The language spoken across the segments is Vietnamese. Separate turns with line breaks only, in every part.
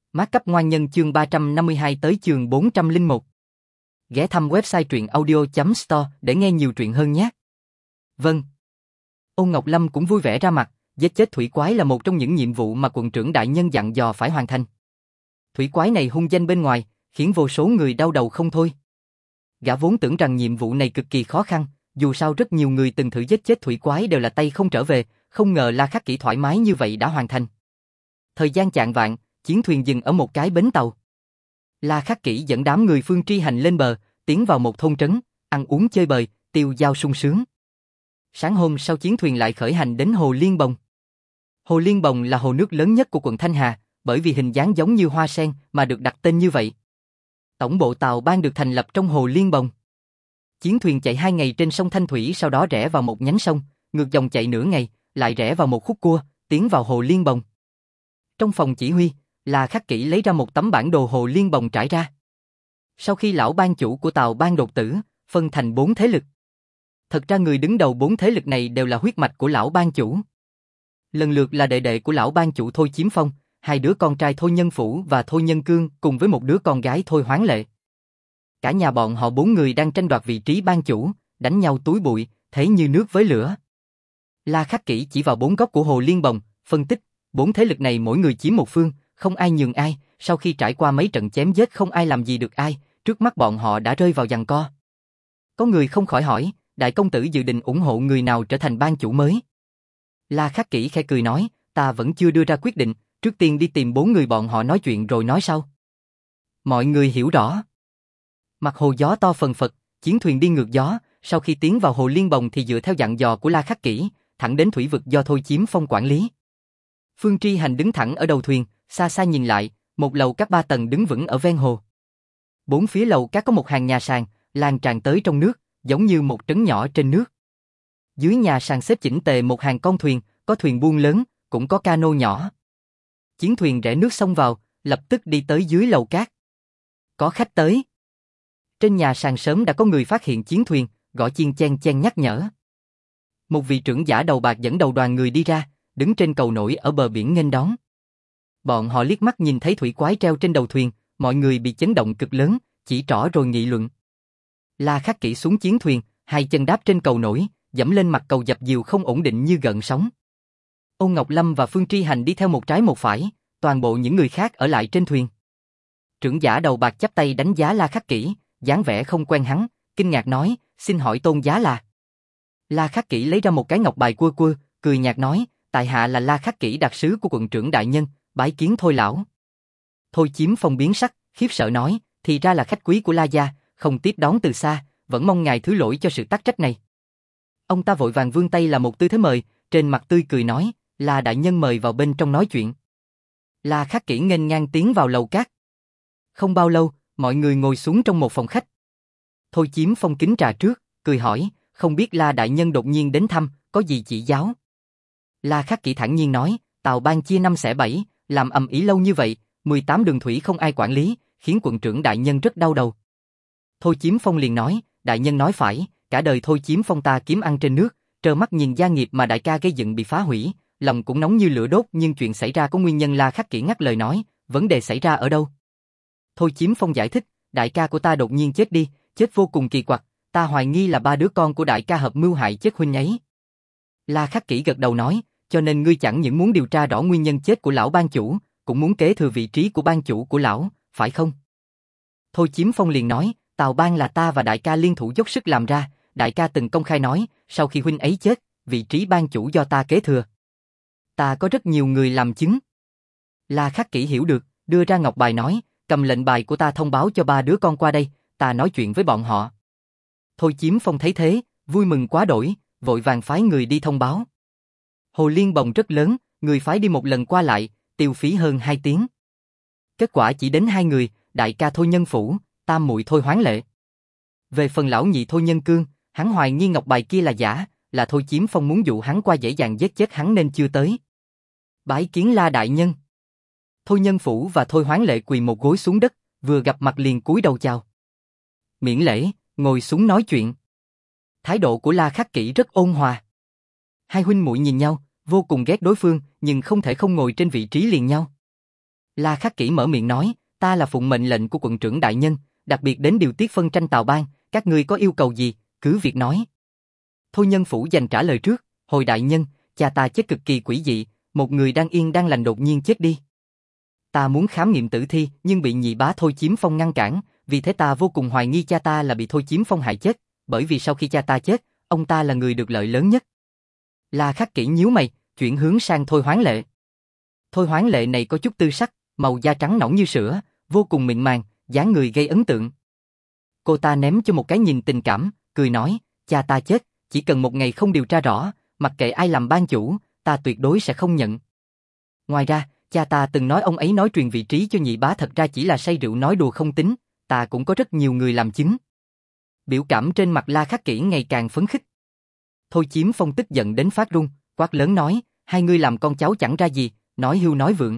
Mác cấp ngoan nhân chương 352 tới chương 401. Ghé thăm website truyện audio.store để nghe nhiều truyện hơn nhé. Vâng. Ôn Ngọc Lâm cũng vui vẻ ra mặt, giết chết thủy quái là một trong những nhiệm vụ mà quận trưởng đại nhân dặn dò phải hoàn thành. Thủy quái này hung danh bên ngoài, khiến vô số người đau đầu không thôi. Gã vốn tưởng rằng nhiệm vụ này cực kỳ khó khăn, dù sao rất nhiều người từng thử giết chết thủy quái đều là tay không trở về, không ngờ La Khắc Kỷ thoải mái như vậy đã hoàn thành. Thời gian chạng vạng, chiến thuyền dừng ở một cái bến tàu. La Khắc Kỷ dẫn đám người Phương Tri Hành lên bờ, tiến vào một thôn trấn, ăn uống chơi bời, tiêu dao sung sướng. Sáng hôm sau chiến thuyền lại khởi hành đến Hồ Liên Bồng. Hồ Liên Bồng là hồ nước lớn nhất của quận Thanh Hà, bởi vì hình dáng giống như hoa sen mà được đặt tên như vậy. Tổng bộ Tàu Bang được thành lập trong Hồ Liên Bồng. Chiến thuyền chạy 2 ngày trên sông Thanh Thủy, sau đó rẽ vào một nhánh sông, ngược dòng chạy nửa ngày, lại rẽ vào một khúc cua, tiến vào Hồ Liên Bồng. Trong phòng chỉ huy, La Khắc Kỷ lấy ra một tấm bản đồ Hồ Liên Bồng trải ra. Sau khi lão ban chủ của Tàu Bang đột tử, phân thành 4 thế lực. Thật ra người đứng đầu 4 thế lực này đều là huyết mạch của lão ban chủ. Lần lượt là đệ đệ của lão ban chủ Thôi Chiếm Phong, 2 đứa con trai Thôi Nhân Phủ và Thôi Nhân Cương cùng với một đứa con gái Thôi Hoáng Lệ. Cả nhà bọn họ 4 người đang tranh đoạt vị trí ban chủ, đánh nhau túi bụi, thế như nước với lửa. La Khắc Kỷ chỉ vào 4 góc của Hồ Liên Bồng, phân tích, 4 thế lực này mỗi người chiếm một phương, không ai nhường ai, sau khi trải qua mấy trận chém giết không ai làm gì được ai, trước mắt bọn họ đã rơi vào giằng co. Có người không khỏi hỏi, đại công tử dự định ủng hộ người nào trở thành ban chủ mới? La Khắc Kỷ khẽ cười nói, ta vẫn chưa đưa ra quyết định, trước tiên đi tìm 4 người bọn họ nói chuyện rồi nói sau. Mọi người hiểu rõ. Mặt hồ gió to phần phật, chiến thuyền đi ngược gió, sau khi tiến vào Hồ Liên Bồng thì dựa theo dặn dò của La Khắc Kỷ, thẳng đến thủy vực do Thôi Chiếm Phong quản lý. Phương Tri Hành đứng thẳng ở đầu thuyền, xa xa nhìn lại, một lầu các 3 tầng đứng vững ở ven hồ. 4 phía lầu các có một hàng nhà sàn, lan tràn tới trong nước, giống như một trấn nhỏ trên nước. Dưới nhà sàn xếp chỉnh tề một hàng con thuyền, có thuyền buôn lớn, cũng có cano nhỏ. Chiến thuyền rẽ nước xông vào, lập tức đi tới dưới lầu cát. Có khách tới. Trên nhà sàn sớm đã có người phát hiện chiến thuyền, gõ chiên chen chen nhắc nhở. Một vị trưởng giả đầu bạc dẫn đầu đoàn người đi ra, đứng trên cầu nổi ở bờ biển nghênh đón. Bọn họ liếc mắt nhìn thấy thủy quái treo trên đầu thuyền, mọi người bị chấn động cực lớn, chỉ trỏ rồi nghị luận. La Khắc Kỷ xuống chiến thuyền, 2 chân đáp trên cầu nổi, dẫm lên mặt cầu dập dìu không ổn định như gợn sóng. Ôn Ngọc Lâm và Phương Tri Hành đi theo một trái một phải, toàn bộ những người khác ở lại trên thuyền. Trưởng giả đầu bạc chắp tay đánh giá La Khắc Kỷ, dáng vẻ không quen hắn, kinh ngạc nói, xin hỏi tôn giá là? La Khắc Kỷ lấy ra một cái ngọc bài quơ quơ, cười nhạt nói, tại hạ là La Khắc Kỷ đặc sứ của quận trưởng đại nhân, bái kiến Thôi lão. Thôi Chiếm Phong biến sắc, khiếp sợ nói, thì ra là khách quý của La gia, không tiếp đón từ xa, vẫn mong ngài thứ lỗi cho sự tắc trách này. Ông ta vội vàng vươn tay là một tư thế mời, trên mặt tươi cười nói, La đại nhân mời vào bên trong nói chuyện. La Khắc Kỷ nghênh ngang tiến vào lầu cát. Không bao lâu, mọi người ngồi xuống trong một phòng khách. Thôi Chiếm Phong kính trà trước, cười hỏi, không biết La đại nhân đột nhiên đến thăm, có gì chỉ giáo? La Khắc Kỷ thản nhiên nói, Tàu Bang chia 5 xẻ 7, làm ầm ĩ lâu như vậy, 18 đường thủy không ai quản lý, khiến quận trưởng đại nhân rất đau đầu. Thôi Chiếm Phong liền nói, đại nhân nói phải, cả đời Thôi Chiếm Phong ta kiếm ăn trên nước, trơ mắt nhìn gia nghiệp mà đại ca gây dựng bị phá hủy, lòng cũng nóng như lửa đốt, nhưng chuyện xảy ra có nguyên nhân. La Khắc Kỷ ngắt lời nói, vấn đề xảy ra ở đâu? Thôi Chiếm Phong giải thích, đại ca của ta đột nhiên chết đi, chết vô cùng kỳ quặc, ta hoài nghi là 3 đứa con của đại ca hợp mưu hại chết huynh ấy. La Khắc Kỷ gật đầu nói, cho nên ngươi chẳng những muốn điều tra rõ nguyên nhân chết của lão ban chủ, cũng muốn kế thừa vị trí của ban chủ của lão, phải không? Thôi Chiếm Phong liền nói, Tàu Bang là ta và đại ca liên thủ dốc sức làm ra, đại ca từng công khai nói, sau khi huynh ấy chết, vị trí ban chủ do ta kế thừa. Ta có rất nhiều người làm chứng. La Khắc Kỷ hiểu được, đưa ra ngọc bài nói, cầm lệnh bài của ta thông báo cho 3 đứa con qua đây, ta nói chuyện với bọn họ. Thôi Chiếm Phong thấy thế, vui mừng quá đổi, vội vàng phái người đi thông báo. Hồ Liên Bồng rất lớn, người phái đi một lần qua lại, tiêu phí hơn 2 tiếng. Kết quả chỉ đến 2 người, đại ca Thôi Nhân Phủ, tam muội Thôi Hoáng Lệ. Về phần lão nhị Thôi Nhân Cương, hắn hoài nghi ngọc bài kia là giả, là Thôi Chiếm Phong muốn dụ hắn qua dễ dàng giết chết hắn nên chưa tới. Bái kiến La đại nhân. Thôi Nhân Phủ và Thôi Hoáng Lệ quỳ một gối xuống đất, vừa gặp mặt liền cúi đầu chào. Miễn lễ, ngồi xuống nói chuyện. Thái độ của La Khắc Kỷ rất ôn hòa. Hai huynh muội nhìn nhau, vô cùng ghét đối phương, nhưng không thể không ngồi trên vị trí liền nhau. La Khắc Kỷ mở miệng nói, ta là phụng mệnh lệnh của quận trưởng đại nhân, đặc biệt đến điều tiết phân tranh Tào Bang, các ngươi có yêu cầu gì, cứ việc nói. Thôi Nhân Phủ dành trả lời trước, hồi đại nhân, cha ta chết cực kỳ quỷ dị, một người đang yên đang lành đột nhiên chết đi. Ta muốn khám nghiệm tử thi nhưng bị nhị bá Thôi Chiếm Phong ngăn cản, vì thế ta vô cùng hoài nghi cha ta là bị Thôi Chiếm Phong hại chết, bởi vì sau khi cha ta chết, ông ta là người được lợi lớn nhất. La Khắc Kỷ nhíu mày, chuyển hướng sang Thôi Hoán Lệ. Thôi Hoán Lệ này có chút tư sắc, màu da trắng nõn như sữa, vô cùng mịn màng, dáng người gây ấn tượng. Cô ta ném cho một cái nhìn tình cảm, cười nói, cha ta chết, chỉ cần một ngày không điều tra rõ, mặc kệ ai làm ban chủ, ta tuyệt đối sẽ không nhận. Ngoài ra, cha ta từng nói ông ấy nói truyền vị trí cho nhị bá thật ra chỉ là say rượu nói đùa không tính, ta cũng có rất nhiều người làm chứng. Biểu cảm trên mặt La Khắc Kỷ ngày càng phấn khích. Thôi Chiếm Phong tức giận đến phát run, quát lớn nói, hai ngươi làm con cháu chẳng ra gì, nói hưu nói vượng.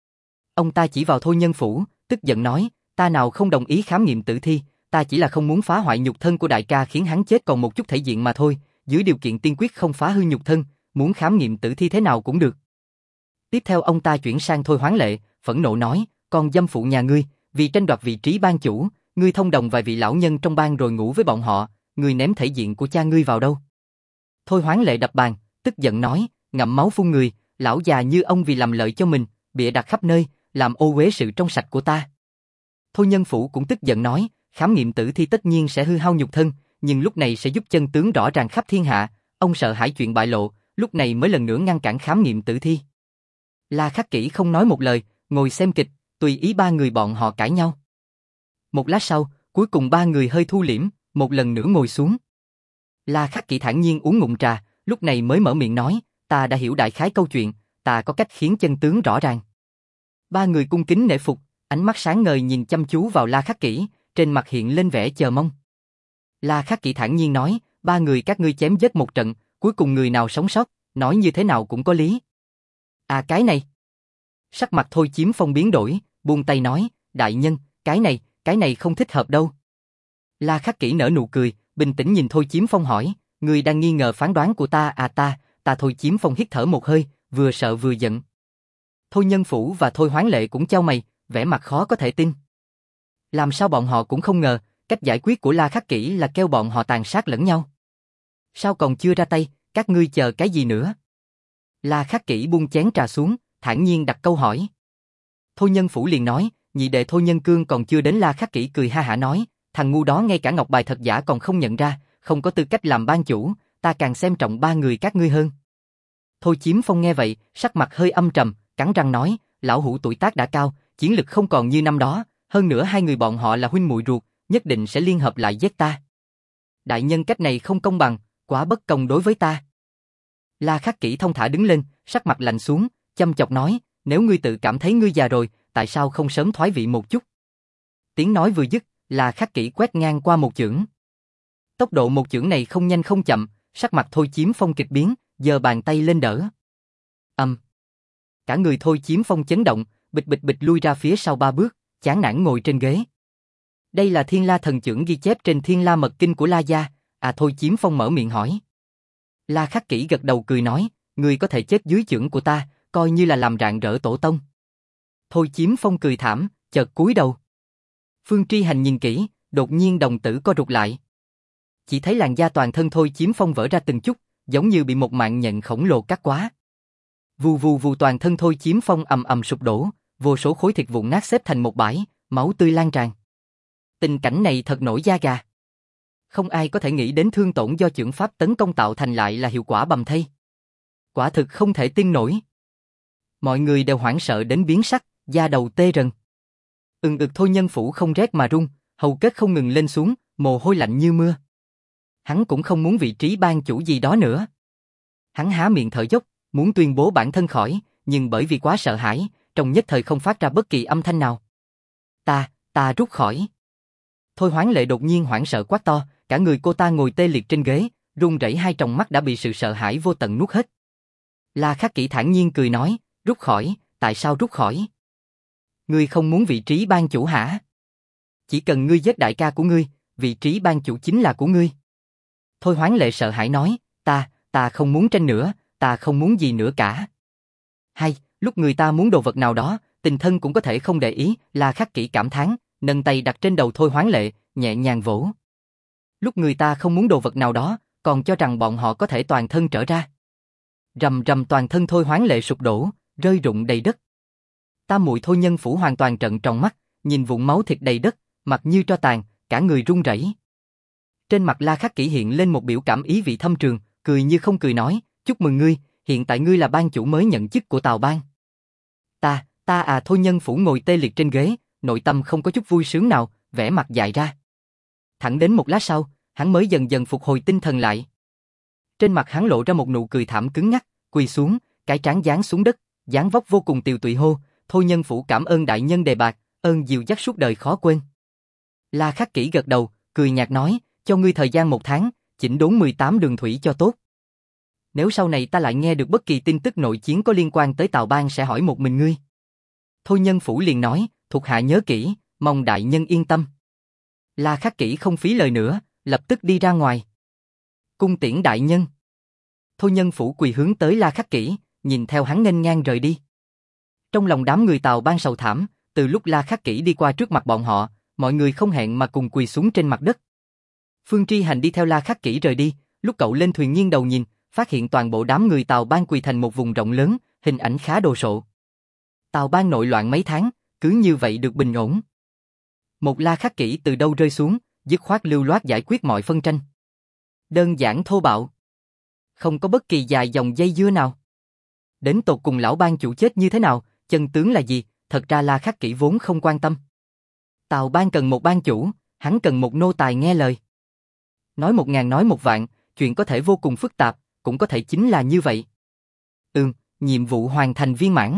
Ông ta chỉ vào Thôi Nhân Phủ, tức giận nói, ta nào không đồng ý khám nghiệm tử thi, ta chỉ là không muốn phá hoại nhục thân của đại ca khiến hắn chết còn một chút thể diện mà thôi, dưới điều kiện tiên quyết không phá hư nhục thân, muốn khám nghiệm tử thi thế nào cũng được. Tiếp theo ông ta chuyển sang Thôi Hoán Lệ, phẫn nộ nói, con dâm phụ nhà ngươi, vì tranh đoạt vị trí ban chủ, ngươi thông đồng vài vị lão nhân trong bang rồi ngủ với bọn họ, ngươi ném thể diện của cha ngươi vào đâu? Thôi Hoán Lệ đập bàn, tức giận nói, ngậm máu phun người, lão già như ông vì làm lợi cho mình, bịa đặt khắp nơi, làm ô uế sự trong sạch của ta. Thôi Nhân Phủ cũng tức giận nói, khám nghiệm tử thi tất nhiên sẽ hư hao nhục thân, nhưng lúc này sẽ giúp chân tướng rõ ràng khắp thiên hạ, ông sợ hãi chuyện bại lộ, lúc này mới lần nữa ngăn cản khám nghiệm tử thi. La Khắc Kỷ không nói một lời, ngồi xem kịch, tùy ý ba người bọn họ cãi nhau. Một lát sau, cuối cùng ba người hơi thu liễm, một lần nữa ngồi xuống. La Khắc Kỷ thản nhiên uống ngụm trà, lúc này mới mở miệng nói, ta đã hiểu đại khái câu chuyện, ta có cách khiến chân tướng rõ ràng. Ba người cung kính nể phục, ánh mắt sáng ngời nhìn chăm chú vào La Khắc Kỷ, trên mặt hiện lên vẻ chờ mong. La Khắc Kỷ thản nhiên nói, ba người các ngươi chém giết một trận, cuối cùng người nào sống sót, nói như thế nào cũng có lý. À cái này. Sắc mặt Thôi Chiếm Phong biến đổi, buông tay nói, đại nhân, cái này không thích hợp đâu. La Khắc Kỷ nở nụ cười, bình tĩnh nhìn Thôi Chiếm Phong hỏi, ngươi đang nghi ngờ phán đoán của ta à ta Thôi Chiếm Phong hít thở một hơi, vừa sợ vừa giận. Thôi Nhân Phủ và Thôi Hoán Lệ cũng chau mày, vẻ mặt khó có thể tin. Làm sao bọn họ cũng không ngờ, cách giải quyết của La Khắc Kỷ là kêu bọn họ tàn sát lẫn nhau. Sao còn chưa ra tay, các ngươi chờ cái gì nữa? La Khắc Kỷ buông chén trà xuống, thản nhiên đặt câu hỏi. Thôi Nhân Phủ liền nói, nhị đệ Thôi Nhân Cương còn chưa đến. La Khắc Kỷ cười ha hả nói, thằng ngu đó ngay cả ngọc bài thật giả còn không nhận ra, không có tư cách làm ban chủ, ta càng xem trọng ba người các ngươi hơn. Thôi Chiếm Phong nghe vậy, sắc mặt hơi âm trầm, cắn răng nói, lão hủ tuổi tác đã cao, chiến lực không còn như năm đó, hơn nữa hai người bọn họ là huynh muội ruột, nhất định sẽ liên hợp lại giết ta. Đại nhân cách này không công bằng, quá bất công đối với ta. La Khắc Kỷ thông thả đứng lên, sắc mặt lạnh xuống, chăm chọc nói, nếu ngươi tự cảm thấy ngươi già rồi, tại sao không sớm thoái vị một chút? Tiếng nói vừa dứt, La Khắc Kỷ quét ngang qua một chưởng. Tốc độ một chưởng này không nhanh không chậm, sắc mặt Thôi Chiếm Phong kịch biến, giơ bàn tay lên đỡ. Cả người Thôi Chiếm Phong chấn động, bịch bịch bịch lui ra phía sau ba bước, chán nản ngồi trên ghế. Đây là Thiên La thần chưởng ghi chép trên Thiên La mật kinh của La gia, à Thôi Chiếm Phong mở miệng hỏi. La Khắc Kỷ gật đầu cười nói, ngươi có thể chết dưới chưởng của ta, coi như là làm rạng rỡ tổ tông. Thôi Chiếm Phong cười thảm, chợt cúi đầu. Phương Tri Hành nhìn kỹ, đột nhiên đồng tử co rụt lại. Chỉ thấy làn da toàn thân Thôi Chiếm Phong vỡ ra từng chút, giống như bị một mạng nhện khổng lồ cắt quá. Vù vù vù, toàn thân Thôi Chiếm Phong ầm ầm sụp đổ, vô số khối thịt vụn nát xếp thành một bãi, máu tươi lan tràn. Tình cảnh này thật nổi da gà. Không ai có thể nghĩ đến thương tổn do chưởng pháp tấn công tạo thành lại là hiệu quả bầm thây. Quả thực không thể tin nổi. Mọi người đều hoảng sợ đến biến sắc, da đầu tê rần. Thôi Nhân Phủ không rét mà run, hầu kết không ngừng lên xuống, mồ hôi lạnh như mưa. Hắn cũng không muốn vị trí ban chủ gì đó nữa. Hắn há miệng thở dốc, muốn tuyên bố bản thân khỏi, nhưng bởi vì quá sợ hãi, trong nhất thời không phát ra bất kỳ âm thanh nào. Ta rút khỏi. Thôi Hoán Lệ đột nhiên hoảng sợ quát to, cả người cô ta ngồi tê liệt trên ghế, run rẩy, hai tròng mắt đã bị sự sợ hãi vô tận nuốt hết. La Khắc Kỷ thản nhiên cười nói, rút khỏi, tại sao rút khỏi? Ngươi không muốn vị trí ban chủ hả? Chỉ cần ngươi giết đại ca của ngươi, vị trí ban chủ chính là của ngươi. Thôi Hoán Lệ sợ hãi nói, ta không muốn tranh nữa, ta không muốn gì nữa cả. Hay, lúc người ta muốn đồ vật nào đó, tình thân cũng có thể không để ý, La Khắc Kỷ cảm thán, nâng tay đặt trên đầu Thôi Hoán Lệ, nhẹ nhàng vỗ. Lúc người ta không muốn đồ vật nào đó, còn cho rằng bọn họ có thể toàn thân trở ra. Rầm rầm toàn thân Thôi Hoán Lệ sụp đổ, rơi rụng đầy đất. Tam muội Thôi Nhân Phủ hoàn toàn trợn tròn mắt, nhìn vụn máu thịt đầy đất, mặt như tro tàn, cả người run rẩy. Trên mặt La Khắc Kỷ hiện lên một biểu cảm ý vị thâm trường, cười như không cười nói, chúc mừng ngươi, hiện tại ngươi là ban chủ mới nhận chức của Tào Bang. Ta Thôi Nhân Phủ ngồi tê liệt trên ghế, nội tâm không có chút vui sướng nào, vẻ mặt dại ra. Thẳng đến một lát sau, hắn mới dần dần phục hồi tinh thần lại. Trên mặt hắn lộ ra một nụ cười thảm cứng ngắc, quỳ xuống, cái trán giáng xuống đất, dáng vóc vô cùng tiều tụy hô, Thôi Nhân Phủ cảm ơn đại nhân đề bạc, ơn dìu dắt suốt đời khó quên. La Khắc Kỷ gật đầu, cười nhạt nói, cho ngươi thời gian 1 tháng, chỉnh đốn 18 đường thủy cho tốt. Nếu sau này ta lại nghe được bất kỳ tin tức nội chiến có liên quan tới Tào Bang sẽ hỏi một mình ngươi. Thôi Nhân Phủ liền nói, thuộc hạ nhớ kỹ, mong đại nhân yên tâm. La Khắc Kỷ không phí lời nữa, lập tức đi ra ngoài. Cung tiễn đại nhân. Thôi Nhân Phủ quỳ hướng tới La Khắc Kỷ, nhìn theo hắn nghênh ngang rời đi. Trong lòng đám người Tào Bang sầu thảm, từ lúc La Khắc Kỷ đi qua trước mặt bọn họ, mọi người không hẹn mà cùng quỳ xuống trên mặt đất. Phương Tri Hành đi theo La Khắc Kỷ rời đi, lúc cậu lên thuyền nghiêng đầu nhìn, phát hiện toàn bộ đám người Tào Bang quỳ thành một vùng rộng lớn, hình ảnh khá đồ sộ. Tào Bang nội loạn mấy tháng, cứ như vậy được bình ổn. Một La Khắc Kỷ từ đâu rơi xuống, dứt khoát lưu loát giải quyết mọi phân tranh. Đơn giản thô bạo. Không có bất kỳ dài dòng dây dưa nào. Đến tột cùng lão ban chủ chết như thế nào, chân tướng là gì, thật ra La Khắc Kỷ vốn không quan tâm. Tào Bang cần một ban chủ, hắn cần một nô tài nghe lời. Nói 1000 nói 1 vạn, chuyện có thể vô cùng phức tạp, cũng có thể chính là như vậy. Nhiệm vụ hoàn thành viên mãn.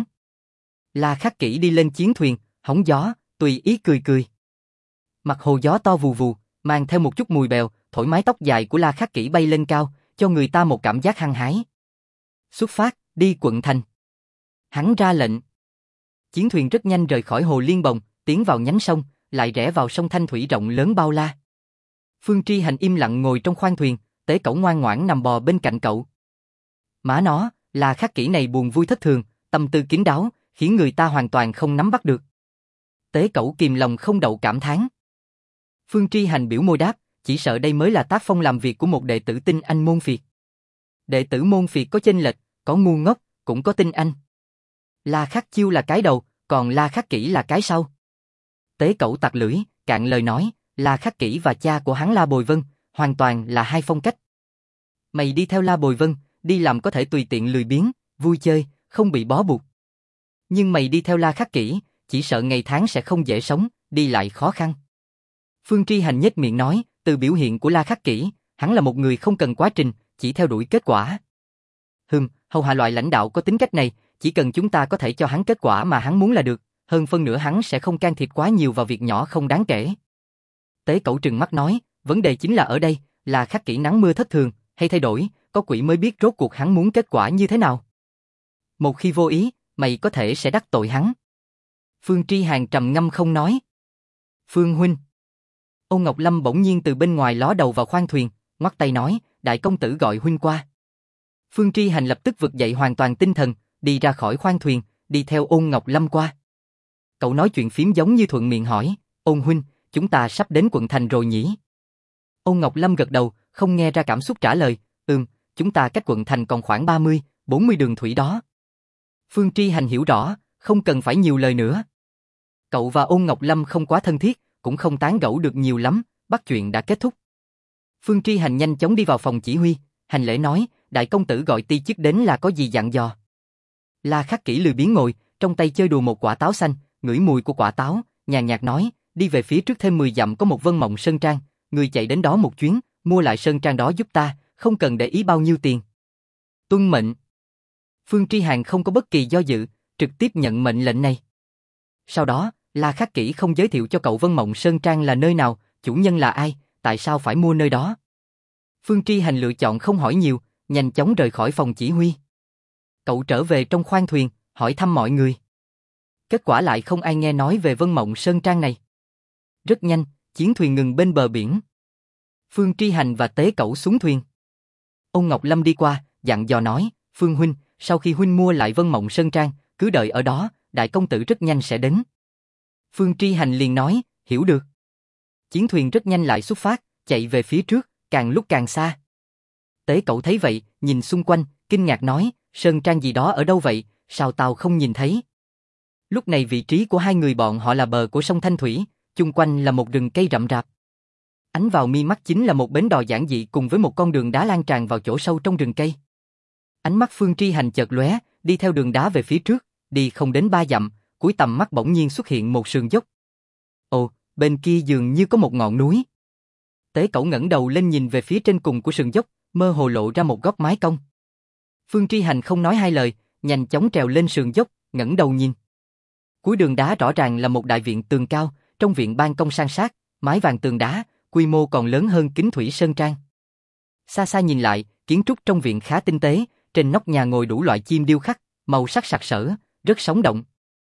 La Khắc Kỷ đi lên chiến thuyền, hóng gió, tùy ý cười cười. Mặt hồ gió to vù vù, mang theo một chút mùi bèo, thổi mái tóc dài của La Khắc Kỷ bay lên cao, cho người ta một cảm giác hăng hái. Xuất phát, đi quận thành. Hắn ra lệnh. Chiến thuyền rất nhanh rời khỏi hồ Liên Bồng, tiến vào nhánh sông, lại rẽ vào sông Thanh Thủy rộng lớn bao la. Phương Tri Hành im lặng ngồi trong khoang thuyền, Tế Cẩu ngoan ngoãn nằm bò bên cạnh cậu. Má nó, La Khắc Kỷ này buồn vui thất thường, tâm tư kín đáo, khiến người ta hoàn toàn không nắm bắt được. Tế Cẩu kìm lòng không đậu cảm thán. Phương Tri Hành biểu môi đáp, chỉ sợ đây mới là tác phong làm việc của một đệ tử tinh anh môn phiệt. Đệ tử môn phiệt có chênh lệch, có ngu ngốc, cũng có tinh anh. La Khắc Chiêu là cái đầu, còn La Khắc Kỷ là cái sau. Tế Cẩu tặc lưỡi, cạn lời nói, La Khắc Kỷ và cha của hắn La Bồi Vân, hoàn toàn là hai phong cách. Mày đi theo La Bồi Vân, đi làm có thể tùy tiện lười biếng, vui chơi, không bị bó buộc. Nhưng mày đi theo La Khắc Kỷ, chỉ sợ ngày tháng sẽ không dễ sống, đi lại khó khăn. Phương Tri Hành nhếch miệng nói, từ biểu hiện của La Khắc Kỷ, hắn là một người không cần quá trình, chỉ theo đuổi kết quả. Hầu hạ loại lãnh đạo có tính cách này, chỉ cần chúng ta có thể cho hắn kết quả mà hắn muốn là được, hơn phân nửa hắn sẽ không can thiệp quá nhiều vào việc nhỏ không đáng kể. Tế Cẩu trừng mắt nói, vấn đề chính là ở đây, là Khắc Kỷ nắng mưa thất thường, hay thay đổi, có quỷ mới biết rốt cuộc hắn muốn kết quả như thế nào. Một khi vô ý, mày có thể sẽ đắc tội hắn. Phương Tri Hàn trầm ngâm không nói. Phương huynh. Ôn Ngọc Lâm bỗng nhiên từ bên ngoài ló đầu vào khoang thuyền, ngoắc tay nói, đại công tử gọi huynh qua. Phương Tri Hành lập tức vực dậy hoàn toàn tinh thần, đi ra khỏi khoang thuyền, đi theo Ôn Ngọc Lâm qua. Cậu nói chuyện phím giống như thuận miệng hỏi, Ôn huynh, chúng ta sắp đến quận thành rồi nhỉ? Ôn Ngọc Lâm gật đầu, không nghe ra cảm xúc trả lời, chúng ta cách quận thành còn khoảng 30-40 đường thủy đó. Phương Tri Hành hiểu rõ, không cần phải nhiều lời nữa. Cậu và Ôn Ngọc Lâm không quá thân thiết, cũng không tán gẫu được nhiều lắm, bắt chuyện đã kết thúc. Phương Tri Hành nhanh chóng đi vào phòng chỉ huy, hành lễ nói, đại công tử gọi ti chức đến là có gì dặn dò. La Khắc Kỷ lười biếng ngồi, trong tay chơi đùa một quả táo xanh, ngửi mùi của quả táo, nhàn nhạt nói, đi về phía trước thêm 10 dặm có một Vân Mộng Sơn Trang, người chạy đến đó một chuyến, mua lại Sơn Trang đó giúp ta, không cần để ý bao nhiêu tiền. Tuân mệnh. Phương Tri Hàn không có bất kỳ do dự, trực tiếp nhận mệnh lệnh này. Sau đó, La Khắc Kỷ không giới thiệu cho cậu Vân Mộng Sơn Trang là nơi nào, chủ nhân là ai, tại sao phải mua nơi đó. Phương Tri Hành lựa chọn không hỏi nhiều, nhanh chóng rời khỏi phòng chỉ huy. Cậu trở về trong khoang thuyền, hỏi thăm mọi người. Kết quả lại không ai nghe nói về Vân Mộng Sơn Trang này. Rất nhanh, chiến thuyền ngừng bên bờ biển. Phương Tri Hành và Tế Cẩu xuống thuyền. Ôn Ngọc Lâm đi qua, dặn dò nói, Phương huynh, sau khi huynh mua lại Vân Mộng Sơn Trang, cứ đợi ở đó, đại công tử rất nhanh sẽ đến. Phương Tri Hành liền nói, hiểu được. Chiến thuyền rất nhanh lại xuất phát, chạy về phía trước, càng lúc càng xa. Tế Cẩu thấy vậy, nhìn xung quanh, kinh ngạc nói, sơn trang gì đó ở đâu vậy, sao tao không nhìn thấy? Lúc này vị trí của hai người bọn họ là bờ của sông Thanh Thủy, chung quanh là một rừng cây rậm rạp. Ánh vào mi mắt chính là một bến đò giản dị cùng với một con đường đá lan tràn vào chỗ sâu trong rừng cây. Ánh mắt Phương Tri Hành chợt lóe, đi theo đường đá về phía trước, đi không đến 3 dặm, cuối tầm mắt bỗng nhiên xuất hiện một sườn dốc. Ồ, bên kia dường như có một ngọn núi. Tế Cẩu ngẩng đầu lên nhìn về phía trên cùng của sườn dốc, mơ hồ lộ ra một góc mái cong. Phương Tri Hành không nói hai lời, nhanh chóng trèo lên sườn dốc, ngẩng đầu nhìn. Cuối đường đá rõ ràng là một đại viện tường cao, trong viện ban công san sát, mái vàng tường đá, quy mô còn lớn hơn Kính Thủy Sơn Trang. Xa xa nhìn lại, kiến trúc trong viện khá tinh tế, trên nóc nhà ngồi đủ loại chim điêu khắc, màu sắc sặc sỡ, rất sống động.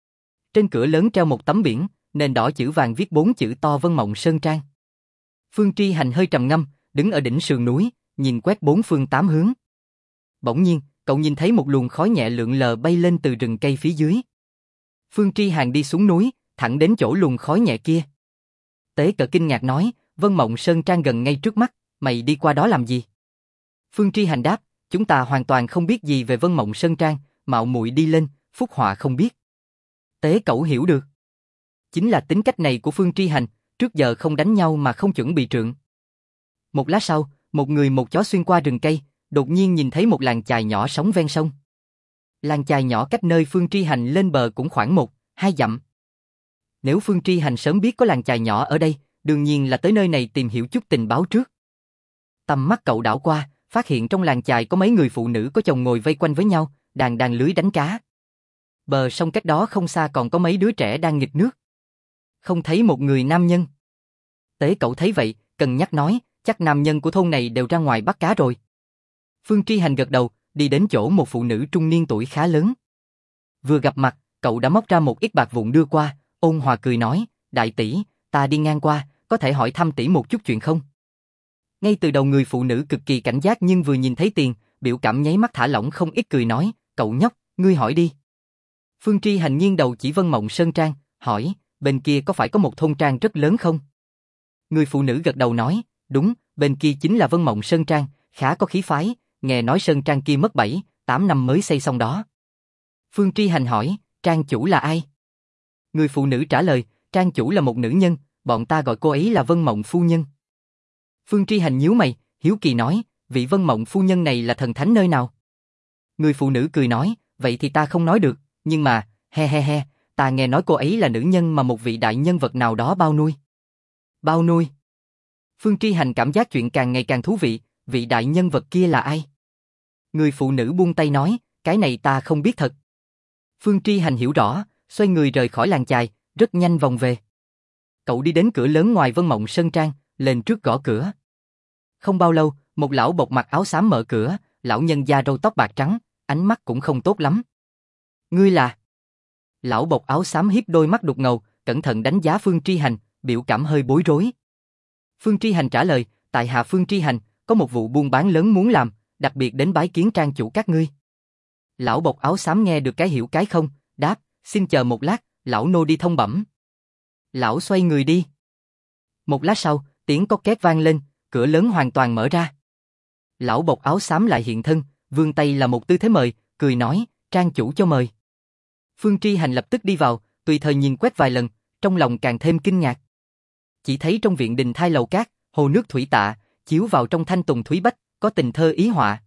Trên cửa lớn treo một tấm biển, nền đỏ chữ vàng viết 4 chữ to Vân Mộng Sơn Trang. Phương Tri Hành hơi trầm ngâm, đứng ở đỉnh sườn núi, nhìn quét bốn phương tám hướng. Bỗng nhiên, cậu nhìn thấy một luồng khói nhẹ lượn lờ bay lên từ rừng cây phía dưới. Phương Tri Hành đi xuống núi, thẳng đến chỗ luồng khói nhẹ kia. Tế Cỡ kinh ngạc nói, Vân Mộng Sơn Trang gần ngay trước mắt, mày đi qua đó làm gì? Phương Tri Hành đáp, chúng ta hoàn toàn không biết gì về Vân Mộng Sơn Trang, mạo muội đi lên, phúc họa không biết. Tế Cẩu hiểu được. Chính là tính cách này của Phương Tri Hành, trước giờ không đánh nhau mà không chuẩn bị trượng. Một lát sau, một người một chó xuyên qua rừng cây, đột nhiên nhìn thấy một làng chài nhỏ sống ven sông. Làng chài nhỏ cách nơi Phương Tri Hành lên bờ cũng khoảng 1-2 dặm. Nếu Phương Tri Hành sớm biết có làng chài nhỏ ở đây, đương nhiên là tới nơi này tìm hiểu chút tình báo trước. Tầm mắt cậu đảo qua, phát hiện trong làng chài có mấy người phụ nữ có chồng ngồi vây quanh với nhau, đàn lưới đánh cá. Bờ sông cách đó không xa còn có mấy đứa trẻ đang nghịch nước. Không thấy một người nam nhân. Tế Cẩu thấy vậy, cân nhắc nói, chắc nam nhân của thôn này đều ra ngoài bắt cá rồi. Phương Tri Hành gật đầu, đi đến chỗ một phụ nữ trung niên tuổi khá lớn. Vừa gặp mặt, cậu đã móc ra một ít bạc vụn đưa qua, ôn hòa cười nói, đại tỷ, ta đi ngang qua, có thể hỏi thăm tỷ một chút chuyện không? Ngay từ đầu người phụ nữ cực kỳ cảnh giác nhưng vừa nhìn thấy tiền, biểu cảm nháy mắt thả lỏng không ít cười nói, cậu nhóc, ngươi hỏi đi. Phương Tri Hành nghiêng đầu chỉ Vân Mộng Sơn Trang, hỏi, bên kia có phải có một thôn trang rất lớn không? Người phụ nữ gật đầu nói, đúng, bên kia chính là Vân Mộng Sơn Trang, khá có khí phái, nghe nói Sơn Trang kia mất 7-8 năm mới xây xong đó. Phương Tri Hành hỏi, trang chủ là ai? Người phụ nữ trả lời, trang chủ là một nữ nhân, bọn ta gọi cô ấy là Vân Mộng Phu Nhân. Phương Tri Hành nhíu mày, hiếu kỳ nói, vị Vân Mộng Phu Nhân này là thần thánh nơi nào? Người phụ nữ cười nói, vậy thì ta không nói được, nhưng mà, he, ta nghe nói cô ấy là nữ nhân mà một vị đại nhân vật nào đó bao nuôi. Bao nuôi? Phương Tri Hành cảm giác chuyện càng ngày càng thú vị, vị đại nhân vật kia là ai? Người phụ nữ buông tay nói, cái này ta không biết thật. Phương Tri Hành hiểu rõ, xoay người rời khỏi làng chài, rất nhanh vòng về. Cậu đi đến cửa lớn ngoài Vân Mộng Sơn Trang, lên trước gõ cửa. Không bao lâu, một lão bộc mặc áo xám mở cửa, lão nhân da râu tóc bạc trắng, ánh mắt cũng không tốt lắm. Ngươi là? Lão bộc áo xám hiếp đôi mắt đục ngầu, cẩn thận đánh giá Phương Tri Hành, biểu cảm hơi bối rối. Phương Tri Hành trả lời, tại hạ Phương Tri Hành, có một vụ buôn bán lớn muốn làm, đặc biệt đến bái kiến trang chủ các ngươi. Lão bộc áo xám nghe được cái hiểu cái không, đáp, xin chờ một lát, lão nô đi thông bẩm. Lão xoay người đi. Một lát sau, tiếng cót két vang lên, cửa lớn hoàn toàn mở ra. Lão bộc áo xám lại hiện thân, vươn tay là một tư thế mời, cười nói, trang chủ cho mời. Phương Tri Hành lập tức đi vào, tùy thời nhìn quét vài lần, trong lòng càng thêm kinh ngạc. Chỉ thấy trong viện đình thai lầu cát, hồ nước thủy tạ, chiếu vào trong thanh tùng thúy bách, có tình thơ ý họa.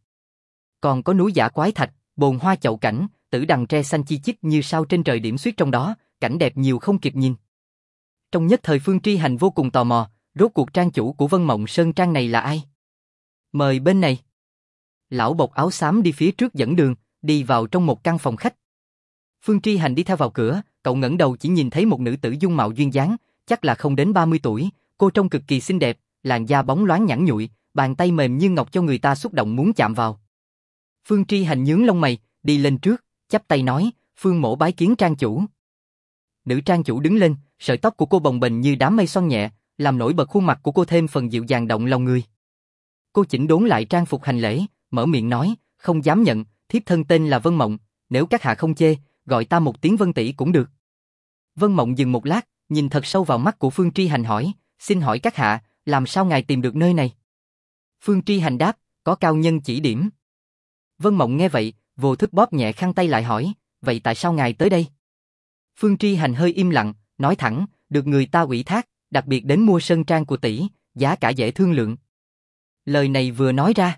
Còn có núi giả quái thạch, bồn hoa chậu cảnh, tử đằng tre xanh chi chít như sao trên trời điểm xuyết trong đó, cảnh đẹp nhiều không kịp nhìn. Trong nhất thời Phương Tri Hành vô cùng tò mò, rốt cuộc trang chủ của Vân Mộng Sơn Trang này là ai? Mời bên này. Lão bộc áo xám đi phía trước dẫn đường, đi vào trong một căn phòng khách. Phương Tri Hành đi theo vào cửa, cậu ngẩng đầu chỉ nhìn thấy một nữ tử dung mạo duyên dáng, chắc là không đến 30 tuổi, cô trông cực kỳ xinh đẹp, làn da bóng loáng nhẵn nhụi, bàn tay mềm như ngọc cho người ta xúc động muốn chạm vào. Phương Tri Hành nhướng lông mày, đi lên trước, chắp tay nói, Phương mỗ bái kiến trang chủ. Nữ trang chủ đứng lên, sợi tóc của cô bồng bềnh như đám mây xoăn nhẹ, làm nổi bật khuôn mặt của cô thêm phần dịu dàng động lòng người. Cô chỉnh đốn lại trang phục hành lễ, mở miệng nói, không dám nhận, thiếp thân tên là Vân Mộng, nếu các hạ không chê, gọi ta một tiếng Vân tỷ cũng được. Vân Mộng dừng một lát, nhìn thật sâu vào mắt của Phương Tri Hành hỏi, xin hỏi các hạ, làm sao ngài tìm được nơi này? Phương Tri Hành đáp, có cao nhân chỉ điểm. Vân Mộng nghe vậy, vô thức bóp nhẹ khăn tay lại hỏi, vậy tại sao ngài tới đây? Phương Tri Hành hơi im lặng, nói thẳng, được người ta ủy thác, đặc biệt đến mua sơn trang của tỷ, giá cả dễ thương lượng. Lời này vừa nói ra,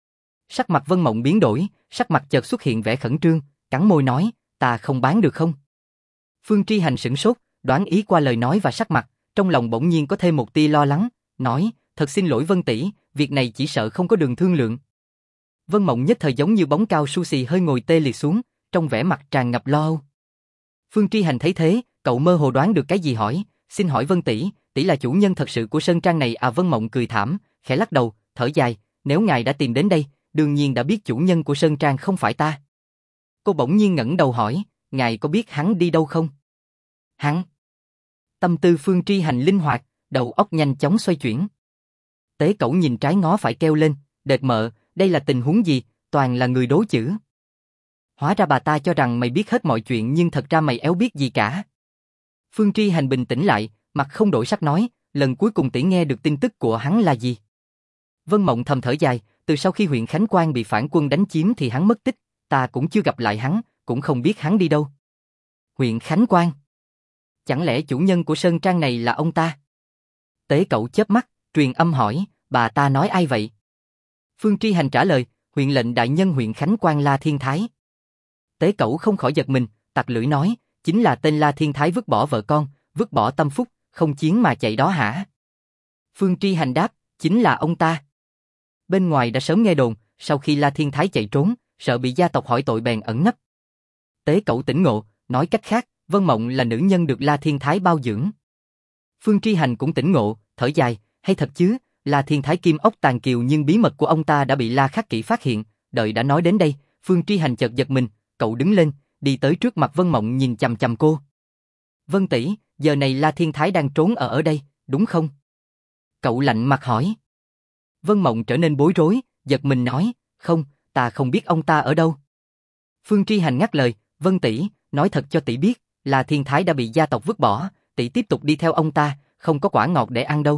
sắc mặt Vân Mộng biến đổi, sắc mặt chợt xuất hiện vẻ khẩn trương, cắn môi nói, ta không bán được không? Phương Tri Hành sửng sốt, đoán ý qua lời nói và sắc mặt, trong lòng bỗng nhiên có thêm một tia lo lắng, nói, thật xin lỗi Vân tỷ, việc này chỉ sợ không có đường thương lượng. Vân Mộng nhất thời giống như bóng cao su xì hơi ngồi tê liệt xuống, trong vẻ mặt tràn ngập lo âu. Phương Tri Hành thấy thế, cậu mơ hồ đoán được cái gì hỏi, xin hỏi Vân tỷ, tỷ là chủ nhân thật sự của sơn trang này à? Vân Mộng cười thảm, khẽ lắc đầu, thở dài, nếu ngài đã tìm đến đây, đương nhiên đã biết chủ nhân của sơn trang không phải ta. Cô bỗng nhiên ngẩng đầu hỏi, ngài có biết hắn đi đâu không? Hắn? Tâm tư Phương Tri Hành linh hoạt, đầu óc nhanh chóng xoay chuyển. Tế Cẩu nhìn trái ngó phải kêu lên, đệt mợ, đây là tình huống gì, toàn là người đố chữ. Hóa ra bà ta cho rằng mày biết hết mọi chuyện nhưng thật ra mày éo biết gì cả. Phương Tri Hành bình tĩnh lại, mặt không đổi sắc nói, lần cuối cùng tỷ nghe được tin tức của hắn là gì? Vân Mộng thầm thở dài, từ sau khi huyện Khánh Quang bị phản quân đánh chiếm thì hắn mất tích, ta cũng chưa gặp lại hắn, cũng không biết hắn đi đâu. Huyện Khánh Quang? Chẳng lẽ chủ nhân của sơn trang này là ông ta? Tế Cẩu chớp mắt, truyền âm hỏi, bà ta nói ai vậy? Phương Tri Hành trả lời, huyện lệnh đại nhân huyện Khánh Quang La Thiên Thái. Tế Cẩu không khỏi giật mình, tặc lưỡi nói, chính là tên La Thiên Thái vứt bỏ vợ con, vứt bỏ tâm phúc, không chiến mà chạy đó hả? Phương Tri Hành đáp, chính là ông ta. Bên ngoài đã sớm nghe đồn, sau khi La Thiên Thái chạy trốn, sợ bị gia tộc hỏi tội bèn ẩn nấp. Tế Cẩu tỉnh ngộ, nói cách khác, Vân Mộng là nữ nhân được La Thiên Thái bao dưỡng. Phương Tri Hành cũng tỉnh ngộ, thở dài, hay thật chứ, La Thiên Thái kim ốc tàn kiều nhưng bí mật của ông ta đã bị La Khắc Kỷ phát hiện, đợi đã nói đến đây, Phương Tri Hành chợt giật mình, cậu đứng lên, đi tới trước mặt Vân Mộng nhìn chằm chằm cô. Vân tỷ, giờ này La Thiên Thái đang trốn ở đây, đúng không? Cậu lạnh mặt hỏi. Vân Mộng trở nên bối rối, giật mình nói, không, ta không biết ông ta ở đâu. Phương Tri Hành ngắt lời, Vân tỷ, nói thật cho tỷ biết, La Thiên Thái đã bị gia tộc vứt bỏ, tỷ tiếp tục đi theo ông ta, không có quả ngọt để ăn đâu.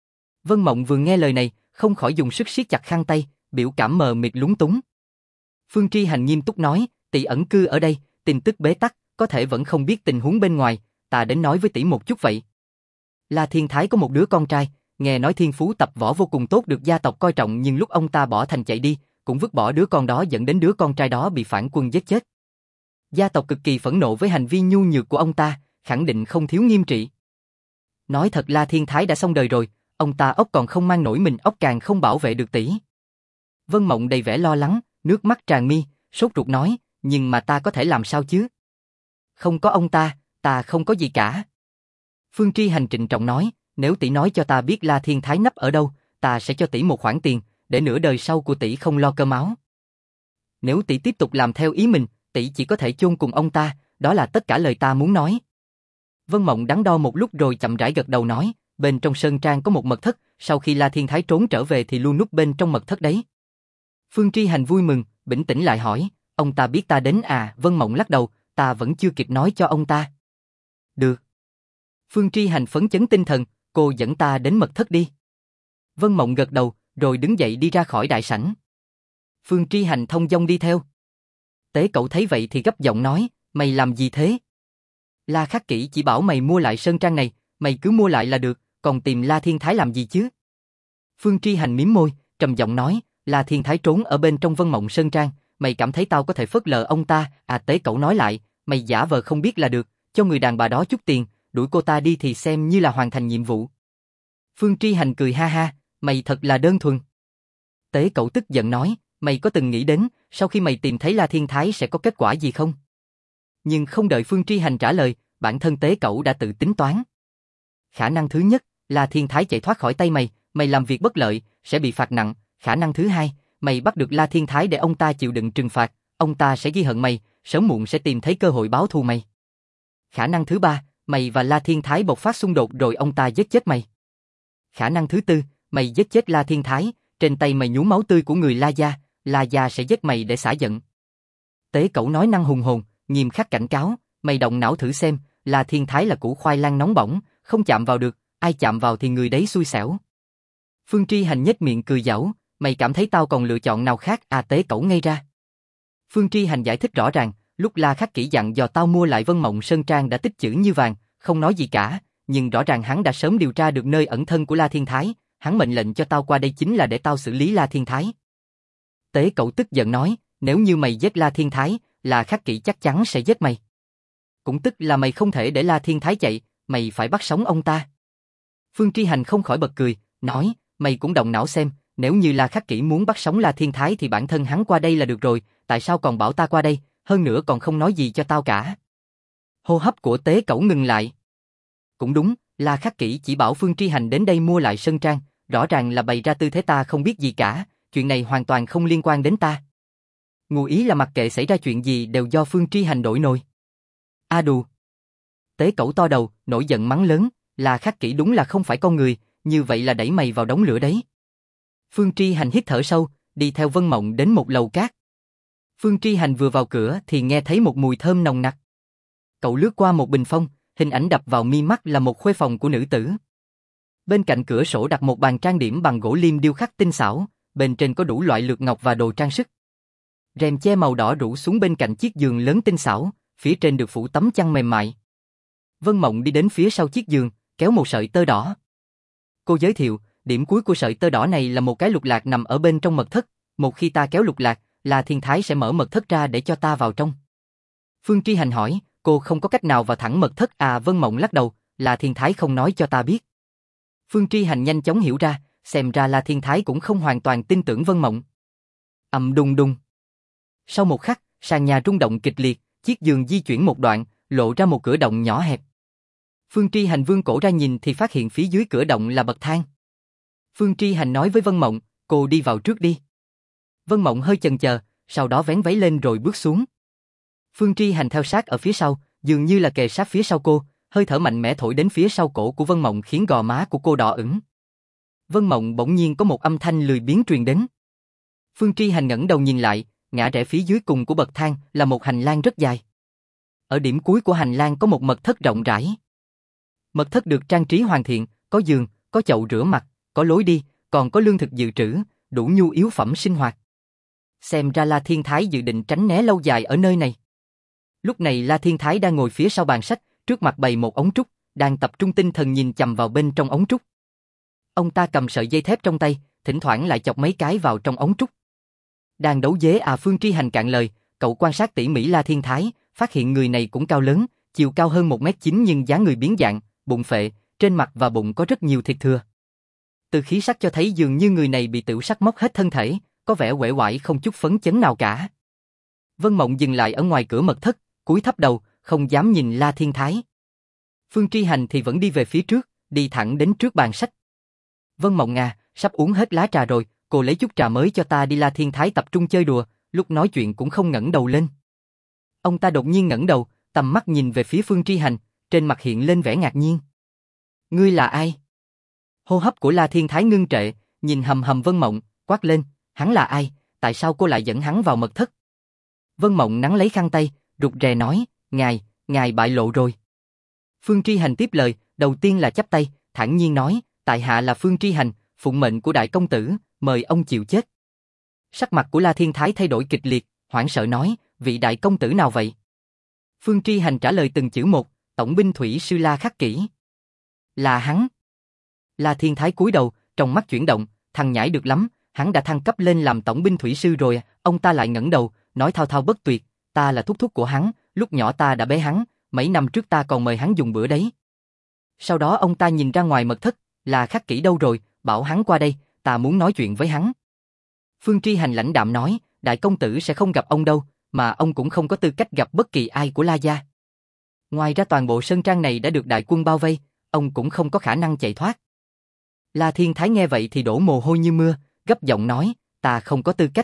Vân Mộng vừa nghe lời này, không khỏi dùng sức siết chặt khăn tay, biểu cảm mờ mịt lúng túng. Phương Tri Hành nghiêm túc nói, tỷ ẩn cư ở đây, tin tức bế tắc, có thể vẫn không biết tình huống bên ngoài, ta đến nói với tỷ một chút vậy. La Thiên Thái có một đứa con trai, nghe nói thiên phú tập võ vô cùng tốt được gia tộc coi trọng nhưng lúc ông ta bỏ thành chạy đi, cũng vứt bỏ đứa con đó dẫn đến đứa con trai đó bị phản quân giết chết. Gia tộc cực kỳ phẫn nộ với hành vi nhu nhược của ông ta, khẳng định không thiếu nghiêm trị. Nói thật La Thiên Thái đã xong đời rồi, ông ta ốc còn không mang nổi mình ốc càng không bảo vệ được tỷ. Vân Mộng đầy vẻ lo lắng, nước mắt tràn mi, sốt ruột nói, nhưng mà ta có thể làm sao chứ? Không có ông ta không có gì cả. Phương Tri Hành trịnh trọng nói, nếu tỷ nói cho ta biết La Thiên Thái nấp ở đâu, ta sẽ cho tỷ một khoản tiền, để nửa đời sau của tỷ không lo cơm áo. Nếu tỷ tiếp tục làm theo ý mình, tỷ chỉ có thể chôn cùng ông ta, đó là tất cả lời ta muốn nói. Vân Mộng đắn đo một lúc rồi chậm rãi gật đầu nói, bên trong sơn trang có một mật thất, sau khi La Thiên Thái trốn trở về thì luôn núp bên trong mật thất đấy. Phương Tri Hành vui mừng, bình tĩnh lại hỏi, ông ta biết ta đến à? Vân Mộng lắc đầu, ta vẫn chưa kịp nói cho ông ta. Được. Phương Tri Hành phấn chấn tinh thần, cô dẫn ta đến mật thất đi. Vân Mộng gật đầu, rồi đứng dậy đi ra khỏi đại sảnh. Phương Tri Hành thông dong đi theo. Tế Cẩu thấy vậy thì gấp giọng nói, mày làm gì thế? La Khắc Kỷ chỉ bảo mày mua lại sơn trang này, mày cứ mua lại là được, còn tìm La Thiên Thái làm gì chứ? Phương Tri Hành mím môi, trầm giọng nói, La Thiên Thái trốn ở bên trong Vân Mộng sơn trang, mày cảm thấy tao có thể phớt lờ ông ta? À, Tế Cẩu nói lại, mày giả vờ không biết là được, cho người đàn bà đó chút tiền, đuổi cô ta đi thì xem như là hoàn thành nhiệm vụ. Phương Tri Hành cười ha ha, mày thật là đơn thuần. Tế Cẩu tức giận nói, mày có từng nghĩ đến, sau khi mày tìm thấy La Thiên Thái sẽ có kết quả gì không? Nhưng không đợi Phương Tri Hành trả lời, bản thân Tế Cẩu đã tự tính toán. Khả năng thứ nhất, La Thiên Thái chạy thoát khỏi tay mày, mày làm việc bất lợi, sẽ bị phạt nặng. Khả năng thứ hai, mày bắt được La Thiên Thái để ông ta chịu đựng trừng phạt, ông ta sẽ ghi hận mày, sớm muộn sẽ tìm thấy cơ hội báo thù mày. Khả năng thứ ba, mày và La Thiên Thái bộc phát xung đột rồi ông ta giết chết mày. Khả năng thứ tư, mày giết chết La Thiên Thái, trên tay mày nhúng máu tươi của người La gia sẽ giết mày để xả giận. Tế Cẩu nói năng hùng hồn, nghiêm khắc cảnh cáo, mày động não thử xem, La Thiên Thái là củ khoai lang nóng bỏng, không chạm vào được, ai chạm vào thì người đấy xui xẻo. Phương Tri Hành nhếch miệng cười giảo, mày cảm thấy tao còn lựa chọn nào khác à? Tế Cẩu ngây ra. Phương Tri Hành giải thích rõ ràng, lúc La Khắc Kỷ dặn dò tao mua lại Vân Mộng Sơn Trang đã tích chữ như vàng, không nói gì cả, nhưng rõ ràng hắn đã sớm điều tra được nơi ẩn thân của La Thiên Thái, hắn mệnh lệnh cho tao qua đây chính là để tao xử lý La Thiên Thái. Tế Cẩu tức giận nói, nếu như mày giết La Thiên Thái, La Khắc Kỷ chắc chắn sẽ giết mày. Cũng tức là mày không thể để La Thiên Thái chạy, mày phải bắt sống ông ta. Phương Tri Hành không khỏi bật cười, nói, mày cũng động não xem, nếu như La Khắc Kỷ muốn bắt sống La Thiên Thái thì bản thân hắn qua đây là được rồi, tại sao còn bảo ta qua đây, hơn nữa còn không nói gì cho tao cả. Hô hấp của Tế Cẩu ngừng lại. Cũng đúng, La Khắc Kỷ chỉ bảo Phương Tri Hành đến đây mua lại Sơn Trang, rõ ràng là bày ra tư thế ta không biết gì cả, chuyện này hoàn toàn không liên quan đến ta. Ngụ ý là mặc kệ xảy ra chuyện gì đều do Phương Tri Hành đổi nồi. A đù. Tế Cẩu to đầu, nổi giận mắng lớn, La Khắc Kỷ đúng là không phải con người, như vậy là đẩy mày vào đống lửa đấy. Phương Tri Hành hít thở sâu, đi theo Vân Mộng đến một lầu cát. Phương Tri Hành vừa vào cửa thì nghe thấy một mùi thơm nồng nặc. Cậu lướt qua một bình phong, hình ảnh đập vào mi mắt là một khuê phòng của nữ tử. Bên cạnh cửa sổ đặt một bàn trang điểm bằng gỗ lim điêu khắc tinh xảo, bên trên có đủ loại lược ngọc và đồ trang sức. Rèm che màu đỏ rủ xuống bên cạnh chiếc giường lớn tinh xảo, phía trên được phủ tấm chăn mềm mại. Vân Mộng đi đến phía sau chiếc giường, kéo một sợi tơ đỏ. Cô giới thiệu, điểm cuối của sợi tơ đỏ này là một cái lục lạc nằm ở bên trong mật thất, một khi ta kéo lục lạc, La Thiên Thái sẽ mở mật thất ra để cho ta vào trong. Phương Tri Hành hỏi, cô không có cách nào vào thẳng mật thất à? Vân Mộng lắc đầu, La Thiên Thái không nói cho ta biết. Phương Tri Hành nhanh chóng hiểu ra, xem ra La Thiên Thái cũng không hoàn toàn tin tưởng Vân Mộng. Ầm đùng đùng. Sau một khắc, sàn nhà rung động kịch liệt, chiếc giường di chuyển một đoạn, lộ ra một cửa động nhỏ hẹp. Phương Tri Hành vươn cổ ra nhìn thì phát hiện phía dưới cửa động là bậc thang. Phương Tri Hành nói với Vân Mộng, cô đi vào trước đi. Vân Mộng hơi chần chờ, sau đó vén váy lên rồi bước xuống. Phương Tri Hành theo sát ở phía sau, dường như là kề sát phía sau cô, hơi thở mạnh mẽ thổi đến phía sau cổ của Vân Mộng khiến gò má của cô đỏ ửng. Vân Mộng bỗng nhiên có một âm thanh lười biếng truyền đến. Phương Tri Hành ngẩng đầu nhìn lại, ngã rẽ phía dưới cùng của bậc thang là một hành lang rất dài. Ở điểm cuối của hành lang có một mật thất rộng rãi. Mật thất được trang trí hoàn thiện, có giường, có chậu rửa mặt, có lối đi, còn có lương thực dự trữ, đủ nhu yếu phẩm sinh hoạt. Xem ra La Thiên Thái dự định tránh né lâu dài ở nơi này. Lúc này La Thiên Thái đang ngồi phía sau bàn sách, trước mặt bày một ống trúc, đang tập trung tinh thần nhìn chằm vào bên trong ống trúc. Ông ta cầm sợi dây thép trong tay, thỉnh thoảng lại chọc mấy cái vào trong ống trúc. Đang đấu dế à? Phương Tri Hành cạn lời, cậu quan sát tỉ mỉ La Thiên Thái, phát hiện người này cũng cao lớn, chiều cao hơn 1m9 nhưng dáng người biến dạng, bụng phệ, trên mặt và bụng có rất nhiều thịt thừa. Từ khí sắc cho thấy dường như người này bị tửu sắc móc hết thân thể, có vẻ uể oải không chút phấn chấn nào cả. Vân Mộng dừng lại ở ngoài cửa mật thất, cúi thấp đầu, không dám nhìn La Thiên Thái. Phương Tri Hành thì vẫn đi về phía trước, đi thẳng đến trước bàn sách. Vân Mộng à, sắp uống hết lá trà rồi, cô lấy chút trà mới cho ta đi. La Thiên Thái tập trung chơi đùa, lúc nói chuyện cũng không ngẩng đầu lên. Ông ta đột nhiên ngẩng đầu, tầm mắt nhìn về phía Phương Tri Hành, trên mặt hiện lên vẻ ngạc nhiên. Ngươi là ai? Hô hấp của La Thiên Thái ngưng trệ, nhìn hầm hầm Vân Mộng, quát lên, hắn là ai, tại sao cô lại dẫn hắn vào mật thất? Vân Mộng nắn lấy khăn tay, rụt rè nói, ngài bại lộ rồi. Phương Tri Hành tiếp lời, đầu tiên là chắp tay, thản nhiên nói, tại hạ là Phương Tri Hành, phụng mệnh của đại công tử, mời ông chịu chết. Sắc mặt của La Thiên Thái thay đổi kịch liệt, hoảng sợ nói, vị đại công tử nào vậy? Phương Tri Hành trả lời từng chữ một, tổng binh thủy sư La Khắc Kỷ. Là hắn. La Thiên Thái cúi đầu, trong mắt chuyển động, thằng nhãi được lắm, hắn đã thăng cấp lên làm tổng binh thủy sư rồi. Ông ta lại ngẩng đầu, nói thao thao bất tuyệt, ta là thúc thúc của hắn, lúc nhỏ ta đã bế hắn, mấy năm trước ta còn mời hắn dùng bữa đấy. Sau đó ông ta nhìn ra ngoài mật thất, là Khắc Kỷ đâu rồi, bảo hắn qua đây, ta muốn nói chuyện với hắn. Phương Tri Hành lãnh đạm nói, đại công tử sẽ không gặp ông đâu, mà ông cũng không có tư cách gặp bất kỳ ai của La gia. Ngoài ra toàn bộ sơn trang này đã được đại quân bao vây, ông cũng không có khả năng chạy thoát. La Thiên Thái nghe vậy thì đổ mồ hôi như mưa, gấp giọng nói, ta không có tư cách.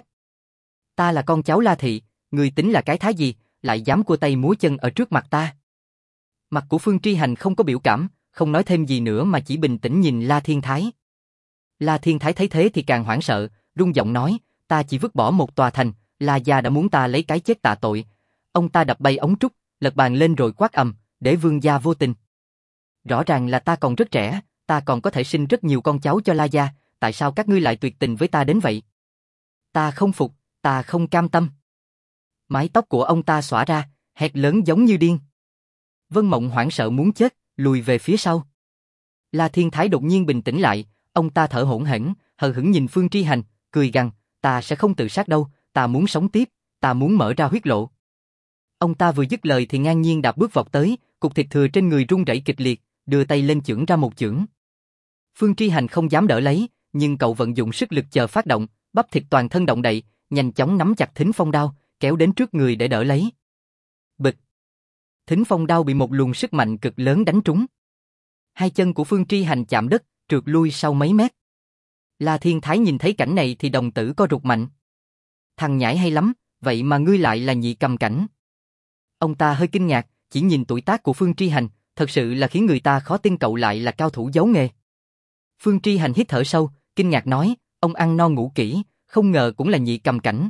Ta là con cháu La Thị, người tính là cái thái gì, lại dám cua tay múa chân ở trước mặt ta. Mặt của Phương Tri Hành không có biểu cảm, không nói thêm gì nữa mà chỉ bình tĩnh nhìn La Thiên Thái. La Thiên Thái thấy thế thì càng hoảng sợ, run giọng nói, ta chỉ vứt bỏ một tòa thành, La gia đã muốn ta lấy cái chết tạ tội. Ông ta đập bay ống trúc, lật bàn lên rồi quát ầm, để vương gia vô tình. Rõ ràng là ta còn rất trẻ, ta còn có thể sinh rất nhiều con cháu cho La gia, tại sao các ngươi lại tuyệt tình với ta đến vậy? Ta không phục, ta không cam tâm. Mái tóc của ông ta xõa ra, hét lớn giống như điên. Vân Mộng hoảng sợ muốn chết, lùi về phía sau. La Thiên Thái đột nhiên bình tĩnh lại, ông ta thở hổn hển, hờ hững nhìn Phương Tri Hành, cười gằn, ta sẽ không tự sát đâu, ta muốn sống tiếp, ta muốn mở ra huyết lộ. Ông ta vừa dứt lời thì ngang nhiên đạp bước vọt tới, cục thịt thừa trên người rung rẩy kịch liệt, đưa tay lên chưởng ra một chưởng. Phương Tri Hành không dám đỡ lấy, nhưng cậu vận dụng sức lực chờ phát động, bắp thịt toàn thân động đậy, nhanh chóng nắm chặt thính phong đao, kéo đến trước người để đỡ lấy. Bịch! Thính phong đao bị một luồng sức mạnh cực lớn đánh trúng. Hai chân của Phương Tri Hành chạm đất, trượt lui sau mấy mét. La Thiên Thái nhìn thấy cảnh này thì đồng tử co rụt mạnh. Thằng nhãi hay lắm, vậy mà ngươi lại là nhị cầm cảnh. Ông ta hơi kinh ngạc, chỉ nhìn tuổi tác của Phương Tri Hành, thật sự là khiến người ta khó tin cậu lại là cao thủ giấu nghề. Phương Tri Hành hít thở sâu, kinh ngạc nói, ông ăn no ngủ kỹ, không ngờ cũng là nhị cầm cảnh.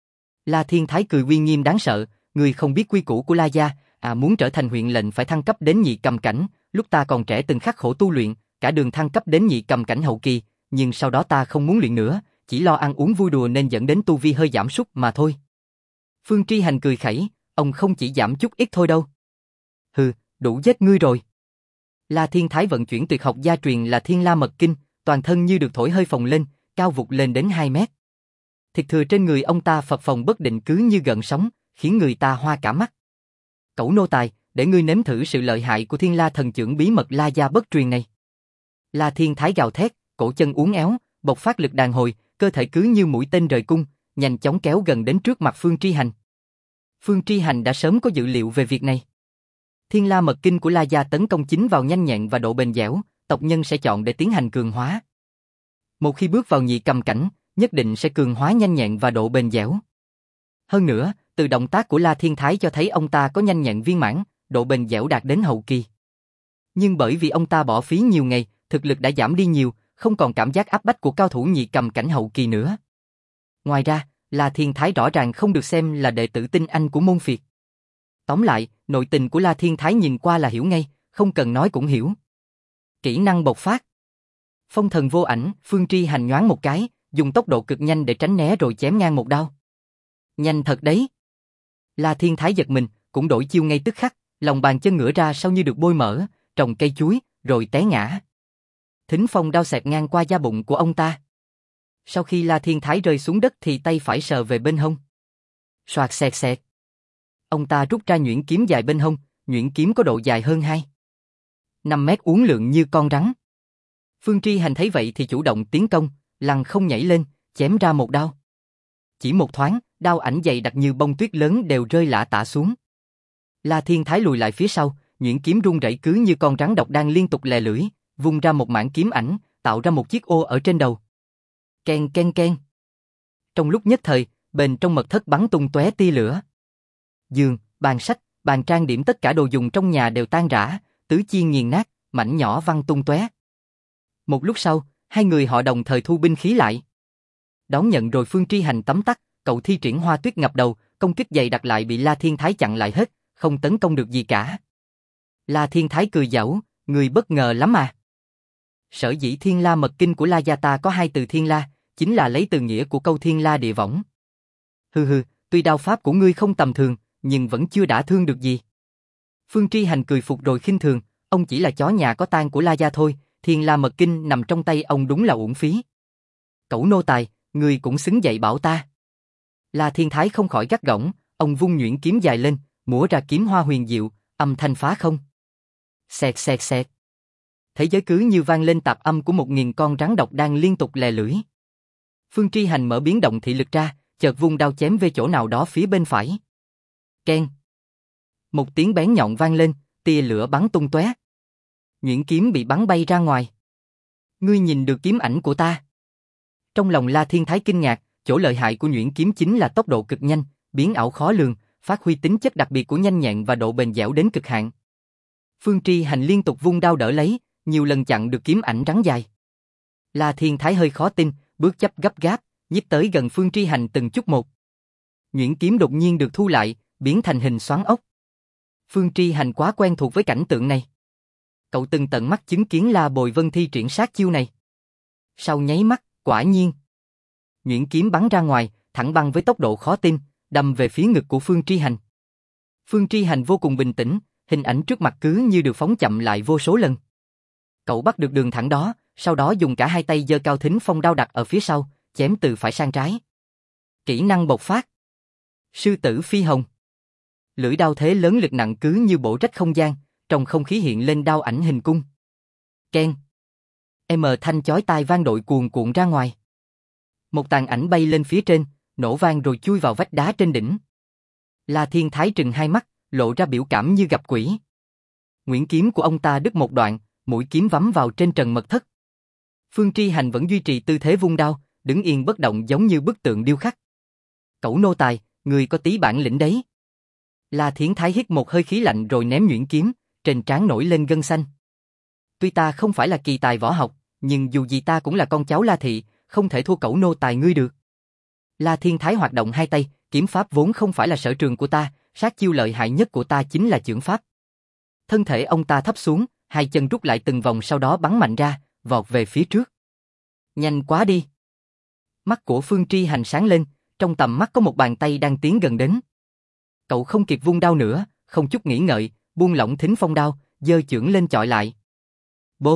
La Thiên Thái cười uy nghiêm đáng sợ, người không biết quy củ của La gia, muốn trở thành huyện lệnh phải thăng cấp đến nhị cầm cảnh, lúc ta còn trẻ từng khắc khổ tu luyện, cả đường thăng cấp đến nhị cầm cảnh hậu kỳ, nhưng sau đó ta không muốn luyện nữa, chỉ lo ăn uống vui đùa nên dẫn đến tu vi hơi giảm sút mà thôi. Phương Tri Hành cười khẩy, ông không chỉ giảm chút ít thôi đâu. Hừ, đủ giết ngươi rồi. La Thiên Thái vận chuyển tuyệt học gia truyền là Thiên La Mật Kinh, toàn thân như được thổi hơi phồng lên, cao vụt lên đến 2 mét. Thịt thừa trên người ông ta phập phồng bất định cứ như gợn sóng, khiến người ta hoa cả mắt. Cẩu nô tài, để ngươi nếm thử sự lợi hại của Thiên La thần chưởng bí mật La gia bất truyền này. La Thiên Thái gào thét, cổ chân uốn éo, bộc phát lực đàn hồi, cơ thể cứ như mũi tên rời cung, nhanh chóng kéo gần đến trước mặt Phương Tri Hành. Phương Tri Hành đã sớm có dự liệu về việc này. Thiên La Mật Kinh của La gia tấn công chính vào nhanh nhẹn và độ bền dẻo, tộc nhân sẽ chọn để tiến hành cường hóa. Một khi bước vào nhị cầm cảnh, nhất định sẽ cường hóa nhanh nhẹn và độ bền dẻo. Hơn nữa, từ động tác của La Thiên Thái cho thấy ông ta có nhanh nhẹn viên mãn, độ bền dẻo đạt đến hậu kỳ. Nhưng bởi vì ông ta bỏ phí nhiều ngày, thực lực đã giảm đi nhiều, không còn cảm giác áp bách của cao thủ nhị cầm cảnh hậu kỳ nữa. Ngoài ra, La Thiên Thái rõ ràng không được xem là đệ tử tinh anh của môn phiệt. Tóm lại, nội tình của La Thiên Thái nhìn qua là hiểu ngay, không cần nói cũng hiểu. Kỹ năng bộc phát. Phong thần vô ảnh, Phương Tri Hành nhoáng một cái, dùng tốc độ cực nhanh để tránh né rồi chém ngang một đao. Nhanh thật đấy. La Thiên Thái giật mình, cũng đổi chiêu ngay tức khắc, lòng bàn chân ngửa ra sau như được bôi mỡ, trồng cây chuối, rồi té ngã. Thính phong đao xẹt ngang qua da bụng của ông ta. Sau khi La Thiên Thái rơi xuống đất thì tay phải sờ về bên hông. Soạt xẹt xẹt. Ông ta rút ra nhuyễn kiếm dài bên hông, nhuyễn kiếm có độ dài hơn 5 mét uốn lượn như con rắn. Phương Tri Hành thấy vậy thì chủ động tiến công, lăng không nhảy lên, chém ra một đao. Chỉ một thoáng, đao ảnh dày đặc như bông tuyết lớn đều rơi lả tả xuống. La Thiên Thái lùi lại phía sau, nhuyễn kiếm rung rẩy cứ như con rắn độc đang liên tục lè lưỡi, vung ra một mảng kiếm ảnh, tạo ra một chiếc ô ở trên đầu. Ken ken ken. Trong lúc nhất thời, bên trong mật thất bắn tung tóe tia lửa. Giường, bàn sách, bàn trang điểm tất cả đồ dùng trong nhà đều tan rã, tứ chi nghiền nát, mảnh nhỏ văng tung tóe. Một lúc sau, hai người họ đồng thời thu binh khí lại. Đón nhận rồi Phương Tri Hành tấm tắc, cậu thi triển hoa tuyết ngập đầu, công kích dày đặc lại bị La Thiên Thái chặn lại hết, không tấn công được gì cả. La Thiên Thái cười giễu, người bất ngờ lắm à. Sở dĩ Thiên La Mật Kinh của La gia ta có 2 từ Thiên La, chính là lấy từ nghĩa của câu Thiên La địa võng. Hừ hừ, tuy đao pháp của ngươi không tầm thường, nhưng vẫn chưa đả thương được gì. Phương Tri Hành cười phục rồi khinh thường, ông chỉ là chó nhà có tang của La gia thôi, Thiên La Mật Kinh nằm trong tay ông đúng là uổng phí. Cẩu nô tài, ngươi cũng xứng dạy bảo ta. La Thiên Thái không khỏi gắt gỏng, ông vung nhuyễn kiếm dài lên, múa ra kiếm hoa huyền diệu, âm thanh phá không. Xẹt xẹt xẹt. Thế giới cứ như vang lên tạp âm của 1000 con rắn độc đang liên tục lè lưỡi. Phương Tri Hành mở biến động thị lực ra, chợt vung đao chém về chỗ nào đó phía bên phải. Keng. Một tiếng bén nhọn vang lên, tia lửa bắn tung tóe. Nhuyễn kiếm bị bắn bay ra ngoài. Ngươi nhìn được kiếm ảnh của ta? Trong lòng La Thiên Thái kinh ngạc, chỗ lợi hại của nhuyễn kiếm chính là tốc độ cực nhanh, biến ảo khó lường, phát huy tính chất đặc biệt của nhanh nhẹn và độ bền dẻo đến cực hạn. Phương Tri Hành liên tục vung đao đỡ lấy, nhiều lần chặn được kiếm ảnh rắn dài. La Thiên Thái hơi khó tin, bước chấp gấp gáp, nhích tới gần Phương Tri Hành từng chút một. Nhuyễn kiếm đột nhiên được thu lại, biến thành hình xoắn ốc. Phương Tri Hành quá quen thuộc với cảnh tượng này. Cậu từng tận mắt chứng kiến La Bồi Vân thi triển sát chiêu này. Sau nháy mắt, quả nhiên, nhuyễn kiếm bắn ra ngoài, thẳng băng với tốc độ khó tin, đâm về phía ngực của Phương Tri Hành. Phương Tri Hành vô cùng bình tĩnh, hình ảnh trước mặt cứ như được phóng chậm lại vô số lần. Cậu bắt được đường thẳng đó, sau đó dùng cả hai tay giơ cao Thính Phong đao đặt ở phía sau, chém từ phải sang trái. Kỹ năng bộc phát. Sư tử phi hồng. Lưỡi đao thế lớn lực nặng cứ như bổ rách không gian, trong không khí hiện lên đao ảnh hình cung. Keng. Thanh chói tai vang đội cuồn cuộn ra ngoài. Một tàn ảnh bay lên phía trên, nổ vang rồi chui vào vách đá trên đỉnh. La Thiên Thái trừng hai mắt, lộ ra biểu cảm như gặp quỷ. Nguyễn kiếm của ông ta đứt một đoạn, mũi kiếm vắm vào trên trần mật thất. Phương Tri Hành vẫn duy trì tư thế vung đao, đứng yên bất động giống như bức tượng điêu khắc. Cẩu nô tài, người có tí bản lĩnh đấy. La Thiên Thái hít một hơi khí lạnh rồi ném nhuyễn kiếm, trên trán nổi lên gân xanh. Tuy ta không phải là kỳ tài võ học, nhưng dù gì ta cũng là con cháu La Thị, không thể thua cẩu nô tài ngươi được. La Thiên Thái hoạt động hai tay, kiếm pháp vốn không phải là sở trường của ta, sát chiêu lợi hại nhất của ta chính là chưởng pháp. Thân thể ông ta thấp xuống, hai chân rút lại từng vòng sau đó bắn mạnh ra, vọt về phía trước. Nhanh quá đi. Mắt của Phương Tri Hành sáng lên, trong tầm mắt có một bàn tay đang tiến gần đến. Cậu không kịp vung đao nữa, không chút nghĩ ngợi, buông lỏng Thính Phong đao, giơ chưởng lên chọi lại. Bộp.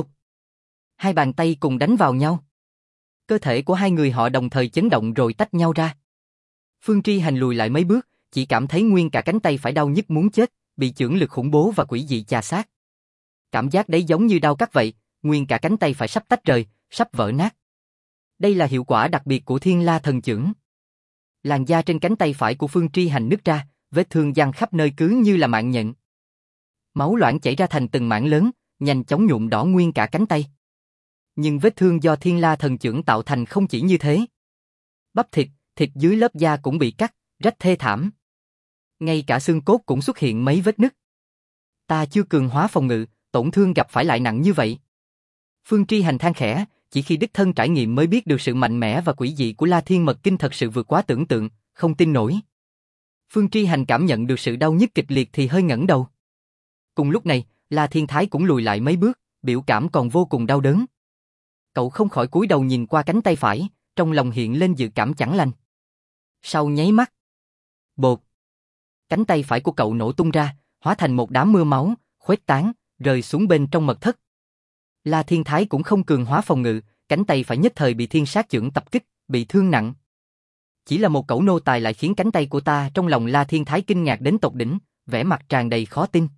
Hai bàn tay cùng đánh vào nhau. Cơ thể của hai người họ đồng thời chấn động rồi tách nhau ra. Phương Tri Hành lùi lại mấy bước, chỉ cảm thấy nguyên cả cánh tay phải đau nhức muốn chết, bị chưởng lực khủng bố và quỷ dị chà sát. Cảm giác đấy giống như đau cắt vậy, nguyên cả cánh tay phải sắp tách rời, sắp vỡ nát. Đây là hiệu quả đặc biệt của Thiên La thần chưởng. Làn da trên cánh tay phải của Phương Tri Hành nứt ra, vết thương giăng khắp nơi cứ như là mạng nhện. Máu loãng chảy ra thành từng mảng lớn, nhanh chóng nhuộm đỏ nguyên cả cánh tay. Nhưng vết thương do Thiên La thần chưởng tạo thành không chỉ như thế. Bắp thịt, thịt dưới lớp da cũng bị cắt, rách thê thảm. Ngay cả xương cốt cũng xuất hiện mấy vết nứt. Ta chưa cường hóa phòng ngự, tổn thương gặp phải lại nặng như vậy. Phương Tri Hành than khẽ, chỉ khi đích thân trải nghiệm mới biết được sự mạnh mẽ và quỷ dị của La Thiên Mật Kinh thật sự vượt quá tưởng tượng, không tin nổi. Phương Tri Hành cảm nhận được sự đau nhức kịch liệt thì hơi ngẩng đầu. Cùng lúc này, La Thiên Thái cũng lùi lại mấy bước, biểu cảm còn vô cùng đau đớn. Cậu không khỏi cúi đầu nhìn qua cánh tay phải, trong lòng hiện lên dự cảm chẳng lành. Sau nháy mắt, bột, cánh tay phải của cậu nổ tung ra, hóa thành một đám mưa máu, khuếch tán, rơi xuống bên trong mật thất. La Thiên Thái cũng không cường hóa phòng ngự, cánh tay phải nhất thời bị thiên sát chưởng tập kích, bị thương nặng. Chỉ là một cẩu nô tài lại khiến cánh tay của ta. Trong lòng La Thiên Thái kinh ngạc đến tột đỉnh, vẻ mặt tràn đầy khó tin.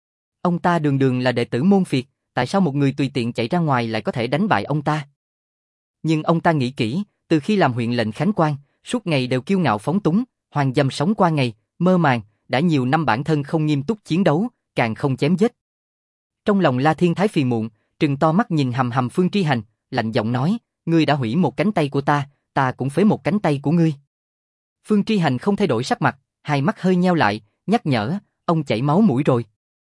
Ông ta đường đường là đệ tử môn phiệt, tại sao một người tùy tiện chạy ra ngoài lại có thể đánh bại ông ta? Nhưng ông ta nghĩ kỹ, từ khi làm huyện lệnh Khánh Quan, suốt ngày đều kiêu ngạo phóng túng, hoàng dâm sống qua ngày, mơ màng, đã nhiều năm bản thân không nghiêm túc chiến đấu, càng không chém giết. Trong lòng La Thiên Thái phiền muộn, trừng to mắt nhìn hầm hầm Phương Tri Hành, lạnh giọng nói, ngươi đã hủy một cánh tay của ta, ta cũng phế một cánh tay của ngươi. Phương Tri Hành không thay đổi sắc mặt, hai mắt hơi nheo lại, nhắc nhở, ông chảy máu mũi rồi.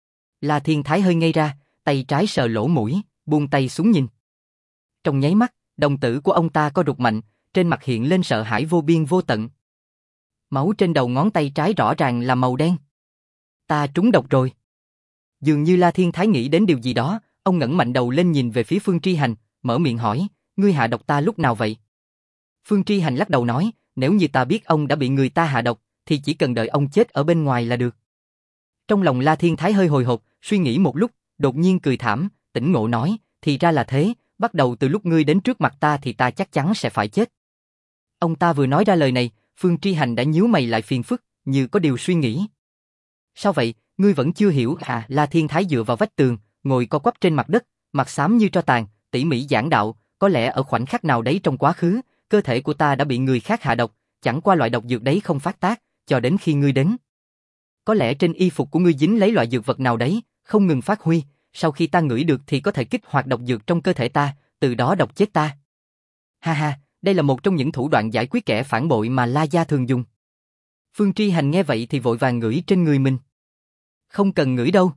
La Thiên Thái hơi ngây ra, tay trái sờ lỗ mũi, buông tay xuống nhìn. Trong nháy mắt, đồng tử của ông ta co rụt mạnh, trên mặt hiện lên sợ hãi vô biên vô tận. Máu trên đầu ngón tay trái rõ ràng là màu đen. Ta trúng độc rồi. Dường như La Thiên Thái nghĩ đến điều gì đó, ông ngẩng mạnh đầu lên nhìn về phía Phương Tri Hành, mở miệng hỏi, ngươi hạ độc ta lúc nào vậy? Phương Tri Hành lắc đầu nói, nếu như ta biết ông đã bị người ta hạ độc, thì chỉ cần đợi ông chết ở bên ngoài là được. Trong lòng La Thiên Thái hơi hồi hộp, suy nghĩ một lúc, đột nhiên cười thảm, tỉnh ngộ nói, thì ra là thế, bắt đầu từ lúc ngươi đến trước mặt ta thì ta chắc chắn sẽ phải chết. Ông ta vừa nói ra lời này, Phương Tri Hành đã nhíu mày lại phiền phức, như có điều suy nghĩ. Sao vậy, ngươi vẫn chưa hiểu à? La Thiên Thái dựa vào vách tường, ngồi co quắp trên mặt đất, mặt xám như tro tàn, tỉ mỉ giảng đạo, có lẽ ở khoảnh khắc nào đấy trong quá khứ, cơ thể của ta đã bị người khác hạ độc, chẳng qua loại độc dược đấy không phát tác, cho đến khi ngươi đến. Có lẽ trên y phục của ngươi dính lấy loại dược vật nào đấy, không ngừng phát huy, sau khi ta ngửi được thì có thể kích hoạt độc dược trong cơ thể ta, từ đó độc chết ta. Ha ha, đây là một trong những thủ đoạn giải quyết kẻ phản bội mà La gia thường dùng. Phương Tri Hành nghe vậy thì vội vàng ngửi trên người mình. Không cần ngửi đâu.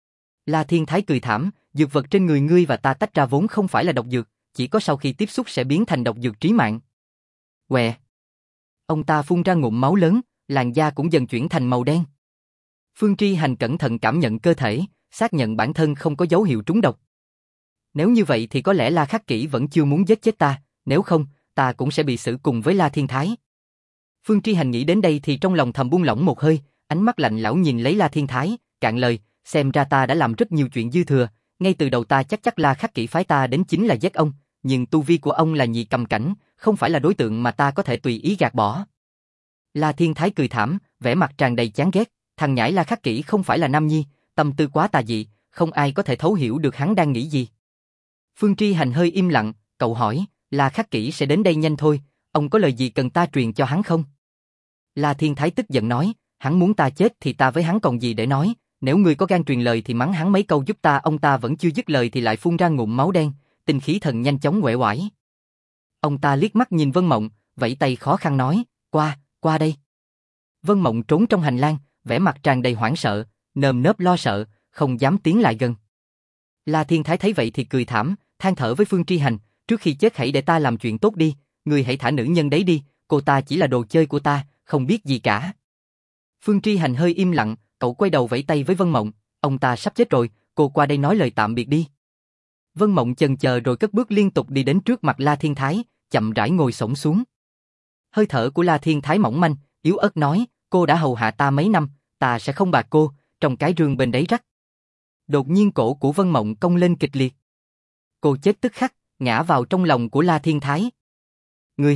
La Thiên Thái cười thảm, dược vật trên người ngươi và ta tách ra vốn không phải là độc dược, chỉ có sau khi tiếp xúc sẽ biến thành độc dược trí mạng. Quẹ. Ông ta phun ra ngụm máu lớn, làn da cũng dần chuyển thành màu đen. Phương Tri Hành cẩn thận cảm nhận cơ thể, xác nhận bản thân không có dấu hiệu trúng độc. Nếu như vậy thì có lẽ La Khắc Kỷ vẫn chưa muốn giết chết ta, nếu không, ta cũng sẽ bị xử cùng với La Thiên Thái. Phương Tri Hành nghĩ đến đây thì trong lòng thầm buông lỏng một hơi, ánh mắt lạnh lẽo nhìn lấy La Thiên Thái, cạn lời, xem ra ta đã làm rất nhiều chuyện dư thừa, ngay từ đầu ta chắc La Khắc Kỷ phái ta đến chính là giết ông, nhưng tu vi của ông là nhị cầm cảnh, không phải là đối tượng mà ta có thể tùy ý gạt bỏ. La Thiên Thái cười thảm, vẻ mặt tràn đầy chán ghét, thằng nhãi La Khắc Kỷ không phải là nam nhi, tâm tư quá tà dị, không ai có thể thấu hiểu được hắn đang nghĩ gì. Phương Tri Hành hơi im lặng, cậu hỏi, La Khắc Kỷ sẽ đến đây nhanh thôi, ông có lời gì cần ta truyền cho hắn không? La Thiên Thái tức giận nói, hắn muốn ta chết thì ta với hắn còn gì để nói, nếu ngươi có gan truyền lời thì mắng hắn mấy câu giúp ta, ông ta vẫn chưa dứt lời thì lại phun ra ngụm máu đen, tinh khí thần nhanh chóng uể oải. Ông ta liếc mắt nhìn Vân Mộng, vẫy tay khó khăn nói, qua đây. Vân Mộng trốn trong hành lang, vẻ mặt tràn đầy hoảng sợ, nơm nớp lo sợ, không dám tiến lại gần. La Thiên Thái thấy vậy thì cười thảm, than thở với Phương Tri Hành, trước khi chết hãy để ta làm chuyện tốt đi, ngươi hãy thả nữ nhân đấy đi, cô ta chỉ là đồ chơi của ta, không biết gì cả. Phương Tri Hành hơi im lặng, cậu quay đầu vẫy tay với Vân Mộng, ông ta sắp chết rồi, cô qua đây nói lời tạm biệt đi. Vân Mộng chần chờ rồi cất bước liên tục đi đến trước mặt La Thiên Thái, chậm rãi ngồi xổm xuống. Hơi thở của La Thiên Thái mỏng manh, yếu ớt nói, cô đã hầu hạ ta mấy năm, ta sẽ không bạc cô, trong cái rương bên đấy rắc. Đột nhiên cổ của Vân Mộng cong lên kịch liệt. Cô chết tức khắc, ngã vào trong lòng của La Thiên Thái. Ngươi!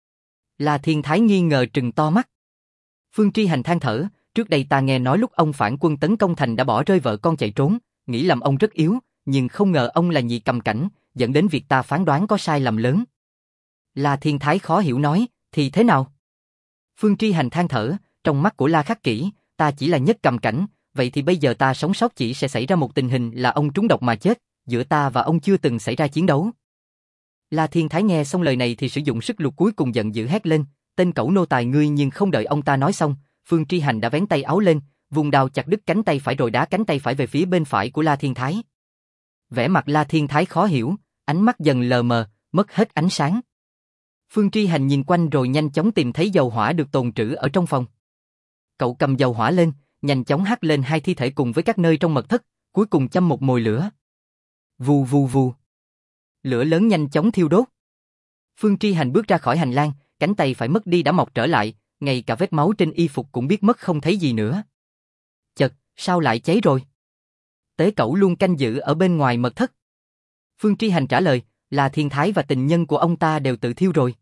La Thiên Thái nghi ngờ trừng to mắt. Phương Tri Hành than thở, trước đây ta nghe nói lúc ông phản quân tấn công thành đã bỏ rơi vợ con chạy trốn, nghĩ lầm ông rất yếu, nhưng không ngờ ông là nhị cầm cảnh, dẫn đến việc ta phán đoán có sai lầm lớn. La Thiên Thái khó hiểu nói, thì thế nào? Phương Tri Hành than thở, trong mắt của La Khắc Kỷ, ta chỉ là nhất cầm cảnh, vậy thì bây giờ ta sống sót chỉ sẽ xảy ra một tình hình là ông trúng độc mà chết, giữa ta và ông chưa từng xảy ra chiến đấu. La Thiên Thái nghe xong lời này thì sử dụng sức lực cuối cùng giận dữ hét lên, tên cẩu nô tài ngươi, nhưng không đợi ông ta nói xong, Phương Tri Hành đã vén tay áo lên, vùng đao chặt đứt cánh tay phải rồi đá cánh tay phải về phía bên phải của La Thiên Thái. Vẻ mặt La Thiên Thái khó hiểu, ánh mắt dần lờ mờ, mất hết ánh sáng. Phương Tri Hành nhìn quanh rồi nhanh chóng tìm thấy dầu hỏa được tồn trữ ở trong phòng. Cậu cầm dầu hỏa lên, nhanh chóng hắt lên hai thi thể cùng với các nơi trong mật thất, cuối cùng châm một mồi lửa. Vù vù vù. Lửa lớn nhanh chóng thiêu đốt. Phương Tri Hành bước ra khỏi hành lang, cánh tay phải mất đi đã mọc trở lại, ngay cả vết máu trên y phục cũng biết mất không thấy gì nữa. Chật, sao lại cháy rồi? Tế Cẩu luôn canh giữ ở bên ngoài mật thất. Phương Tri Hành trả lời, là Thiên Thái và tình nhân của ông ta đều tự thiêu rồi.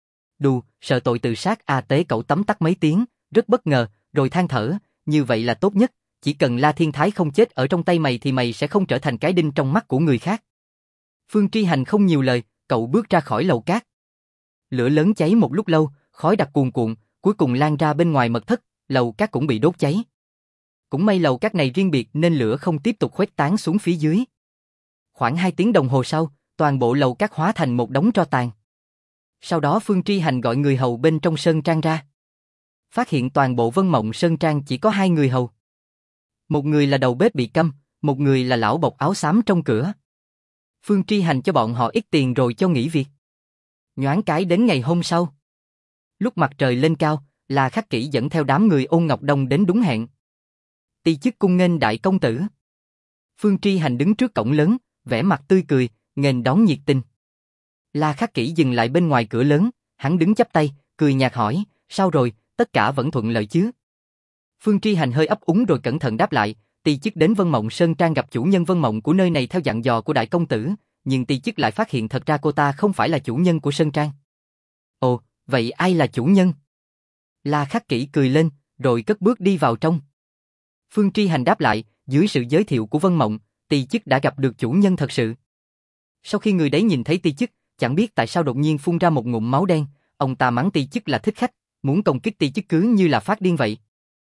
Đù, sợ tội tự sát à? Tế Cẩu tấm tắc mấy tiếng, rất bất ngờ, rồi than thở, như vậy là tốt nhất, chỉ cần La Thiên Thái không chết ở trong tay mày thì mày sẽ không trở thành cái đinh trong mắt của người khác. Phương Tri Hành không nhiều lời, cậu bước ra khỏi lầu cát. Lửa lớn cháy một lúc lâu, khói đặc cuồn cuộn, cuối cùng lan ra bên ngoài mật thất, lầu cát cũng bị đốt cháy. Cũng may lầu cát này riêng biệt nên lửa không tiếp tục khuếch tán xuống phía dưới. Khoảng 2 tiếng đồng hồ sau, toàn bộ lầu cát hóa thành một đống tro tàn. Sau đó Phương Tri Hành gọi người hầu bên trong sơn trang ra. Phát hiện toàn bộ Vân Mộng sơn trang chỉ có 2 người hầu. Một người là đầu bếp bị câm, một người là lão bộc áo xám trong cửa. Phương Tri Hành cho bọn họ ít tiền rồi cho nghỉ việc. Nhoáng cái đến ngày hôm sau. Lúc mặt trời lên cao, La Khắc Kỷ dẫn theo đám người Ôn Ngọc Đông đến đúng hẹn. Ti chức cung nghênh đại công tử. Phương Tri Hành đứng trước cổng lớn, vẻ mặt tươi cười, nghênh đón nhiệt tình. La Khắc Kỷ dừng lại bên ngoài cửa lớn, hắn đứng chắp tay, cười nhạt hỏi, sao rồi, tất cả vẫn thuận lợi chứ? Phương Tri Hành hơi ấp úng rồi cẩn thận đáp lại, Ti chức đến Vân Mộng sơn trang gặp chủ nhân Vân Mộng của nơi này theo dặn dò của đại công tử, nhưng Ti chức lại phát hiện thật ra cô ta không phải là chủ nhân của sơn trang. Ồ, vậy ai là chủ nhân? La Khắc Kỷ cười lên, rồi cất bước đi vào trong. Phương Tri Hành đáp lại, dưới sự giới thiệu của Vân Mộng, Ti chức đã gặp được chủ nhân thật sự. Sau khi người đấy nhìn thấy Ti chức, chẳng biết tại sao đột nhiên phun ra một ngụm máu đen, ông ta mắng Ti chức là thích khách, muốn công kích Ti chức cứ như là phát điên vậy.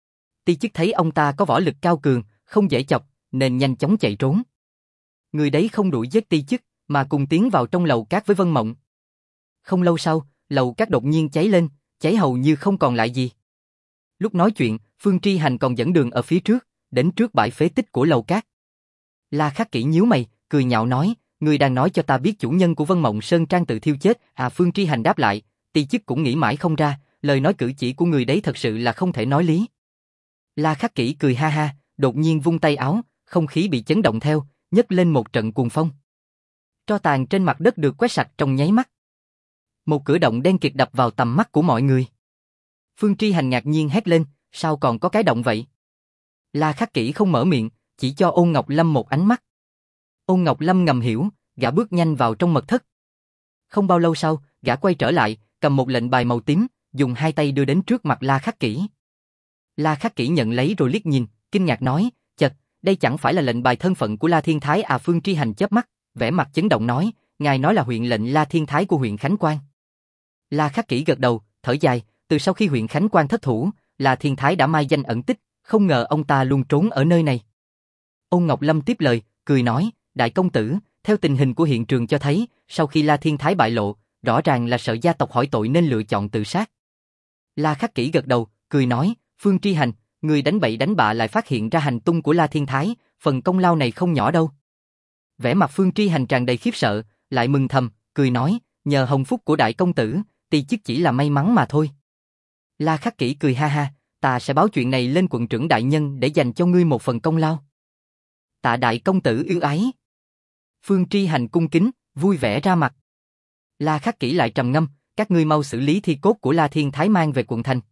Ti chức thấy ông ta có võ lực cao cường, không dễ chọc, nên nhanh chóng chạy trốn. Người đấy không đuổi giết Ti chức, mà cùng tiến vào trong lầu cát với Vân Mộng. Không lâu sau, lầu cát đột nhiên cháy lên, cháy hầu như không còn lại gì. Lúc nói chuyện, Phương Tri Hành còn dẫn đường ở phía trước, đến trước bãi phế tích của lầu cát. La Khắc Kỷ nhíu mày, cười nhạo nói, người đang nói cho ta biết chủ nhân của Vân Mộng sơn trang tự thiêu chết à? Phương Tri Hành đáp lại, Ti chức cũng nghĩ mãi không ra, lời nói cử chỉ của người đấy thật sự là không thể nói lý. La Khắc Kỷ cười ha ha, đột nhiên vung tay áo, không khí bị chấn động theo, nhấc lên một trận cuồng phong. Tro tàn trên mặt đất được quét sạch trong nháy mắt. Một cửa động đen kịt đập vào tầm mắt của mọi người. Phương Tri Hành ngạc nhiên hét lên, sao còn có cái động vậy? La Khắc Kỷ không mở miệng, chỉ cho Ôn Ngọc Lâm một ánh mắt. Ôn Ngọc Lâm ngầm hiểu, gã bước nhanh vào trong mật thất. Không bao lâu sau, gã quay trở lại, cầm một lệnh bài màu tím, dùng hai tay đưa đến trước mặt La Khắc Kỷ. La Khắc Kỷ nhận lấy rồi liếc nhìn, kinh ngạc nói, chật, đây chẳng phải là lệnh bài thân phận của La Thiên Thái à? Phương Tri Hành chớp mắt, vẻ mặt chấn động nói, ngài nói là huyện lệnh La Thiên Thái của huyện Khánh Quang. La Khắc Kỷ gật đầu, thở dài, từ sau khi huyện Khánh Quang thất thủ, La Thiên Thái đã mai danh ẩn tích, không ngờ ông ta luôn trốn ở nơi này. Ôn Ngọc Lâm tiếp lời, cười nói, đại công tử, theo tình hình của hiện trường cho thấy, sau khi La Thiên Thái bại lộ, rõ ràng là sợ gia tộc hỏi tội nên lựa chọn tự sát. La Khắc Kỷ gật đầu, cười nói, Phương Tri Hành, người đánh bậy đánh bạ lại phát hiện ra hành tung của La Thiên Thái, phần công lao này không nhỏ đâu. Vẻ mặt Phương Tri Hành tràn đầy khiếp sợ, lại mừng thầm, cười nói, nhờ hồng phúc của đại công tử, ti chức chỉ là may mắn mà thôi. La Khắc Kỷ cười ha ha, ta sẽ báo chuyện này lên quận trưởng đại nhân để dành cho ngươi một phần công lao. Tạ đại công tử ưu ái. Phương Tri Hành cung kính, vui vẻ ra mặt. La Khắc Kỷ lại trầm ngâm, các ngươi mau xử lý thi cốt của La Thiên Thái mang về quận thành.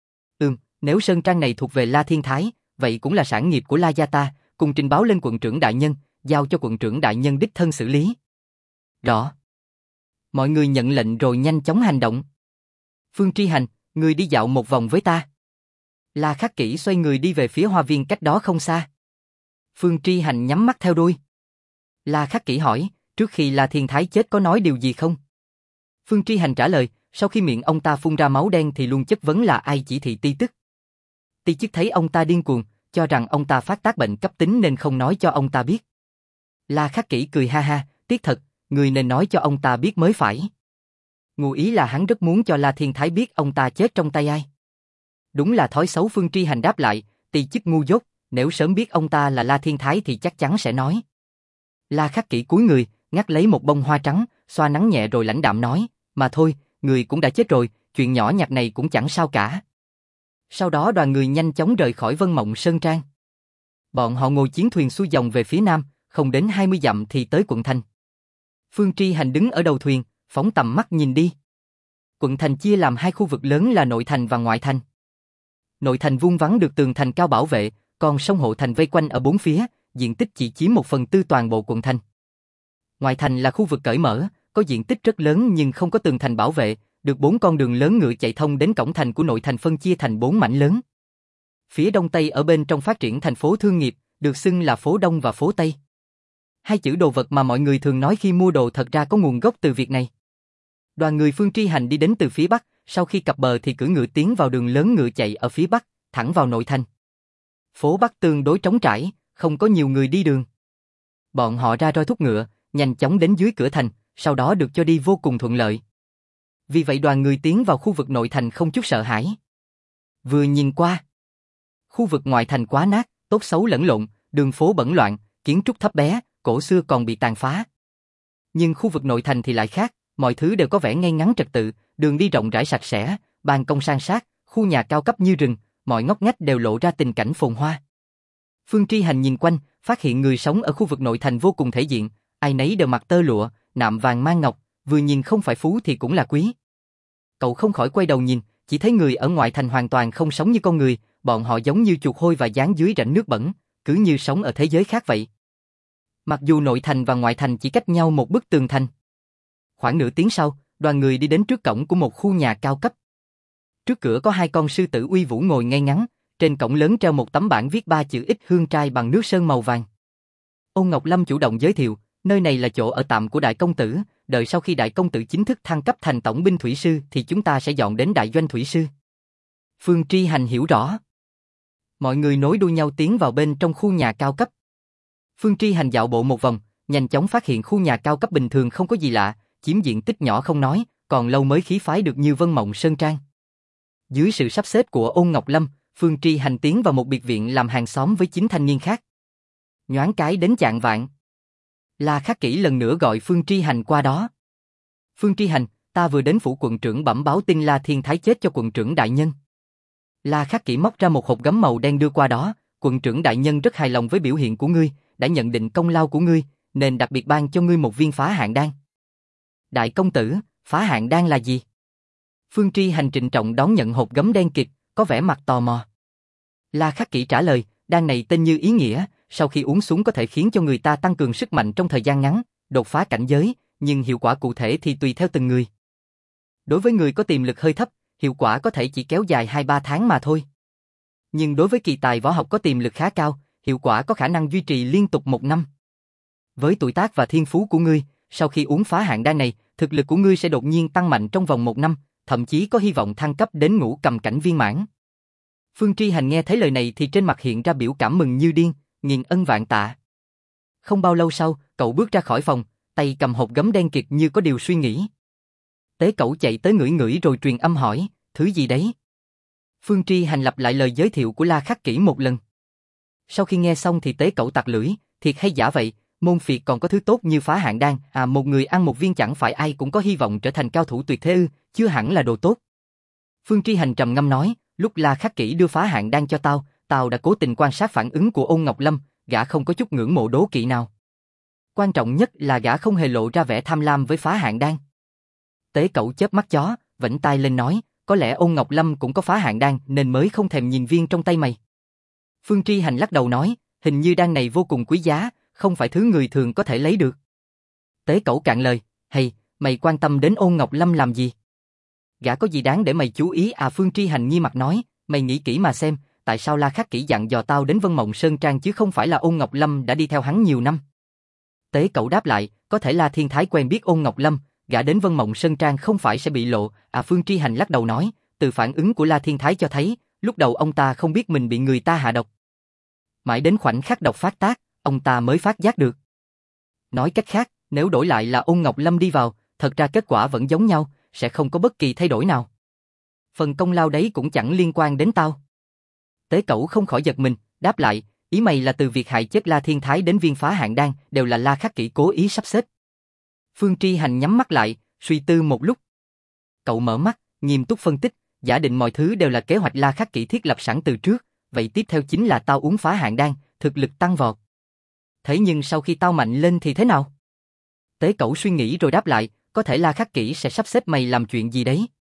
Nếu sơn trang này thuộc về La Thiên Thái, vậy cũng là sản nghiệp của La gia ta, cùng trình báo lên quận trưởng đại nhân, giao cho quận trưởng đại nhân đích thân xử lý. Rõ. Mọi người nhận lệnh rồi nhanh chóng hành động. Phương Tri Hành, người đi dạo một vòng với ta. La Khắc Kỷ xoay người đi về phía hoa viên cách đó không xa. Phương Tri Hành nhắm mắt theo đuôi. La Khắc Kỷ hỏi, trước khi La Thiên Thái chết có nói điều gì không? Phương Tri Hành trả lời, sau khi miệng ông ta phun ra máu đen thì luôn chất vấn là ai chỉ thị ti tức. Ti chức thấy ông ta điên cuồng, cho rằng ông ta phát tác bệnh cấp tính nên không nói cho ông ta biết. La Khắc Kỷ cười ha ha, tiếc thật, người nên nói cho ông ta biết mới phải. Ngụ ý là hắn rất muốn cho La Thiên Thái biết ông ta chết trong tay ai. Đúng là thói xấu. Phương Tri Hành đáp lại, ti chức ngu dốt, nếu sớm biết ông ta là La Thiên Thái thì chắc chắn sẽ nói. La Khắc Kỷ cúi người, ngắt lấy một bông hoa trắng, xoa nắng nhẹ rồi lãnh đạm nói, mà thôi, người cũng đã chết rồi, chuyện nhỏ nhặt này cũng chẳng sao cả. Sau đó đoàn người nhanh chóng rời khỏi Vân Mộng Sơn Trang. Bọn họ ngồi chiến thuyền xuôi dòng về phía nam, không đến 20 dặm thì tới quận thành. Phương Tri Hành đứng ở đầu thuyền, phóng tầm mắt nhìn đi. Quận thành chia làm hai khu vực lớn là nội thành và ngoại thành. Nội thành vuông vắn được tường thành cao bảo vệ, còn sông hộ thành vây quanh ở bốn phía, diện tích chỉ chiếm 1/4 toàn bộ quận thành. Ngoại thành là khu vực cởi mở, có diện tích rất lớn nhưng không có tường thành bảo vệ, được 4 con đường lớn ngựa chạy thông đến cổng thành của nội thành phân chia thành 4 mảnh lớn. Phía đông tây ở bên trong phát triển thành phố thương nghiệp, được xưng là phố Đông và phố Tây. Hai chữ đồ vật mà mọi người thường nói khi mua đồ thật ra có nguồn gốc từ việc này. Đoàn người Phương Tri Hành đi đến từ phía bắc, sau khi cập bờ thì cưỡi ngựa tiến vào đường lớn ngựa chạy ở phía bắc, thẳng vào nội thành. Phố Bắc tương đối trống trải, không có nhiều người đi đường. Bọn họ ra roi thúc ngựa, nhanh chóng đến dưới cửa thành, sau đó được cho đi vô cùng thuận lợi. Vì vậy đoàn người tiến vào khu vực nội thành không chút sợ hãi. Vừa nhìn qua, khu vực ngoại thành quá nát, tốt xấu lẫn lộn, đường phố bẩn loạn, kiến trúc thấp bé, cổ xưa còn bị tàn phá. Nhưng khu vực nội thành thì lại khác, mọi thứ đều có vẻ ngay ngắn trật tự, đường đi rộng rãi sạch sẽ, ban công san sát, khu nhà cao cấp như rừng, mọi ngóc ngách đều lộ ra tình cảnh phồn hoa. Phương Tri Hành nhìn quanh, phát hiện người sống ở khu vực nội thành vô cùng thể diện, ai nấy đều mặc tơ lụa, nạm vàng mang ngọc, vừa nhìn không phải phú thì cũng là quý. Cậu không khỏi quay đầu nhìn, chỉ thấy người ở ngoại thành hoàn toàn không sống như con người, bọn họ giống như chuột hôi và dán dưới rãnh nước bẩn, cứ như sống ở thế giới khác vậy. Mặc dù nội thành và ngoại thành chỉ cách nhau một bức tường thành. Khoảng nửa tiếng sau, đoàn người đi đến trước cổng của một khu nhà cao cấp. Trước cửa có hai con sư tử uy vũ ngồi ngay ngắn, trên cổng lớn treo một tấm bảng viết 3 chữ X Hương Trai bằng nước sơn màu vàng. Ôn Ngọc Lâm chủ động giới thiệu, nơi này là chỗ ở tạm của đại công tử, đợi sau khi đại công tử chính thức thăng cấp thành tổng binh thủy sư thì chúng ta sẽ dọn đến đại doanh thủy sư. Phương Tri Hành hiểu rõ. Mọi người nối đuôi nhau tiến vào bên trong khu nhà cao cấp. Phương Tri Hành dạo bộ một vòng, nhanh chóng phát hiện khu nhà cao cấp bình thường không có gì lạ, chiếm diện tích nhỏ không nói, còn lâu mới khí phái được như Vân Mộng Sơn Trang. Dưới sự sắp xếp của Ôn Ngọc Lâm, Phương Tri Hành tiến vào một biệt viện làm hàng xóm với 9 thanh niên khác. Nhoáng cái đến chạng vạng. La Khắc Kỷ lần nữa gọi Phương Tri Hành qua đó. Phương Tri Hành, ta vừa đến phủ quận trưởng bẩm báo tin La Thiên Thái chết cho quận trưởng đại nhân. La Khắc Kỷ móc ra một hộp gấm màu đen đưa qua đó, quận trưởng đại nhân rất hài lòng với biểu hiện của ngươi, đã nhận định công lao của ngươi, nên đặc biệt ban cho ngươi một viên phá hạn đan. Đại công tử, phá hạn đan là gì? Phương Tri Hành trịnh trọng đón nhận hộp gấm đen kịt, có vẻ mặt tò mò. La Khắc Kỷ trả lời, đan này tên như ý nghĩa, sau khi uống xuống có thể khiến cho người ta tăng cường sức mạnh trong thời gian ngắn, đột phá cảnh giới, nhưng hiệu quả cụ thể thì tùy theo từng người. Đối với người có tiềm lực hơi thấp, hiệu quả có thể chỉ kéo dài 2-3 tháng mà thôi. Nhưng đối với kỳ tài võ học có tiềm lực khá cao, hiệu quả có khả năng duy trì liên tục 1 năm. Với tuổi tác và thiên phú của ngươi, sau khi uống phá hạn đan này, thực lực của ngươi sẽ đột nhiên tăng mạnh trong vòng 1 năm, thậm chí có hy vọng thăng cấp đến ngũ cầm cảnh viên mãn. Phương Tri Hành nghe thấy lời này thì trên mặt hiện ra biểu cảm mừng như điên, nghìn ân vạn tạ. Không bao lâu sau, cậu bước ra khỏi phòng, tay cầm hộp gấm đen kịt như có điều suy nghĩ. Tế Cẩu chạy tới ngửi ngửi rồi truyền âm hỏi, thứ gì đấy? Phương Tri Hành lặp lại lời giới thiệu của La Khắc Kỷ một lần. Sau khi nghe xong thì Tế Cẩu tặc lưỡi, thiệt hay giả vậy, môn phiệt còn có thứ tốt như phá hạn đan, một người ăn một viên chẳng phải ai cũng có hy vọng trở thành cao thủ tuyệt thế ư, chưa hẳn là đồ tốt. Phương Tri Hành trầm ngâm nói, lúc La Khắc Kỷ đưa phá hạn đan cho tao đã cố tình quan sát phản ứng của Ôn Ngọc Lâm, gã không có chút ngưỡng mộ đố kỵ nào. Quan trọng nhất là gã không hề lộ ra vẻ tham lam với phá hạn đan. Tế Cẩu chớp mắt chó, vẫy tay lên nói, có lẽ Ôn Ngọc Lâm cũng có phá hạn đan nên mới không thèm nhìn viên trong tay mày. Phương Tri Hành lắc đầu nói, hình như đan này vô cùng quý giá, không phải thứ người thường có thể lấy được. Tế Cẩu cạn lời, hay, mày quan tâm đến Ôn Ngọc Lâm làm gì? Gã có gì đáng để mày chú ý à? Phương Tri Hành nghi mặt nói, mày nghĩ kỹ mà xem, tại sao La Khắc Kỷ dặn dò tao đến Vân Mộng Sơn Trang chứ không phải là Ôn Ngọc Lâm đã đi theo hắn nhiều năm? Tế Cẩu đáp lại, có thể La Thiên Thái quen biết Ôn Ngọc Lâm, gã đến Vân Mộng Sơn Trang không phải sẽ bị lộ, Phương Tri Hành lắc đầu nói, từ phản ứng của La Thiên Thái cho thấy, lúc đầu ông ta không biết mình bị người ta hạ độc. Mãi đến khoảnh khắc độc phát tác, ông ta mới phát giác được. Nói cách khác, nếu đổi lại là Ôn Ngọc Lâm đi vào, thật ra kết quả vẫn giống nhau, sẽ không có bất kỳ thay đổi nào. Phần công lao đấy cũng chẳng liên quan đến tao. Tế Cẩu không khỏi giật mình, đáp lại, ý mày là từ việc hại chết La Thiên Thái đến viên phá hạn đan, đều là La Khắc Kỷ cố ý sắp xếp. Phương Tri Hành nhắm mắt lại, suy tư một lúc. Cậu mở mắt, nghiêm túc phân tích, giả định mọi thứ đều là kế hoạch La Khắc Kỷ thiết lập sẵn từ trước, vậy tiếp theo chính là tao uống phá hạn đan, thực lực tăng vọt. Thế nhưng sau khi tao mạnh lên thì thế nào? Tế Cẩu suy nghĩ rồi đáp lại, có thể La Khắc Kỷ sẽ sắp xếp mày làm chuyện gì đấy.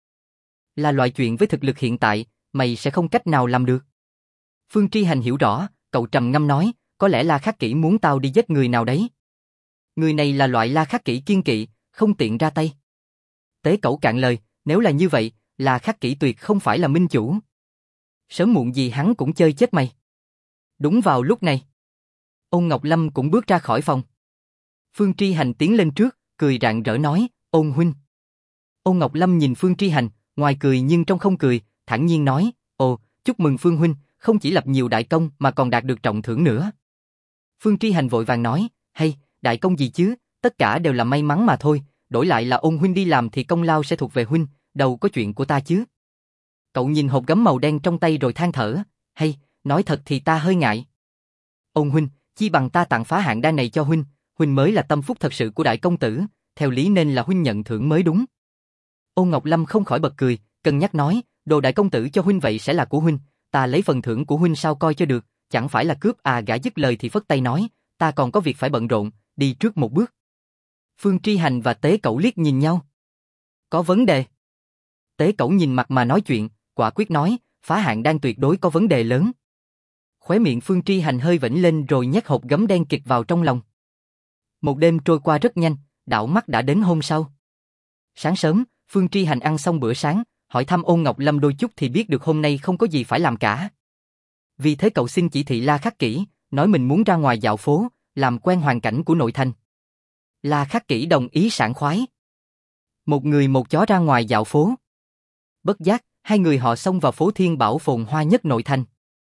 Là loại chuyện với thực lực hiện tại, mày sẽ không cách nào làm được. Phương Tri Hành hiểu rõ, cậu trầm ngâm nói, có lẽ La Khắc Kỷ muốn tao đi giết người nào đấy. Người này là loại La Khắc Kỷ kiêng kỵ, không tiện ra tay. Tế Cẩu cạn lời, nếu là như vậy, La Khắc Kỷ tuyệt không phải là minh chủ. Sớm muộn gì hắn cũng chơi chết mày. Đúng vào lúc này, Ôn Ngọc Lâm cũng bước ra khỏi phòng. Phương Tri Hành tiến lên trước, cười rạng rỡ nói, Ôn huynh. Ôn Ngọc Lâm nhìn Phương Tri Hành, ngoài cười nhưng trong không cười, thản nhiên nói, ồ, chúc mừng Phương huynh, không chỉ lập nhiều đại công mà còn đạt được trọng thưởng nữa. Phương Tri Hành vội vàng nói, hay, đại công gì chứ, tất cả đều là may mắn mà thôi, đổi lại là Ôn huynh đi làm thì công lao sẽ thuộc về huynh, đâu có chuyện của ta chứ. Cậu nhìn hộp gấm màu đen trong tay rồi than thở, hay, nói thật thì ta hơi ngại. Ôn huynh, chi bằng ta tặng phá hạn đan này cho huynh, huynh mới là tâm phúc thật sự của đại công tử, theo lý nên là huynh nhận thưởng mới đúng. Ôn Ngọc Lâm không khỏi bật cười, cân nhắc nói, đồ đại công tử cho huynh vậy sẽ là của huynh, ta lấy phần thưởng của huynh sao coi cho được, chẳng phải là cướp à? Gã dứt lời thì phất tay nói, ta còn có việc phải bận rộn, đi trước một bước. Phương Tri Hành và Tế Cẩu liếc nhìn nhau. Có vấn đề. Tế Cẩu nhìn mặt mà nói chuyện, quả quyết nói, phá hạn đan tuyệt đối có vấn đề lớn. Khóe miệng Phương Tri Hành hơi vểnh lên rồi nhét hộp gấm đen kịt vào trong lòng. Một đêm trôi qua rất nhanh, đảo mắt đã đến hôm sau. Sáng sớm, Phương Tri Hành ăn xong bữa sáng, hỏi thăm Ôn Ngọc Lâm đôi chút thì biết được hôm nay không có gì phải làm cả. Vì thế cậu xin chỉ thị La Khắc Kỷ, nói mình muốn ra ngoài dạo phố, làm quen hoàn cảnh của nội thành. La Khắc Kỷ đồng ý sảng khoái. Một người một chó ra ngoài dạo phố. Bất giác, hai người họ xông vào phố Thiên Bảo phồn hoa nhất nội thành.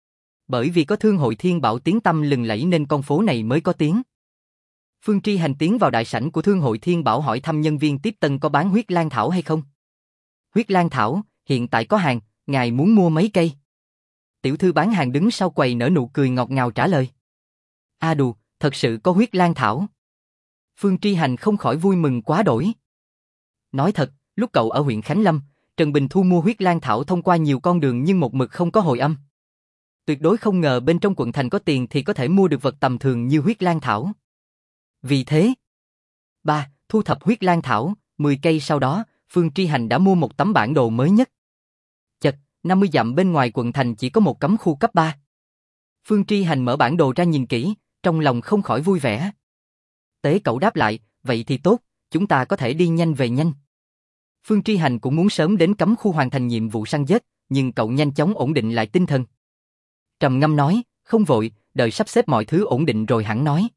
Bởi vì có thương hội Thiên Bảo tiếng tăm lừng lẫy nên con phố này mới có tiếng. Phương Tri Hành tiến vào đại sảnh của thương hội Thiên Bảo hỏi thăm nhân viên tiếp tân có bán huyết lan thảo hay không. Huyết lan thảo, hiện tại có hàng, ngài muốn mua mấy cây? Tiểu thư bán hàng đứng sau quầy nở nụ cười ngọt ngào trả lời. Đù, thật sự có huyết lan thảo. Phương Tri Hành không khỏi vui mừng quá đổi. Nói thật, Lúc cậu ở huyện Khánh Lâm, Trần Bình thu mua huyết lang thảo thông qua nhiều con đường nhưng một mực không có hồi âm. Tuyệt đối không ngờ bên trong quận thành có tiền thì có thể mua được vật tầm thường như huyết lang thảo. Vì thế, 3. Thu thập huyết lang thảo, 10 cây sau đó, Phương Tri Hành đã mua một tấm bản đồ mới nhất. Chật, 50 dặm bên ngoài quận thành chỉ có một cấm khu cấp 3. Phương Tri Hành mở bản đồ ra nhìn kỹ, trong lòng không khỏi vui vẻ. Tế Cẩu đáp lại, vậy thì tốt, chúng ta có thể đi nhanh về nhanh. Phương Tri Hành cũng muốn sớm đến cấm khu hoàn thành nhiệm vụ săn giết, nhưng cậu nhanh chóng ổn định lại tinh thần. Trầm ngâm nói, không vội, đợi sắp xếp mọi thứ ổn định rồi hẳn nói.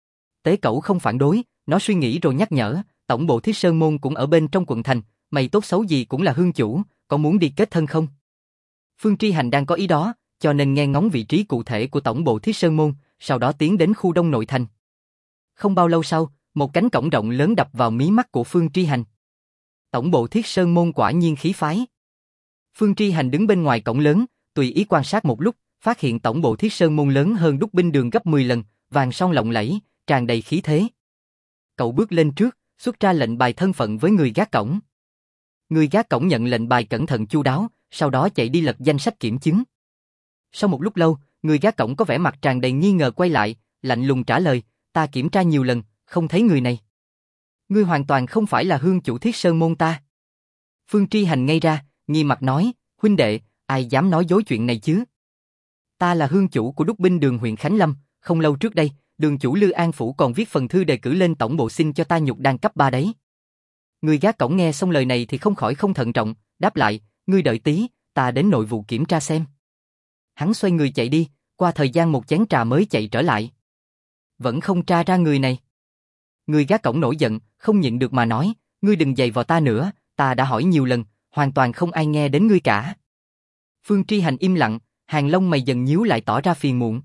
Tế Cẩu không phản đối, nó suy nghĩ rồi nhắc nhở, tổng bộ Thiết Sơn Môn cũng ở bên trong quận thành, mày tốt xấu gì cũng là hương chủ, có muốn đi kết thân không? Phương Tri Hành đang có ý đó, cho nên nghe ngóng vị trí cụ thể của tổng bộ Thiết Sơn Môn, sau đó tiến đến khu đông nội thành. Không bao lâu sau, một cánh cổng rộng lớn đập vào mí mắt của Phương Tri Hành. Tổng bộ Thiết Sơn Môn quả nhiên khí phái. Phương Tri Hành đứng bên ngoài cổng lớn, tùy ý quan sát một lúc, phát hiện tổng bộ Thiết Sơn Môn lớn hơn Đúc Binh Đường gấp 10 lần, vàng son lộng lẫy, tràn đầy khí thế. Cậu bước lên trước, xuất ra lệnh bài thân phận với người gác cổng. Người gác cổng nhận lệnh bài cẩn thận chu đáo, sau đó chạy đi lật danh sách kiểm chứng. Sau một lúc lâu, người gác cổng có vẻ mặt tràn đầy nghi ngờ quay lại, lạnh lùng trả lời, ta kiểm tra nhiều lần, không thấy người này. Ngươi hoàn toàn không phải là hương chủ Thiết Sơn Môn ta. Phương Tri Hành ngây ra, nghi mặt nói, huynh đệ, ai dám nói dối chuyện này chứ? Ta là hương chủ của Đúc Binh Đường huyện Khánh Lâm, không lâu trước đây, đường chủ Lư An Phủ còn viết phần thư đề cử lên tổng bộ xin cho ta nhục đan cấp 3 đấy. Người gác cổng nghe xong lời này thì không khỏi không thận trọng, đáp lại, ngươi đợi tí, ta đến nội vụ kiểm tra xem. Hắn xoay người chạy đi, qua thời gian một chén trà mới chạy trở lại. Vẫn không tra ra người này. Người gác cổng nổi giận, không nhịn được mà nói, ngươi đừng giày vào ta nữa, ta đã hỏi nhiều lần, hoàn toàn không ai nghe đến ngươi cả. Phương Tri Hành im lặng, hàng lông mày dần nhíu lại tỏ ra phiền muộn.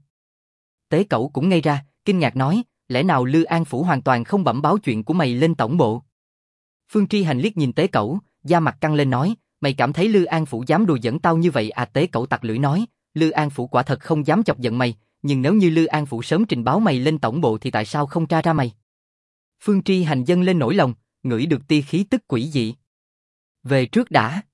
Tế Cẩu cũng ngây ra, kinh ngạc nói, lẽ nào Lư An Phủ hoàn toàn không bẩm báo chuyện của mày lên tổng bộ? Phương Tri Hành liếc nhìn Tế Cẩu, da mặt căng lên nói, mày cảm thấy Lư An Phủ dám đùa giỡn tao như vậy à? Tế Cẩu tặc lưỡi nói, Lư An Phủ quả thật không dám chọc giận mày, nhưng nếu như Lư An Phủ sớm trình báo mày lên tổng bộ thì tại sao không tra ra mày? Phương Tri Hành dâng lên nỗi lòng, ngửi được tia khí tức quỷ dị. Về trước đã.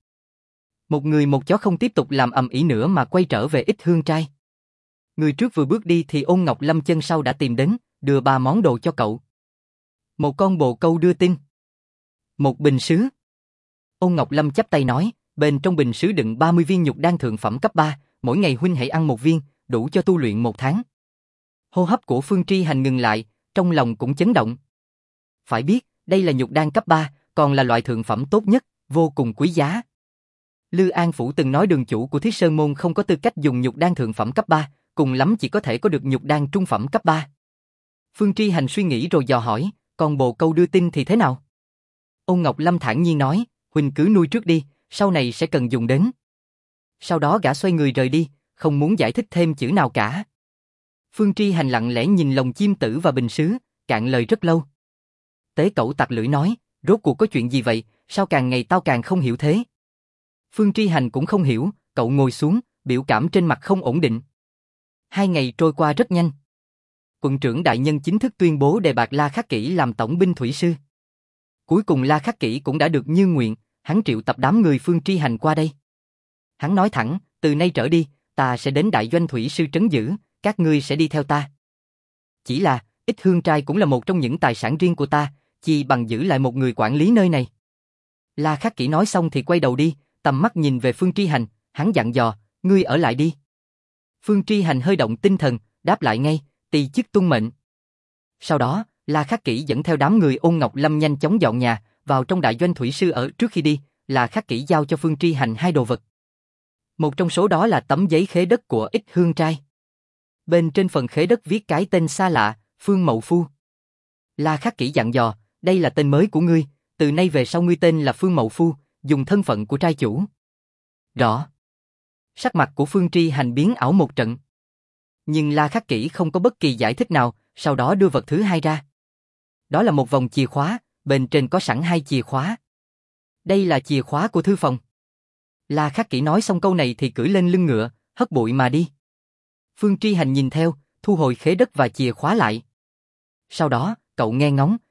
Một người một chó không tiếp tục làm ầm ĩ nữa mà quay trở về Ích Hương Trai. Người trước vừa bước đi thì Ôn Ngọc Lâm chân sau đã tìm đến, đưa 3 món đồ cho cậu. Một con bồ câu đưa tin. Một bình sứ. Ôn Ngọc Lâm chắp tay nói, bên trong bình sứ đựng 30 viên nhục đan thượng phẩm cấp 3, mỗi ngày huynh hãy ăn một viên, đủ cho tu luyện 1 tháng. Hô hấp của Phương Tri Hành ngừng lại, trong lòng cũng chấn động. Phải biết, đây là nhục đan cấp 3, còn là loại thượng phẩm tốt nhất, vô cùng quý giá. Lư An Phủ từng nói đường chủ của Thiết Sơn Môn không có tư cách dùng nhục đan thượng phẩm cấp 3, cùng lắm chỉ có thể có được nhục đan trung phẩm cấp 3. Phương Tri Hành suy nghĩ rồi dò hỏi, còn bồ câu đưa tin thì thế nào? Ôn Ngọc Lâm thản nhiên nói, huynh cứ nuôi trước đi, sau này sẽ cần dùng đến. Sau đó gã xoay người rời đi, không muốn giải thích thêm chữ nào cả. Phương Tri Hành lặng lẽ nhìn lồng chim tử và bình sứ, cạn lời rất lâu. Tế Cẩu tặc lưỡi nói, rốt cuộc có chuyện gì vậy, sao càng ngày tao càng không hiểu thế? Phương Tri Hành cũng không hiểu, cậu ngồi xuống, biểu cảm trên mặt không ổn định. 2 ngày trôi qua rất nhanh. Quận trưởng đại nhân chính thức tuyên bố đề bạt La Khắc Kỷ làm tổng binh thủy sư. Cuối cùng La Khắc Kỷ cũng đã được như nguyện, hắn triệu tập đám người Phương Tri Hành qua đây. Hắn nói thẳng, từ nay trở đi, ta sẽ đến đại doanh thủy sư trấn giữ, các ngươi sẽ đi theo ta. Chỉ là, Ích Hương Trai cũng là một trong những tài sản riêng của ta, chi bằng giữ lại một người quản lý nơi này. La Khắc Kỷ nói xong thì quay đầu đi, tầm mắt nhìn về Phương Tri Hành, hắn dặn dò, ngươi ở lại đi. Phương Tri Hành hơi động tinh thần, đáp lại ngay, tỳ chức tuân mệnh. Sau đó, La Khắc Kỷ dẫn theo đám người Ôn Ngọc Lâm nhanh chóng dọn nhà, vào trong đại doanh thủy sư ở. Trước khi đi, La Khắc Kỷ giao cho Phương Tri Hành 2 đồ vật. Một trong số đó là tấm giấy khế đất của Ích Hương Trai. Bên trên phần khế đất viết cái tên xa lạ, Phương Mậu Phu. La Khắc Kỷ dặn dò, đây là tên mới của ngươi, từ nay về sau ngươi tên là Phương Mậu Phu, dùng thân phận của trai chủ. Rõ. Sắc mặt của Phương Tri Hành biến ảo một trận. Nhưng La Khắc Kỷ không có bất kỳ giải thích nào, sau đó đưa vật thứ 2 ra. Đó là một vòng chìa khóa, bên trên có sẵn 2 chìa khóa. Đây là chìa khóa của thư phòng. La Khắc Kỷ nói xong câu này thì cưỡi lên lưng ngựa, hất bụi mà đi. Phương Tri Hành nhìn theo, thu hồi khế đất và chìa khóa lại. Sau đó, cậu nghe ngóng,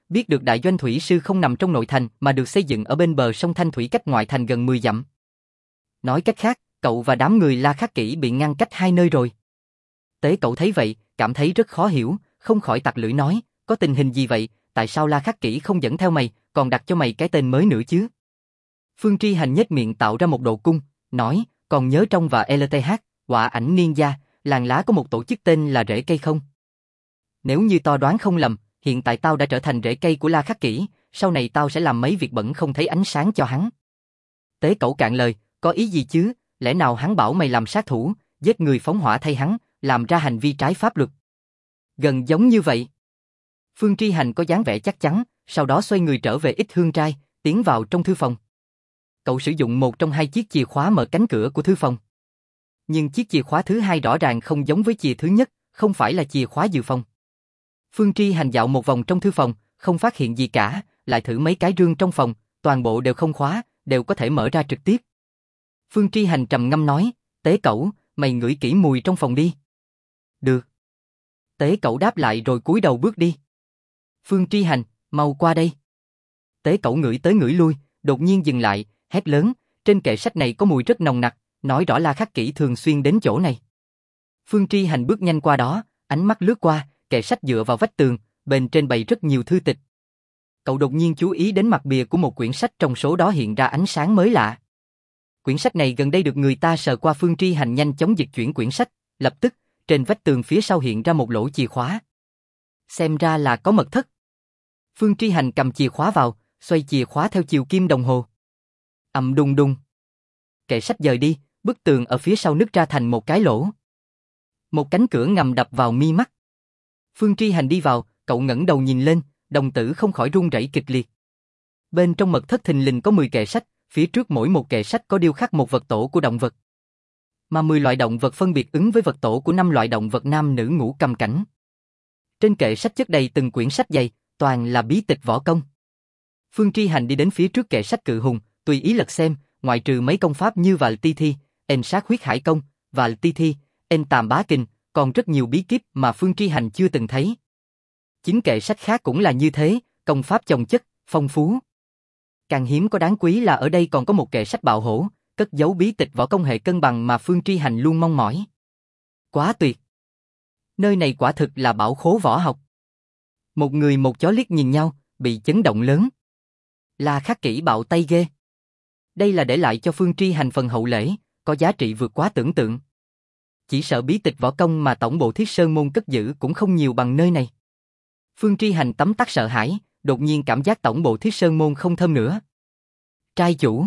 biết được đại doanh thủy sư không nằm trong nội thành mà được xây dựng ở bên bờ sông Thanh Thủy cách ngoại thành gần 10 dặm. Nói cách khác, cậu và đám người La Khắc Kỷ bị ngăn cách hai nơi rồi. Tế Cẩu thấy vậy, cảm thấy rất khó hiểu, không khỏi tặc lưỡi nói, có tình hình gì vậy, tại sao La Khắc Kỷ không dẫn theo mày, còn đặt cho mày cái tên mới nữa chứ? Phương Tri Hành nhếch miệng tạo ra một độ cung, nói, còn nhớ trong và LTH, Họa Ảnh Niên Gia, làng lá có một tổ chức tên là Rễ Cây không? Nếu như tao đoán không lầm, hiện tại tao đã trở thành rễ cây của La Khắc Kỷ, sau này tao sẽ làm mấy việc bẩn không thấy ánh sáng cho hắn. Tế Cẩu cạn lời, có ý gì chứ, lẽ nào hắn bảo mày làm sát thủ, giết người phóng hỏa thay hắn, làm ra hành vi trái pháp luật? Gần giống như vậy. Phương Tri Hành có dáng vẻ chắc chắn, sau đó xoay người trở về Ích Hương Trai, tiến vào trong thư phòng. Cậu sử dụng một trong hai chiếc chìa khóa mở cánh cửa của thư phòng. Nhưng chiếc chìa khóa thứ hai rõ ràng không giống với chìa thứ nhất, không phải là chìa khóa dự phòng. Phương Tri Hành dạo một vòng trong thư phòng, không phát hiện gì cả, lại thử mấy cái rương trong phòng, toàn bộ đều không khóa, đều có thể mở ra trực tiếp. Phương Tri Hành trầm ngâm nói, Tế Cẩu, mày ngửi kỹ mùi trong phòng đi. Được. Tế Cẩu đáp lại rồi cúi đầu bước đi. Phương Tri Hành, mau qua đây. Tế Cẩu ngửi tới ngửi lui, đột nhiên dừng lại, hét lớn, trên kệ sách này có mùi rất nồng nặc, nói rõ La Khắc Kỷ thường xuyên đến chỗ này. Phương Tri Hành bước nhanh qua đó, ánh mắt lướt qua, kệ sách dựa vào vách tường, bên trên bày rất nhiều thư tịch. Cậu đột nhiên chú ý đến mặt bìa của một quyển sách, trong số đó hiện ra ánh sáng mới lạ. Quyển sách này gần đây được người ta sờ qua. Phương Tri Hành nhanh chóng dịch chuyển quyển sách, lập tức, trên vách tường phía sau hiện ra một lỗ chìa khóa. Xem ra là có mật thất. Phương Tri Hành cầm chìa khóa vào, xoay chìa khóa theo chiều kim đồng hồ. Ầm đùng đùng. Kệ sách dời đi, bức tường ở phía sau nứt ra thành một cái lỗ. Một cánh cửa ngầm đập vào mi mắt. Phương Tri Hành đi vào, cậu ngẩng đầu nhìn lên, đồng tử không khỏi run rẩy kịch liệt. Bên trong mật thất thình lình có 10 kệ sách, phía trước mỗi một kệ sách có điêu khắc một vật tổ của động vật. Mà 10 loại động vật phân biệt ứng với vật tổ của 5 loại động vật nam nữ ngũ cầm cảnh. Trên kệ sách chất đầy từng quyển sách dày, toàn là bí tịch võ công. Phương Tri Hành đi đến phía trước kệ sách cự hùng, tùy ý lật xem, ngoại trừ mấy công pháp như Vạn Ti Thi, En Sát Huyết Hải Công, Vạn Ti Thi, En Tàm Bá Kình, còn rất nhiều bí kíp mà Phương Tri Hành chưa từng thấy. Chính kệ sách khác cũng là như thế, công pháp chồng chất, phong phú. Càng hiếm có đáng quý là ở đây còn có một kệ sách bạo hổ, cất giấu bí tịch võ công hệ cân bằng mà Phương Tri Hành luôn mong mỏi. Quá tuyệt! Nơi này quả thực là bảo khố võ học. Một người một chó liếc nhìn nhau, bị chấn động lớn. La Khắc Kỷ bạo tay ghê. Đây là để lại cho Phương Tri Hành phần hậu lễ, có giá trị vượt quá tưởng tượng. Chỉ sợ bí tịch võ công mà tổng bộ Thiết Sơn môn cất giữ cũng không nhiều bằng nơi này. Phương Tri Hành tấm tắc sợ hãi, đột nhiên cảm giác tổng bộ Thiết Sơn môn không thơm nữa. Trai chủ.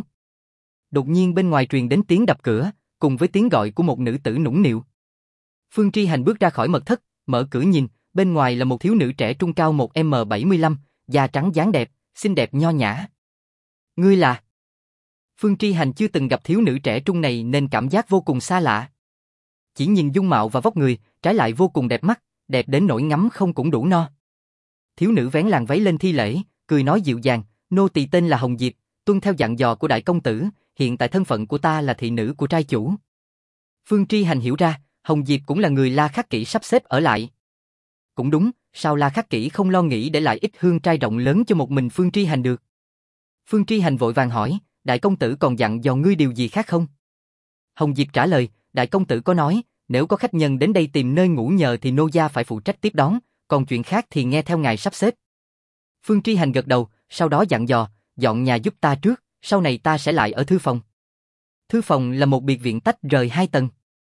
Đột nhiên bên ngoài truyền đến tiếng đập cửa, cùng với tiếng gọi của một nữ tử nũng nịu. Phương Tri Hành bước ra khỏi mật thất, mở cửa nhìn, bên ngoài là một thiếu nữ trẻ trung cao 1m75, da trắng dáng đẹp, xinh đẹp nho nhã. Ngươi là? Phương Tri Hành chưa từng gặp thiếu nữ trẻ trung này nên cảm giác vô cùng xa lạ. Chỉ nhìn dung mạo và vóc người, trái lại vô cùng đẹp mắt, đẹp đến nỗi ngắm không cũng đủ no. Thiếu nữ vén làn váy lên thi lễ, cười nói dịu dàng, nô tỳ tên là Hồng Diệp, tuân theo dặn dò của đại công tử, hiện tại thân phận của ta là thị nữ của trai chủ. Phương Tri Hành hiểu ra, Hồng Diệp cũng là người La Khắc Kỷ sắp xếp ở lại. Cũng đúng, sao La Khắc Kỷ không lo nghĩ để lại Ích Hương Trai rộng lớn cho một mình Phương Tri Hành được? Phương Tri Hành vội vàng hỏi, đại công tử còn dặn dò ngươi điều gì khác không? Hồng Diệp trả lời, đại công tử có nói, nếu có khách nhân đến đây tìm nơi ngủ nhờ thì nô gia phải phụ trách tiếp đón, còn chuyện khác thì nghe theo ngài sắp xếp. Phương Tri Hành gật đầu, sau đó dặn dò, dọn nhà giúp ta trước, sau này ta sẽ lại ở thư phòng. Thư phòng là một biệt viện tách rời 2 tầng.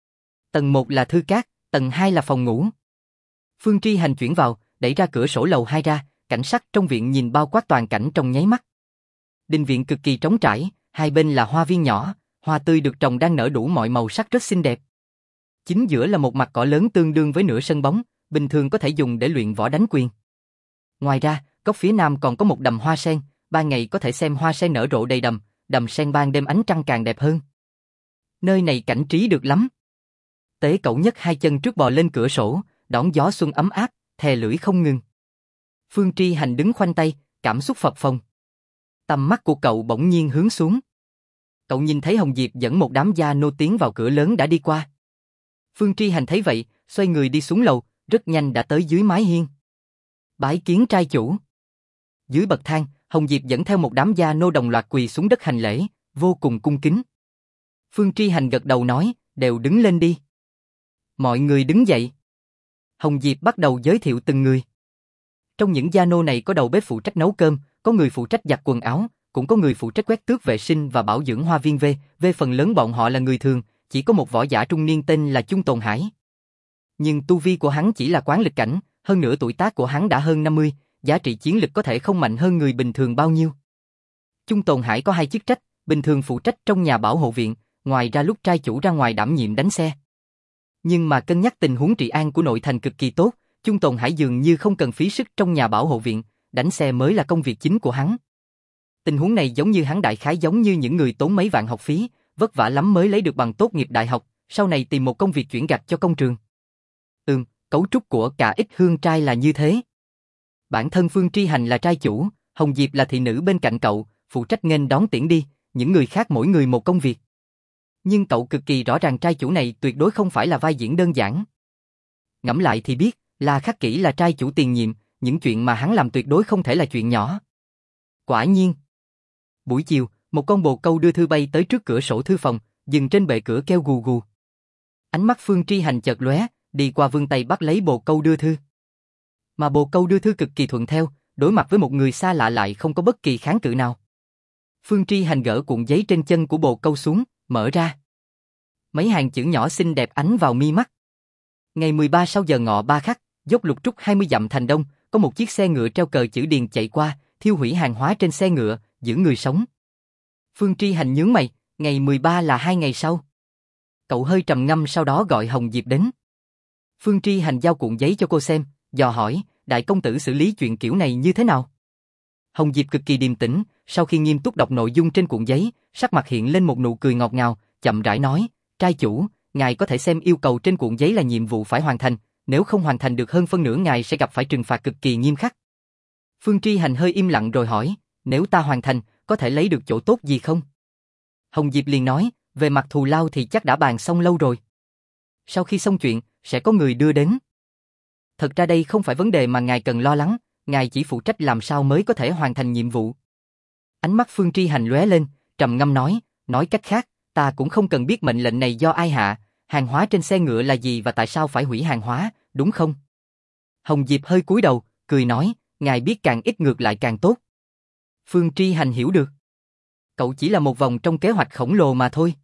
Tầng 1 là thư cát, tầng 2 là phòng ngủ. Phương Tri Hành chuyển vào, đẩy ra cửa sổ lầu 2 ra, cảnh sắc trong viện nhìn bao quát toàn cảnh trong nháy mắt. Đình viện cực kỳ trống trải, hai bên là hoa viên nhỏ, hoa tươi được trồng đang nở đủ mọi màu sắc rất xinh đẹp. Chính giữa là một mặt cỏ lớn tương đương với nửa sân bóng, bình thường có thể dùng để luyện võ đánh quyền. Ngoài ra, góc phía nam còn có một đầm hoa sen, ban ngày có thể xem hoa sen nở rộ đầy đầm, đầm sen ban đêm ánh trăng càng đẹp hơn. Nơi này cảnh trí được lắm. Tế Cẩu nhấc 2 chân trước bò lên cửa sổ, đón gió xuân ấm áp, thè lưỡi không ngừng. Phương Tri Hành đứng khoanh tay, cảm xúc phập phồng. Tầm mắt của cậu bỗng nhiên hướng xuống. Cậu nhìn thấy Hồng Diệp dẫn một đám gia nô tiến vào cửa lớn đã đi qua. Phương Tri Hành thấy vậy, xoay người đi xuống lầu, rất nhanh đã tới dưới mái hiên. Bái kiến trai chủ. Dưới bậc thang, Hồng Diệp dẫn theo một đám gia nô đồng loạt quỳ xuống đất hành lễ, vô cùng cung kính. Phương Tri Hành gật đầu nói, đều đứng lên đi. Mọi người đứng dậy. Hồng Diệp bắt đầu giới thiệu từng người. Trong những gia nô này có đầu bếp phụ trách nấu cơm, có người phụ trách giặt quần áo, cũng có người phụ trách quét tước vệ sinh và bảo dưỡng hoa viên về phần lớn bọn họ là người thường, chỉ có một võ giả trung niên tên là Chung Tồn Hải. Nhưng tu vi của hắn chỉ là quán lực cảnh, hơn nữa tuổi tác của hắn đã hơn 50, giá trị chiến lực có thể không mạnh hơn người bình thường bao nhiêu. Chung Tồn Hải có 2 chức trách, bình thường phụ trách trong nhà bảo hộ viện, ngoài ra lúc trai chủ ra ngoài đảm nhiệm đánh xe. Nhưng mà cân nhắc tình huống trị an của nội thành cực kỳ tốt, Chung Tồn Hải dường như không cần phí sức trong nhà bảo hộ viện, đánh xe mới là công việc chính của hắn. Tình huống này giống như hắn đại khái giống như những người tốn mấy vạn học phí, vất vả lắm mới lấy được bằng tốt nghiệp đại học, sau này tìm một công việc chuyển gạch cho công trường. Cấu trúc của cả ít hương trai là như thế. Bản thân Phương Tri Hành là trai chủ, Hồng Diệp là thị nữ bên cạnh cậu, phụ trách nghênh đón tiễn đi, những người khác mỗi người một công việc. Nhưng cậu cực kỳ rõ ràng trai chủ này tuyệt đối không phải là vai diễn đơn giản. Ngẫm lại thì biết, La Khắc Kỷ là trai chủ tiền nhiệm, những chuyện mà hắn làm tuyệt đối không thể là chuyện nhỏ. Quả nhiên. Buổi chiều, một con bồ câu đưa thư bay tới trước cửa sổ thư phòng, dừng trên bệ cửa kêu gù gù. Ánh mắt Phương Tri Hành chợt lóe, đi qua vươn tay bắt lấy bồ câu đưa thư. Mà bồ câu đưa thư cực kỳ thuận theo, đối mặt với một người xa lạ lại không có bất kỳ kháng cự nào. Phương Tri Hành gỡ cuộn giấy trên chân của bồ câu xuống, mở ra. Mấy hàng chữ nhỏ xinh đẹp ánh vào mi mắt. Ngày 13 sau giờ ngọ 3 khắc, dốc Lục Trúc 20 dặm thành đông, có một chiếc xe ngựa treo cờ chữ điền chạy qua, thiêu hủy hàng hóa trên xe ngựa, giữ người sống. Phương Tri Hành nhướng mày, ngày 13 là 2 ngày sau. Cậu hơi trầm ngâm sau đó gọi Hồng Diệp đến. Phương Tri Hành giao cuộn giấy cho cô xem, dò hỏi, đại công tử xử lý chuyện kiểu này như thế nào? Hồng Diệp cực kỳ điềm tĩnh, sau khi nghiêm túc đọc nội dung trên cuộn giấy, sắc mặt hiện lên một nụ cười ngọt ngào, chậm rãi nói, trai chủ, ngài có thể xem yêu cầu trên cuộn giấy là nhiệm vụ phải hoàn thành, nếu không hoàn thành được hơn phân nửa ngài sẽ gặp phải trừng phạt cực kỳ nghiêm khắc. Phương Tri Hành hơi im lặng rồi hỏi, nếu ta hoàn thành, có thể lấy được chỗ tốt gì không? Hồng Diệp liền nói, về mặt thù lao thì chắc đã bàn xong lâu rồi. Sau khi xong chuyện, sẽ có người đưa đến. Thật ra đây không phải vấn đề mà ngài cần lo lắng, ngài chỉ phụ trách làm sao mới có thể hoàn thành nhiệm vụ. Ánh mắt Phương Tri Hành lóe lên, trầm ngâm nói cách khác, ta cũng không cần biết mệnh lệnh này do ai hạ, hàng hóa trên xe ngựa là gì và tại sao phải hủy hàng hóa, đúng không? Hồng Diệp hơi cúi đầu, cười nói, ngài biết càng ít ngược lại càng tốt. Phương Tri Hành hiểu được. Cậu chỉ là một vòng trong kế hoạch khổng lồ mà thôi.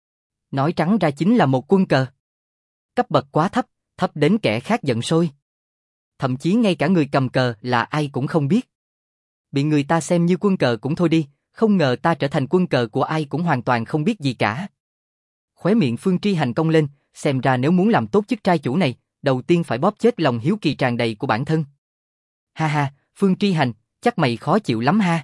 Nói trắng ra chính là một quân cờ. Cấp bậc quá thấp, thấp đến kẻ khác giận sôi. Thậm chí ngay cả người cầm cờ là ai cũng không biết. Bị người ta xem như quân cờ cũng thôi đi, không ngờ ta trở thành quân cờ của ai cũng hoàn toàn không biết gì cả. Khóe miệng Phương Tri Hành cong lên, xem ra nếu muốn làm tốt chức trai chủ này, đầu tiên phải bóp chết lòng hiếu kỳ tràn đầy của bản thân. Ha ha, Phương Tri Hành, chắc mày khó chịu lắm ha.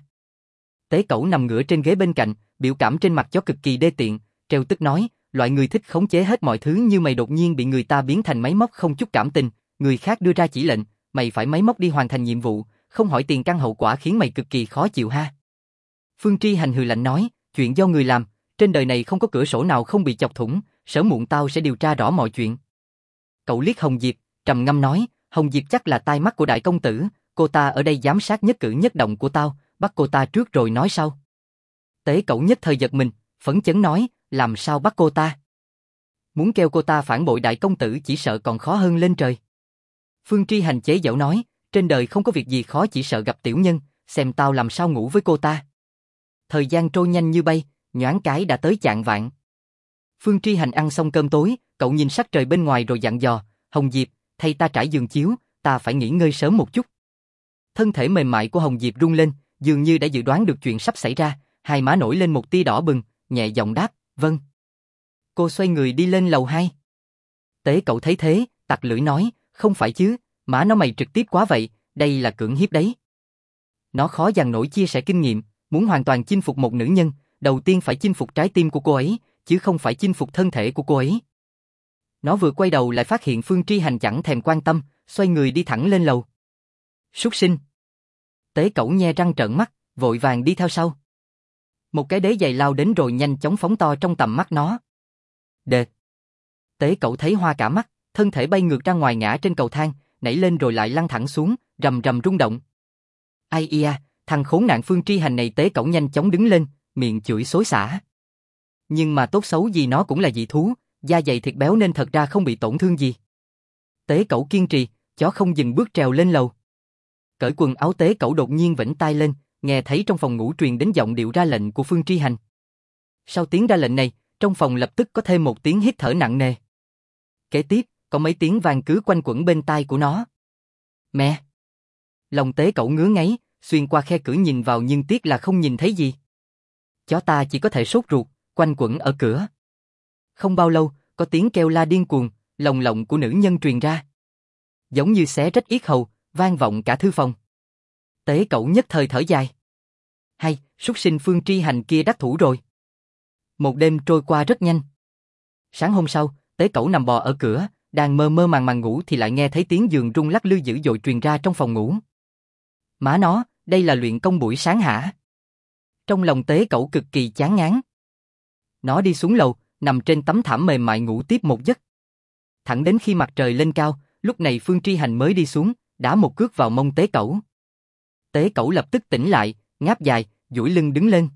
Tế Cẩu nằm ngửa trên ghế bên cạnh, biểu cảm trên mặt chó cực kỳ đê tiện, trêu tức nói, loại người thích khống chế hết mọi thứ như mày đột nhiên bị người ta biến thành máy móc không chút cảm tình, người khác đưa ra chỉ lệnh, mày phải máy móc đi hoàn thành nhiệm vụ, không hỏi tiền căn hậu quả khiến mày cực kỳ khó chịu ha. Phương Tri Hành hừ lạnh nói, chuyện do người làm, trên đời này không có cửa sổ nào không bị chọc thủng, sớm muộn tao sẽ điều tra rõ mọi chuyện. Cậu liếc Hồng Diệp, trầm ngâm nói, Hồng Diệp chắc là tai mắt của đại công tử, cô ta ở đây giám sát nhất cử nhất động của tao, bắt cô ta trước rồi nói sau. Tế Cẩu nhất thời giật mình, phấn chấn nói, làm sao bắt cô ta? Muốn kêu cô ta phản bội đại công tử chỉ sợ còn khó hơn lên trời. Phương Tri Hành chế giễu nói, trên đời không có việc gì khó chỉ sợ gặp tiểu nhân, xem tao làm sao ngủ với cô ta. Thời gian trôi nhanh như bay, nhoáng cái đã tới chạng vạng. Phương Tri Hành ăn xong cơm tối, cậu nhìn sắc trời bên ngoài rồi dặn dò, Hồng Diệp, thay ta trải giường chiếu, ta phải nghỉ ngơi sớm một chút. Thân thể mềm mại của Hồng Diệp rung lên, dường như đã dự đoán được chuyện sắp xảy ra, hai má nổi lên một tia đỏ bừng, nhẹ giọng đáp, vâng. Cô xoay người đi lên lầu 2. Tế Cậu thấy thế, tặc lưỡi nói, không phải chứ, má nó mày trực tiếp quá vậy, đây là cưỡng hiếp đấy. Nó khó dằn nổi chia sẻ kinh nghiệm, muốn hoàn toàn chinh phục một nữ nhân, đầu tiên phải chinh phục trái tim của cô ấy, chứ không phải chinh phục thân thể của cô ấy. Nó vừa quay đầu lại phát hiện Phương Tri Hành chẳng thèm quan tâm, xoay người đi thẳng lên lầu. Súc sinh. Tế Cẩu nhe răng trợn mắt, vội vàng đi theo sau. Một cái đế giày lao đến rồi nhanh chóng phóng to trong tầm mắt nó. Đệt. Tế Cẩu thấy hoa cả mắt, thân thể bay ngược ra ngoài ngã trên cầu thang, nảy lên rồi lại lăn thẳng xuống, rầm rầm rung động. Ai ia, thằng khốn nạn Phương Tri Hành này. Tế Cẩu nhanh chóng đứng lên, miệng chửi xối xả. Nhưng mà tốt xấu gì nó cũng là dị thú, da dày thịt béo nên thật ra không bị tổn thương gì. Tế Cẩu kiên trì, chó không dừng bước trèo lên lầu. Cởi quần áo Tế Cẩu đột nhiên vểnh tai lên, nghe thấy trong phòng ngủ truyền đến giọng điệu ra lệnh của Phương Tri Hành. Sau tiếng ra lệnh này, trong phòng lập tức có thêm một tiếng hít thở nặng nề. Kế tiếp, có mấy tiếng vang cứ quanh quẩn bên tai của nó. Mẹ! Lòng Tế Cẩu ngứa ngáy, xuyên qua khe cửa nhìn vào nhưng tiếc là không nhìn thấy gì. Chó ta chỉ có thể sốt ruột, quanh quẩn ở cửa. Không bao lâu, có tiếng kêu la điên cuồng, lồng lộng của nữ nhân truyền ra. Giống như xé rách yết hầu, vang vọng cả thư phòng. Tế Cẩu nhất thời thở dài. Hay, súc sinh Phương Tri Hành kia đắc thủ rồi. Một đêm trôi qua rất nhanh. Sáng hôm sau, Tế Cẩu nằm bò ở cửa, đang mơ mơ màng màng ngủ thì lại nghe thấy tiếng giường rung lắc lư dữ dội truyền ra trong phòng ngủ. Má nó, đây là luyện công buổi sáng hả? Trong lòng Tế Cẩu cực kỳ chán ngán. Nó đi xuống lầu, nằm trên tấm thảm mềm mại ngủ tiếp một giấc. Thẳng đến khi mặt trời lên cao, lúc này Phương Tri Hành mới đi xuống, đá một cước vào mông Tế Cẩu. Tế Cẩu lập tức tỉnh lại, ngáp dài, duỗi lưng đứng lên.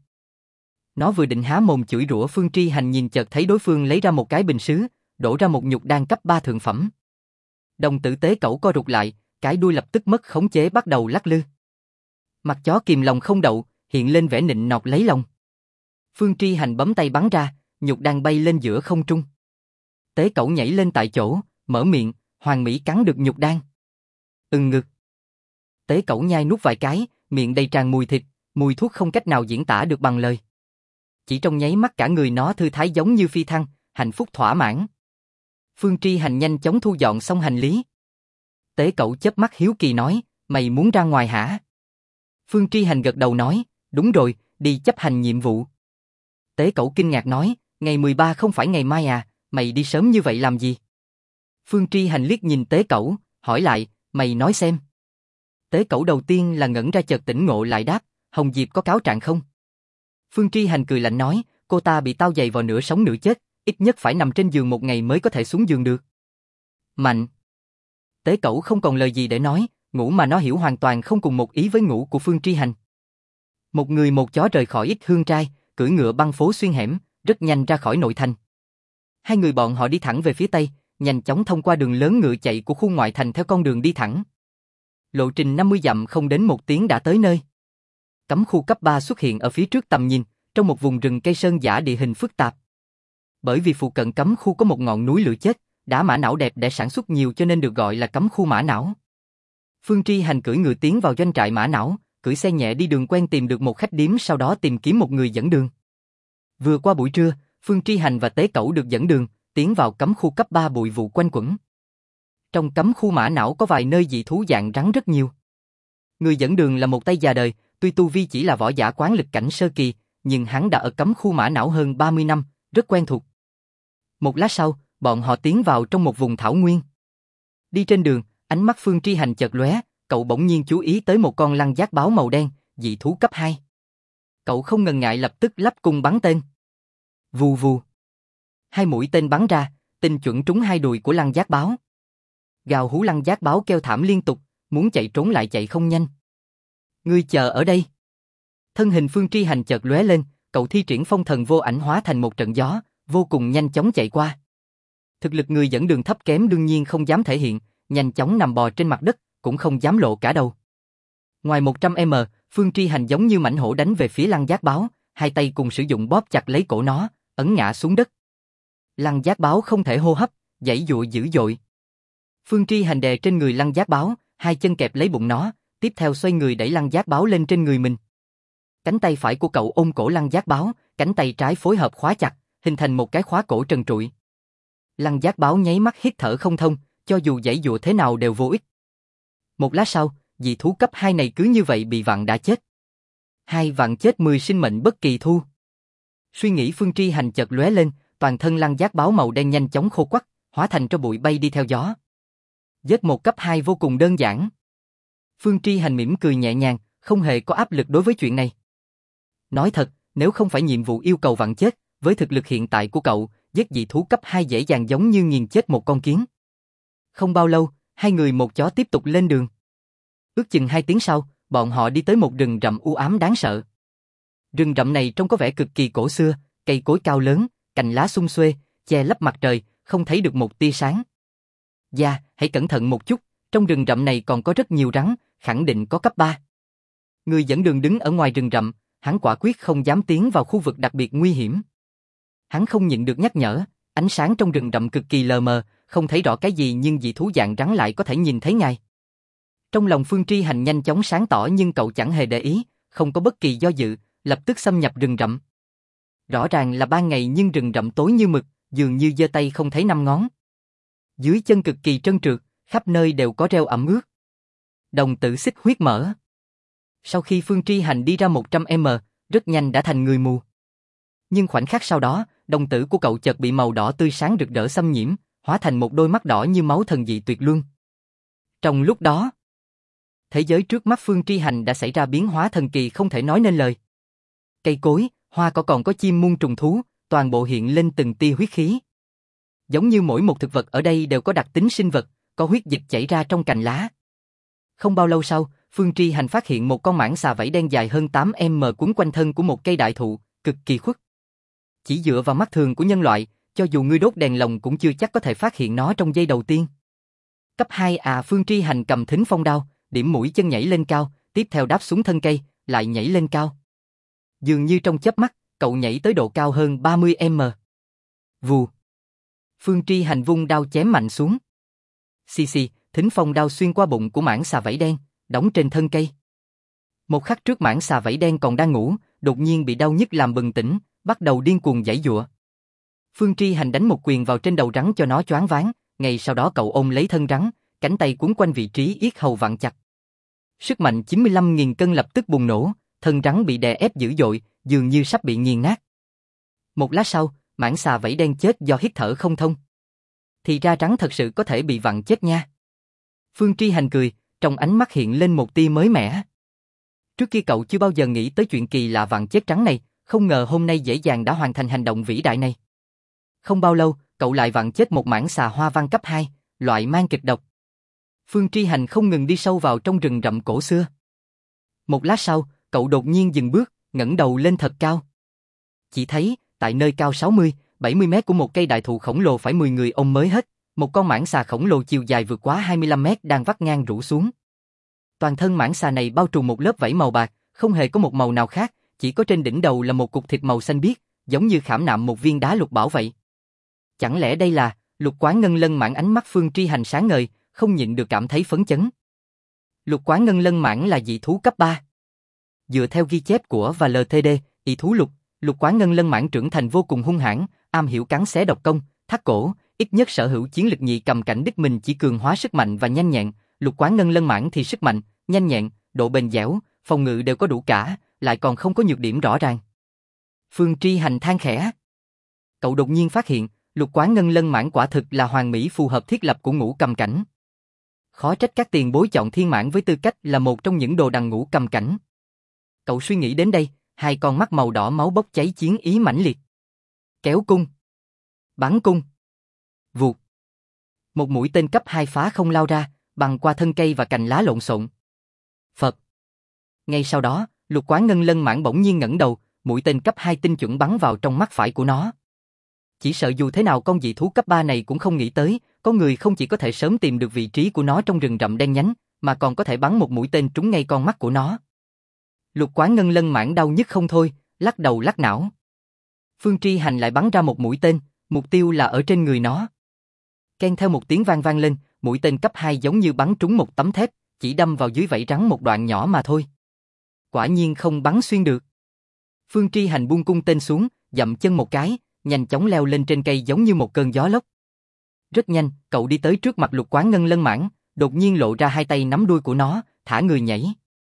Nó vừa định há mồm chửi rủa Phương Tri Hành nhìn chợt thấy đối phương lấy ra một cái bình sứ, đổ ra một nhục đan cấp 3 thượng phẩm. Đồng tử Tế Cẩu co rụt lại, cái đuôi lập tức mất khống chế bắt đầu lắc lư. Mặt chó kìm lòng không đậu, hiện lên vẻ nịnh nọt lấy lòng. Phương Tri Hành bấm tay bắn ra, nhục đan bay lên giữa không trung. Tế Cẩu nhảy lên tại chỗ, mở miệng, hoàn mỹ cắn được nhục đan. Ngực. Tế Cẩu nhai nuốt vài cái, miệng đầy tràn mùi thịt, mùi thuốc không cách nào diễn tả được bằng lời. Chỉ trong nháy mắt cả người nó thư thái giống như phi thăng, hạnh phúc thỏa mãn. Phương Tri Hành nhanh chóng thu dọn xong hành lý. Tế Cẩu chớp mắt hiếu kỳ nói, mày muốn ra ngoài hả? Phương Tri Hành gật đầu nói, đúng rồi, đi chấp hành nhiệm vụ. Tế Cẩu kinh ngạc nói, ngày 13 không phải ngày mai à, mày đi sớm như vậy làm gì? Phương Tri Hành liếc nhìn Tế Cẩu, hỏi lại, mày nói xem. Tế Cẩu đầu tiên là ngẩn ra chợt tỉnh ngộ lại đáp, Hồng Diệp có cáo trạng không? Phương Tri Hành cười lạnh nói, cô ta bị tao giày vào nửa sống nửa chết, ít nhất phải nằm trên giường một ngày mới có thể xuống giường được. Mạnh. Tế Cẩu không còn lời gì để nói, ngủ mà nó hiểu hoàn toàn không cùng một ý với ngủ của Phương Tri Hành. Một người một chó rời khỏi Ít Hương Trai, cưỡi ngựa băng phố xuyên hẻm, rất nhanh ra khỏi nội thành. Hai người bọn họ đi thẳng về phía tây, nhanh chóng thông qua đường lớn ngựa chạy của khu ngoại thành theo con đường đi thẳng. Lộ trình 50 dặm không đến 1 tiếng đã tới nơi. Cấm khu cấp 3 xuất hiện ở phía trước tầm nhìn, trong một vùng rừng cây sơn dã địa hình phức tạp. Bởi vì phụ cận cấm khu có một ngọn núi lửa chết, đá mã não đẹp để sản xuất nhiều cho nên được gọi là cấm khu mã não. Phương Tri Hành cưỡi ngựa tiến vào doanh trại mã não, cưỡi xe nhẹ đi đường quen tìm được một khách điếm sau đó tìm kiếm một người dẫn đường. Vừa qua buổi trưa, Phương Tri Hành và Tế Cẩu được dẫn đường, tiến vào cấm khu cấp 3 bụi vụ quanh quẩn. Trong cấm khu mã não có vài nơi dị thú dạng rắn rất nhiều. Người dẫn đường là một tay già đời, tuy tu vi chỉ là võ giả quán lực cảnh sơ kỳ, nhưng hắn đã ở cấm khu mã não hơn 30 năm, rất quen thuộc. Một lát sau, bọn họ tiến vào trong một vùng thảo nguyên. Đi trên đường, ánh mắt Phương Tri Hành chợt lóe, cậu bỗng nhiên chú ý tới một con lăng giác báo màu đen, dị thú cấp 2. Cậu không ngần ngại lập tức lắp cung bắn tên. Vù vù. 2 mũi tên bắn ra, tinh chuẩn trúng 2 đùi của lăng giác báo. Gào hú lăng giác báo kêu thảm liên tục, muốn chạy trốn lại chạy không nhanh. Ngươi chờ ở đây. Thân hình Phương Tri Hành chợt lóe lên, cậu thi triển phong thần vô ảnh hóa thành một trận gió, vô cùng nhanh chóng chạy qua. Thực lực người dẫn đường thấp kém đương nhiên không dám thể hiện, nhanh chóng nằm bò trên mặt đất, cũng không dám lộ cả đầu. Ngoài 100m, Phương Tri Hành giống như mãnh hổ đánh về phía lăng giác báo, hai tay cùng sử dụng bóp chặt lấy cổ nó, ấn ngã xuống đất. Lăng giác báo không thể hô hấp, giãy giụa dữ dội. Phương Tri Hành đè trên người lăng giác báo, hai chân kẹp lấy bụng nó, tiếp theo xoay người đẩy lăng giác báo lên trên người mình. Cánh tay phải của cậu ôm cổ lăng giác báo, cánh tay trái phối hợp khóa chặt, hình thành một cái khóa cổ trần trụi. Lăng giác báo nháy mắt hít thở không thông, cho dù giãy giụa thế nào đều vô ích. Một lát sau, dị thú cấp 2 này cứ như vậy bị vặn đã chết. 2 vặn chết 10 sinh mệnh bất kỳ thu. Suy nghĩ Phương Tri Hành chợt lóe lên, toàn thân lăng giác báo màu đen nhanh chóng khô quắt, hóa thành tro bụi bay đi theo gió. Giết một cấp 2 vô cùng đơn giản. Phương Tri Hành mỉm cười nhẹ nhàng, không hề có áp lực đối với chuyện này. Nói thật, nếu không phải nhiệm vụ yêu cầu vặn chết, với thực lực hiện tại của cậu, giết dị thú cấp 2 dễ dàng giống như nghiền chết một con kiến. Không bao lâu, hai người một chó tiếp tục lên đường. Ước chừng 2 tiếng sau, bọn họ đi tới một rừng rậm u ám đáng sợ. Rừng rậm này trông có vẻ cực kỳ cổ xưa, cây cối cao lớn, cành lá sum xuê, che lấp mặt trời, không thấy được một tia sáng. Dạ, hãy cẩn thận một chút, trong rừng rậm này còn có rất nhiều rắn, khẳng định có cấp 3. Người dẫn đường đứng ở ngoài rừng rậm, hắn quả quyết không dám tiến vào khu vực đặc biệt nguy hiểm. Hắn không nhịn được nhắc nhở, ánh sáng trong rừng rậm cực kỳ lờ mờ, không thấy rõ cái gì nhưng dị thú dạng rắn lại có thể nhìn thấy ngài. Trong lòng Phương Tri Hành nhanh chóng sáng tỏ nhưng cậu chẳng hề để ý, không có bất kỳ do dự, lập tức xâm nhập rừng rậm. Rõ ràng là ban ngày nhưng rừng rậm tối như mực, dường như giơ tay không thấy năm ngón. Dưới chân cực kỳ trơn trượt, khắp nơi đều có rêu ẩm ướt. Đồng tử xích huyết mở. Sau khi Phương Tri Hành đi ra 100m, rất nhanh đã thành người mù. Nhưng khoảnh khắc sau đó, đồng tử của cậu chợt bị màu đỏ tươi sáng rực rỡ xâm nhiễm, hóa thành một đôi mắt đỏ như máu thần dị tuyệt luân. Trong lúc đó, thế giới trước mắt Phương Tri Hành đã xảy ra biến hóa thần kỳ không thể nói nên lời. Cây cối, hoa cỏ còn có chim muôn trùng thú, toàn bộ hiện lên từng tia huyết khí. Giống như mỗi một thực vật ở đây đều có đặc tính sinh vật, có huyết dịch chảy ra trong cành lá. Không bao lâu sau, Phương Tri Hành phát hiện một con mãng xà vảy đen dài hơn 8m quấn quanh thân của một cây đại thụ, cực kỳ khuất. Chỉ dựa vào mắt thường của nhân loại, cho dù ngươi đốt đèn lồng cũng chưa chắc có thể phát hiện nó trong giây đầu tiên. Cấp 2 à, Phương Tri Hành cầm thính phong đao, điểm mũi chân nhảy lên cao, tiếp theo đáp xuống thân cây, lại nhảy lên cao. Dường như trong chớp mắt, cậu nhảy tới độ cao hơn 30m. Vù. Phương Tri Hành vung đao chém mạnh xuống. Xì xì, thính phong đao xuyên qua bụng của mãng xà vảy đen, đóng trên thân cây. Một khắc trước mãng xà vảy đen còn đang ngủ, đột nhiên bị đau nhức làm bừng tỉnh, bắt đầu điên cuồng giãy giụa. Phương Tri Hành đánh một quyền vào trên đầu rắn cho nó choáng váng, ngay sau đó cậu ôm lấy thân rắn, cánh tay quấn quanh vị trí yết hầu vặn chặt. Sức mạnh 95.000 cân lập tức bùng nổ, thân rắn bị đè ép dữ dội, dường như sắp bị nghiền nát. Một lát sau, mãng xà vảy đen chết do hít thở không thông. Thì ra rắn thật sự có thể bị vặn chết nha. Phương Tri Hành cười, trong ánh mắt hiện lên một tia mới mẻ. Trước kia cậu chưa bao giờ nghĩ tới chuyện kỳ lạ vặn chết rắn này, không ngờ hôm nay dễ dàng đã hoàn thành hành động vĩ đại này. Không bao lâu, cậu lại vặn chết một mãng xà hoa văn cấp 2, loại mang kịch độc. Phương Tri Hành không ngừng đi sâu vào trong rừng rậm cổ xưa. Một lát sau, cậu đột nhiên dừng bước, ngẩng đầu lên thật cao. Chỉ thấy, tại nơi cao 60-70 mét của một cây đại thụ khổng lồ phải 10 người ôm mới hết, một con mãng xà khổng lồ chiều dài vượt quá 25 mét đang vắt ngang rũ xuống. Toàn thân mãng xà này bao trùm một lớp vảy màu bạc, không hề có một màu nào khác, chỉ có trên đỉnh đầu là một cục thịt màu xanh biếc, giống như khảm nạm một viên đá lục bảo vậy. Chẳng lẽ đây là Lục Quán Ngân Lân Mãng? Ánh mắt Phương Tri Hành sáng ngời, không nhịn được cảm thấy phấn chấn. Lục Quán Ngân Lân Mãng là dị thú cấp 3. Dựa theo ghi chép của và LTD, dị thú Lục Quán Ngân Lân Mãng trưởng thành vô cùng hung hãn, am hiểu cắn xé độc công, thắt cổ, ít nhất sở hữu chiến lực nhị cầm cảnh đích mình chỉ cường hóa sức mạnh và nhanh nhẹn. Lục Quán Ngân Lân Mãng thì sức mạnh, nhanh nhẹn, độ bền dẻo, phòng ngự đều có đủ cả, lại còn không có nhược điểm rõ ràng. Phương Tri Hành than khẽ. Cậu đột nhiên phát hiện, Lục Quán Ngân Lân Mãng quả thực là hoàn mỹ phù hợp thiết lập của ngũ cầm cảnh. Khó trách các tiền bối chọn thiên mãng với tư cách là một trong những đồ đằng ngũ cầm cảnh. Cậu suy nghĩ đến đây, hai con mắt màu đỏ máu bốc cháy chiến ý mãnh liệt. Kéo cung. Bắn cung. Vụt. Một mũi tên cấp 2 phá không lao ra, băng qua thân cây và cành lá lộn xộn. Phật. Ngay sau đó, Lục Quán Ngân Lân Mãng bỗng nhiên ngẩng đầu, mũi tên cấp 2 tinh chuẩn bắn vào trong mắt phải của nó. Chỉ sợ dù thế nào con dị thú cấp 3 này cũng không nghĩ tới, có người không chỉ có thể sớm tìm được vị trí của nó trong rừng rậm đen nhánh, mà còn có thể bắn một mũi tên trúng ngay con mắt của nó. Lục Quán Ngân Lân Mãng đau nhức không thôi, lắc đầu lắc não. Phương Tri Hành lại bắn ra một mũi tên, mục tiêu là ở trên người nó. Keng theo một tiếng vang vang lên, mũi tên cấp 2 giống như bắn trúng một tấm thép, chỉ đâm vào dưới vảy rắn một đoạn nhỏ mà thôi. Quả nhiên không bắn xuyên được. Phương Tri Hành buông cung tên xuống, dậm chân một cái, nhanh chóng leo lên trên cây giống như một cơn gió lốc. Rất nhanh, cậu đi tới trước mặt Lục Quán Ngân Lân Mãng, đột nhiên lộ ra hai tay nắm đuôi của nó, thả người nhảy.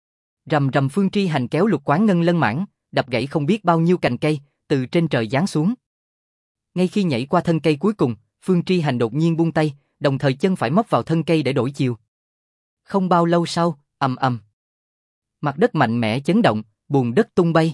Rầm rầm, Phương Tri Hành kéo Lục Quán Ngân Lân Mãng, đập gãy không biết bao nhiêu cành cây, từ trên trời giáng xuống. Ngay khi nhảy qua thân cây cuối cùng, Phương Tri Hành đột nhiên buông tay, đồng thời chân phải móc vào thân cây để đổi chiều. Không bao lâu sau, ầm ầm. Mặt đất mạnh mẽ chấn động, bùn đất tung bay.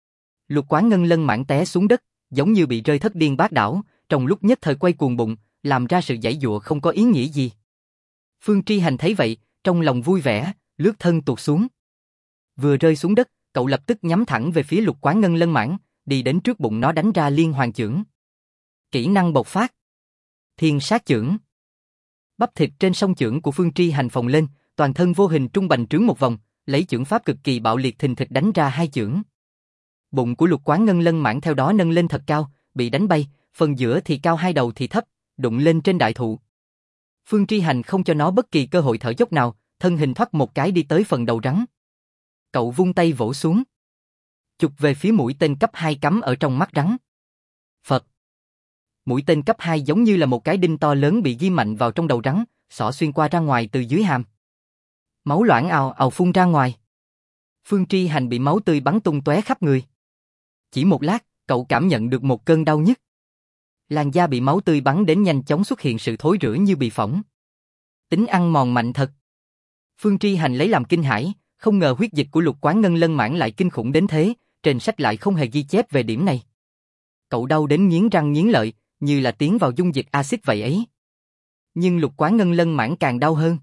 Lục Quán Ngân Lân Mãng té xuống đất, giống như bị rơi thất điên bát đảo, trong lúc nhất thời quay cuồng bụng, làm ra sự giãy giụa không có ý nghĩa gì. Phương Tri Hành thấy vậy, trong lòng vui vẻ, lướt thân tuột xuống. Vừa rơi xuống đất, cậu lập tức nhắm thẳng về phía Lục Quán Ngân Lân Mãng, đi đến trước bụng nó đánh ra liên hoàn chưởng. Kỹ năng bộc phát. Thiên sát chưởng. Bắp thịt trên song chưởng của Phương Tri Hành phồng lên, toàn thân vô hình trung bành trướng một vòng, lấy chưởng pháp cực kỳ bạo liệt thình thịch đánh ra hai chưởng. Bụng của Lục Quán Ngân Lân Mãng theo đó nâng lên thật cao, bị đánh bay, phần giữa thì cao hai đầu thì thấp, đụng lên trên đại thụ. Phương Tri Hành không cho nó bất kỳ cơ hội thở dốc nào, thân hình thoát một cái đi tới phần đầu rắn. Cậu vung tay vỗ xuống, chụp về phía mũi tên cấp 2 cắm ở trong mắt rắn. Phật. Mũi tên cấp 2 giống như là một cái đinh to lớn bị ghim mạnh vào trong đầu rắn, xỏ xuyên qua ra ngoài từ dưới hàm. Máu loãng ào ào phun ra ngoài. Phương Tri Hành bị máu tươi bắn tung tóe khắp người. Chỉ một lát, cậu cảm nhận được một cơn đau nhức. Làn da bị máu tươi bắn đến nhanh chóng xuất hiện sự thối rữa như bị phỏng. Tính ăn mòn mạnh thật. Phương Tri Hành lấy làm kinh hãi, không ngờ huyết dịch của Lục Quán Ngân Lân Mãng lại kinh khủng đến thế, trên sách lại không hề ghi chép về điểm này. Cậu đau đến nghiến răng nghiến lợi, như là tiến vào dung dịch axit vậy ấy. Nhưng Lục Quán Ngân Lân Mãng càng đau hơn.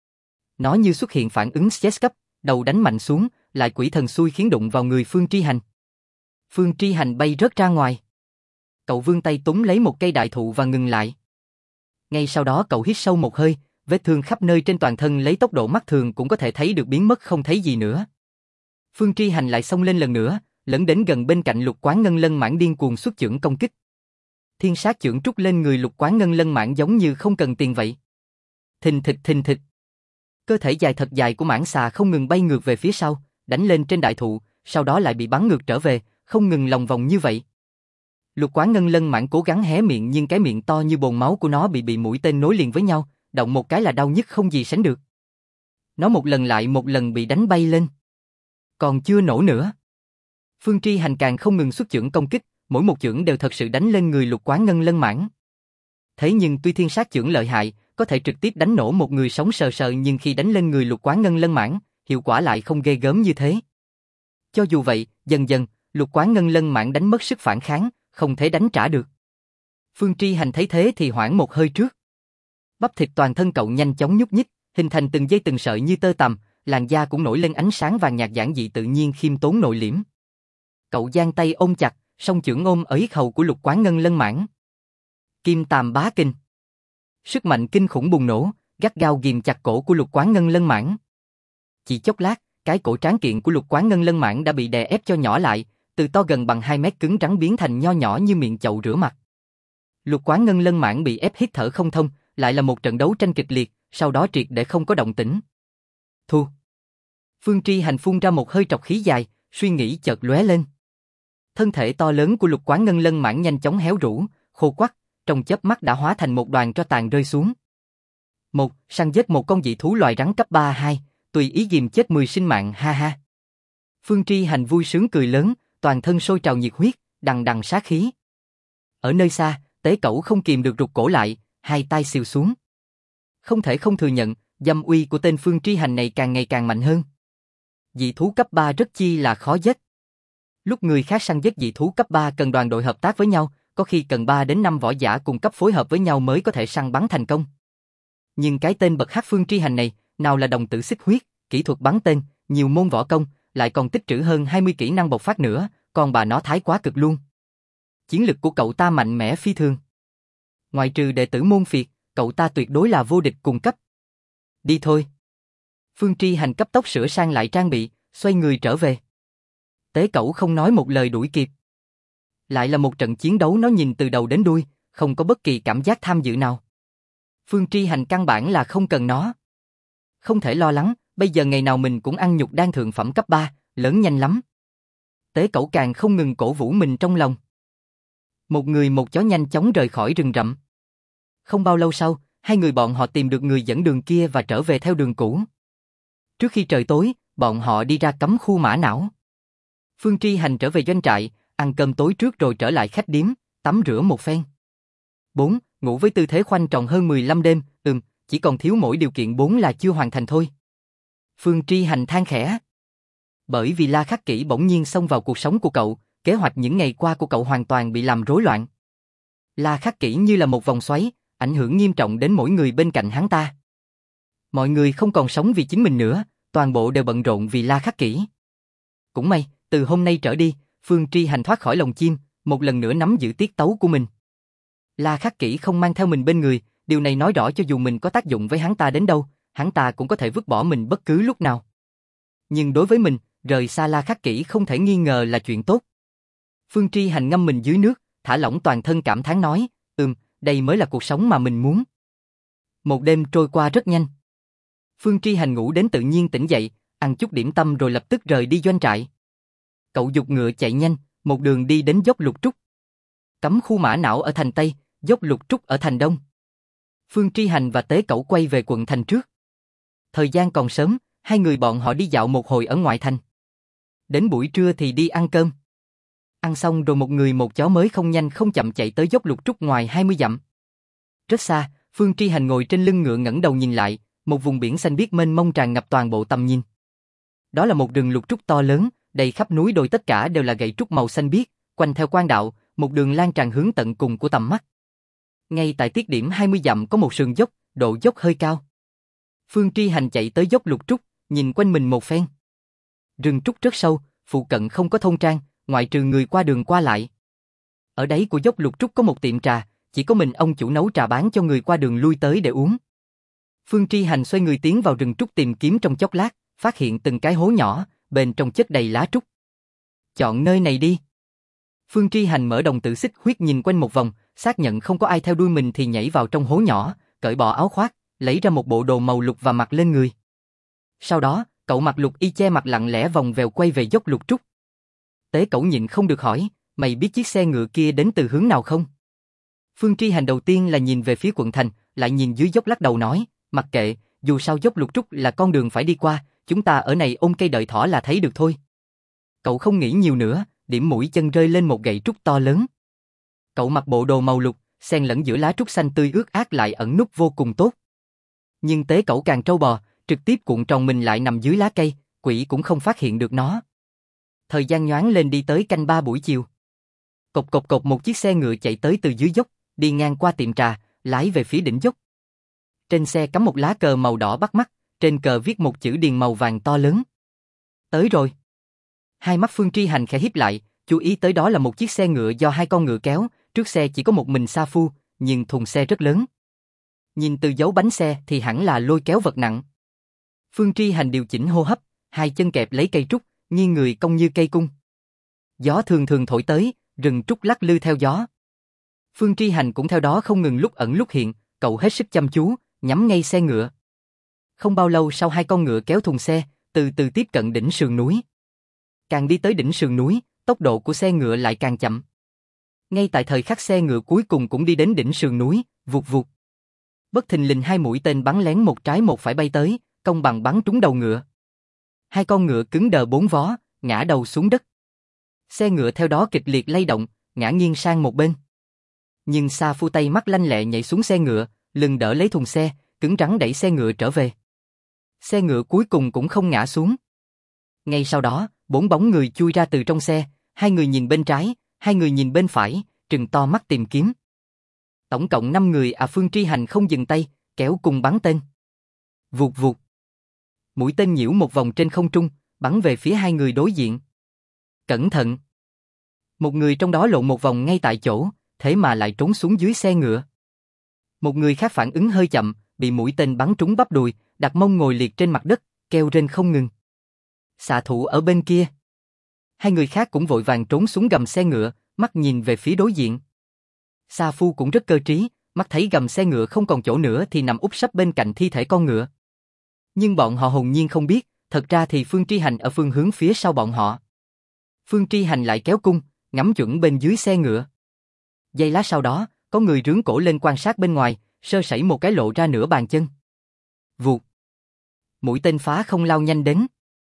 Nó như xuất hiện phản ứng stress cấp, đầu đánh mạnh xuống, lại quỷ thần xui khiến đụng vào người Phương Tri Hành. Phương Tri Hành bay rớt ra ngoài. Cậu vươn tay túm lấy một cây đại thụ và ngừng lại. Ngay sau đó cậu hít sâu một hơi, vết thương khắp nơi trên toàn thân lấy tốc độ mắt thường cũng có thể thấy được biến mất không thấy gì nữa. Phương Tri Hành lại xông lên lần nữa, lẫn đến gần bên cạnh Lục Quán Ngân Lân Mãng điên cuồng xuất chưởng công kích. Thiên sát chưởng trút lên người Lục Quán Ngân Lân Mãng giống như không cần tiền vậy. Thình thịch thình thịch. Cơ thể dài thật dài của mãng xà không ngừng bay ngược về phía sau, đánh lên trên đại thụ, sau đó lại bị bắn ngược trở về, không ngừng lòng vòng như vậy. Lục Quán Ngân Lân Mãng cố gắng hé miệng nhưng cái miệng to như bồn máu của nó bị mũi tên nối liền với nhau, động một cái là đau nhức không gì sánh được. Nó một lần lại một lần bị đánh bay lên. Còn chưa nổ nữa. Phương Tri Hành càng không ngừng xuất chưởng công kích, mỗi một chưởng đều thật sự đánh lên người Lục Quán Ngân Lân Mãng. Thế nhưng tuy thiên sát chưởng lợi hại, có thể trực tiếp đánh nổ một người sống sờ sờ nhưng khi đánh lên người Lục Quán Ngân Lân Mãng, hiệu quả lại không ghê gớm như thế. Cho dù vậy, dần dần, Lục Quán Ngân Lân Mãng đánh mất sức phản kháng, không thể đánh trả được. Phương Tri Hành thấy thế thì hoảng một hơi trước. Bắp thịt toàn thân cậu nhanh chóng nhúc nhích, hình thành từng dây từng sợi như tơ tằm, làn da cũng nổi lên ánh sáng vàng nhạt giản dị tự nhiên khiêm tốn nội liễm. Cậu giang tay ôm chặt, song chưởng ôm ở yết hầu của Lục Quán Ngân Lân Mãng. Kim Tàm Bá Kinh. Sức mạnh kinh khủng bùng nổ, gắt gao ghìm chặt cổ của Lục Quán Ngân Lân Mãng. Chỉ chốc lát, cái cổ tráng kiện của Lục Quán Ngân Lân Mãng đã bị đè ép cho nhỏ lại, từ to gần bằng 2 mét cứng rắn biến thành nho nhỏ như miệng chậu rửa mặt. Lục Quán Ngân Lân Mãng bị ép hít thở không thông, lại là một trận đấu tranh kịch liệt, sau đó triệt để không có động tĩnh. Thu. Phương Tri Hành phun ra một hơi trọc khí dài, suy nghĩ chợt lóe lên. Thân thể to lớn của Lục Quán Ngân Lân Mãng nhanh chóng héo rũ, khô quắt, trong chớp mắt đã hóa thành một đoàn tro tàn rơi xuống. Săn giết một con dị thú loài rắn cấp 3-2, tùy ý ghìm chết 10 sinh mạng, ha ha. Phương Tri Hành vui sướng cười lớn, toàn thân sôi trào nhiệt huyết, đằng đằng sát khí. Ở nơi xa, Tế Cẩu không kìm được rụt cổ lại, hai tay xìu xuống. Không thể không thừa nhận, dâm uy của tên Phương Tri Hành này càng ngày càng mạnh hơn. Dị thú cấp 3 rất chi là khó giết. Lúc người khác săn giết dị thú cấp 3 cần đoàn đội hợp tác với nhau, có khi cần 3 đến 5 võ giả cùng cấp phối hợp với nhau mới có thể săn bắn thành công. Nhưng cái tên bậc hắc Phương Tri Hành này, nào là đồng tử xích huyết, kỹ thuật bắn tên, nhiều môn võ công, lại còn tích trữ hơn 20 kỹ năng bộc phát nữa, còn bà nó thái quá cực luôn. Chiến lực của cậu ta mạnh mẽ phi thường. Ngoài trừ đệ tử môn phiệt, cậu ta tuyệt đối là vô địch cùng cấp. Đi thôi. Phương Tri Hành cấp tốc sửa sang lại trang bị, xoay người trở về. Tế Cẩu không nói một lời đuổi kịp. Lại là một trận chiến đấu nó nhìn từ đầu đến đuôi, không có bất kỳ cảm giác tham dự nào. Phương Tri Hành căn bản là không cần nó. Không thể lo lắng, bây giờ ngày nào mình cũng ăn nhục đan thượng phẩm cấp 3, lớn nhanh lắm. Tế Cẩu càng không ngừng cổ vũ mình trong lòng. Một người một chó nhanh chóng rời khỏi rừng rậm. Không bao lâu sau, hai người bọn họ tìm được người dẫn đường kia và trở về theo đường cũ. Trước khi trời tối, bọn họ đi ra cấm khu Mã Não. Phương Tri Hành trở về doanh trại, ăn cơm tối trước rồi trở lại khách điếm, tắm rửa một phen. 4. Ngủ với tư thế khoanh tròn hơn 15 đêm, chỉ còn thiếu mỗi điều kiện 4 là chưa hoàn thành thôi. Phương Tri Hành than khẽ. Bởi vì La Khắc Kỷ bỗng nhiên xông vào cuộc sống của cậu, kế hoạch những ngày qua của cậu hoàn toàn bị làm rối loạn. La Khắc Kỷ như là một vòng xoáy, ảnh hưởng nghiêm trọng đến mỗi người bên cạnh hắn ta. Mọi người không còn sống vì chính mình nữa, toàn bộ đều bận rộn vì La Khắc Kỷ. Cũng may, từ hôm nay trở đi, Phương Tri Hành thoát khỏi lồng chim, một lần nữa nắm giữ tiết tấu của mình. La Khắc Kỷ không mang theo mình bên người, điều này nói rõ cho dù mình có tác dụng với hắn ta đến đâu, hắn ta cũng có thể vứt bỏ mình bất cứ lúc nào. Nhưng đối với mình, rời xa La Khắc Kỷ không thể nghi ngờ là chuyện tốt. Phương Tri Hành ngâm mình dưới nước, thả lỏng toàn thân cảm thán nói, đây mới là cuộc sống mà mình muốn. Một đêm trôi qua rất nhanh. Phương Tri Hành ngủ đến tự nhiên tỉnh dậy, ăn chút điểm tâm rồi lập tức rời đi doanh trại. Cậu giục ngựa chạy nhanh, một đường đi đến dốc Lục Trúc. Cấm khu Mã Não ở thành Tây, dốc Lục Trúc ở thành Đông. Phương Tri Hành và Tế Cẩu quay về quận thành trước. Thời gian còn sớm, hai người bọn họ đi dạo một hồi ở ngoại thành. Đến buổi trưa thì đi ăn cơm. Ăn xong rồi một người một chó mới không nhanh không chậm chạy tới dốc Lục Trúc ngoài 20 dặm. Rất xa, Phương Tri Hành ngồi trên lưng ngựa ngẩng đầu nhìn lại, một vùng biển xanh biếc mênh mông tràn ngập toàn bộ tầm nhìn. Đó là một rừng lục trúc to lớn, đầy khắp núi đồi, tất cả đều là gậy trúc màu xanh biếc, quanh theo quan đạo, một đường lan tràn hướng tận cùng của tầm mắt. Ngay tại tiết điểm 20 dặm có một sườn dốc, độ dốc hơi cao. Phương Tri Hành chạy tới dốc Lục Trúc, nhìn quanh mình một phen. Rừng trúc rất sâu, phụ cận không có thôn trang, ngoại trừ người qua đường qua lại. Ở đáy của dốc Lục Trúc có một tiệm trà, chỉ có mình ông chủ nấu trà bán cho người qua đường lui tới để uống. Phương Tri Hành xoay người tiến vào rừng trúc tìm kiếm trong chốc lát, phát hiện từng cái hố nhỏ, bên trong chất đầy lá trúc. Chọn nơi này đi. Phương Tri Hành mở đồng tử xích huyết nhìn quanh một vòng, xác nhận không có ai theo đuôi mình thì nhảy vào trong hố nhỏ, cởi bỏ áo khoác, lấy ra một bộ đồ màu lục và mặc lên người. Sau đó, cậu mặc lục y che mặt lặng lẽ vòng vèo quay về dốc Lục Trúc. Tế Cẩu nhịn không được hỏi, mày biết chiếc xe ngựa kia đến từ hướng nào không? Phương Tri Hành đầu tiên là nhìn về phía quận thành, lại nhìn dưới dốc lắc đầu nói, mặc kệ, dù sao dốc Lục Trúc là con đường phải đi qua, chúng ta ở này ôm cây đợi thỏ là thấy được thôi. Cậu không nghĩ nhiều nữa, điểm mũi chân rơi lên một gậy trúc to lớn. Cậu mặc bộ đồ màu lục, xen lẫn giữa lá trúc xanh tươi ướt át lại ẩn núp vô cùng tốt. Nhưng Tế Cẩu càng trâu bò, trực tiếp cuộn tròn mình lại nằm dưới lá cây, quỷ cũng không phát hiện được nó. Thời gian nhoáng lên đi tới canh 3 buổi chiều. Cộc cộc cộc một chiếc xe ngựa chạy tới từ dưới dốc, đi ngang qua tiệm trà, lái về phía đỉnh dốc. Trên xe cắm một lá cờ màu đỏ bắt mắt, trên cờ viết một chữ điền màu vàng to lớn. Tới rồi. Hai mắt Phương Tri Hành khẽ híp lại, chú ý tới đó là một chiếc xe ngựa do hai con ngựa kéo, trước xe chỉ có một mình Sa Phu, nhưng thùng xe rất lớn. Nhìn từ dấu bánh xe thì hẳn là lôi kéo vật nặng. Phương Tri Hành điều chỉnh hô hấp, hai chân kẹp lấy cây trúc, nghiêng người cong như cây cung. Gió thường thường thổi tới, rừng trúc lắc lư theo gió. Phương Tri Hành cũng theo đó không ngừng lúc ẩn lúc hiện, cậu hết sức chăm chú, nhắm ngay xe ngựa. Không bao lâu sau hai con ngựa kéo thùng xe, từ từ tiếp cận đỉnh sườn núi. Càng đi tới đỉnh sườn núi, tốc độ của xe ngựa lại càng chậm. Ngay tại thời khắc xe ngựa cuối cùng cũng đi đến đỉnh sườn núi, vụt vụt. Bất thình lình hai mũi tên bắn lén một trái một phải bay tới, công bằng bắn trúng đầu ngựa. Hai con ngựa cứng đờ bốn vó, ngã đầu xuống đất. Xe ngựa theo đó kịch liệt lay động, ngã nghiêng sang một bên. Nhưng Sa Phu tay mắt lanh lẹ nhảy xuống xe ngựa, lưng đỡ lấy thùng xe, cứng rắn đẩy xe ngựa trở về. Xe ngựa cuối cùng cũng không ngã xuống. Ngay sau đó, bốn bóng người chui ra từ trong xe, hai người nhìn bên trái, hai người nhìn bên phải, trừng to mắt tìm kiếm. Tổng cộng 5 người Phương Tri Hành không dừng tay, kéo cùng bắn tên. Vụt vụt. Mũi tên nhiễu một vòng trên không trung, bắn về phía hai người đối diện. Cẩn thận. Một người trong đó lộn một vòng ngay tại chỗ, thế mà lại trốn xuống dưới xe ngựa. Một người khác phản ứng hơi chậm, bị mũi tên bắn trúng bắp đùi, đặt mông ngồi liệt trên mặt đất, kêu rên không ngừng. Xạ thủ ở bên kia. Hai người khác cũng vội vàng trốn xuống gầm xe ngựa, mắt nhìn về phía đối diện. Sa Phu cũng rất cơ trí, mắt thấy gầm xe ngựa không còn chỗ nữa thì nằm úp sấp bên cạnh thi thể con ngựa. Nhưng bọn họ hồn nhiên không biết, thật ra thì Phương Tri Hành ở phương hướng phía sau bọn họ. Phương Tri Hành lại kéo cung, ngắm chuẩn bên dưới xe ngựa. Giây lát sau đó, có người rướn cổ lên quan sát bên ngoài, sơ sẩy một cái lộ ra nửa bàn chân. Vụt. Mũi tên phá không lao nhanh đến.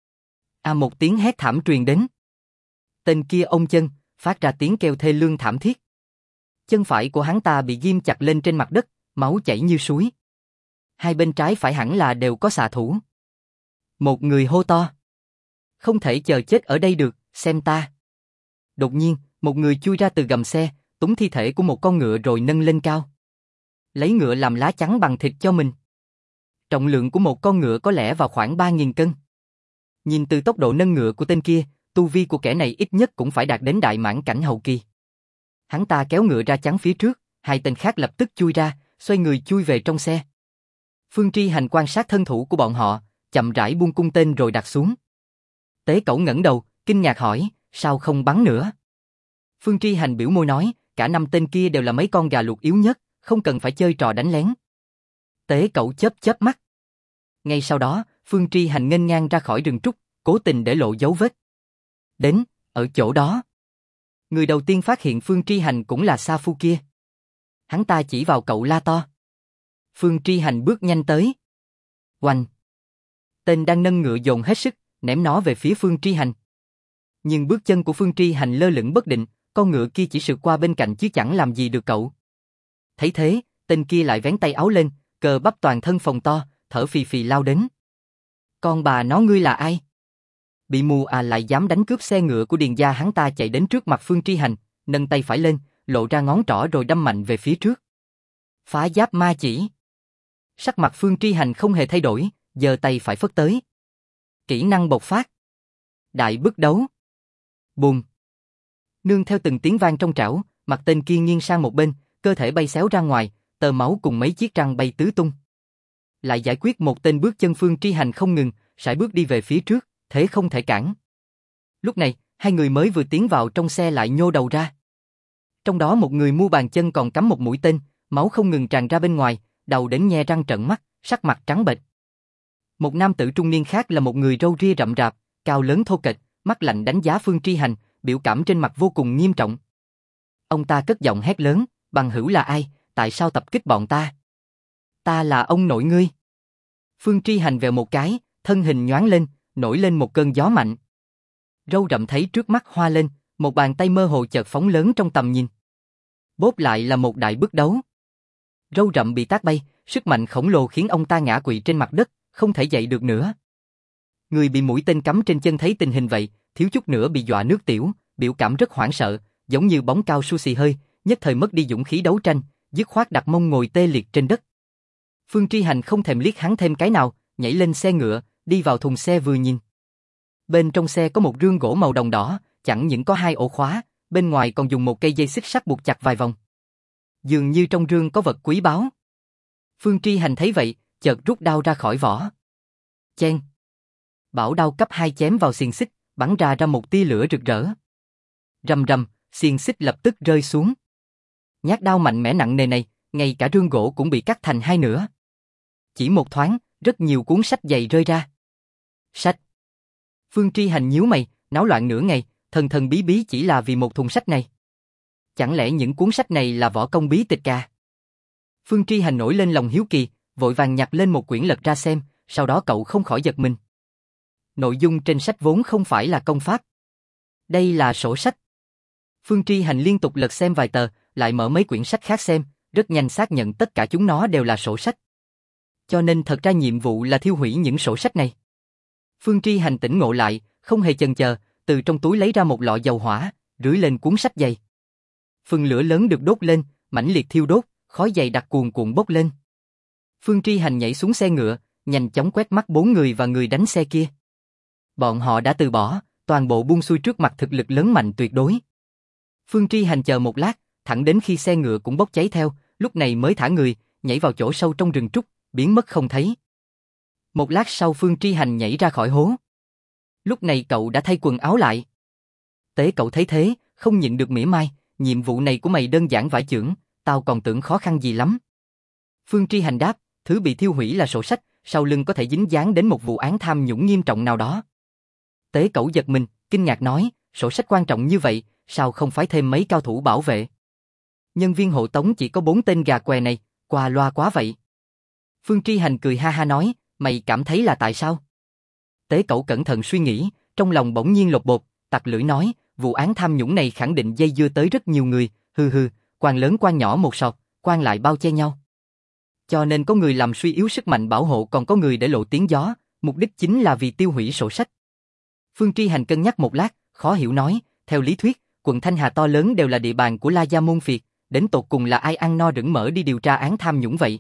Một tiếng hét thảm truyền đến. Tên kia ôm chân, phát ra tiếng kêu thê lương thảm thiết. Chân phải của hắn ta bị ghim chặt lên trên mặt đất, máu chảy như suối. Hai bên trái phải hẳn là đều có xạ thủ. Một người hô to. Không thể chờ chết ở đây được, xem ta. Đột nhiên, một người chui ra từ gầm xe, túm thi thể của một con ngựa rồi nâng lên cao. Lấy ngựa làm lá chắn bằng thịt cho mình. Trọng lượng của một con ngựa có lẽ vào khoảng 3.000 cân. Nhìn từ tốc độ nâng ngựa của tên kia, tu vi của kẻ này ít nhất cũng phải đạt đến đại mãn cảnh hậu kỳ. Hắn ta kéo ngựa ra chắn phía trước, hai tên khác lập tức chui ra, xoay người chui về trong xe. Phương Tri Hành quan sát thân thủ của bọn họ, chậm rãi buông cung tên rồi đặt xuống. Tế Cẩu ngẩng đầu, kinh ngạc hỏi, sao không bắn nữa? Phương Tri Hành biểu môi nói, cả 5 tên kia đều là mấy con gà luộc yếu nhất, không cần phải chơi trò đánh lén. Tế Cẩu chớp chớp mắt. Ngay sau đó, Phương Tri Hành nghênh ngang ra khỏi rừng trúc, cố tình để lộ dấu vết. Đến, ở chỗ đó. Người đầu tiên phát hiện Phương Tri Hành cũng là Sa Phu kia. Hắn ta chỉ vào cậu la to. Phương Tri Hành bước nhanh tới. Oanh! Tên đang nâng ngựa dồn hết sức, ném nó về phía Phương Tri Hành. Nhưng bước chân của Phương Tri Hành lơ lửng bất định, con ngựa kia chỉ sượt qua bên cạnh chứ chẳng làm gì được cậu. Thấy thế, tên kia lại vén tay áo lên, cờ bắp toàn thân phồng to, thở phì phì lao đến. Con bà nó, ngươi là ai? Bị mù à, lại dám đánh cướp xe ngựa của Điền gia? Hắn ta chạy đến trước mặt Phương Tri Hành, nâng tay phải lên, lộ ra ngón trỏ rồi đâm mạnh về phía trước. Phá giáp ma chỉ. Sắc mặt Phương Tri Hành không hề thay đổi, giơ tay phải phất tới. Kỹ năng bộc phát. Đại bức đấu. Bùm. Nương theo từng tiếng vang trong trảo, mặt tên kia nghiêng sang một bên, cơ thể bay xéo ra ngoài, tơ máu cùng mấy chiếc răng bay tứ tung. Lại giải quyết một tên, bước chân Phương Tri Hành không ngừng, sải bước đi về phía trước, thế không thể cản. Lúc này, hai người mới vừa tiến vào trong xe lại nhô đầu ra. Trong đó một người mu bàn chân còn cắm một mũi tên, máu không ngừng tràn ra bên ngoài, đầu đến nhe răng trợn mắt, sắc mặt trắng bệch. Một nam tử trung niên khác là một người râu ria rậm rạp, cao lớn thô kệch, mắt lạnh đánh giá Phương Tri Hành, biểu cảm trên mặt vô cùng nghiêm trọng. Ông ta cất giọng hét lớn, bằng hữu là ai, tại sao tập kích bọn ta? Ta là ông nội ngươi. Phương Tri Hành vèo một cái, thân hình nhoáng lên, nổi lên một cơn gió mạnh. Râu rậm thấy trước mắt hoa lên, một bàn tay mơ hồ chợt phóng lớn trong tầm nhìn. Bốp lại là một đại bức đấu. Râu rậm bị tát bay, sức mạnh khổng lồ khiến ông ta ngã quỵ trên mặt đất, không thể dậy được nữa. Người bị mũi tên cắm trên chân thấy tình hình vậy, thiếu chút nữa bị dọa nước tiểu, biểu cảm rất hoảng sợ, giống như bóng cao su xì hơi, nhất thời mất đi dũng khí đấu tranh, dứt khoát đặt mông ngồi tê liệt trên đất. Phương Tri Hành không thèm liếc hắn thêm cái nào, nhảy lên xe ngựa, đi vào thùng xe vừa nhìn. Bên trong xe có một rương gỗ màu đồng đỏ, chẳng những có 2 ổ khóa, bên ngoài còn dùng một cây dây xích sắt buộc chặt vài vòng. Dường như trong rương có vật quý báu. Phương Tri Hành thấy vậy, chợt rút đao ra khỏi vỏ. Chen! Bảo đao cấp 2 chém vào xiềng xích, bắn ra một tia lửa rực rỡ. Rầm rầm, xiềng xích lập tức rơi xuống. Nhát đao mạnh mẽ nặng nề này, ngay cả rương gỗ cũng bị cắt thành 2 nửa. Chỉ một thoáng, rất nhiều cuốn sách dày rơi ra. Sách! Phương Tri Hành nhíu mày, náo loạn nửa ngày, thần thần bí bí chỉ là vì một thùng sách này. Chẳng lẽ những cuốn sách này là võ công bí tịch à? Phương Tri Hành nổi lên lòng hiếu kỳ, vội vàng nhặt lên một quyển lật ra xem, sau đó cậu không khỏi giật mình. Nội dung trên sách vốn không phải là công pháp. Đây là sổ sách. Phương Tri Hành liên tục lật xem vài tờ, lại mở mấy quyển sách khác xem, rất nhanh xác nhận tất cả chúng nó đều là sổ sách. Cho nên thật ra nhiệm vụ là thiêu hủy những sổ sách này. Phương Tri Hành tỉnh ngộ lại, không hề chần chờ, từ trong túi lấy ra một lọ dầu hỏa, rưới lên cuốn sách dày. Phần lửa lớn được đốt lên, mãnh liệt thiêu đốt, khói dày đặc cuồn cuộn bốc lên. Phương Tri Hành nhảy xuống xe ngựa, nhanh chóng quét mắt 4 người và người đánh xe kia. Bọn họ đã từ bỏ, toàn bộ buông xuôi trước mặt thực lực lớn mạnh tuyệt đối. Phương Tri Hành chờ một lát, thẳng đến khi xe ngựa cũng bốc cháy theo, lúc này mới thả người, nhảy vào chỗ sâu trong rừng trúc, biến mất không thấy. Một lát sau Phương Tri Hành nhảy ra khỏi hố. Lúc này cậu đã thay quần áo lại. Tế Cậu thấy thế, không nhịn được mỉa mai, nhiệm vụ này của mày đơn giản vãi chưởng, tao còn tưởng khó khăn gì lắm. Phương Tri Hành đáp, thứ bị thiêu hủy là sổ sách, sau lưng có thể dính dáng đến một vụ án tham nhũng nghiêm trọng nào đó. Tế Cẩu giật mình, kinh ngạc nói, sổ sách quan trọng như vậy, sao không phái thêm mấy cao thủ bảo vệ? Nhân viên hộ tống chỉ có 4 tên gà què này, qua loa quá vậy. Phương Tri Hành cười ha ha nói, mày cảm thấy là tại sao? Tế Cẩu cẩn thận suy nghĩ, trong lòng bỗng nhiên lột bột, tặc lưỡi nói, vụ án tham nhũng này khẳng định dây dưa tới rất nhiều người, hừ, quan lớn quan nhỏ một sọt, quan lại bao che nhau. Cho nên có người làm suy yếu sức mạnh bảo hộ, còn có người để lộ tiếng gió, mục đích chính là vì tiêu hủy sổ sách. Phương Tri Hành cân nhắc một lát, khó hiểu nói, theo lý thuyết, quận Thanh Hà to lớn đều là địa bàn của La Gia môn phiệt, đến tột cùng là ai ăn no rửng mỡ đi điều tra án tham nhũng vậy?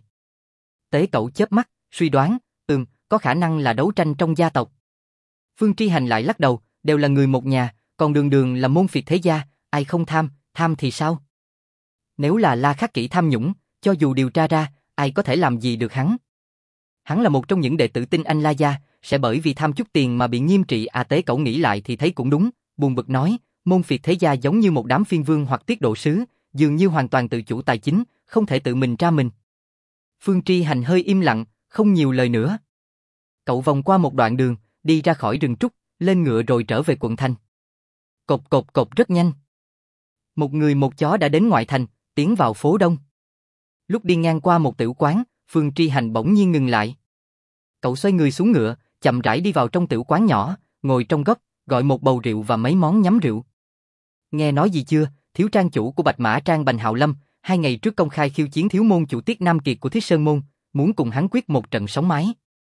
Tế Cẩu chớp mắt, suy đoán, có khả năng là đấu tranh trong gia tộc. Phương Tri Hành lại lắc đầu, đều là người một nhà, còn Đường Đường là môn phiệt thế gia, ai không tham, tham thì sao? Nếu là La Khắc Kỷ tham nhũng, cho dù điều tra ra, ai có thể làm gì được hắn? Hắn là một trong những đệ tử tinh anh La gia, sẽ bởi vì tham chút tiền mà bị nghiêm trị à? Tế Cẩu nghĩ lại thì thấy cũng đúng, buồn bực nói, môn phiệt thế gia giống như một đám phiên vương hoặc tiết độ sứ, dường như hoàn toàn tự chủ tài chính, không thể tự mình tra mình. Phương Tri Hành hơi im lặng, không nhiều lời nữa. Cậu vòng qua một đoạn đường, đi ra khỏi rừng trúc, lên ngựa rồi trở về quận thành. Cộp cộp cộp rất nhanh. Một người một chó đã đến ngoại thành, tiến vào phố đông. Lúc đi ngang qua một tiểu quán, Phương Tri Hành bỗng nhiên ngừng lại. Cậu xoay người xuống ngựa, chậm rãi đi vào trong tiểu quán nhỏ, ngồi trong góc, gọi một bầu rượu và mấy món nhắm rượu. Nghe nói gì chưa, thiếu trang chủ của Bạch Mã Trang Bành Hạo Lâm, 2 ngày trước công khai khiêu chiến thiếu môn chủ Tiết Nam Kiệt của Thiết Sơn Môn, muốn cùng hắn quyết một trận sống mái.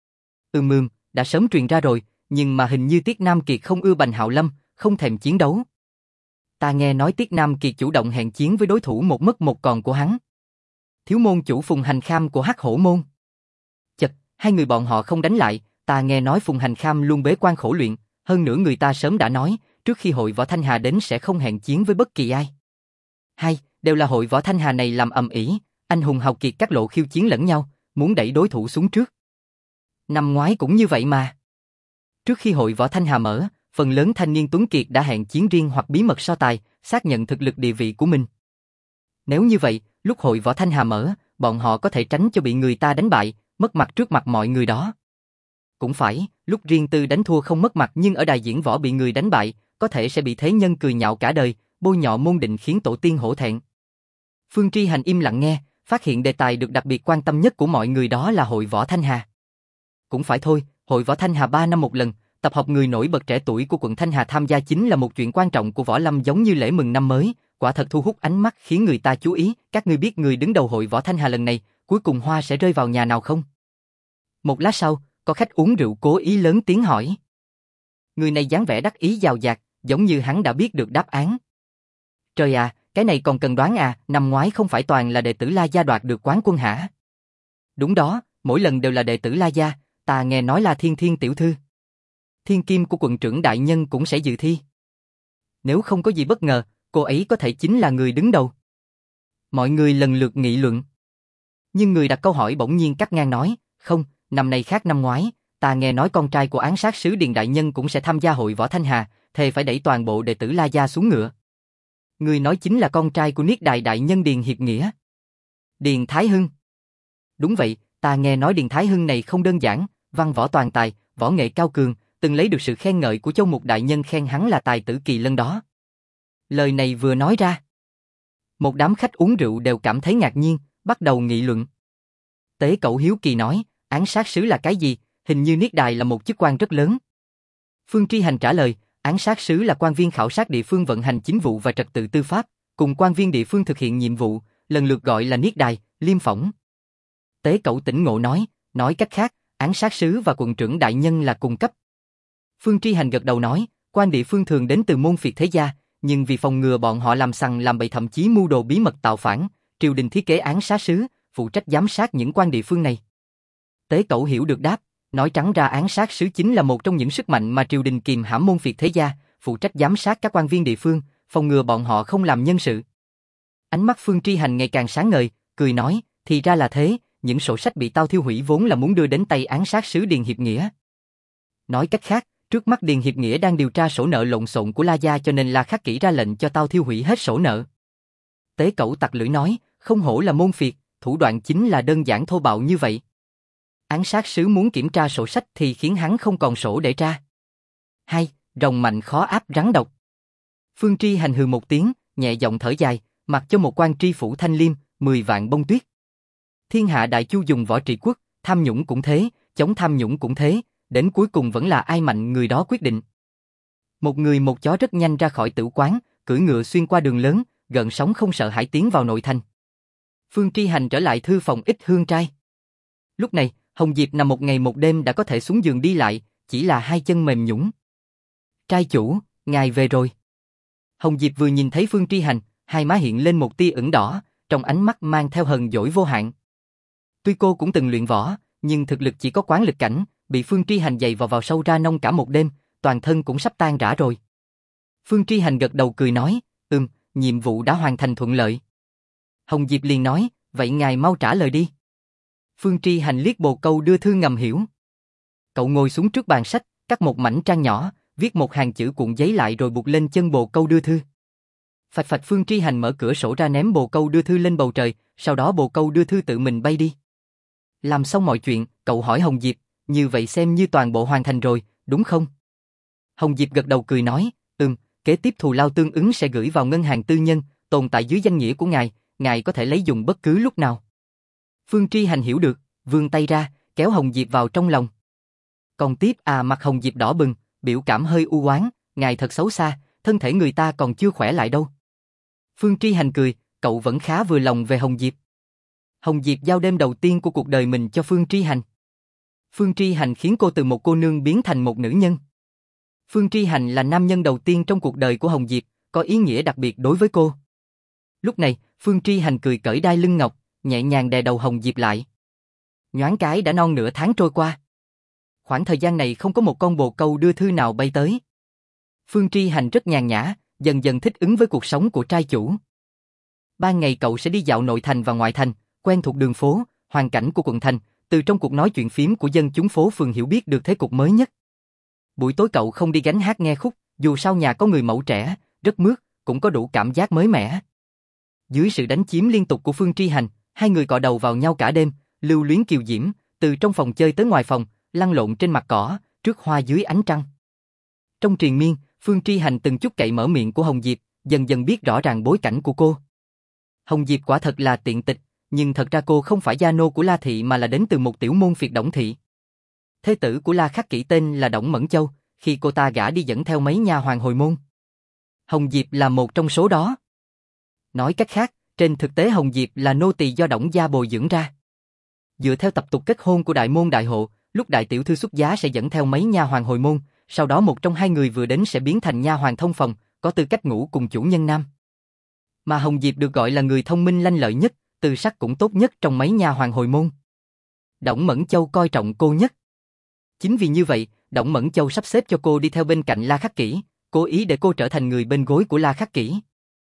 Đã sớm truyền ra rồi, nhưng mà hình như Tiết Nam Kiệt không ưa Bành Hạo Lâm, không thèm chiến đấu. Ta nghe nói Tiết Nam Kiệt chủ động hẹn chiến với đối thủ một mất một còn của hắn. Thiếu môn chủ Phùng Hành Kham của Hắc Hổ Môn. Chật, hai người bọn họ không đánh lại, ta nghe nói Phùng Hành Kham luôn bế quan khổ luyện, hơn nữa người ta sớm đã nói, trước khi hội Võ Thanh Hà đến sẽ không hẹn chiến với bất kỳ ai. Hai, đều là hội Võ Thanh Hà này làm ầm ĩ, anh hùng hào kiệt các lộ khiêu chiến lẫn nhau, muốn đẩy đối thủ xuống trước. Năm ngoái cũng như vậy mà. Trước khi hội Võ Thanh Hà mở, phần lớn thanh niên tuấn kiệt đã hẹn chiến riêng hoặc bí mật so tài, xác nhận thực lực địa vị của mình. Nếu như vậy, lúc hội Võ Thanh Hà mở, bọn họ có thể tránh cho bị người ta đánh bại, mất mặt trước mặt mọi người đó. Cũng phải, lúc riêng tư đánh thua không mất mặt nhưng ở đài diễn võ bị người đánh bại, có thể sẽ bị thế nhân cười nhạo cả đời, bôi nhọ môn định khiến tổ tiên hổ thẹn. Phương Tri Hành im lặng nghe, phát hiện đề tài được đặc biệt quan tâm nhất của mọi người đó là hội Võ Thanh Hà. Cũng phải thôi, hội Võ Thanh Hà 3 năm một lần, tập hợp người nổi bật trẻ tuổi của quận Thanh Hà tham gia chính là một chuyện quan trọng của võ lâm, giống như lễ mừng năm mới, quả thật thu hút ánh mắt khiến người ta chú ý. Các ngươi biết người đứng đầu hội Võ Thanh Hà lần này, cuối cùng hoa sẽ rơi vào nhà nào không? Một lát sau, có khách uống rượu cố ý lớn tiếng hỏi. Người này dáng vẻ đắc ý dào dạt, giống như hắn đã biết được đáp án. Trời à, cái này còn cần đoán à, năm ngoái không phải toàn là đệ tử La Gia đoạt được quán quân hả? Đúng đó, mỗi lần đều là đệ tử La Gia, ta nghe nói là Thiên Thiên tiểu thư. Thiên kim của quận trưởng đại nhân cũng sẽ dự thi. Nếu không có gì bất ngờ, cô ấy có thể chính là người đứng đầu. Mọi người lần lượt nghị luận. Nhưng người đặt câu hỏi bỗng nhiên cắt ngang nói, không, năm nay khác năm ngoái, ta nghe nói con trai của án sát sứ Điền đại nhân cũng sẽ tham gia hội Võ Thanh Hà, thề phải đẩy toàn bộ đệ tử La Gia xuống ngựa. Người nói chính là con trai của Niết Đài đại nhân Điền Hiệp Nghĩa. Điền Thái Hưng. Đúng vậy, ta nghe nói Điền Thái Hưng này không đơn giản, văn võ toàn tài, võ nghệ cao cường, từng lấy được sự khen ngợi của Châu Mục đại nhân khen hắn là tài tử kỳ lân đó. Lời này vừa nói ra, một đám khách uống rượu đều cảm thấy ngạc nhiên, bắt đầu nghị luận. Tế Cẩu hiếu kỳ nói, án sát sứ là cái gì? Hình như Niết Đài là một chức quan rất lớn. Phương Tri Hành trả lời, án sát sứ là quan viên khảo sát địa phương vận hành chính vụ và trật tự tư pháp, cùng quan viên địa phương thực hiện nhiệm vụ, lần lượt gọi là Niết Đài, Liêm Phỏng. Tế Cẩu tỉnh ngộ nói cách khác, án sát sứ và quận trưởng đại nhân là cùng cấp. Phương Tri Hành gật đầu nói, quan địa phương thường đến từ môn phiệt thế gia, nhưng vì phòng ngừa bọn họ làm sằng làm bậy thậm chí mưu đồ bí mật tạo phản, triều đình thiết kế án sát sứ, phụ trách giám sát những quan địa phương này. Tế Cẩu hiểu được đáp, nói trắng ra án sát sứ chính là một trong những sức mạnh mà triều đình kìm hãm môn phiệt thế gia, phụ trách giám sát các quan viên địa phương, phòng ngừa bọn họ không làm nhân sự. Ánh mắt Phương Tri Hành ngày càng sáng ngời, cười nói, thì ra là thế, những sổ sách bị tao thiêu hủy vốn là muốn đưa đến tay án sát sứ Điền Hiệp Nghĩa. Nói cách khác, trước mắt Điền Hiệp Nghĩa đang điều tra sổ nợ lộn xộn của La Gia, cho nên La Khắc Kỷ ra lệnh cho tao thiêu hủy hết sổ nợ. Tế Cẩu tặc lưỡi nói, không hổ là môn phiệt, thủ đoạn chính là đơn giản thô bạo như vậy. Án sát sứ muốn kiểm tra sổ sách thì khiến hắn không còn sổ để tra. Hai, rồng mạnh khó áp rắn độc. Phương Tri Hành hừ một tiếng, nhẹ giọng thở dài, mặc cho một quan tri phủ thanh liêm, 10 vạn bông tuyết. Thiên hạ đại chu dùng võ trị quốc, tham nhũng cũng thế, chống tham nhũng cũng thế, đến cuối cùng vẫn là ai mạnh người đó quyết định. Một người một chó rất nhanh ra khỏi tử quán, cưỡi ngựa xuyên qua đường lớn, gợn sóng không sợ hãi tiến vào nội thành. Phương Tri Hành trở lại thư phòng ít hương trai. Lúc này, Hồng Diệp nằm một ngày một đêm đã có thể xuống giường đi lại, chỉ là hai chân mềm nhũn. Trai chủ, ngài về rồi. Hồng Diệp vừa nhìn thấy Phương Tri Hành, hai má hiện lên một tia ửng đỏ, trong ánh mắt mang theo hờn dỗi vô hạn. Tuy cô cũng từng luyện võ, nhưng thực lực chỉ có quán lực cảnh, bị Phương Tri Hành giày vào sâu ra nông cả một đêm, toàn thân cũng sắp tan rã rồi. Phương Tri Hành gật đầu cười nói, nhiệm vụ đã hoàn thành thuận lợi. Hồng Diệp liền nói, vậy ngài mau trả lời đi. Phương Tri Hành liếc bồ câu đưa thư ngầm hiểu. Cậu ngồi xuống trước bàn sách, cắt một mảnh trang nhỏ, viết một hàng chữ cuộn giấy lại rồi buộc lên chân bồ câu đưa thư. Phạch phạch. Phương Tri Hành mở cửa sổ ra ném bồ câu đưa thư lên bầu trời, sau đó bồ câu đưa thư tự mình bay đi. Làm xong mọi chuyện, cậu hỏi Hồng Diệp, như vậy xem như toàn bộ hoàn thành rồi, đúng không? Hồng Diệp gật đầu cười nói, kế tiếp thù lao tương ứng sẽ gửi vào ngân hàng tư nhân, tồn tại dưới danh nghĩa của ngài có thể lấy dùng bất cứ lúc nào. Phương Tri Hành hiểu được, vươn tay ra, kéo Hồng Diệp vào trong lòng. Còn tiếp mặt Hồng Diệp đỏ bừng, biểu cảm hơi u oán, ngài thật xấu xa, thân thể người ta còn chưa khỏe lại đâu. Phương Tri Hành cười, cậu vẫn khá vừa lòng về Hồng Diệp. Hồng Diệp giao đêm đầu tiên của cuộc đời mình cho Phương Tri Hành. Phương Tri Hành khiến cô từ một cô nương biến thành một nữ nhân. Phương Tri Hành là nam nhân đầu tiên trong cuộc đời của Hồng Diệp, có ý nghĩa đặc biệt đối với cô. Lúc này, Phương Tri Hành cười cởi đai lưng ngọc, nhẹ nhàng đè đầu Hồng Diệp lại. Nhoáng cái đã non nửa tháng trôi qua. Khoảng thời gian này không có một con bồ câu đưa thư nào bay tới. Phương Tri Hành rất nhàn nhã, dần dần thích ứng với cuộc sống của trai chủ. Ban ngày cậu sẽ đi dạo nội thành và ngoại thành, quen thuộc đường phố, hoàn cảnh của quận thành, từ trong cuộc nói chuyện phím của dân chúng phố phường hiểu biết được thế cục mới nhất. Buổi tối cậu không đi gánh hát nghe khúc, dù sao nhà có người mẫu trẻ, rất mướt, cũng có đủ cảm giác mới mẻ. Dưới sự đánh chiếm liên tục của Phương Tri Hành, hai người cọ đầu vào nhau cả đêm, lưu luyến kiều diễm, từ trong phòng chơi tới ngoài phòng, lăn lộn trên mặt cỏ, trước hoa dưới ánh trăng. Trong triền miên, Phương Tri Hành từng chút cậy mở miệng của Hồng Diệp, dần dần biết rõ ràng bối cảnh của cô. Hồng Diệp quả thật là tiện tịch, nhưng thật ra cô không phải gia nô của La Thị mà là đến từ một tiểu môn phiệt Đổng Thị. Thế tử của La Khắc Kỷ tên là Đổng Mẫn Châu, khi cô ta gả đi dẫn theo mấy nha hoàn hồi môn. Hồng Diệp là một trong số đó. Nói cách khác, trên thực tế Hồng Diệp là nô tỳ do Đổng gia bồi dưỡng ra. Dựa theo tập tục kết hôn của đại môn đại hộ, lúc đại tiểu thư xuất giá sẽ dẫn theo mấy nha hoàn hồi môn, sau đó một trong hai người vừa đến sẽ biến thành nha hoàn thông phòng, có tư cách ngủ cùng chủ nhân nam. Mà Hồng Diệp được gọi là người thông minh lanh lợi nhất, tư sắc cũng tốt nhất trong mấy nha hoàn hồi môn. Đổng Mẫn Châu coi trọng cô nhất. Chính vì như vậy, Đổng Mẫn Châu sắp xếp cho cô đi theo bên cạnh La Khắc Kỷ, cố ý để cô trở thành người bên gối của La Khắc Kỷ.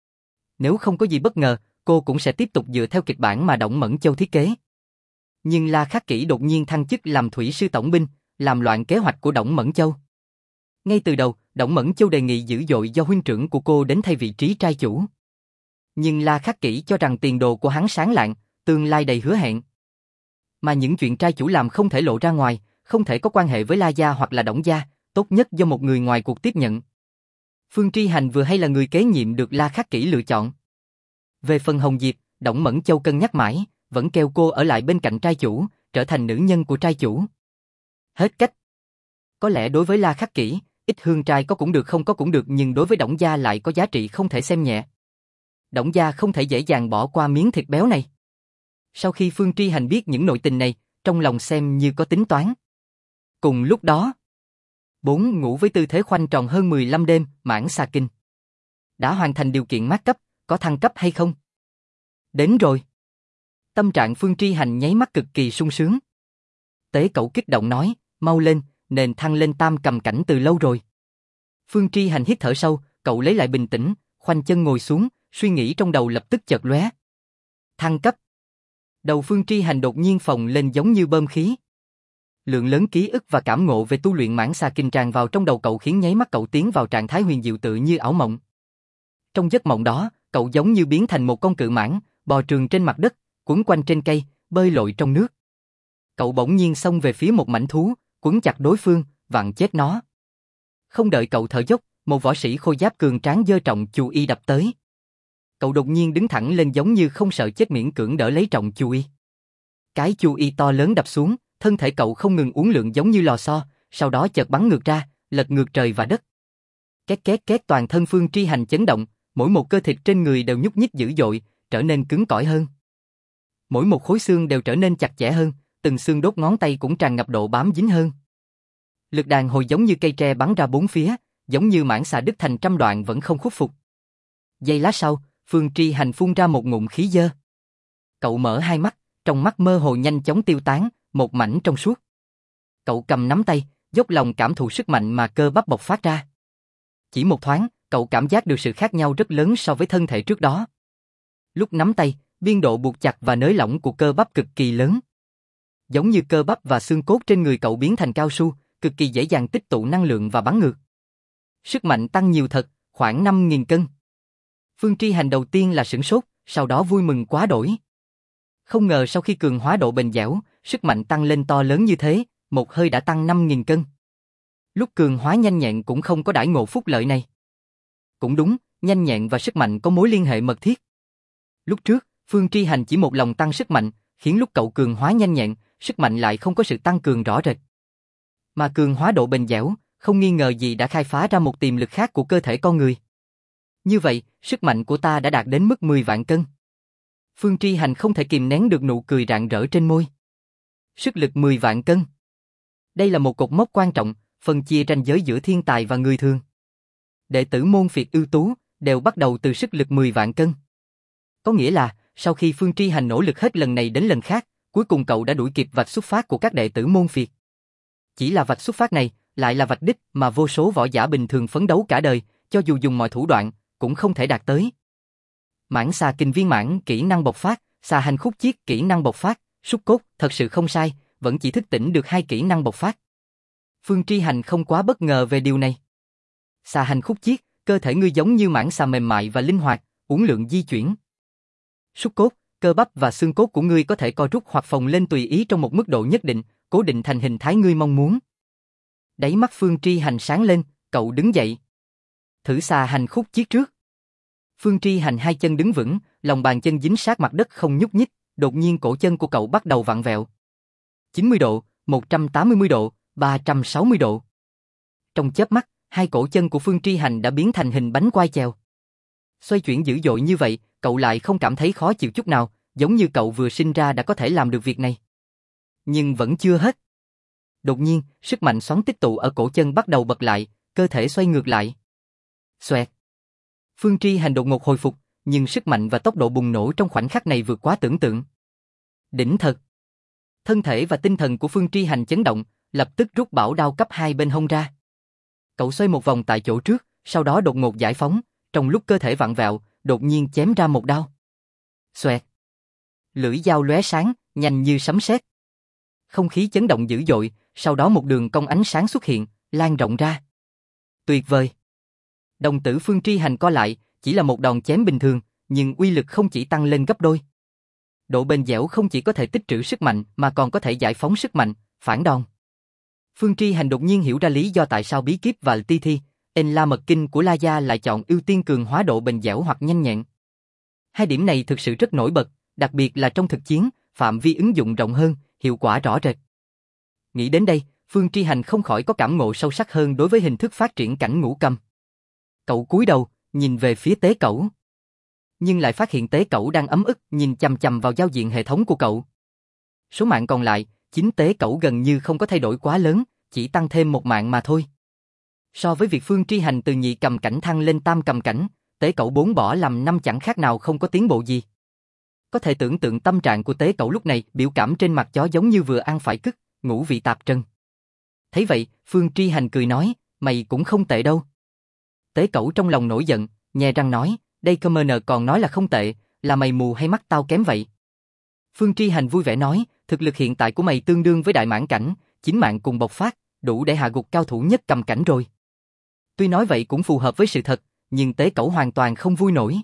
Nếu không có gì bất ngờ, cô cũng sẽ tiếp tục dựa theo kịch bản mà Đổng Mẫn Châu thiết kế. Nhưng La Khắc Kỷ đột nhiên thăng chức làm thủy sư tổng binh, làm loạn kế hoạch của Đổng Mẫn Châu. Ngay từ đầu, Đổng Mẫn Châu đề nghị dữ dội do huynh trưởng của cô đến thay vị trí trai chủ. Nhưng La Khắc Kỷ cho rằng tiền đồ của hắn sáng lạng, tương lai đầy hứa hẹn. Mà những chuyện trai chủ làm không thể lộ ra ngoài, không thể có quan hệ với La gia hoặc là Đổng gia, tốt nhất do một người ngoài cuộc tiếp nhận. Phương Tri Hành vừa hay là người kế nhiệm được La Khắc Kỷ lựa chọn. Về phần Hồng Diệp, Đổng Mẫn Châu cân nhắc mãi, vẫn kêu cô ở lại bên cạnh trai chủ, trở thành nữ nhân của trai chủ. Hết cách. Có lẽ đối với La Khắc Kỷ, ít hương trai có cũng được không có cũng được, nhưng đối với Đổng gia lại có giá trị không thể xem nhẹ. Đổng gia không thể dễ dàng bỏ qua miếng thịt béo này. Sau khi Phương Tri Hành biết những nội tình này, trong lòng xem như có tính toán. Cùng lúc đó, 4 ngủ với tư thế khoanh tròn hơn 15 đêm, Mãn Xà Kinh. Đã hoàn thành điều kiện mát cấp, có thăng cấp hay không? Đến rồi. Tâm trạng Phương Tri Hành nháy mắt cực kỳ sung sướng. Tế Cẩu kích động nói, mau lên, nền thăng lên tam cầm cảnh từ lâu rồi. Phương Tri Hành hít thở sâu, cậu lấy lại bình tĩnh, khoanh chân ngồi xuống, suy nghĩ trong đầu lập tức chợt lóe. Thăng cấp. Đầu Phương Tri Hành đột nhiên phồng lên giống như bơm khí. Lượng lớn ký ức và cảm ngộ về tu luyện Mãn Xà Kinh tràn vào trong đầu cậu khiến nháy mắt cậu tiến vào trạng thái huyền diệu tự như ảo mộng. Trong giấc mộng đó, cậu giống như biến thành một con cự mãng, bò trườn trên mặt đất, quấn quanh trên cây, bơi lội trong nước. Cậu bỗng nhiên xông về phía một mãnh thú, quấn chặt đối phương, vặn chết nó. Không đợi cậu thở dốc, một võ sĩ khôi giáp cường tráng giơ trọng chu y đập tới. Cậu đột nhiên đứng thẳng lên giống như không sợ chết, miễn cưỡng đỡ lấy trọng chu y. Cái chu y to lớn đập xuống, thân thể cậu không ngừng uốn lượn giống như lò xo, sau đó chợt bắn ngược ra, lật ngược trời và đất. Két két két, toàn thân Phương Tri Hành chấn động, mỗi một cơ thịt trên người đều nhúc nhích dữ dội, trở nên cứng cỏi hơn. Mỗi một khối xương đều trở nên chặt chẽ hơn, từng xương đốt ngón tay cũng tràn ngập độ bám dính hơn. Lực đàn hồi giống như cây tre bắn ra bốn phía, giống như mãng xà đứt thành trăm đoạn vẫn không khuất phục. Giây lát sau, Phương Tri Hành phun ra một ngụm khí dơ. Cậu mở hai mắt, trong mắt mơ hồ nhanh chóng tiêu tán, một mảnh trong suốt. Cậu cầm nắm tay, dốc lòng cảm thụ sức mạnh mà cơ bắp bộc phát ra. Chỉ một thoáng, cậu cảm giác được sự khác nhau rất lớn so với thân thể trước đó. Lúc nắm tay, biên độ buộc chặt và nới lỏng của cơ bắp cực kỳ lớn. Giống như cơ bắp và xương cốt trên người cậu biến thành cao su, cực kỳ dễ dàng tích tụ năng lượng và bắn ngược. Sức mạnh tăng nhiều thật, khoảng 5.000 cân. Phương Tri Hành đầu tiên là sửng sốt, sau đó vui mừng quá đỗi. Không ngờ sau khi cường hóa độ bền dẻo, sức mạnh tăng lên to lớn như thế, một hơi đã tăng 5.000 cân. Lúc cường hóa nhanh nhẹn cũng không có đãi ngộ phúc lợi này. Cũng đúng, nhanh nhẹn và sức mạnh có mối liên hệ mật thiết. Lúc trước, Phương Tri Hành chỉ một lòng tăng sức mạnh, khiến lúc cậu cường hóa nhanh nhẹn, sức mạnh lại không có sự tăng cường rõ rệt. Mà cường hóa độ bền dẻo, không nghi ngờ gì đã khai phá ra một tiềm lực khác của cơ thể con người. Như vậy, sức mạnh của ta đã đạt đến mức 10 vạn cân. Phương Tri Hành không thể kìm nén được nụ cười rạng rỡ trên môi. Sức lực 10 vạn cân. Đây là một cột mốc quan trọng, phân chia ranh giới giữa thiên tài và người thường. Đệ tử môn phiệt ưu tú, đều bắt đầu từ sức lực 10 vạn cân. Có nghĩa là, sau khi Phương Tri Hành nỗ lực hết lần này đến lần khác, cuối cùng cậu đã đuổi kịp vạch xuất phát của các đệ tử môn phiệt. Chỉ là vạch xuất phát này, lại là vạch đích mà vô số võ giả bình thường phấn đấu cả đời, cho dù dùng mọi thủ đoạn, cũng không thể đạt tới. Mãn xà kinh viên mãn, kỹ năng bộc phát, xà hành khúc chiết, kỹ năng bộc phát, súc cốt, thật sự không sai, vẫn chỉ thức tỉnh được 2 kỹ năng bộc phát. Phương Tri Hành không quá bất ngờ về điều này. Xà hành khúc chiết, cơ thể ngươi giống như mãng xà mềm mại và linh hoạt, uốn lượn di chuyển. Súc cốt, cơ bắp và xương cốt của ngươi có thể co rút hoặc phồng lên tùy ý trong một mức độ nhất định, cố định thành hình thái ngươi mong muốn. Đáy mắt Phương Tri Hành sáng lên, cậu đứng dậy. Thử xà hành khúc chiết trước. Phương Tri Hành hai chân đứng vững, lòng bàn chân dính sát mặt đất không nhúc nhích, đột nhiên cổ chân của cậu bắt đầu vặn vẹo. 90 độ, 180 độ, 360 độ. Trong chớp mắt, hai cổ chân của Phương Tri Hành đã biến thành hình bánh quai chèo. Xoay chuyển dữ dội như vậy, cậu lại không cảm thấy khó chịu chút nào, giống như cậu vừa sinh ra đã có thể làm được việc này. Nhưng vẫn chưa hết. Đột nhiên, sức mạnh xoắn tích tụ ở cổ chân bắt đầu bật lại, cơ thể xoay ngược lại. Xoẹt. Phương Tri Hành đột ngột hồi phục, nhưng sức mạnh và tốc độ bùng nổ trong khoảnh khắc này vượt quá tưởng tượng. Đỉnh thật. Thân thể và tinh thần của Phương Tri Hành chấn động, lập tức rút bảo đao cấp 2 bên hông ra. Cậu xoay một vòng tại chỗ trước, sau đó đột ngột giải phóng, trong lúc cơ thể vặn vẹo, đột nhiên chém ra một đao. Xoẹt. Lưỡi dao lóe sáng, nhanh như sấm sét. Không khí chấn động dữ dội, sau đó một đường cong ánh sáng xuất hiện, lan rộng ra. Tuyệt vời. Đồng tử Phương Tri Hành co lại, chỉ là một đòn chém bình thường, nhưng uy lực không chỉ tăng lên gấp đôi. Độ bền dẻo không chỉ có thể tích trữ sức mạnh mà còn có thể giải phóng sức mạnh, phản đòn. Phương Tri Hành đột nhiên hiểu ra lý do tại sao bí kíp và ti thi, La mật kinh của La Gia lại chọn ưu tiên cường hóa độ bền dẻo hoặc nhanh nhẹn. Hai điểm này thực sự rất nổi bật, đặc biệt là trong thực chiến, phạm vi ứng dụng rộng hơn, hiệu quả rõ rệt. Nghĩ đến đây, Phương Tri Hành không khỏi có cảm ngộ sâu sắc hơn đối với hình thức phát triển cảnh ngũ cầm. Cậu cúi đầu, nhìn về phía tế cẩu. Nhưng lại phát hiện tế cẩu đang ấm ức nhìn chằm chằm vào giao diện hệ thống của cậu. Số mạng còn lại, chính tế cẩu gần như không có thay đổi quá lớn, chỉ tăng thêm một mạng mà thôi. So với việc Phương Tri Hành từ nhị cầm cảnh thăng lên tam cầm cảnh, tế cẩu 4 bỏ làm 5 chẳng khác nào không có tiến bộ gì. Có thể tưởng tượng tâm trạng của tế cẩu lúc này, biểu cảm trên mặt chó giống như vừa ăn phải cứt, ngũ vị tạp trần. Thấy vậy, Phương Tri Hành cười nói, mày cũng không tệ đâu. Tế cẩu trong lòng nổi giận, nhe răng nói, đây Commoner còn nói là không tệ, là mày mù hay mắt tao kém vậy? Phương Tri Hành vui vẻ nói, thực lực hiện tại của mày tương đương với đại mãn cảnh, 9 mạng cùng bộc phát, đủ để hạ gục cao thủ nhất cầm cảnh rồi. Tuy nói vậy cũng phù hợp với sự thật, nhưng tế cẩu hoàn toàn không vui nổi.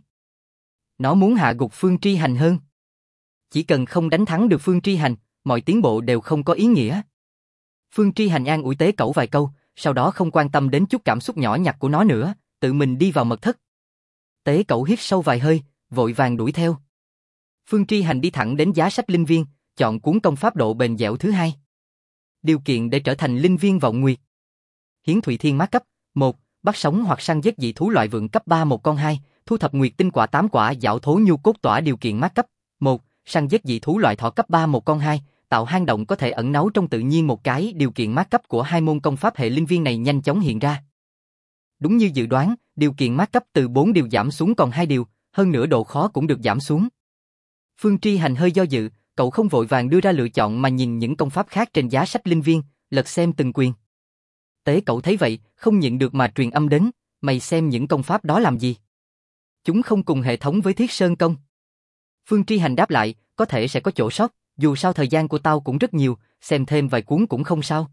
Nó muốn hạ gục Phương Tri Hành hơn. Chỉ cần không đánh thắng được Phương Tri Hành, mọi tiến bộ đều không có ý nghĩa. Phương Tri Hành an ủi tế cẩu vài câu, sau đó không quan tâm đến chút cảm xúc nhỏ nhặt của nó nữa, tự mình đi vào mật thất. Tế cẩu hít sâu vài hơi, vội vàng đuổi theo. Phương Tri Hành đi thẳng đến giá sách linh viên, chọn cuốn công pháp độ bền dẻo thứ 2. Điều kiện để trở thành linh viên vọng nguyệt. Hiến Thụy Thiên mát cấp 1, bắt sống hoặc săn giết dị thú loại vượn cấp 3 một con 2, thu thập nguyệt tinh quả 8 quả dạo thố nhu cốt tỏa. Điều kiện mát cấp 1, săn giết dị thú loại thỏ cấp 3 một con 2, tạo hang động có thể ẩn náu trong tự nhiên một cái. Điều kiện mát cấp của hai môn công pháp hệ linh viên này nhanh chóng hiện ra. Đúng như dự đoán, điều kiện mát cấp từ 4 điều giảm xuống còn 2 điều, hơn nữa độ khó cũng được giảm xuống. Phương Tri Hành hơi do dự, cậu không vội vàng đưa ra lựa chọn mà nhìn những công pháp khác trên giá sách linh viên, lật xem từng quyền. Tế Cẩu thấy vậy, không nhịn được mà truyền âm đến, mày xem những công pháp đó làm gì? Chúng không cùng hệ thống với Thiết Sơn Công. Phương Tri Hành đáp lại, có thể sẽ có chỗ sót, dù sao thời gian của tao cũng rất nhiều, xem thêm vài cuốn cũng không sao.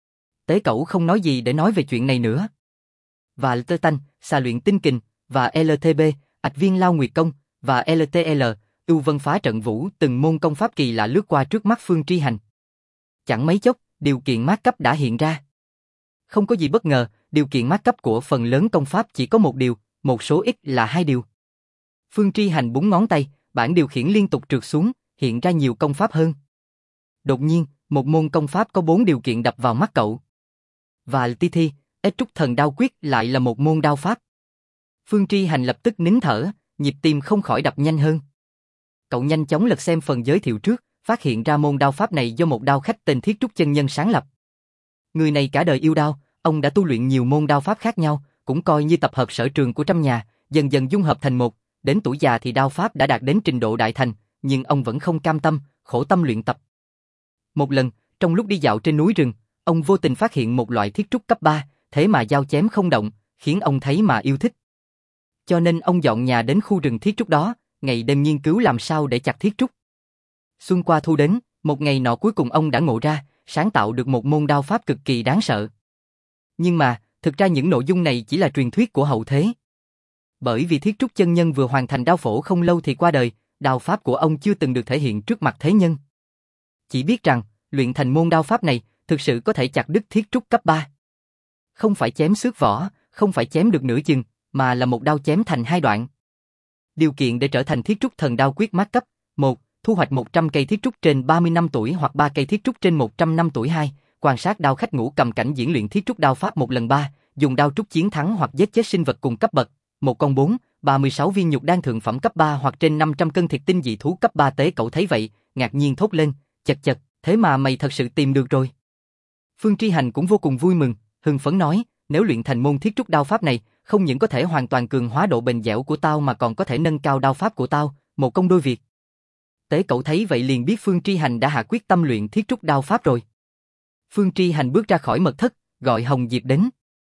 Tế Cẩu không nói gì để nói về chuyện này nữa. Và Tơ Tanh, Xà Luyện Tinh Kình, và LTB, Ạch Viên Lao Nguyệt Công, và LTL, Ưu Vân Phá Trận Vũ, từng môn công pháp kỳ lạ lướt qua trước mắt Phương Tri Hành. Chẳng mấy chốc, điều kiện mát cấp đã hiện ra. Không có gì bất ngờ, điều kiện mát cấp của phần lớn công pháp chỉ có một điều, một số ít là hai điều. Phương Tri Hành búng ngón tay, bảng điều khiển liên tục trượt xuống, hiện ra nhiều công pháp hơn. Đột nhiên, một môn công pháp có 4 điều kiện đập vào mắt cậu. Và Thi, Ết Trúc Thần Đao Quyết lại là một môn đao pháp. Phương Tri Hành lập tức nín thở, nhịp tim không khỏi đập nhanh hơn. Cậu nhanh chóng lật xem phần giới thiệu trước, phát hiện ra môn đao pháp này do một đao khách tên Thiết Trúc Chân Nhân sáng lập. Người này cả đời yêu đao, ông đã tu luyện nhiều môn đao pháp khác nhau, cũng coi như tập hợp sở trường của trăm nhà, dần dần dung hợp thành một, đến tuổi già thì đao pháp đã đạt đến trình độ đại thành, nhưng ông vẫn không cam tâm, khổ tâm luyện tập. Một lần, trong lúc đi dạo trên núi rừng, ông vô tình phát hiện một loại thiết trúc cấp 3, thế mà dao chém không động, khiến ông thấy mà yêu thích. Cho nên ông dọn nhà đến khu rừng thiết trúc đó, ngày đêm nghiên cứu làm sao để chặt thiết trúc. Xuân qua thu đến, một ngày nọ cuối cùng ông đã ngộ ra, sáng tạo được một môn đao pháp cực kỳ đáng sợ. Nhưng mà, thực ra những nội dung này chỉ là truyền thuyết của hậu thế. Bởi vì Thiết Trúc Chân Nhân vừa hoàn thành đao phổ không lâu thì qua đời, đao pháp của ông chưa từng được thể hiện trước mặt thế nhân. Chỉ biết rằng, luyện thành môn đao pháp này, thực sự có thể chặt đứt thiết trúc cấp 3. Không phải chém xước vỏ, không phải chém được nửa chừng, mà là một đao chém thành 2 đoạn. Điều kiện để trở thành Thiết Trúc Thần Đao Quyết mát cấp: 1. Thu hoạch 100 cây thiết trúc trên 30 năm tuổi hoặc 3 cây thiết trúc trên 100 năm tuổi. 2. Quan sát đao khách ngũ cầm cảnh diễn luyện thiết trúc đao pháp một lần. 3. Dùng đao trúc chiến thắng hoặc giết chết sinh vật cùng cấp bậc. 1 con 4, 36 viên nhục đan thượng phẩm cấp 3 hoặc trên 500 cân thịt tinh dị thú cấp 3. Tế Cẩu thấy vậy, ngạc nhiên thốt lên, chật chật, thế mà mày thật sự tìm được rồi. Phương Tri Hành cũng vô cùng vui mừng, hưng phấn nói, nếu luyện thành môn thiết trúc đao pháp này, không những có thể hoàn toàn cường hóa độ bền dẻo của tao mà còn có thể nâng cao đao pháp của tao, một công đôi việc. Tế Cẩu thấy vậy liền biết Phương Tri Hành đã hạ quyết tâm luyện thiết trúc đao pháp rồi. Phương Tri Hành bước ra khỏi mật thất, gọi Hồng Diệp đến.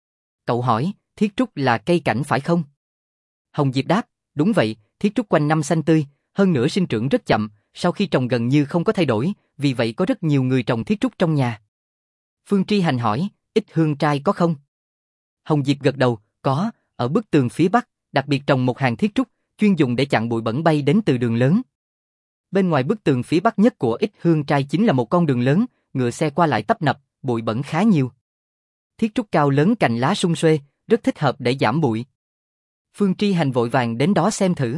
Cậu hỏi, thiết trúc là cây cảnh phải không? Hồng Diệp đáp, đúng vậy, thiết trúc quanh năm xanh tươi, hơn nữa sinh trưởng rất chậm, sau khi trồng gần như không có thay đổi, vì vậy có rất nhiều người trồng thiết trúc trong nhà. Phương Tri Hành hỏi, ít hương trai có không? Hồng Diệp gật đầu, có, ở bức tường phía bắc, đặc biệt trồng một hàng thiết trúc, chuyên dùng để chặn bụi bẩn bay đến từ đường lớn. Bên ngoài bức tường phía bắc nhất của ít hương trai chính là một con đường lớn, ngựa xe qua lại tấp nập, bụi bẩn khá nhiều. Thiết trúc cao lớn cành lá sum xuê, rất thích hợp để giảm bụi. Phương Tri Hành vội vàng đến đó xem thử.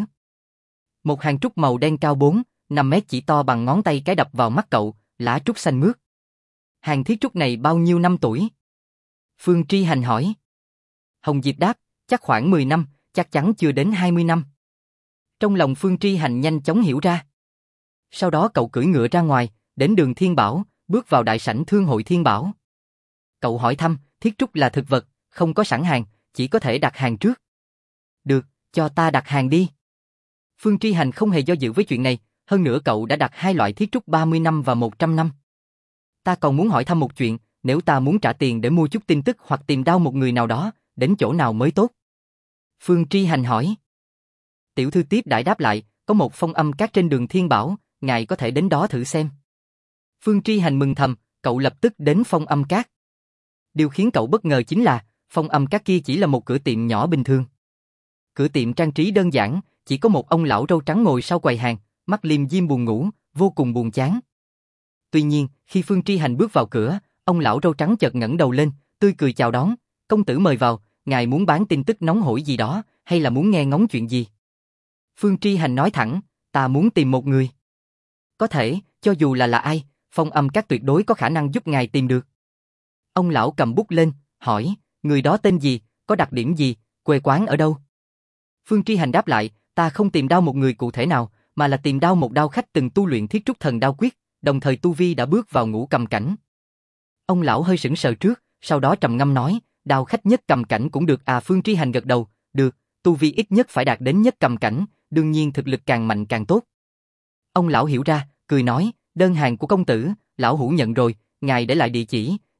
Một hàng trúc màu đen cao 4, 5 mét chỉ to bằng ngón tay cái đập vào mắt cậu, lá trúc xanh mướt. Hàng thiết trúc này bao nhiêu năm tuổi? Phương Tri Hành hỏi. Hồng Diệp đáp, chắc khoảng 10 năm, chắc chắn chưa đến 20 năm. Trong lòng Phương Tri Hành nhanh chóng hiểu ra. Sau đó cậu cưỡi ngựa ra ngoài, đến đường Thiên Bảo, bước vào đại sảnh thương hội Thiên Bảo. Cậu hỏi thăm, thiết trúc là thực vật, không có sẵn hàng, chỉ có thể đặt hàng trước. Được, cho ta đặt hàng đi. Phương Tri Hành không hề do dự với chuyện này, hơn nữa cậu đã đặt 2 loại thiết trúc 30 năm và 100 năm. Ta còn muốn hỏi thăm một chuyện, nếu ta muốn trả tiền để mua chút tin tức hoặc tìm đau một người nào đó, đến chỗ nào mới tốt? Phương Tri Hành hỏi. Tiểu thư tiếp đãi đáp lại, có một phong âm các trên đường Thiên Bảo, ngài có thể đến đó thử xem. Phương Tri Hành mừng thầm, cậu lập tức đến phong âm các. Điều khiến cậu bất ngờ chính là, phong âm các kia chỉ là một cửa tiệm nhỏ bình thường. Cửa tiệm trang trí đơn giản, chỉ có một ông lão râu trắng ngồi sau quầy hàng, mắt liêm diêm buồn ngủ, vô cùng buồn chán. Tuy nhiên, khi Phương Tri Hành bước vào cửa, ông lão râu trắng chợt ngẩng đầu lên, tươi cười chào đón, công tử mời vào, ngài muốn bán tin tức nóng hổi gì đó, hay là muốn nghe ngóng chuyện gì? Phương Tri Hành nói thẳng, ta muốn tìm một người. Có thể, cho dù là ai, phong âm các tuyệt đối có khả năng giúp ngài tìm được. Ông lão cầm bút lên, hỏi, người đó tên gì, có đặc điểm gì, quê quán ở đâu? Phương Tri Hành đáp lại, ta không tìm đao một người cụ thể nào, mà là tìm đao một đao khách từng tu luyện thiết trúc thần đao quyết, đồng thời tu vi đã bước vào ngũ cầm cảnh. Ông lão hơi sững sờ trước, sau đó trầm ngâm nói, đao khách nhất cầm cảnh cũng được à? Phương Tri Hành gật đầu, được, tu vi ít nhất phải đạt đến nhất cầm cảnh, đương nhiên thực lực càng mạnh càng tốt. Ông lão hiểu ra, cười nói, đơn hàng của công tử, lão hữu nhận rồi, ngài để lại địa chỉ,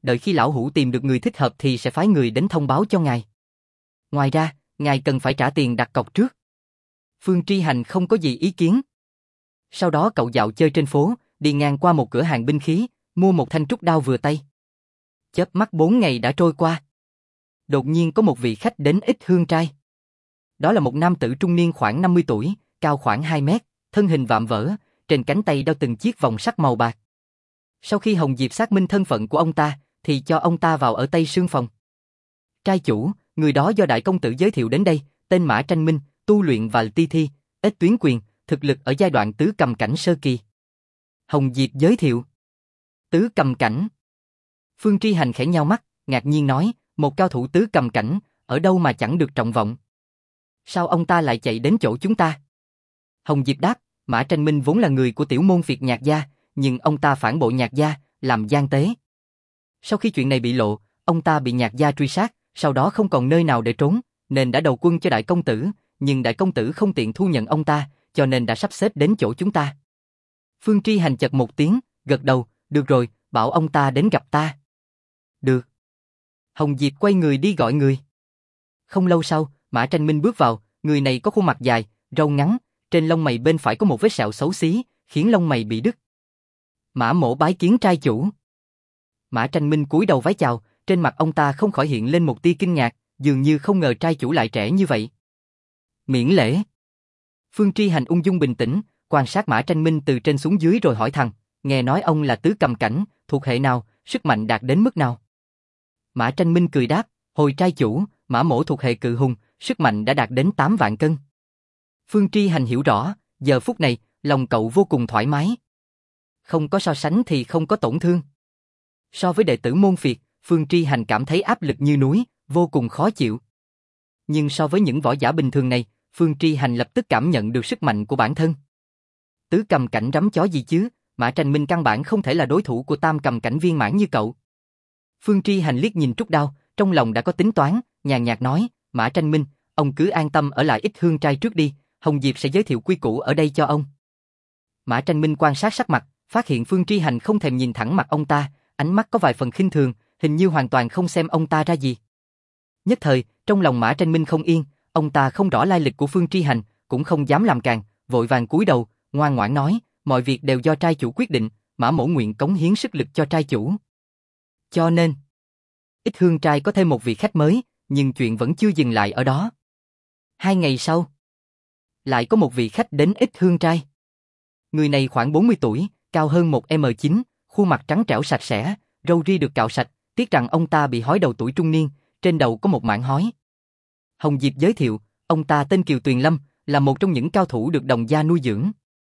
đợi khi lão hủ tìm được người thích hợp thì sẽ phái người đến thông báo cho ngài. Ngoài ra, ngài cần phải trả tiền đặt cọc trước. Phương Tri Hành không có gì ý kiến. Sau đó cậu dạo chơi trên phố, đi ngang qua một cửa hàng binh khí, mua một thanh trúc đao vừa tay. Chớp mắt 4 ngày đã trôi qua. Đột nhiên có một vị khách đến Ích Hương Trai. Đó là một nam tử trung niên khoảng 50 tuổi, cao khoảng 2 mét, thân hình vạm vỡ, trên cánh tay đeo từng chiếc vòng sắt màu bạc. Sau khi Hồng Diệp xác minh thân phận của ông ta, thì cho ông ta vào ở Tây Sương Phòng. Trai chủ, người đó do đại công tử giới thiệu đến đây, tên Mã Tranh Minh, tu luyện và ti thi, ít tuyến quyền, thực lực ở giai đoạn tứ cầm cảnh sơ kỳ. Hồng Diệp giới thiệu. Tứ cầm cảnh. Phương Tri Hành khẽ nhao mắt, ngạc nhiên nói, một cao thủ tứ cầm cảnh, ở đâu mà chẳng được trọng vọng. Sao ông ta lại chạy đến chỗ chúng ta? Hồng Diệp đáp, Mã Tranh Minh vốn là người của tiểu môn Việt Nhạc gia, nhưng ông ta phản bội Nhạc gia, làm gian tế. Sau khi chuyện này bị lộ, ông ta bị Nhạc gia truy sát, sau đó không còn nơi nào để trốn, nên đã đầu quân cho đại công tử, nhưng đại công tử không tiện thu nhận ông ta, cho nên đã sắp xếp đến chỗ chúng ta. Phương Tri Hành chật một tiếng, gật đầu, được rồi, bảo ông ta đến gặp ta. Được. Hồng Diệp quay người đi gọi người. Không lâu sau, Mã Tranh Minh bước vào, người này có khuôn mặt dài, râu ngắn, trên lông mày bên phải có một vết sẹo xấu xí, khiến lông mày bị đứt. Mã Mỗ bái kiến trai chủ. Mã Tranh Minh cúi đầu vái chào, trên mặt ông ta không khỏi hiện lên một tia kinh ngạc, dường như không ngờ trai chủ lại trẻ như vậy. Miễn lễ. Phương Tri Hành ung dung bình tĩnh, quan sát Mã Tranh Minh từ trên xuống dưới rồi hỏi thằng, nghe nói ông là tứ cầm cảnh, thuộc hệ nào, sức mạnh đạt đến mức nào? Mã Tranh Minh cười đáp, hồi trai chủ, Mã Mỗ thuộc hệ cự hùng, sức mạnh đã đạt đến 8 vạn cân. Phương Tri Hành hiểu rõ, giờ phút này, lòng cậu vô cùng thoải mái. Không có so sánh thì không có tổn thương. So với đệ tử môn phiệt, Phương Tri Hành cảm thấy áp lực như núi, vô cùng khó chịu. Nhưng so với những võ giả bình thường này, Phương Tri Hành lập tức cảm nhận được sức mạnh của bản thân. Tứ cầm cảnh rắm chó gì chứ, Mã Tranh Minh căn bản không thể là đối thủ của tam cầm cảnh viên mãn như cậu. Phương Tri Hành liếc nhìn trúc đao, trong lòng đã có tính toán, nhàn nhạt nói, Mã Tranh Minh, ông cứ an tâm ở lại Ích Hương Trai trước đi, Hồng Diệp sẽ giới thiệu quy củ ở đây cho ông. Mã Tranh Minh quan sát sắc mặt, phát hiện Phương Tri Hành không thèm nhìn thẳng mặt ông ta, ánh mắt có vài phần khinh thường, hình như hoàn toàn không xem ông ta ra gì. Nhất thời, trong lòng Mã Tranh Minh không yên, ông ta không rõ lai lịch của Phương Tri Hành, cũng không dám làm càng, vội vàng cúi đầu, ngoan ngoãn nói, mọi việc đều do trai chủ quyết định, Mã Mỗ nguyện cống hiến sức lực cho trai chủ. Cho nên, Ích Hương Trai có thêm một vị khách mới, nhưng chuyện vẫn chưa dừng lại ở đó. 2 ngày sau, lại có một vị khách đến Ích Hương Trai. Người này khoảng 40 tuổi, cao hơn 1m9, khuôn mặt trắng trẻo sạch sẽ, râu ria được cạo sạch, tiếc rằng ông ta bị hói đầu tuổi trung niên, trên đầu có một mảng hói. Hồng Diệp giới thiệu, ông ta tên Kiều Tuyền Lâm, là một trong những cao thủ được đồng gia nuôi dưỡng.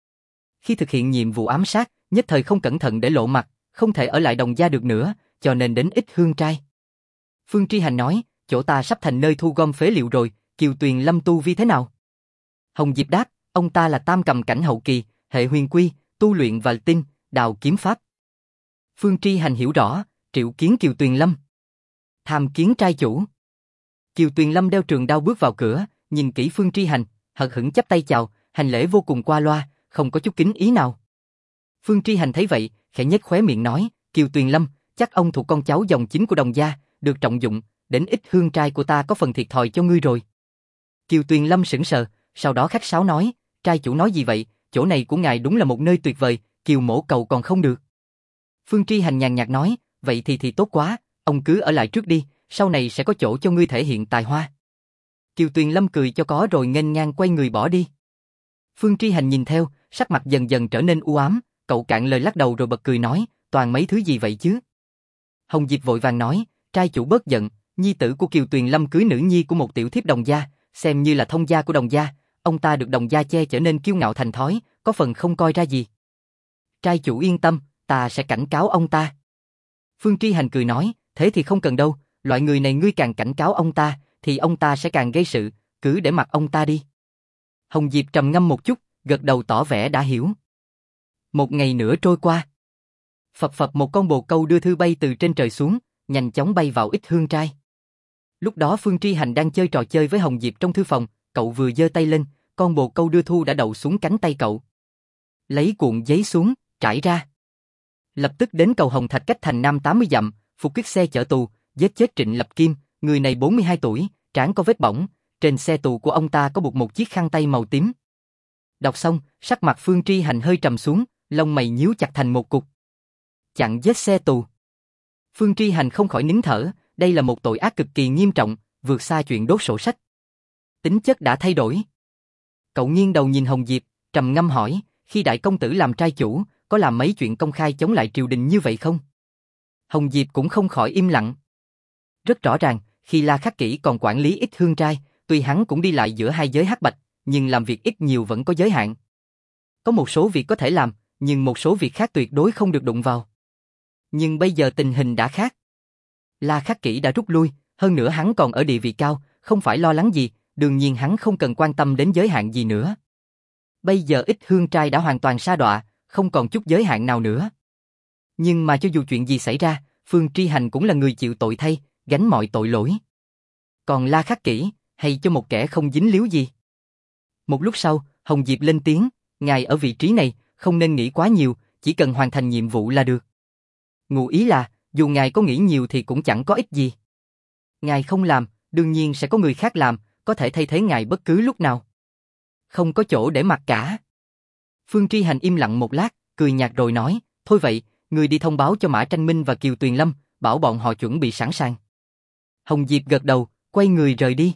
Khi thực hiện nhiệm vụ ám sát, nhất thời không cẩn thận để lộ mặt, không thể ở lại đồng gia được nữa, cho nên đến Ích Hương Trai. Phương Tri Hành nói, chỗ ta sắp thành nơi thu gom phế liệu rồi, Kiều Tuyền Lâm tu vi thế nào? Hồng Diệp đáp, ông ta là tam cầm cảnh hậu kỳ, hệ huyền quy, tu luyện và tinh, đào kiếm pháp. Phương Tri Hành hiểu rõ, triệu kiến Kiều Tuyền Lâm. Tham kiến trai chủ. Kiều Tuyền Lâm đeo trường đao bước vào cửa, nhìn kỹ Phương Tri Hành, hờ hững chắp tay chào, hành lễ vô cùng qua loa, không có chút kính ý nào. Phương Tri Hành thấy vậy, khẽ nhếch khóe miệng nói, Kiều Tuyền Lâm, chắc ông thuộc con cháu dòng chính của đồng gia, được trọng dụng, đến Ích Hương Trai của ta có phần thiệt thòi cho ngươi rồi. Kiều Tuyền Lâm sững sờ, sau đó khách sáo nói, trai chủ nói gì vậy, chỗ này của ngài đúng là một nơi tuyệt vời, Kiều mỗ cầu còn không được. Phương Tri Hành nhàn nhạt nói, vậy thì tốt quá, ông cứ ở lại trước đi, sau này sẽ có chỗ cho ngươi thể hiện tài hoa. Kiều Tuyền Lâm cười cho có rồi nghênh ngang quay người bỏ đi. Phương Tri Hành nhìn theo, sắc mặt dần dần trở nên u ám, cậu cạn lời lắc đầu rồi bật cười nói, toàn mấy thứ gì vậy chứ? Hồng Diệp vội vàng nói, trai chủ bớt giận, nhi tử của Kiều Tuyền Lâm cưới nữ nhi của một tiểu thiếp đồng gia, xem như là thông gia của đồng gia, ông ta được đồng gia che trở nên kiêu ngạo thành thói, có phần không coi ra gì. Trai chủ yên tâm, ta sẽ cảnh cáo ông ta. Phương Tri Hành cười nói, thế thì không cần đâu, loại người này ngươi càng cảnh cáo ông ta, thì ông ta sẽ càng gây sự, cứ để mặc ông ta đi. Hồng Diệp trầm ngâm một chút, gật đầu tỏ vẻ đã hiểu. Một ngày nữa trôi qua. Phập phập một con bồ câu đưa thư bay từ trên trời xuống, nhanh chóng bay vào Ích Hương Trai. Lúc đó Phương Tri Hành đang chơi trò chơi với Hồng Diệp trong thư phòng, cậu vừa giơ tay lên, con bồ câu đưa thư đã đậu xuống cánh tay cậu. Lấy cuộn giấy xuống, trải ra. Lập tức đến cầu Hồng Thạch cách thành Nam 80 dặm, phục kích xe chở tù, giết chết Trịnh Lập Kim, người này 42 tuổi, trán có vết bỏng, trên xe tù của ông ta có buộc một chiếc khăn tay màu tím. Đọc xong, sắc mặt Phương Tri Hành hơi trầm xuống, lông mày nhíu chặt thành một cục. Chặn giết xe tù. Phương Tri Hành không khỏi nín thở, đây là một tội ác cực kỳ nghiêm trọng, vượt xa chuyện đốt sổ sách. Tính chất đã thay đổi. Cậu nghiêng đầu nhìn Hồng Diệp, trầm ngâm hỏi, khi đại công tử làm trai chủ, có làm mấy chuyện công khai chống lại triều đình như vậy không? Hồng Diệp cũng không khỏi im lặng. Rất rõ ràng, khi La Khắc Kỷ còn quản lý Ích Hương trai, tuy hắn cũng đi lại giữa hai giới hắc bạch, nhưng làm việc ít nhiều vẫn có giới hạn. Có một số việc có thể làm, nhưng một số việc khác tuyệt đối không được đụng vào. Nhưng bây giờ tình hình đã khác. La Khắc Kỷ đã rút lui, hơn nữa hắn còn ở địa vị cao, không phải lo lắng gì, đương nhiên hắn không cần quan tâm đến giới hạn gì nữa. Bây giờ Ích Hương trai đã hoàn toàn sa đọa, không còn chút giới hạn nào nữa. Nhưng mà cho dù chuyện gì xảy ra, Phương Tri Hành cũng là người chịu tội thay, gánh mọi tội lỗi. Còn La Khắc Kỷ, hay cho một kẻ không dính líu gì. Một lúc sau, Hồng Diệp lên tiếng, ngài ở vị trí này, không nên nghĩ quá nhiều, chỉ cần hoàn thành nhiệm vụ là được. Ngụ ý là, dù ngài có nghĩ nhiều thì cũng chẳng có ích gì. Ngài không làm, đương nhiên sẽ có người khác làm, có thể thay thế ngài bất cứ lúc nào. Không có chỗ để mặc cả. Phương Tri Hành im lặng một lát, cười nhạt rồi nói, thôi vậy, người đi thông báo cho Mã Tranh Minh và Kiều Tuyền Lâm, bảo bọn họ chuẩn bị sẵn sàng. Hồng Diệp gật đầu, quay người rời đi.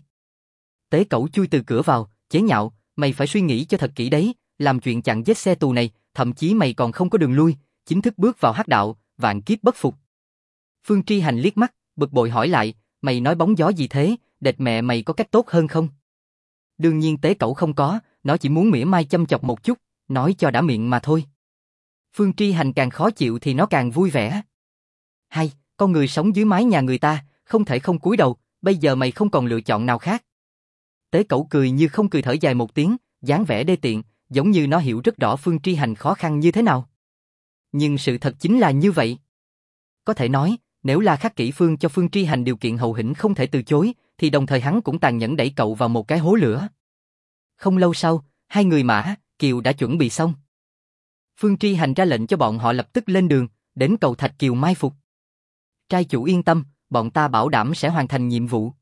Tế Cẩu chui từ cửa vào, chế nhạo, mày phải suy nghĩ cho thật kỹ đấy, làm chuyện chặn giết xe tù này, thậm chí mày còn không có đường lui, chính thức bước vào hắc đạo, vạn kiếp bất phục. Phương Tri Hành liếc mắt, bực bội hỏi lại, mày nói bóng gió gì thế, đệt mẹ mày có cách tốt hơn không? Đương nhiên Tế Cẩu không có, nó chỉ muốn mỉa mai châm chọc một chút, nói cho đã miệng mà thôi. Phương Tri Hành càng khó chịu thì nó càng vui vẻ. Hay, con người sống dưới mái nhà người ta, không thể không cúi đầu, bây giờ mày không còn lựa chọn nào khác. Tế Cẩu cười như không cười, thở dài một tiếng, dáng vẻ đê tiện, giống như nó hiểu rất rõ Phương Tri Hành khó khăn như thế nào. Nhưng sự thật chính là như vậy. Có thể nói, nếu La Khắc Kỷ Phương cho Phương Tri Hành điều kiện hậu hĩnh không thể từ chối, thì đồng thời hắn cũng tàn nhẫn đẩy cậu vào một cái hố lửa. Không lâu sau, hai người Mã, Kiều đã chuẩn bị xong. Phương Tri Hành ra lệnh cho bọn họ lập tức lên đường, đến cầu Thạch Kiều mai phục. Trai chủ yên tâm, bọn ta bảo đảm sẽ hoàn thành nhiệm vụ.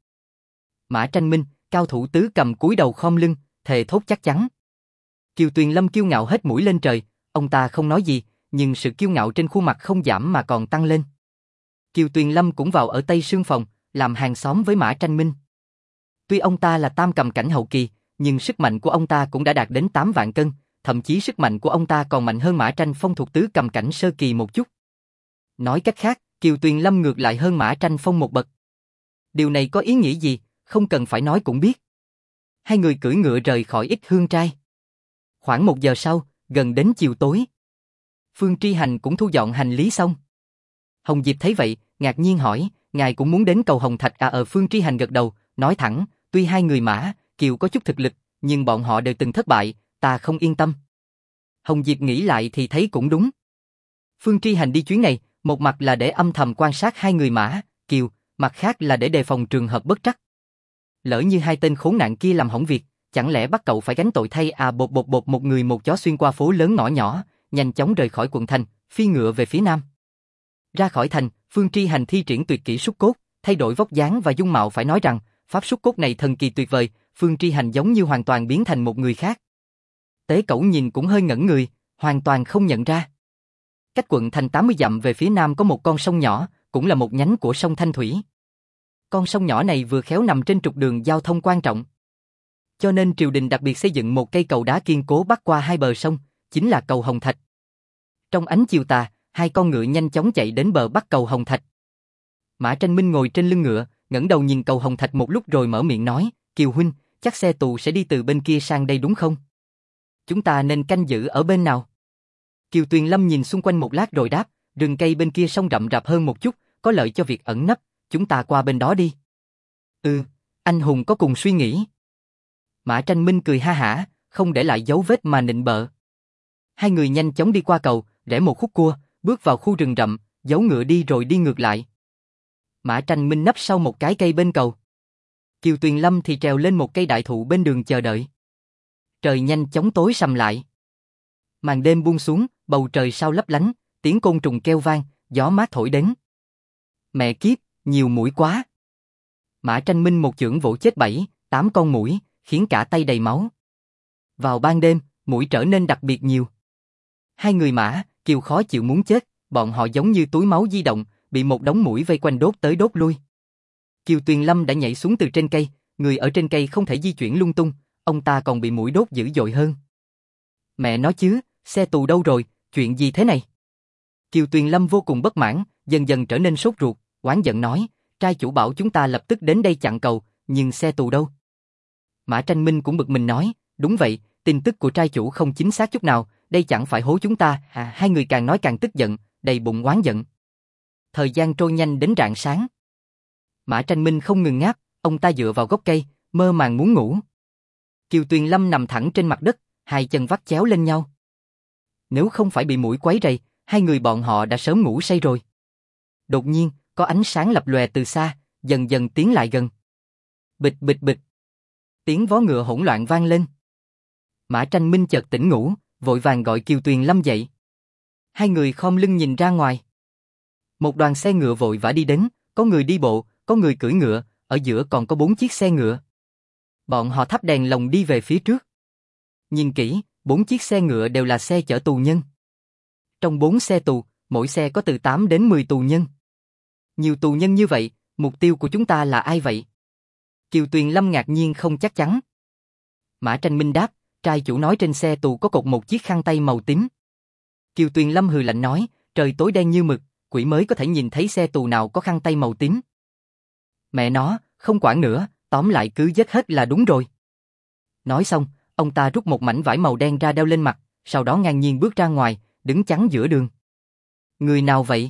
Mã Tranh Minh, cao thủ tứ cầm cúi đầu khom lưng, thề thốt chắc chắn. Kiều Tuyền Lâm kiêu ngạo hết mũi lên trời, ông ta không nói gì, nhưng sự kiêu ngạo trên khuôn mặt không giảm mà còn tăng lên. Kiều Tuyền Lâm cũng vào ở Tây Sương Phòng, làm hàng xóm với Mã Tranh Minh. Tuy ông ta là tam cầm cảnh hậu kỳ, nhưng sức mạnh của ông ta cũng đã đạt đến 8 vạn cân, thậm chí sức mạnh của ông ta còn mạnh hơn Mã Tranh Phong thuộc tứ cầm cảnh sơ kỳ một chút. Nói cách khác, Kiều Tuyền Lâm ngược lại hơn Mã Tranh Phong một bậc. Điều này có ý nghĩa gì, không cần phải nói cũng biết. Hai người cưỡi ngựa rời khỏi Ích Hương trai. Khoảng 1 giờ sau, gần đến chiều tối, Phương Tri Hành cũng thu dọn hành lý xong. Hồng Diệp thấy vậy, ngạc nhiên hỏi, ngài cũng muốn đến cầu Hồng Thạch à? Phương Tri Hành gật đầu, nói thẳng, tuy hai người Mã, Kiều có chút thực lực, nhưng bọn họ đều từng thất bại, ta không yên tâm. Hồng Diệp nghĩ lại thì thấy cũng đúng. Phương Tri Hành đi chuyến này, một mặt là để âm thầm quan sát hai người Mã, Kiều, mặt khác là để đề phòng trường hợp bất trắc. Lỡ như hai tên khốn nạn kia làm hỏng việc, chẳng lẽ bắt cậu phải gánh tội thay à? Bột một người một chó xuyên qua phố lớn ngõ nhỏ, nhanh chóng rời khỏi quận thành, phi ngựa về phía nam. Ra khỏi thành, Phương Tri Hành thi triển tuyệt kỹ súc cốt, thay đổi vóc dáng và dung mạo, phải nói rằng, pháp súc cốt này thần kỳ tuyệt vời, Phương Tri Hành giống như hoàn toàn biến thành một người khác. Tế Cẩu nhìn cũng hơi ngẩn người, hoàn toàn không nhận ra. Cách quận thành 80 dặm về phía nam có một con sông nhỏ, cũng là một nhánh của sông Thanh Thủy. Con sông nhỏ này vừa khéo nằm trên trục đường giao thông quan trọng. Cho nên triều đình đặc biệt xây dựng một cây cầu đá kiên cố bắc qua hai bờ sông, chính là cầu Hồng Thạch. Trong ánh chiều tà, hai con ngựa nhanh chóng chạy đến bờ bắc cầu Hồng Thạch. Mã Tranh Minh ngồi trên lưng ngựa, ngẩng đầu nhìn cầu Hồng Thạch một lúc rồi mở miệng nói, Kiều huynh, chắc xe tù sẽ đi từ bên kia sang đây đúng không? Chúng ta nên canh giữ ở bên nào? Kiều Tuyền Lâm nhìn xung quanh một lát rồi đáp, rừng cây bên kia sông rậm rạp hơn một chút, có lợi cho việc ẩn nấp, chúng ta qua bên đó đi. Anh hùng có cùng suy nghĩ. Mã Tranh Minh cười ha hả, không để lại dấu vết mà nịnh bợ. Hai người nhanh chóng đi qua cầu, rẽ một khúc cua, bước vào khu rừng rậm, giấu ngựa đi rồi đi ngược lại. Mã Tranh Minh nấp sau một cái cây bên cầu. Kiều Tuyền Lâm thì trèo lên một cây đại thụ bên đường chờ đợi. Trời nhanh chóng tối sầm lại. Màn đêm buông xuống, bầu trời sao lấp lánh, tiếng côn trùng kêu vang, gió mát thổi đến. Mẹ kiếp, nhiều muỗi quá. Mã Tranh Minh một chưởng vỗ chết 7, 8 con muỗi, khiến cả tay đầy máu. Vào ban đêm, muỗi trở nên đặc biệt nhiều. Hai người Mã, Kiều khó chịu muốn chết, bọn họ giống như túi máu di động, bị một đống muỗi vây quanh đốt tới đốt lui. Kiều Tuyền Lâm đã nhảy xuống từ trên cây, người ở trên cây không thể di chuyển lung tung, ông ta còn bị muỗi đốt dữ dội hơn. Mẹ nói chứ, xe tù đâu rồi, chuyện gì thế này? Kiều Tuyền Lâm vô cùng bất mãn, dần dần trở nên sốt ruột, oán giận nói, trai chủ bảo chúng ta lập tức đến đây chặn cầu, nhưng xe tù đâu? Mã Tranh Minh cũng bực mình nói, đúng vậy, tin tức của trai chủ không chính xác chút nào, đây chẳng phải hố chúng ta, hai người càng nói càng tức giận, đầy bụng oán giận. Thời gian trôi nhanh đến rạng sáng. Mã Tranh Minh không ngừng ngáp, ông ta dựa vào gốc cây, mơ màng muốn ngủ. Kiều Tuyền Lâm nằm thẳng trên mặt đất, hai chân vắt chéo lên nhau. Nếu không phải bị muỗi quấy rầy, hai người bọn họ đã sớm ngủ say rồi. Đột nhiên, có ánh sáng lập lòe từ xa, dần dần tiến lại gần. Bịch bịch bịch. Tiếng vó ngựa hỗn loạn vang lên. Mã Tranh Minh chợt tỉnh ngủ, vội vàng gọi Kiều Tuyền Lâm dậy. Hai người khom lưng nhìn ra ngoài. Một đoàn xe ngựa vội vã đi đến, có người đi bộ, có người cưỡi ngựa, ở giữa còn có 4 chiếc xe ngựa. Bọn họ thắp đèn lồng đi về phía trước. Nhìn kỹ, 4 chiếc xe ngựa đều là xe chở tù nhân. Trong 4 xe tù, mỗi xe có từ 8 đến 10 tù nhân. Nhiều tù nhân như vậy, mục tiêu của chúng ta là ai vậy? Kiều Tuyền Lâm ngạc nhiên không chắc chắn. Mã Tranh Minh đáp, trai chủ nói trên xe tù có cột một chiếc khăn tay màu tím. Kiều Tuyền Lâm hừ lạnh nói, trời tối đen như mực, quỷ mới có thể nhìn thấy xe tù nào có khăn tay màu tím. Mẹ nó, không quản nữa, tóm lại cứ giết hết là đúng rồi. Nói xong, ông ta rút một mảnh vải màu đen ra đeo lên mặt, sau đó ngang nhiên bước ra ngoài, đứng chắn giữa đường. Người nào vậy?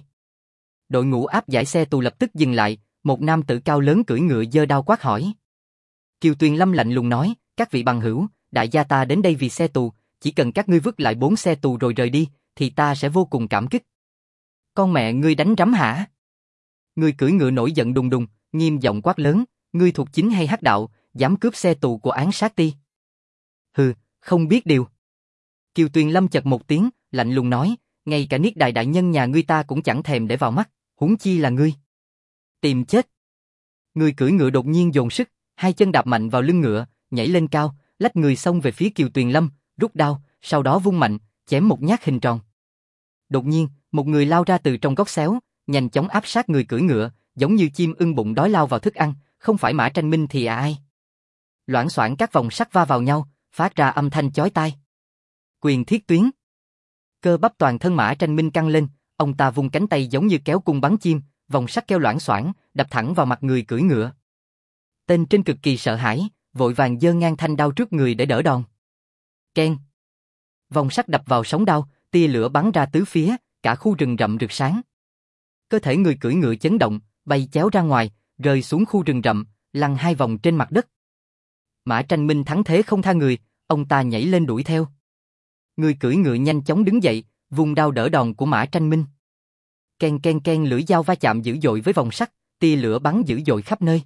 Đội ngũ áp giải xe tù lập tức dừng lại, một nam tử cao lớn cưỡi ngựa giơ đao quát hỏi. Kiều Tuyền Lâm lạnh lùng nói, các vị bằng hữu, đại gia ta đến đây vì xe tù, chỉ cần các ngươi vứt lại 4 xe tù rồi rời đi, thì ta sẽ vô cùng cảm kích. Con mẹ ngươi đánh rắm hả? Người cưỡi ngựa nổi giận đùng đùng, nghiêm giọng quát lớn, ngươi thuộc chính hay hắc đạo, dám cướp xe tù của Án Sát Ti? Hừ, không biết điều. Kiều Tuyền Lâm chật một tiếng, lạnh lùng nói, ngay cả Niết Đại đại nhân nhà ngươi ta cũng chẳng thèm để vào mắt, huống chi là ngươi. Tìm chết. Người cưỡi ngựa đột nhiên dồn sức, hai chân đạp mạnh vào lưng ngựa, nhảy lên cao, lách người xông về phía Kiều Tuyền Lâm, rút đao, sau đó vung mạnh, chém một nhát hình tròn. Đột nhiên, một người lao ra từ trong góc xéo, nhanh chóng áp sát người cưỡi ngựa, giống như chim ưng bụng đói lao vào thức ăn, không phải Mã Tranh Minh thì ai? Loảng xoảng các vòng sắt va vào nhau, phát ra âm thanh chói tai. Quyền thiết tuyến. Cơ bắp toàn thân Mã Tranh Minh căng lên, ông ta vung cánh tay giống như kéo cung bắn chim, vòng sắt kêu loảng xoảng, đập thẳng vào mặt người cưỡi ngựa. Tên trên cực kỳ sợ hãi, vội vàng giơ ngang thanh đao trước người để đỡ đòn. Keng. Vòng sắt đập vào sống đao, tia lửa bắn ra tứ phía, cả khu rừng rậm rực sáng. Cơ thể người cưỡi ngựa chấn động, bay chéo ra ngoài, rơi xuống khu rừng rậm, lăn 2 vòng trên mặt đất. Mã Tranh Minh thắng thế không tha người, ông ta nhảy lên đuổi theo. Người cưỡi ngựa nhanh chóng đứng dậy, vung đao đỡ đòn của Mã Tranh Minh. Ken ken ken, lưỡi dao va chạm dữ dội với vòng sắt, tia lửa bắn dữ dội khắp nơi.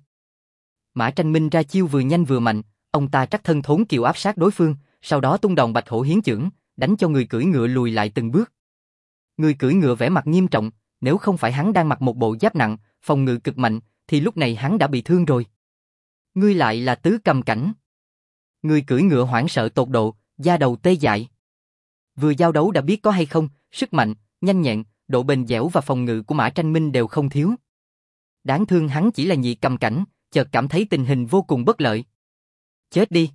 Mã Tranh Minh ra chiêu vừa nhanh vừa mạnh, ông ta trắc thân thốn kiều áp sát đối phương, sau đó tung đòn Bạch Hổ Hiến Chưởng, đánh cho người cưỡi ngựa lùi lại từng bước. Người cưỡi ngựa vẻ mặt nghiêm trọng, nếu không phải hắn đang mặc một bộ giáp nặng, phòng ngự cực mạnh, thì lúc này hắn đã bị thương rồi. Ngươi lại là Tứ Cầm Cảnh. Người cưỡi ngựa hoảng sợ tột độ, da đầu tê dại. Vừa giao đấu đã biết có hay không, sức mạnh, nhanh nhẹn, độ bền dẻo và phòng ngự của Mã Tranh Minh đều không thiếu. Đáng thương hắn chỉ là Nhị Cầm Cảnh, chợt cảm thấy tình hình vô cùng bất lợi. Chết đi.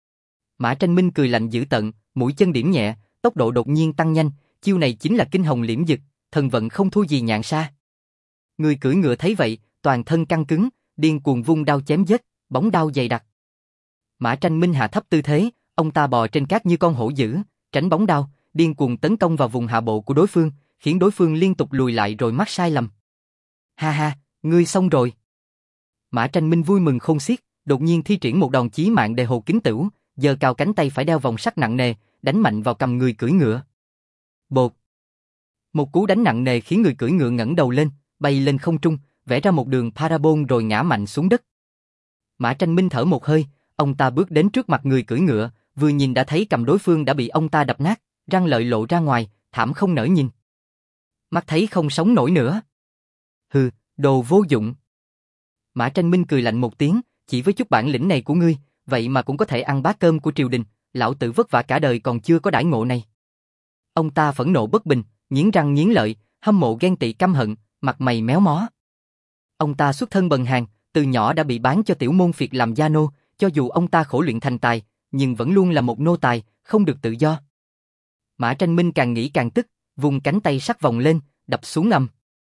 Mã Tranh Minh cười lạnh dữ tợn, mũi chân điểm nhẹ, tốc độ đột nhiên tăng nhanh, chiêu này chính là kinh hồng liễm dực, thần vận không thua gì nhạn sa. Người cưỡi ngựa thấy vậy, toàn thân căng cứng, điên cuồng vung đao chém giết, bóng đao dày đặc. Mã Tranh Minh hạ thấp tư thế, ông ta bò trên cát như con hổ dữ, tránh bóng đao, điên cuồng tấn công vào vùng hạ bộ của đối phương, khiến đối phương liên tục lùi lại rồi mắc sai lầm. Ha ha, ngươi xong rồi. Mã Tranh Minh vui mừng khôn xiết, đột nhiên thi triển một đòn chí mạng đề hồ kính tửu, giơ cao cánh tay phải đeo vòng sắt nặng nề, đánh mạnh vào cằm người cưỡi ngựa. Bột. Một cú đánh nặng nề khiến người cưỡi ngựa ngẩng đầu lên, bay lên không trung, vẽ ra một đường parabol rồi ngã mạnh xuống đất. Mã Tranh Minh thở một hơi, ông ta bước đến trước mặt người cưỡi ngựa, vừa nhìn đã thấy cầm đối phương đã bị ông ta đập nát, răng lợi lộ ra ngoài, thảm không nỡ nhìn. Mắt thấy không sống nổi nữa. Hừ, Đồ vô dụng. Mã Tranh Minh cười lạnh một tiếng, chỉ với chút bản lĩnh này của ngươi, vậy mà cũng có thể ăn bát cơm của triều đình, lão tử vất vả cả đời còn chưa có đãi ngộ này. Ông ta phẫn nộ bất bình, nghiến răng nghiến lợi, hâm mộ ghen tị căm hận, mặt mày méo mó. Ông ta xuất thân bần hàn, từ nhỏ đã bị bán cho tiểu môn phiệt làm gia nô, cho dù ông ta khổ luyện thành tài, nhưng vẫn luôn là một nô tài, không được tự do. Mã Tranh Minh càng nghĩ càng tức, vùng cánh tay sắc vòng lên, đập xuống ầm.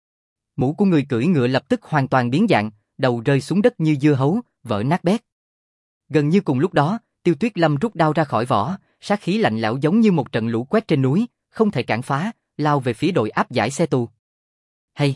Mũ của người cưỡi ngựa lập tức hoàn toàn biến dạng, đầu rơi xuống đất như dưa hấu, vỡ nát bét. Gần như cùng lúc đó, Tiêu Tuyết Lâm rút đao ra khỏi vỏ, sát khí lạnh lẽo giống như một trận lũ quét trên núi, không thể cản phá, lao về phía đội áp giải xe tù. Hay!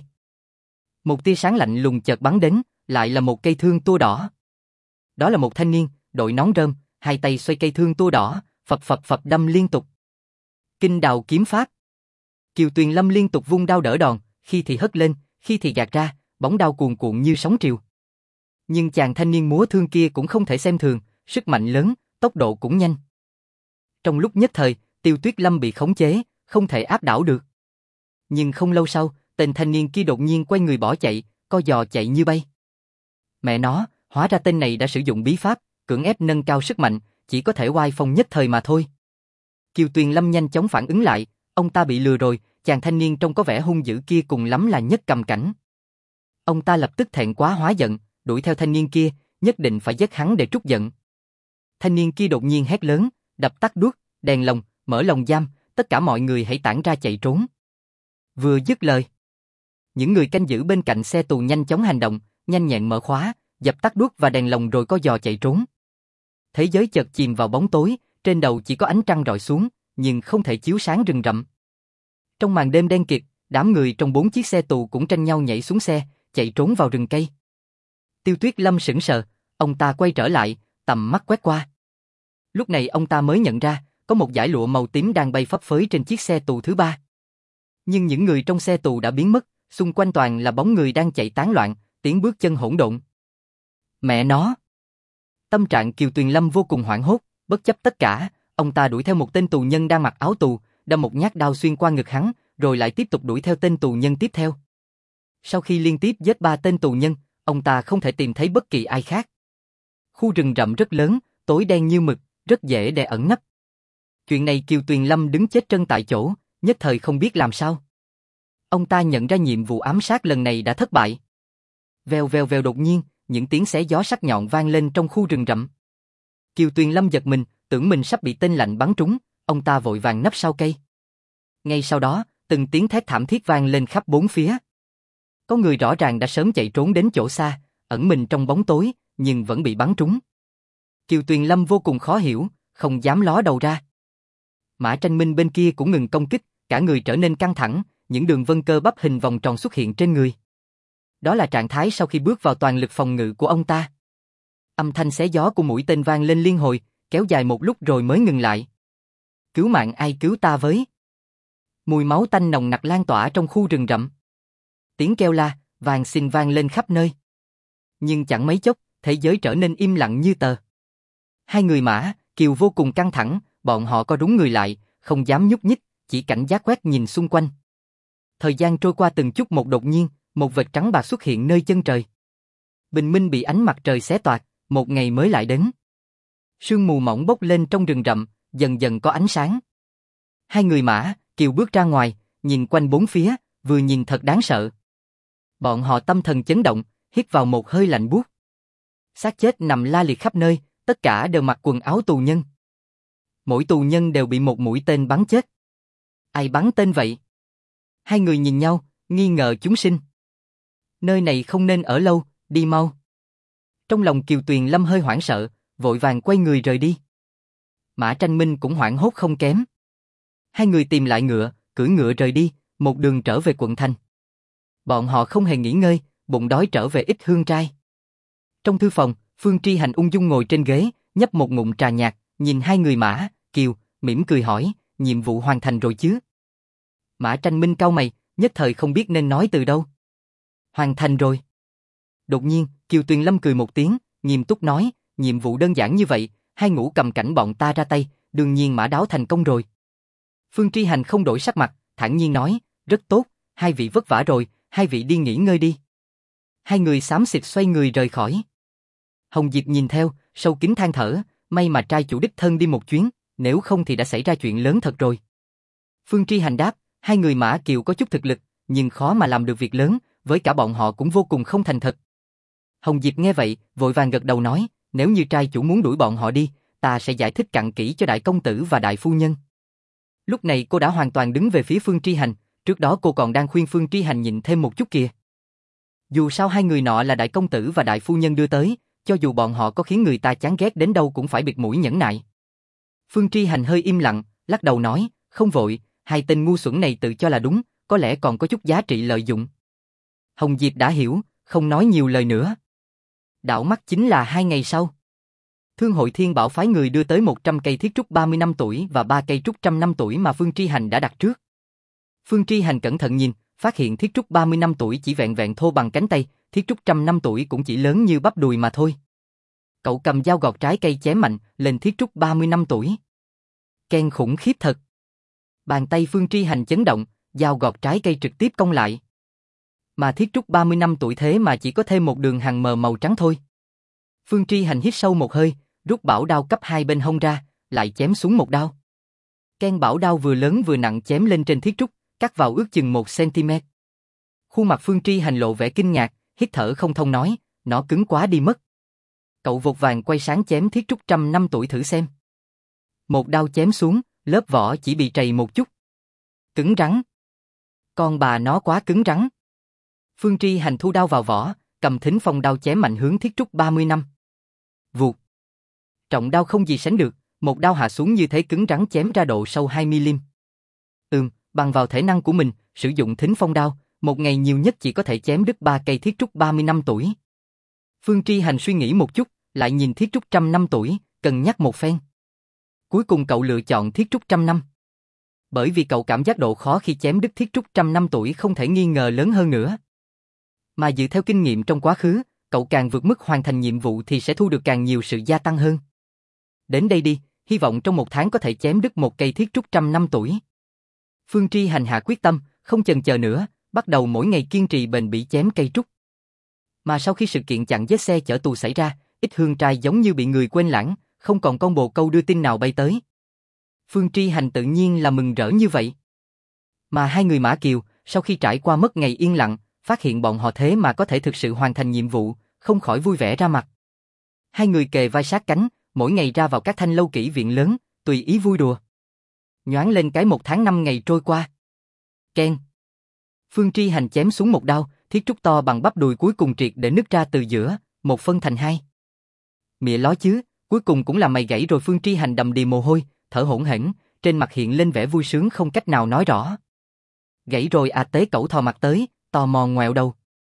Một tia sáng lạnh lùng chợt bắn đến, lại là một cây thương tua đỏ. Đó là một thanh niên, đội nón rơm, hai tay xoay cây thương tua đỏ, phập phập phập đâm liên tục. Kinh đào kiếm pháp. Kiều Tuyền Lâm liên tục vung đao đỡ đòn, khi thì hất lên, khi thì gạt ra, bóng đao cuồn cuộn như sóng triều. Nhưng chàng thanh niên múa thương kia cũng không thể xem thường, sức mạnh lớn, tốc độ cũng nhanh. Trong lúc nhất thời, Tiêu Tuyết Lâm bị khống chế, không thể áp đảo được. Nhưng không lâu sau, tên thanh niên kia đột nhiên quay người bỏ chạy, co giò chạy như bay. Mẹ nó, hóa ra tên này đã sử dụng bí pháp, cưỡng ép nâng cao sức mạnh, chỉ có thể oai phong nhất thời mà thôi. Kiều Tuyền Lâm nhanh chóng phản ứng lại, ông ta bị lừa rồi, chàng thanh niên trông có vẻ hung dữ kia cùng lắm là nhất cầm cảnh. Ông ta lập tức thẹn quá hóa giận, đuổi theo thanh niên kia, nhất định phải giết hắn để trút giận. Thanh niên kia đột nhiên hét lớn, đập tắt đuốc, đèn lồng, mở lồng giam, tất cả mọi người hãy tản ra chạy trốn. Vừa dứt lời, những người canh giữ bên cạnh xe tù nhanh chóng hành động, nhanh nhẹn mở khóa, dập tắt đuốc và đèn lồng rồi co giò chạy trốn. Thế giới chợt chìm vào bóng tối, trên đầu chỉ có ánh trăng rọi xuống, nhưng không thể chiếu sáng rừng rậm. Trong màn đêm đen kịt, đám người trong 4 chiếc xe tù cũng tranh nhau nhảy xuống xe, chạy trốn vào rừng cây. Tiêu Tuyết Lâm sững sờ, ông ta quay trở lại, tầm mắt quét qua. Lúc này ông ta mới nhận ra, có một dải lụa màu tím đang bay phấp phới trên chiếc xe tù thứ 3. Nhưng những người trong xe tù đã biến mất, xung quanh toàn là bóng người đang chạy tán loạn, tiếng bước chân hỗn độn. Mẹ nó! Tâm trạng Kiều Tuyền Lâm vô cùng hoảng hốt, bất chấp tất cả, ông ta đuổi theo một tên tù nhân đang mặc áo tù, đâm một nhát đao xuyên qua ngực hắn, rồi lại tiếp tục đuổi theo tên tù nhân tiếp theo. Sau khi liên tiếp giết 3 tên tù nhân, ông ta không thể tìm thấy bất kỳ ai khác. Khu rừng rậm rất lớn, tối đen như mực, rất dễ để ẩn nấp. Chuyện này Kiều Tuyền Lâm đứng chết chân tại chỗ, nhất thời không biết làm sao. Ông ta nhận ra nhiệm vụ ám sát lần này đã thất bại. Vèo vèo vèo, đột nhiên, những tiếng xé gió sắc nhọn vang lên trong khu rừng rậm. Kiều Tuyền Lâm giật mình, tưởng mình sắp bị tên lạnh bắn trúng, ông ta vội vàng nấp sau cây. Ngay sau đó, từng tiếng thét thảm thiết vang lên khắp bốn phía. Có người rõ ràng đã sớm chạy trốn đến chỗ xa, ẩn mình trong bóng tối, nhưng vẫn bị bắn trúng. Kiều Tuyền Lâm vô cùng khó hiểu, không dám ló đầu ra. Mã Tranh Minh bên kia cũng ngừng công kích, cả người trở nên căng thẳng, những đường vân cơ bắp hình vòng tròn xuất hiện trên người. Đó là trạng thái sau khi bước vào toàn lực phòng ngự của ông ta. Âm thanh xé gió của mũi tên vang lên liên hồi, kéo dài một lúc rồi mới ngừng lại. Cứu mạng ai cứu ta với? Mùi máu tanh nồng nặc lan tỏa trong khu rừng rậm. Tiếng kêu la, van xin vang lên khắp nơi. Nhưng chẳng mấy chốc, thế giới trở nên im lặng như tờ. Hai người Mã, Kiều vô cùng căng thẳng, bọn họ co rúm người lại, không dám nhúc nhích, chỉ cảnh giác quét nhìn xung quanh. Thời gian trôi qua từng chút một, đột nhiên, một vệt trắng bạc xuất hiện nơi chân trời. Bình minh bị ánh mặt trời xé toạc, một ngày mới lại đến. Sương mù mỏng bốc lên trong rừng rậm, dần dần có ánh sáng. Hai người Mã, Kiều bước ra ngoài, nhìn quanh bốn phía, vừa nhìn thật đáng sợ. Bọn họ tâm thần chấn động, hít vào một hơi lạnh buốt. Xác chết nằm la liệt khắp nơi, tất cả đều mặc quần áo tù nhân. Mỗi tù nhân đều bị một mũi tên bắn chết. Ai bắn tên vậy? Hai người nhìn nhau, nghi ngờ chúng sinh. Nơi này không nên ở lâu, đi mau. Trong lòng Kiều Tuyền Lâm hơi hoảng sợ, vội vàng quay người rời đi. Mã Tranh Minh cũng hoảng hốt không kém. Hai người tìm lại ngựa, cưỡi ngựa rời đi, một đường trở về quận thành. Bọn họ không hề nghỉ ngơi, bụng đói trở về ít hương trai. Trong thư phòng, Phương Tri Hành ung dung ngồi trên ghế, nhấp một ngụm trà nhạt, nhìn hai người Mã, Kiều, mỉm cười hỏi, nhiệm vụ hoàn thành rồi chứ? Mã Tranh Minh cau mày, nhất thời không biết nên nói từ đâu. Hoàn thành rồi. Đột nhiên, Kiều Tuyền Lâm cười một tiếng, nghiêm túc nói, nhiệm vụ đơn giản như vậy, hai ngũ cầm cảnh bọn ta ra tay, đương nhiên Mã Đáo thành công rồi. Phương Tri Hành không đổi sắc mặt, thản nhiên nói, rất tốt, hai vị vất vả rồi, hai vị đi nghỉ ngơi đi. Hai người xám xịt xoay người rời khỏi. Hồng Diệp nhìn theo, sâu kín than thở, may mà trai chủ đích thân đi một chuyến, nếu không thì đã xảy ra chuyện lớn thật rồi. Phương Tri Hành đáp, hai người Mã Kiều có chút thực lực, nhưng khó mà làm được việc lớn, với cả bọn họ cũng vô cùng không thành thật. Hồng Diệp nghe vậy, vội vàng gật đầu nói, nếu như trai chủ muốn đuổi bọn họ đi, ta sẽ giải thích cặn kỹ cho đại công tử và đại phu nhân. Lúc này cô đã hoàn toàn đứng về phía Phương Tri Hành, trước đó cô còn đang khuyên Phương Tri Hành nhịn thêm một chút kìa. Dù sao hai người nọ là đại công tử và đại phu nhân đưa tới, cho dù bọn họ có khiến người ta chán ghét đến đâu cũng phải bịt mũi nhẫn nại. Phương Tri Hành hơi im lặng, lắc đầu nói, không vội, hai tên ngu xuẩn này tự cho là đúng, có lẽ còn có chút giá trị lợi dụng. Hồng Diệp đã hiểu, không nói nhiều lời nữa. Đảo mắt chính là 2 ngày sau. Thương hội Thiên Bảo phái người đưa tới 100 cây thiết trúc 30 năm tuổi và 3 cây trúc 100 năm tuổi mà Phương Tri Hành đã đặt trước. Phương Tri Hành cẩn thận nhìn, phát hiện thiết trúc 30 năm tuổi chỉ vẹn vẹn thô bằng cánh tay, thiết trúc 100 năm tuổi cũng chỉ lớn như bắp đùi mà thôi. Cậu cầm dao gọt trái cây chém mạnh lên thiết trúc 30 năm tuổi. Keng khủng khiếp thật. Bàn tay Phương Tri Hành chấn động, dao gọt trái cây trực tiếp cong lại. Mà thiết trúc 30 năm tuổi thế mà chỉ có thêm một đường hằn mờ màu trắng thôi. Phương Tri Hành hít sâu một hơi, rút bảo đao cấp 2 bên hông ra, lại chém xuống một đao. Keng bảo đao vừa lớn vừa nặng chém lên trên thiết trúc, cắt vào ước chừng 1 cm. Khuôn mặt Phương Tri Hành lộ vẻ kinh ngạc, hít thở không thông nói, nó cứng quá đi mất. Cậu vội vàng quay sáng chém thiết trúc 100 năm tuổi thử xem. Một đao chém xuống, lớp vỏ chỉ bị trầy một chút. Cứng rắn. Con bà nó quá cứng rắn. Phương Tri Hành thu đao vào vỏ, cầm thính phong đao chém mạnh hướng thiết trúc 30 năm. Vụt. Trọng đao không gì sánh được, một đao hạ xuống như thế cứng rắn chém ra độ sâu 2 mm. Bằng vào thể năng của mình, sử dụng thính phong đao, một ngày nhiều nhất chỉ có thể chém đứt 3 cây thiết trúc 30 năm tuổi. Phương Tri Hành suy nghĩ một chút, lại nhìn thiết trúc 100 năm tuổi, cân nhắc một phen. Cuối cùng cậu lựa chọn thiết trúc 100 năm. Bởi vì cậu cảm giác độ khó khi chém đứt thiết trúc 100 năm tuổi không thể nghi ngờ lớn hơn nữa. Mà dựa theo kinh nghiệm trong quá khứ, cậu càng vượt mức hoàn thành nhiệm vụ thì sẽ thu được càng nhiều sự gia tăng hơn. Đến đây đi, hy vọng trong 1 tháng có thể chém đứt một cây thiết trúc 100 năm tuổi. Phương Tri Hành hạ quyết tâm, không chần chờ nữa, bắt đầu mỗi ngày kiên trì bền bỉ chém cây trúc. Mà sau khi sự kiện chặn giết xe chở tù xảy ra, Ít Hương trai giống như bị người quên lãng, không còn con bồ câu đưa tin nào bay tới. Phương Tri Hành tự nhiên là mừng rỡ như vậy. Mà hai người Mã Kiều, sau khi trải qua mất ngày yên lặng, phát hiện bọn họ thế mà có thể thực sự hoàn thành nhiệm vụ, không khỏi vui vẻ ra mặt. Hai người kề vai sát cánh, mỗi ngày ra vào các thanh lâu kỹ viện lớn, tùy ý vui đùa. Nhoáng lên cái 1 tháng 5 ngày trôi qua. Keng. Phương Tri Hành chém xuống một đao, thiết trúc to bằng bắp đùi cuối cùng triệt để nứt ra từ giữa, một phân thành hai. Mẹ ló chứ, cuối cùng cũng là mày gãy rồi. Phương Tri Hành đầm đìa mồ hôi, thở hổn hển, trên mặt hiện lên vẻ vui sướng không cách nào nói rõ. Gãy rồi à? Tế Cẩu thò mặt tới, tò mò ngoẹo đầu.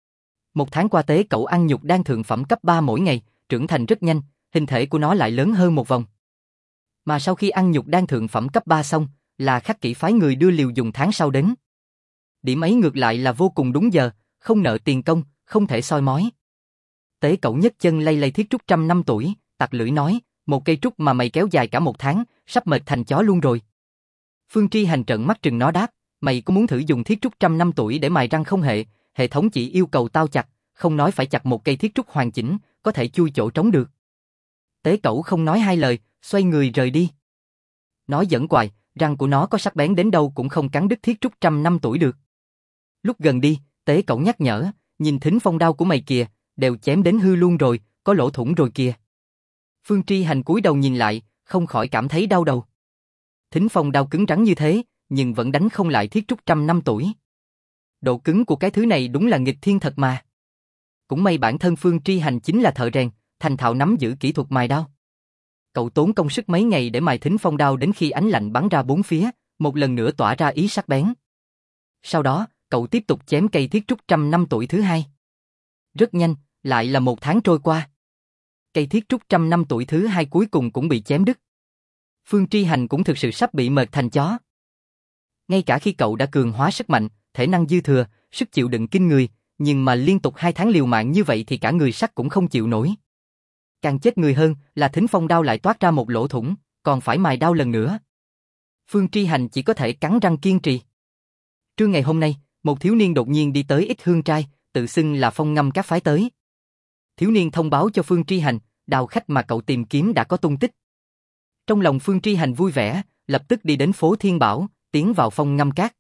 1 tháng qua Tế Cẩu ăn nhục đan thượng phẩm cấp 3 mỗi ngày, trưởng thành rất nhanh, hình thể của nó lại lớn hơn một vòng. Mà sau khi ăn nhục đan thượng phẩm cấp 3 xong, là Khắc Kỷ phái người đưa liều dùng tháng sau đến. Điểm ấy ngược lại là vô cùng đúng giờ, không nợ tiền công, không thể soi mói. Tế Cẩu nhấc chân lay lay thiết trúc 100 năm tuổi, tặc lưỡi nói, một cây trúc mà mày kéo dài cả 1 tháng, sắp mệt thành chó luôn rồi. Phương Tri Hành trợn mắt trừng nó đáp, mày có muốn thử dùng thiết trúc 100 năm tuổi để mài răng không? Hệ thống chỉ yêu cầu tao chặt, không nói phải chặt một cây thiết trúc hoàn chỉnh, có thể chui chỗ trống được. Tế Cẩu không nói hai lời, xoay người rời đi. Nói dẫn quài, răng của nó có sắc bén đến đâu cũng không cắn đứt thiết trúc 100 năm tuổi được. Lúc gần đi, Tế Cẩu nhắc nhở, nhìn thính phong đao của mày kìa, đều chém đến hư luôn rồi, có lỗ thủng rồi kìa. Phương Tri Hành cúi đầu nhìn lại, không khỏi cảm thấy đau đầu. Thính phong đao cứng rắn như thế, nhưng vẫn đánh không lại thiết trúc 100 năm tuổi. Độ cứng của cái thứ này đúng là nghịch thiên thật mà. Cũng may bản thân Phương Tri Hành chính là thợ rèn, thành thạo nắm giữ kỹ thuật mài đao. Cậu tốn công sức mấy ngày để mài thính phong đao đến khi ánh lạnh bắn ra bốn phía, một lần nữa tỏa ra ý sắc bén. Sau đó, cậu tiếp tục chém cây thiết trúc 100 năm tuổi thứ hai. Rất nhanh, lại là 1 tháng trôi qua. Cây thiết trúc 100 năm tuổi thứ hai cuối cùng cũng bị chém đứt. Phương Tri Hành cũng thực sự sắp bị mệt thành chó. Ngay cả khi cậu đã cường hóa sức mạnh, thể năng dư thừa, sức chịu đựng kinh người, nhưng mà liên tục 2 tháng liều mạng như vậy thì cả người sắt cũng không chịu nổi. Càng chết người hơn là thính phong đao lại toát ra một lỗ thủng, còn phải mài đao lần nữa. Phương Tri Hành chỉ có thể cắn răng kiên trì. Trưa ngày hôm nay, một thiếu niên đột nhiên đi tới Ít Hương trai, tự xưng là Phong Ngâm Các phái tới. Thiếu niên thông báo cho Phương Tri Hành, đào khách mà cậu tìm kiếm đã có tung tích. Trong lòng Phương Tri Hành vui vẻ, lập tức đi đến phố Thiên Bảo, tiến vào Phong Ngâm Các.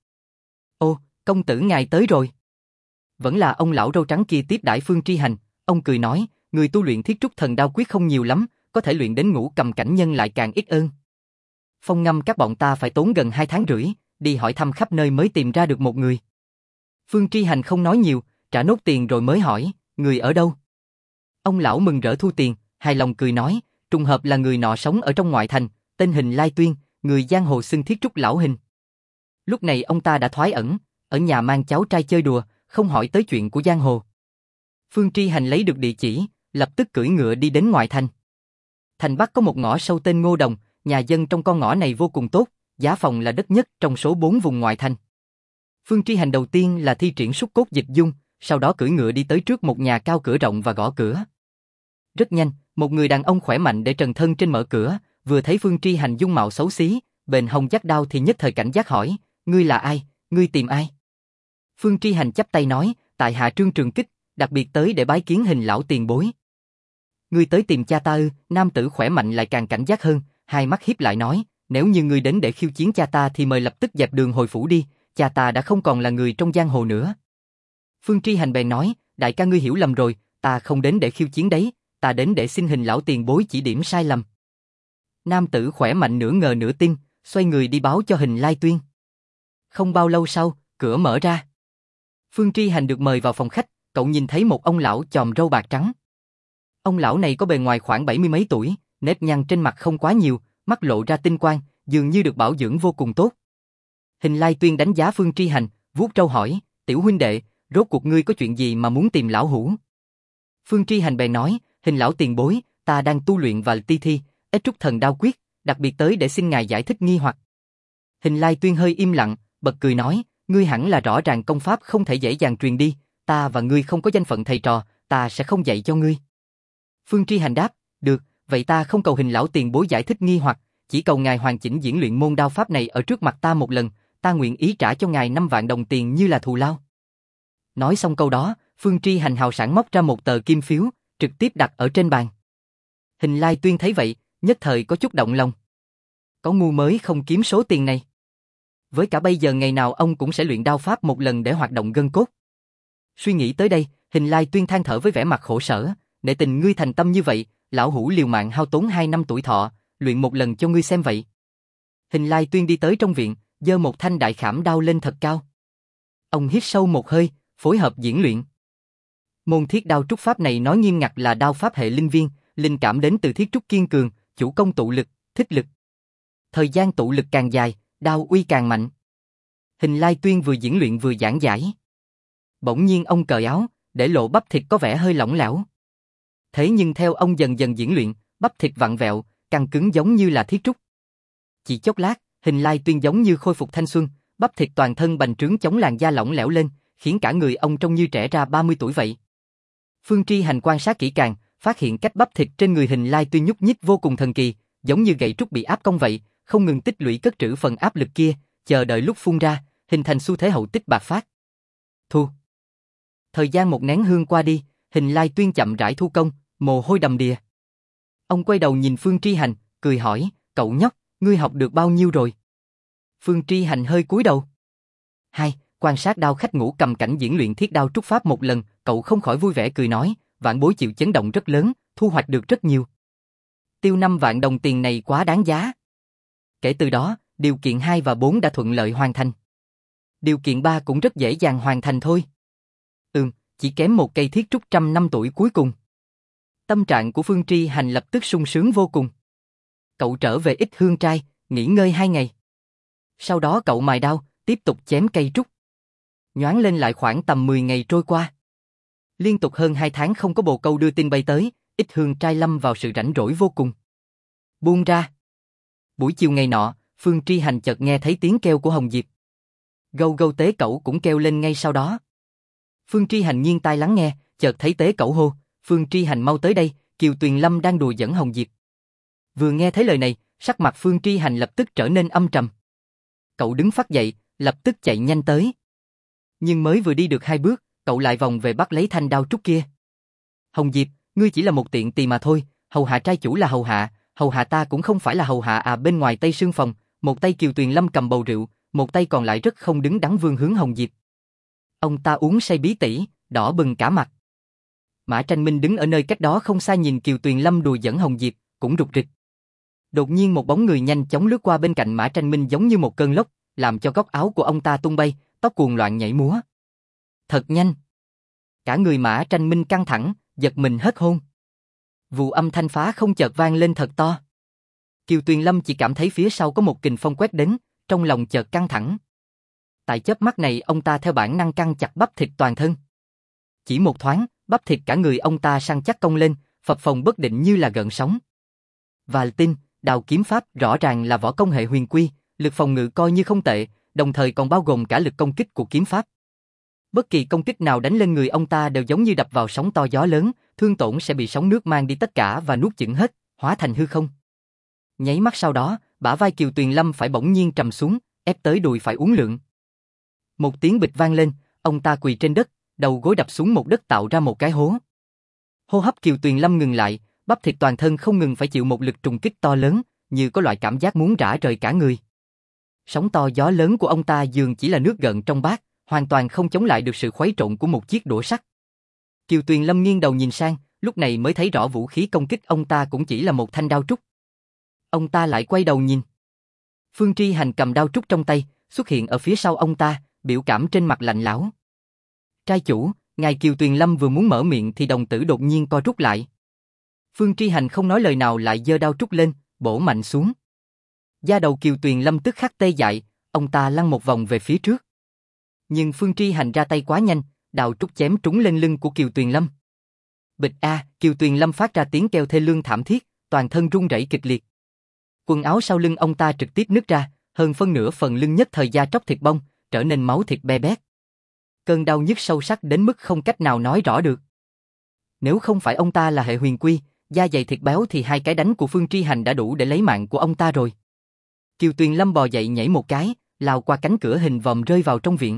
Ô, công tử ngài tới rồi. Vẫn là ông lão râu trắng kia tiếp đãi Phương Tri Hành, ông cười nói, người tu luyện Thiết Trúc Thần Đao Quyết không nhiều lắm, có thể luyện đến Ngũ Cầm cảnh nhân lại càng ít ơn. Phong Ngâm Các bọn ta phải tốn gần 2 tháng rưỡi, đi hỏi thăm khắp nơi mới tìm ra được một người. Phương Tri Hành không nói nhiều, trả nốt tiền rồi mới hỏi, người ở đâu? Ông lão mừng rỡ thu tiền, hài lòng cười nói, trùng hợp là người nọ sống ở trong ngoại thành, tên Hình Lai Tuyên, người giang hồ xưng Thiết Trúc lão Hình. Lúc này ông ta đã thoái ẩn, ở nhà mang cháu trai chơi đùa, không hỏi tới chuyện của giang hồ. Phương Tri Hành lấy được địa chỉ, lập tức cưỡi ngựa đi đến ngoại thành. Thành Bắc có một ngõ sâu tên Ngô Đồng, nhà dân trong con ngõ này vô cùng tốt, giá phòng là đất nhất trong số 4 vùng ngoại thành. Phương Tri Hành đầu tiên là thi triển Súc Cốt Dịch Dung, sau đó cưỡi ngựa đi tới trước một nhà cao cửa rộng và gõ cửa. Rất nhanh, một người đàn ông khỏe mạnh để trần thân trên mở cửa, vừa thấy Phương Tri Hành dung mạo xấu xí, bền hông dắt đao thì nhất thời cảnh giác hỏi, ngươi là ai, ngươi tìm ai? Phương Tri Hành chắp tay nói, tại hạ Trương Trường Kích, đặc biệt tới để bái kiến Hình lão tiền bối. Ngươi tới tìm cha ta ư? Nam tử khỏe mạnh lại càng cảnh giác hơn, hai mắt híp lại nói, nếu như ngươi đến để khiêu chiến cha ta thì mời lập tức dẹp đường hồi phủ đi, cha ta đã không còn là người trong giang hồ nữa. Phương Tri Hành bèn nói, đại ca ngươi hiểu lầm rồi, ta không đến để khiêu chiến đấy, ta đến để xin Hình lão tiền bối chỉ điểm sai lầm. Nam tử khỏe mạnh nửa ngờ nửa tin, xoay người đi báo cho Hình Lai Tuyên. Không bao lâu sau, cửa mở ra. Phương Tri Hành được mời vào phòng khách, cậu nhìn thấy một ông lão chòm râu bạc trắng. Ông lão này có bề ngoài khoảng 70 mấy tuổi, nếp nhăn trên mặt không quá nhiều, mắt lộ ra tinh quang, dường như được bảo dưỡng vô cùng tốt. Hình Lai Tuyên đánh giá Phương Tri Hành, vuốt râu hỏi, tiểu huynh đệ, rốt cuộc ngươi có chuyện gì mà muốn tìm lão hủ? Phương Tri Hành bèn nói, Hình lão tiền bối, ta đang tu luyện và ti thi, Thiết Trúc Thần Đao Quyết, đặc biệt tới để xin ngài giải thích nghi hoặc. Hình Lai Tuyên hơi im lặng, bật cười nói, ngươi hẳn là rõ ràng công pháp không thể dễ dàng truyền đi, ta và ngươi không có danh phận thầy trò, ta sẽ không dạy cho ngươi. Phương Tri Hành đáp, được, vậy ta không cầu Hình lão tiền bối giải thích nghi hoặc, chỉ cầu ngài hoàn chỉnh diễn luyện môn đao pháp này ở trước mặt ta một lần, ta nguyện ý trả cho ngài 5 vạn đồng tiền như là thù lao. Nói xong câu đó, Phương Tri Hành hào sảng móc ra một tờ kim phiếu, trực tiếp đặt ở trên bàn. Hình Lai Tuyên thấy vậy, nhất thời có chút động lòng. Có ngu mới không kiếm số tiền này. Với cả bây giờ ngày nào ông cũng sẽ luyện đao pháp một lần để hoạt động gân cốt. Suy nghĩ tới đây, Hình Lai Tuyên than thở với vẻ mặt khổ sở, nể tình ngươi thành tâm như vậy, lão hủ liều mạng hao tốn 2 năm tuổi thọ, luyện một lần cho ngươi xem vậy. Hình Lai Tuyên đi tới trong viện, giơ một thanh đại khảm đao lên thật cao. Ông hít sâu một hơi, phối hợp diễn luyện. Môn thiết đao trúc pháp này nói nghiêm ngặt là đao pháp hệ linh viên, linh cảm đến từ thiết trúc kiên cường, chủ công tụ lực, thích lực. Thời gian tụ lực càng dài, đao uy càng mạnh. Hình Lai Tuyên vừa diễn luyện vừa giảng giải. Bỗng nhiên ông cởi áo, để lộ bắp thịt có vẻ hơi lỏng lẻo. Thế nhưng theo ông dần dần diễn luyện, bắp thịt vặn vẹo, căng cứng giống như là thiết trúc. Chỉ chốc lát, Hình Lai Tuyên giống như khôi phục thanh xuân, bắp thịt toàn thân bành trướng chống làn da lỏng lẻo lên, khiến cả người ông trông như trẻ ra 30 tuổi vậy. Phương Tri Hành quan sát kỹ càng, phát hiện cách bắp thịt trên người Hình Lai Tuyên nhúc nhích vô cùng thần kỳ, giống như gậy trúc bị áp công vậy, không ngừng tích lũy cất trữ phần áp lực kia, chờ đợi lúc phun ra, hình thành xu thế hậu tích bạc phát. Thu. Thời gian một nén hương qua đi, Hình Lai Tuyên chậm rãi thu công, mồ hôi đầm đìa. Ông quay đầu nhìn Phương Tri Hành, cười hỏi, cậu nhóc, ngươi học được bao nhiêu rồi? Phương Tri Hành hơi cúi đầu. Quan sát đao khách Ngũ Cầm cảnh diễn luyện thiết đao trúc pháp một lần, cậu không khỏi vui vẻ cười nói, vạn bối chịu chấn động rất lớn, thu hoạch được rất nhiều. Tiêu 5 vạn đồng tiền này quá đáng giá. Kể từ đó, điều kiện 2 và 4 đã thuận lợi hoàn thành. Điều kiện 3 cũng rất dễ dàng hoàn thành thôi. Chỉ kém một cây thiết trúc 100 năm tuổi cuối cùng. Tâm trạng của Phương Tri Hành lập tức sung sướng vô cùng. Cậu trở về Ích Hương Trai, nghỉ ngơi 2 ngày. Sau đó cậu mài đao, tiếp tục chém cây trúc. Nhoáng lên lại khoảng tầm 10 ngày trôi qua. Liên tục hơn 2 tháng không có bồ câu đưa tin bay tới, Ích Hương Trai lâm vào sự rảnh rỗi vô cùng. Buông ra. Buổi chiều ngày nọ, Phương Tri Hành chợt nghe thấy tiếng kêu của Hồng Diệp. Gâu gâu tế cẩu cũng kêu lên ngay sau đó. Phương Tri Hành nghiêng tai lắng nghe, chợt thấy tế cẩu hô, Phương Tri Hành mau tới đây, Kiều Tuyền Lâm đang đùa giỡn Hồng Diệp. Vừa nghe thấy lời này, sắc mặt Phương Tri Hành lập tức trở nên âm trầm. Cậu đứng phắt dậy, lập tức chạy nhanh tới. Nhưng mới vừa đi được 2 bước, cậu lại vòng về bắt lấy thanh đao trúc kia. Hồng Diệp, ngươi chỉ là một tiện tỳ mà thôi, hầu hạ trai chủ là hầu hạ ta cũng không phải là hầu hạ à. Bên ngoài Tây Sương phòng, một tay Kiều Tuyền Lâm cầm bầu rượu, một tay còn lại rất không đứng đắn vươn hướng Hồng Diệp. Ông ta uống say bí tỉ, đỏ bừng cả mặt. Mã Tranh Minh đứng ở nơi cách đó không xa nhìn Kiều Tuyền Lâm đùa giỡn Hồng Diệp, cũng rục rịch. Đột nhiên một bóng người nhanh chóng lướt qua bên cạnh Mã Tranh Minh giống như một cơn lốc, làm cho góc áo của ông ta tung bay, tóc cuồng loạn nhảy múa. Thật nhanh. Cả người Mã Tranh Minh căng thẳng, giật mình hét hôn. Vụ âm thanh phá không chợt vang lên thật to. Kiều Tuyền Lâm chỉ cảm thấy phía sau có một kình phong quét đến, trong lòng chợt căng thẳng. Tại chớp mắt này ông ta theo bản năng căng chặt bắp thịt toàn thân. Chỉ một thoáng, bắp thịt cả người ông ta săn chắc cong lên, phập phồng bất định như là gợn sóng. Và tin, đao kiếm pháp rõ ràng là võ công hệ huyền quy, lực phòng ngự coi như không tệ, đồng thời còn bao gồm cả lực công kích của kiếm pháp. Bất kỳ công kích nào đánh lên người ông ta đều giống như đập vào sóng to gió lớn, thương tổn sẽ bị sóng nước mang đi tất cả và nuốt chửng hết, hóa thành hư không. Nháy mắt sau đó, bả vai Kiều Tuyền Lâm phải bỗng nhiên trầm xuống, ép tới đùi phải uốn lượn. Một tiếng bịch vang lên, ông ta quỳ trên đất, đầu gối đập xuống một đất tạo ra một cái hố. Hô hấp Kiều Tuyền Lâm ngừng lại, bắp thịt toàn thân không ngừng phải chịu một lực trùng kích to lớn, như có loại cảm giác muốn rã rời cả người. Sóng to gió lớn của ông ta dường chỉ là nước gợn trong bát, hoàn toàn không chống lại được sự khuấy trộn của một chiếc đũa sắt. Kiều Tuyền Lâm nghiêng đầu nhìn sang, lúc này mới thấy rõ vũ khí công kích ông ta cũng chỉ là một thanh đao trúc. Ông ta lại quay đầu nhìn. Phương Tri Hành cầm đao trúc trong tay, xuất hiện ở phía sau ông ta, biểu cảm trên mặt lạnh lẽo. Trai chủ, ngài. Kiều Tuyền Lâm vừa muốn mở miệng thì đồng tử đột nhiên co rút lại. Phương Tri Hành không nói lời nào lại giơ đao trúc lên, bổ mạnh xuống. Da đầu Kiều Tuyền Lâm tức khắc tê dại, ông ta lăn một vòng về phía trước. Nhưng Phương Tri Hành ra tay quá nhanh, đao trúc chém trúng lên lưng của Kiều Tuyền Lâm. Bịch a, Kiều Tuyền Lâm phát ra tiếng kêu thê lương thảm thiết, toàn thân run rẩy kịch liệt. Quần áo sau lưng ông ta trực tiếp nứt ra, hơn phân nửa phần lưng nhất thời da tróc thịt bong, trở nên máu thịt be bét. Cơn đau nhức sâu sắc đến mức không cách nào nói rõ được. Nếu không phải ông ta là hệ huyền quy, da dày thịt béo thì hai cái đánh của Phương Tri Hành đã đủ để lấy mạng của ông ta rồi. Kiều Tuyền Lâm bò dậy nhảy một cái, lao qua cánh cửa hình vòm rơi vào trong viện.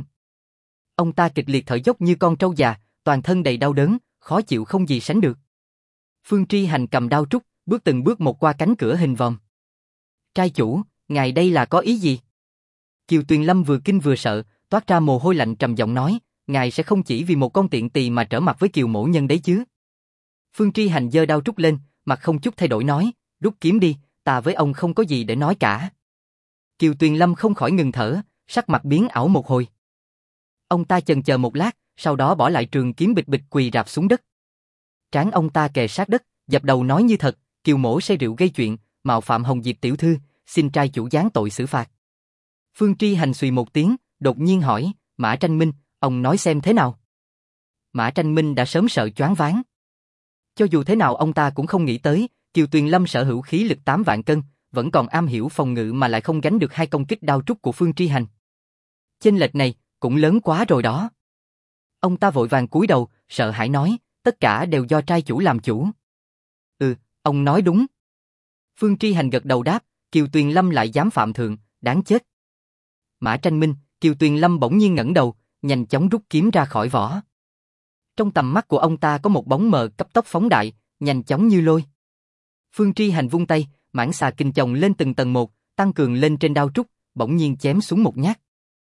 Ông ta kịch liệt thở dốc như con trâu già, toàn thân đầy đau đớn, khó chịu không gì sánh được. Phương Tri Hành cầm đao trúc, bước từng bước một qua cánh cửa hình vòm. Trai chủ, ngài đây là có ý gì? Kiều Tuyền Lâm vừa kinh vừa sợ, toát ra mồ hôi lạnh trầm giọng nói, ngài sẽ không chỉ vì một con tiện tỳ mà trở mặt với Kiều mỗ nhân đấy chứ? Phương Tri Hành giơ đao trúc lên, mặt không chút thay đổi nói, rút kiếm đi, ta với ông không có gì để nói cả. Kiều Tuyền Lâm không khỏi ngừng thở, sắc mặt biến ảo một hồi. Ông ta chần chờ một lát, sau đó bỏ lại trường kiếm bịch bịch quỳ rạp xuống đất. Trán ông ta kề sát đất, dập đầu nói như thật, Kiều mỗ say rượu gây chuyện, mạo phạm Hồng Diệp tiểu thư, xin trai chủ giáng tội xử phạt. Phương Tri Hành xùy một tiếng, đột nhiên hỏi, Mã Tranh Minh, ông nói xem thế nào? Mã Tranh Minh đã sớm sợ choáng váng. Cho dù thế nào ông ta cũng không nghĩ tới, Kiều Tuyền Lâm sở hữu khí lực 8 vạn cân, vẫn còn am hiểu phòng ngự mà lại không gánh được hai công kích đao trúc của Phương Tri Hành. Chênh lệch này, cũng lớn quá rồi đó. Ông ta vội vàng cúi đầu, sợ hãi nói, tất cả đều do trai chủ làm chủ. Ông nói đúng. Phương Tri Hành gật đầu đáp, Kiều Tuyền Lâm lại dám phạm thượng, đáng chết. Mã Tranh Minh, Kiều Tuyền Lâm bỗng nhiên ngẩng đầu, nhanh chóng rút kiếm ra khỏi vỏ. Trong tầm mắt của ông ta có một bóng mờ cấp tốc phóng đại, nhanh chóng như lôi. Phương Tri Hành vung tay, mãng xà kinh chồng lên từng tầng một, tăng cường lên trên đao trúc, bỗng nhiên chém xuống một nhát.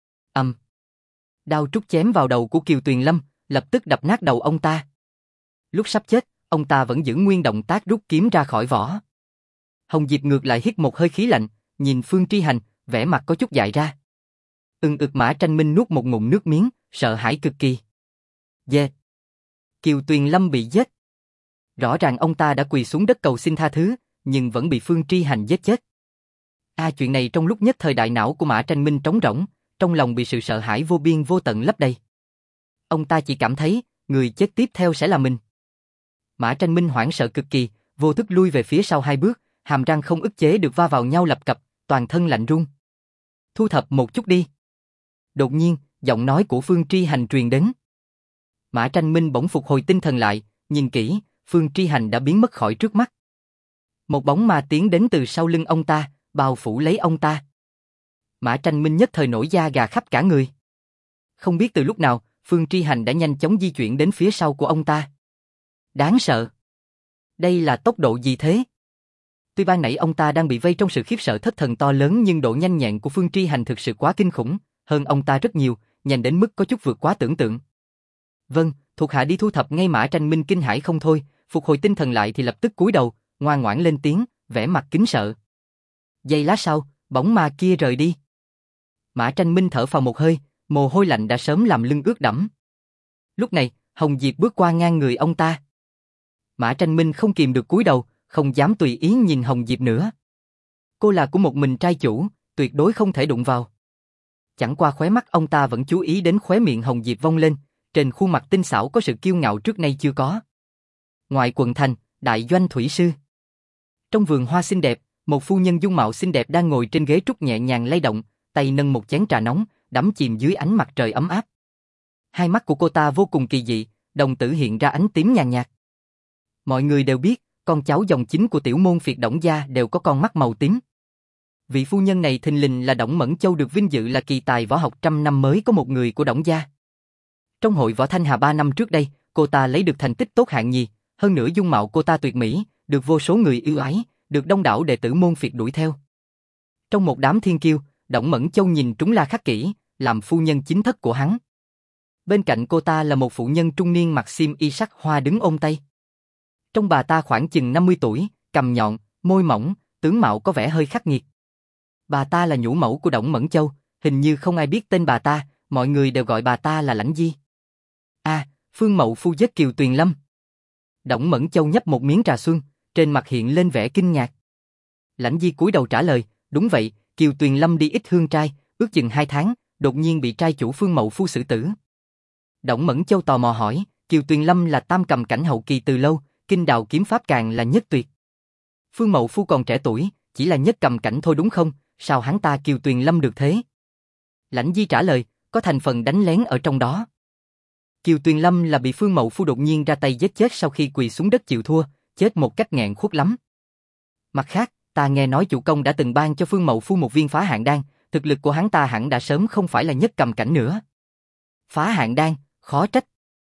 Đao trúc chém vào đầu của Kiều Tuyền Lâm, lập tức đập nát đầu ông ta. Lúc sắp chết, ông ta vẫn giữ nguyên động tác rút kiếm ra khỏi vỏ. Hồng Diệp ngược lại hít một hơi khí lạnh, nhìn Phương Tri Hành, vẻ mặt có chút dại ra. Mã Tranh Minh nuốt một ngụm nước miếng, sợ hãi cực kỳ. Kiều Tuyền Lâm bị giết. Rõ ràng ông ta đã quỳ xuống đất cầu xin tha thứ, nhưng vẫn bị Phương Tri Hành giết chết. Chuyện này trong lúc nhất thời đại não của Mã Tranh Minh trống rỗng, trong lòng bị sự sợ hãi vô biên vô tận lấp đầy. Ông ta chỉ cảm thấy, người chết tiếp theo sẽ là mình. Mã Tranh Minh hoảng sợ cực kỳ, vô thức lui về phía sau 2 bước, hàm răng không ức chế được va vào nhau lập cập, toàn thân lạnh run. Thu thập một chút đi. Đột nhiên, giọng nói của Phương Tri Hành truyền đến. Mã Tranh Minh bỗng phục hồi tinh thần lại, nhìn kỹ, Phương Tri Hành đã biến mất khỏi trước mắt. Một bóng ma tiến đến từ sau lưng ông ta, bao phủ lấy ông ta. Mã Tranh Minh nhất thời nổi da gà khắp cả người. Không biết từ lúc nào, Phương Tri Hành đã nhanh chóng di chuyển đến phía sau của ông ta. Đáng sợ! Đây là tốc độ gì thế? Tuy ban nãy ông ta đang bị vây trong sự khiếp sợ thất thần to lớn nhưng độ nhanh nhẹn của Phương Tri Hành thực sự quá kinh khủng, hơn ông ta rất nhiều, nhanh đến mức có chút vượt quá tưởng tượng. Vâng, thuộc hạ đi thu thập ngay. Mã Tranh Minh kinh hãi không thôi, phục hồi tinh thần lại thì lập tức cúi đầu, ngoan ngoãn lên tiếng, vẻ mặt kính sợ. Giây lát sau, bóng ma kia rời đi. Mã Tranh Minh thở phào một hơi, mồ hôi lạnh đã sớm làm lưng ướt đẫm. Lúc này, Hồng Diệp bước qua ngang người ông ta. Mã Tranh Minh không kìm được cúi đầu, không dám tùy ý nhìn Hồng Diệp nữa. Cô là của một mình trai chủ, tuyệt đối không thể đụng vào. Chẳng qua khóe mắt ông ta vẫn chú ý đến khóe miệng Hồng Diệp vong lên, trên khuôn mặt tinh xảo có sự kiêu ngạo trước nay chưa có. Ngoại quận thành, đại doanh thủy sư. Trong vườn hoa xinh đẹp, một phu nhân dung mạo xinh đẹp đang ngồi trên ghế trúc nhẹ nhàng lay động, tay nâng một chén trà nóng, đắm chìm dưới ánh mặt trời ấm áp. Hai mắt của cô ta vô cùng kỳ dị, đồng tử hiện ra ánh tím nhàn nhạt. Mọi người đều biết, con cháu dòng chính của tiểu môn phiệt Đổng gia đều có con mắt màu tím. Vị phu nhân này thình lình là Đổng Mẫn Châu, được vinh dự là kỳ tài võ học trăm năm mới có một người của Đổng gia. Trong hội võ Thanh Hà 3 năm trước đây, cô ta lấy được thành tích tốt hạng nhì, hơn nữa dung mạo cô ta tuyệt mỹ, được vô số người yêu ái, được đông đảo đệ tử môn phiệt đuổi theo. Trong một đám thiên kiêu, Đổng Mẫn Châu nhìn trúng La Khắc Kỷ, làm phu nhân chính thất của hắn. Bên cạnh cô ta là một phụ nhân trung niên mặc xiêm y sắc hoa đứng ôm tay. Trong bà ta khoảng chừng 50 tuổi, cằm nhọn, môi mỏng, tướng mạo có vẻ hơi khắc nghiệt. Bà ta là nhũ mẫu của Đổng Mẫn Châu, hình như không ai biết tên bà ta, mọi người đều gọi bà ta là Lãnh Di. Phương mậu phu giết Kiều Tuyền Lâm. Đổng Mẫn Châu nhấp một miếng trà xuân, trên mặt hiện lên vẻ kinh ngạc. Lãnh Di cúi đầu trả lời, đúng vậy, Kiều Tuyền Lâm đi ít hương trai, ước chừng 2 tháng, đột nhiên bị trai chủ Phương mậu phu xử tử. Đổng Mẫn Châu tò mò hỏi, Kiều Tuyền Lâm là tam cầm cảnh hậu kỳ từ lâu, kinh đào kiếm pháp càng là nhất tuyệt. Phương mậu phu còn trẻ tuổi, chỉ là nhất cầm cảnh thôi đúng không, sao hắn ta Kiều Tuyền Lâm được thế? Lãnh Di trả lời, có thành phần đánh lén ở trong đó. Kiều Tuyền Lâm là bị Phương mậu phu đột nhiên ra tay giết chết sau khi quỳ xuống đất chịu thua, chết một cách nghẹn khuất lắm. Mặt khác, ta nghe nói chủ công đã từng ban cho Phương mậu phu một viên phá hạn đan, thực lực của hắn ta hẳn đã sớm không phải là nhất cầm cảnh nữa. Phá hạn đan, khó trách.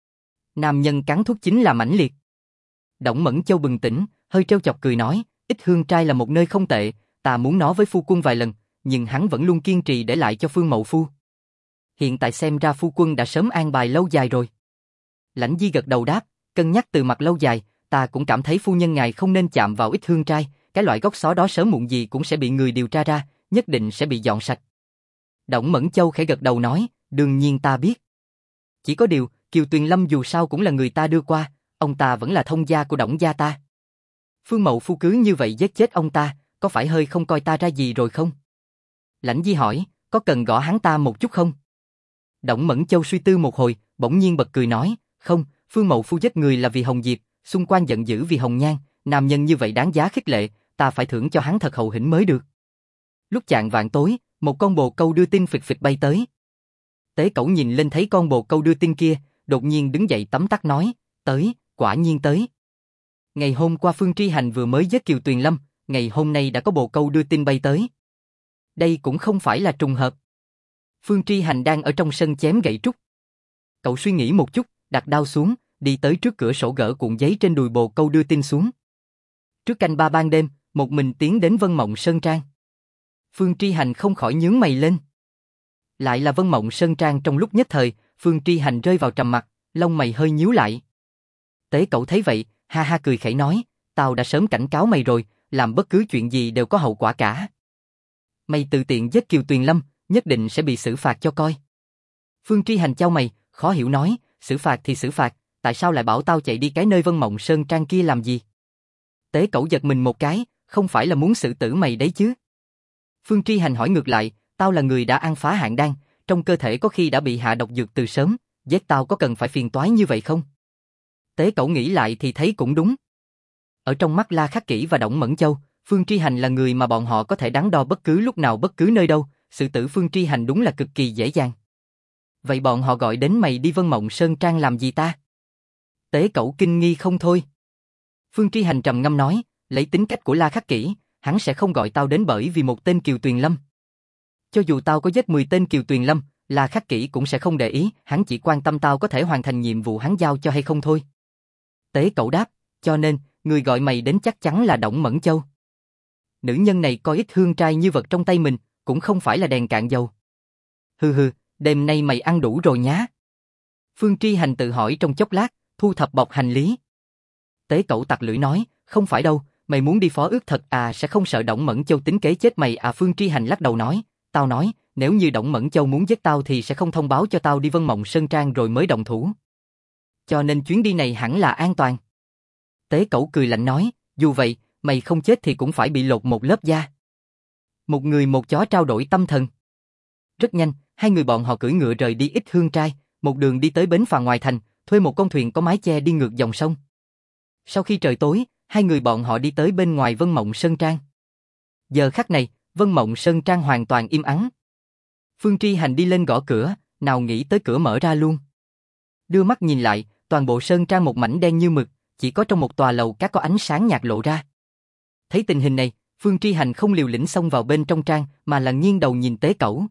Nam nhân cắn thuốc chính là mãnh liệt. Đổng Mẫn Châu bừng tỉnh, hơi trêu chọc cười nói, ít hương trai là một nơi không tệ, ta muốn nói với phu quân vài lần, nhưng hắn vẫn luôn kiên trì để lại cho Phương mậu phu. Hiện tại xem ra phu quân đã sớm an bài lâu dài rồi. Lãnh Di gật đầu đáp, cân nhắc từ mặt lâu dài, ta cũng cảm thấy phu nhân ngài không nên chạm vào ít hương trai, cái loại gốc xó đó sớm muộn gì cũng sẽ bị người điều tra ra, nhất định sẽ bị dọn sạch. Đổng Mẫn Châu khẽ gật đầu nói, đương nhiên ta biết. Chỉ có điều, Kiều Tuyền Lâm dù sao cũng là người ta đưa qua, ông ta vẫn là thông gia của Đổng gia ta. Phương mậu phu cứ như vậy giết chết ông ta, có phải hơi không coi ta ra gì rồi không? Lãnh Di hỏi, có cần gõ hắn ta một chút không? Đổng Mẫn Châu suy tư một hồi, bỗng nhiên bật cười nói, không, Phương mậu phu giết người là vì Hồng Diệp, xung quanh giận dữ vì Hồng Nhan, nam nhân như vậy đáng giá khích lệ, ta phải thưởng cho hắn thật hậu hĩnh mới được. Lúc chạng vạng tối, một con bồ câu đưa tin phịch phịch bay tới. Tế Cẩu nhìn lên thấy con bồ câu đưa tin kia, đột nhiên đứng dậy tấm tắc nói, tới, quả nhiên tới. Ngày hôm qua Phương Tri Hành vừa mới giết Kiều Tuyền Lâm, ngày hôm nay đã có bồ câu đưa tin bay tới. Đây cũng không phải là trùng hợp. Phương Tri Hành đang ở trong sân chém gậy trúc. Cậu suy nghĩ một chút, đặt đao xuống, đi tới trước cửa sổ gỡ cuộn giấy trên đùi bồ câu đưa tin xuống. Trước canh 3 ban đêm, một mình tiến đến Vân Mộng Sơn Trang. Phương Tri Hành không khỏi nhướng mày lên. Lại là Vân Mộng Sơn Trang. Trong lúc nhất thời, Phương Tri Hành rơi vào trầm mặc, lông mày hơi nhíu lại. Tế Cẩu thấy vậy, ha ha cười khẩy nói, tao đã sớm cảnh cáo mày rồi, làm bất cứ chuyện gì đều có hậu quả cả. Mày tự tiện giết Kiều Tuyền Lâm, nhất định sẽ bị xử phạt cho coi. Phương Tri Hành chau mày, khó hiểu nói, xử phạt thì xử phạt, tại sao lại bảo tao chạy đi cái nơi Vân Mộng Sơn Trang kia làm gì? Tế Cẩu giật mình một cái, không phải là muốn xử tử mày đấy chứ? Phương Tri Hành hỏi ngược lại, tao là người đã ăn phá hạn đan, trong cơ thể có khi đã bị hạ độc dược từ sớm, giết tao có cần phải phiền toái như vậy không? Tế Cẩu nghĩ lại thì thấy cũng đúng. Ở trong mắt La Khắc Kỷ và Đổng Mẫn Châu, Phương Tri Hành là người mà bọn họ có thể đắn đo bất cứ lúc nào bất cứ nơi đâu, xử tử Phương Tri Hành đúng là cực kỳ dễ dàng. Vậy bọn họ gọi đến mày đi Vân Mộng Sơn Trang làm gì ta? Tế Cẩu kinh nghi không thôi. Phương Tri Hành trầm ngâm nói, lấy tính cách của La Khắc Kỷ, hắn sẽ không gọi tao đến bởi vì một tên Kiều Tuyền Lâm. Cho dù tao có giết 10 tên Kiều Tuyền Lâm, là khắc kỹ cũng sẽ không để ý, hắn chỉ quan tâm tao có thể hoàn thành nhiệm vụ hắn giao cho hay không thôi. Tế Cẩu đáp, cho nên, người gọi mày đến chắc chắn là Đổng Mẫn Châu. Nữ nhân này coi ít hương trai như vật trong tay mình, cũng không phải là đèn cạn dầu. Hừ, đêm nay mày ăn đủ rồi nhá. Phương Tri Hành tự hỏi trong chốc lát, thu thập bọc hành lý. Tế Cẩu tặc lưỡi nói, không phải đâu, mày muốn đi phó ước thật à, sẽ không sợ Đổng Mẫn Châu tính kế chết mày à? Phương Tri Hành lắc đầu nói, tao nói, nếu như Đổng Mẫn Châu muốn giết tao thì sẽ không thông báo cho tao đi Vân Mộng Sơn Trang rồi mới động thủ. Cho nên chuyến đi này hẳn là an toàn. Tế Cẩu cười lạnh nói, dù vậy, mày không chết thì cũng phải bị lột một lớp da. Một người một chó trao đổi tâm thần. Rất nhanh, hai người bọn họ cưỡi ngựa rời đi Ít Hương Trai, một đường đi tới bến phà ngoài thành, thuê một con thuyền có mái che đi ngược dòng sông. Sau khi trời tối, hai người bọn họ đi tới bên ngoài Vân Mộng Sơn Trang. Giờ khắc này, Vân Mộng Sơn Trang hoàn toàn im ắng. Phương Tri Hành đi lên gõ cửa, nào nghĩ tới cửa mở ra luôn. Đưa mắt nhìn lại, toàn bộ Sơn Trang một mảnh đen như mực, chỉ có trong một tòa lầu các có ánh sáng nhạt lộ ra. Thấy tình hình này, Phương Tri Hành không liều lĩnh xông vào bên trong trang, mà là nghiêng đầu nhìn Tế Cẩu.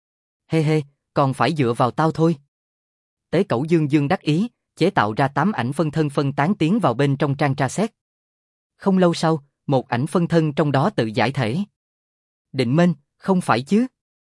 Hê, còn phải dựa vào tao thôi. Tế Cẩu dương dương đắc ý, chế tạo ra 8 ảnh phân thân phân tán tiến vào bên trong trang tra xét. Không lâu sau, một ảnh phân thân trong đó tự giải thể. Định Mên, không phải chứ?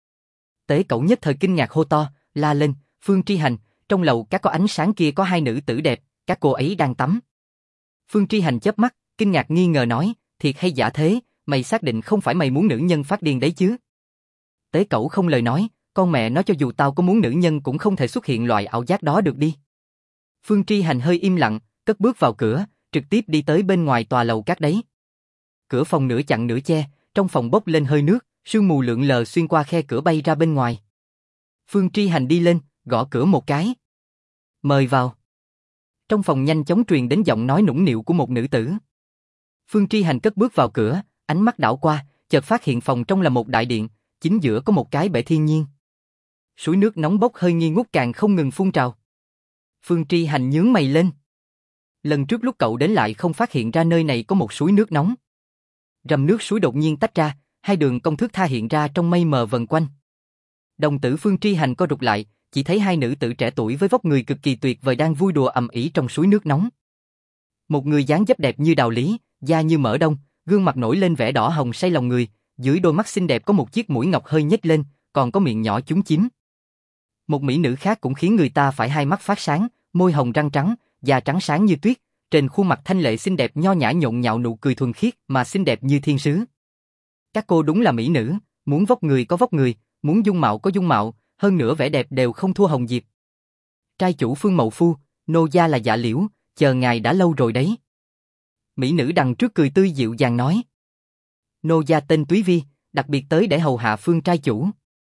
Tế Cẩu nhất thời kinh ngạc hô to, la lên, Phương Tri Hành, trong lầu các có ánh sáng kia có hai nữ tử đẹp, các cô ấy đang tắm. Phương Tri Hành chớp mắt, kinh ngạc nghi ngờ nói, thiệt hay giả thế, mày xác định không phải mày muốn nữ nhân phát điên đấy chứ? Tế Cẩu không lời nói, con mẹ nó cho dù tao có muốn nữ nhân cũng không thể xuất hiện loại ảo giác đó được đi. Phương Tri Hành hơi im lặng, cất bước vào cửa, trực tiếp đi tới bên ngoài tòa lầu các đấy. Cửa phòng nửa chặn nửa che, trong phòng bốc lên hơi nước, sương mù lượn lờ xuyên qua khe cửa bay ra bên ngoài. Phương Tri Hành đi lên, gõ cửa một cái. Mời vào. Trong phòng nhanh chóng truyền đến giọng nói nũng nịu của một nữ tử. Phương Tri Hành cất bước vào cửa, ánh mắt đảo qua, chợt phát hiện phòng trong là một đại điện, chính giữa có một cái bể thiên nhiên. Suối nước nóng bốc hơi nghi ngút càng không ngừng phun trào. Phương Tri Hành nhướng mày lên. Lần trước lúc cậu đến lại không phát hiện ra nơi này có một suối nước nóng. Rầm nước suối đột nhiên tách ra, hai đường cong thước tha hiện ra trong mây mờ vần quanh. Đồng tử Phương Tri Hành co rụt lại, chỉ thấy hai nữ tử trẻ tuổi với vóc người cực kỳ tuyệt vời đang vui đùa ầm ĩ trong suối nước nóng. Một người dáng dấp đẹp như đào lý, da như mỡ đông, gương mặt nổi lên vẻ đỏ hồng say lòng người, dưới đôi mắt xinh đẹp có một chiếc mũi ngọc hơi nhếch lên, còn có miệng nhỏ chúm chím. Một mỹ nữ khác cũng khiến người ta phải hai mắt phát sáng, môi hồng răng trắng, da trắng sáng như tuyết, trên khuôn mặt thanh lệ xinh đẹp nho nhã nhộn nhạo nụ cười thuần khiết mà xinh đẹp như thiên sứ. Các cô đúng là mỹ nữ, muốn vóc người có vóc người, muốn dung mạo có dung mạo, hơn nữa vẻ đẹp đều không thua Hồng Diệp. Trai chủ Phương Mậu Phu, nô gia là Dạ Liễu, chờ ngài đã lâu rồi đấy. Mỹ nữ đằng trước cười tươi dịu dàng nói. Nô gia tên Túy Vi, đặc biệt tới để hầu hạ Phương trai chủ.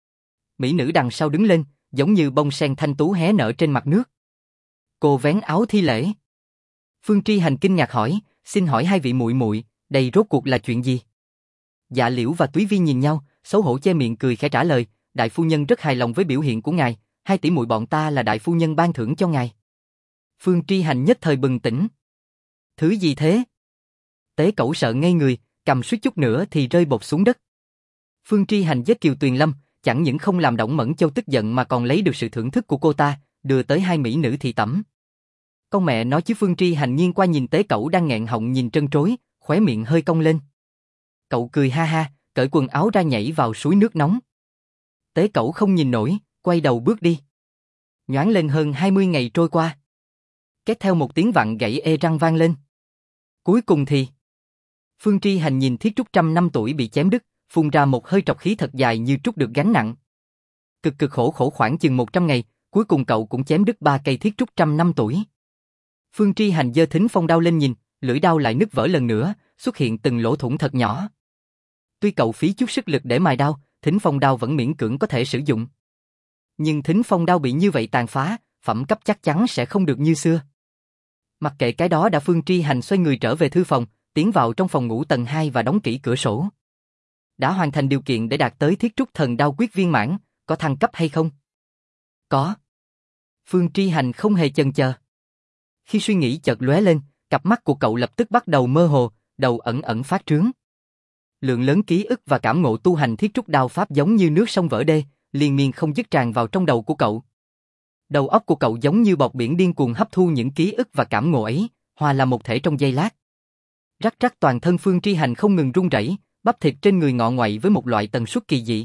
Mỹ nữ đằng sau đứng lên, giống như bông sen thanh tú hé nở trên mặt nước. Cô vén áo thi lễ. Phương Tri Hành kinh ngạc hỏi, xin hỏi hai vị muội muội, đây rốt cuộc là chuyện gì? Dạ Liễu và Túy Vi nhìn nhau, xấu hổ che miệng cười khẽ trả lời, đại phu nhân rất hài lòng với biểu hiện của ngài, hai tỷ muội bọn ta là đại phu nhân ban thưởng cho ngài. Phương Tri Hành nhất thời bừng tỉnh. Thứ gì thế? Tế Cẩu sợ ngây người, cầm suýt chút nữa thì rơi bột xuống đất. Phương Tri Hành giết Kiều Tuyền Lâm, chẳng những không làm Đổng Mẫn Châu tức giận mà còn lấy được sự thưởng thức của cô ta, đưa tới hai mỹ nữ thị tẩm. Con mẹ nói chứ. Phương Tri Hành nghiêng qua nhìn Tế Cẩu đang nghẹn họng nhìn trân trối, khóe miệng hơi cong lên. Cậu cười ha ha, cởi quần áo ra nhảy vào suối nước nóng. Tế Cẩu không nhìn nổi, quay đầu bước đi. Nhoáng lên hơn 20 ngày trôi qua. Két theo một tiếng vặn gãy ê răng vang lên. Cuối cùng thì... Phương Tri Hành nhìn thiết trúc 100 năm tuổi bị chém đứt, phun ra một hơi trọc khí thật dài như trút được gánh nặng. Cực khổ khoảng chừng 100 ngày, cuối cùng cậu cũng chém đứt 3 cây thiết trúc 100 năm tuổi. Phương Tri Hành giơ thính phong đao lên nhìn, lưỡi đao lại nứt vỡ lần nữa, xuất hiện từng lỗ thủng thật nhỏ. Tuy cậu phí chút sức lực để mài đao, thính phong đao vẫn miễn cưỡng có thể sử dụng. Nhưng thính phong đao bị như vậy tàn phá, phẩm cấp chắc chắn sẽ không được như xưa. Mặc kệ cái đó đã, Phương Tri Hành xoay người trở về thư phòng, tiến vào trong phòng ngủ tầng 2 và đóng kỹ cửa sổ. Đã hoàn thành điều kiện để đạt tới thiết trúc thần đao quyết viên mãn, có thăng cấp hay không? Có. Phương Tri Hành không hề chần chờ. Khi suy nghĩ chợt lóe lên, cặp mắt của cậu lập tức bắt đầu mơ hồ, đầu ẩn ẩn phát trướng. Lượng lớn ký ức và cảm ngộ tu hành thiết trúc đao pháp giống như nước sông vỡ đê, liên miên không dứt tràn vào trong đầu của cậu. Đầu óc của cậu giống như bọt biển điên cuồng hấp thu những ký ức và cảm ngộ ấy, hòa làm một thể trong giây lát. Rắc rắc toàn thân Phương Tri Hành không ngừng run rẩy, bắp thịt trên người ngọ nguậy với một loại tần suất kỳ dị.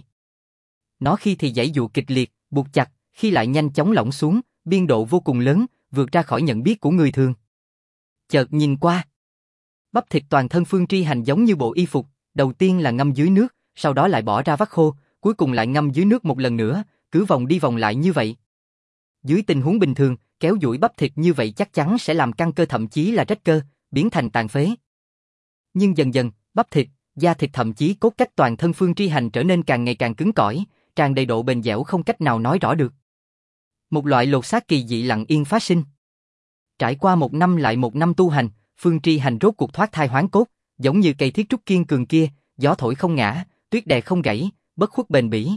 Nó khi thì giãy giụa kịch liệt, buộc chặt, khi lại nhanh chóng lỏng xuống, biên độ vô cùng lớn, vượt ra khỏi nhận biết của người thường. Chợt nhìn qua, bắp thịt toàn thân Phương Tri Hành giống như bộ y phục, đầu tiên là ngâm dưới nước, sau đó lại bỏ ra vắt khô, cuối cùng lại ngâm dưới nước một lần nữa, cứ vòng đi vòng lại như vậy. Dưới tình huống bình thường, kéo duỗi bắp thịt như vậy chắc chắn sẽ làm căng cơ, thậm chí là rách cơ, biến thành tàn phế. Nhưng dần dần, bắp thịt, da thịt thậm chí cốt cách toàn thân Phương Tri Hành trở nên càng ngày càng cứng cỏi, tràn đầy độ bền dẻo không cách nào nói rõ được. Một loại lột xác kỳ dị lặng yên phát sinh. Trải qua một năm lại một năm tu hành, Phương Tri Hành rốt cuộc thoát thai hoán cốt, giống như cây thiết trúc kiên cường kia, gió thổi không ngã, tuyết đè không gãy, bất khuất bền bỉ.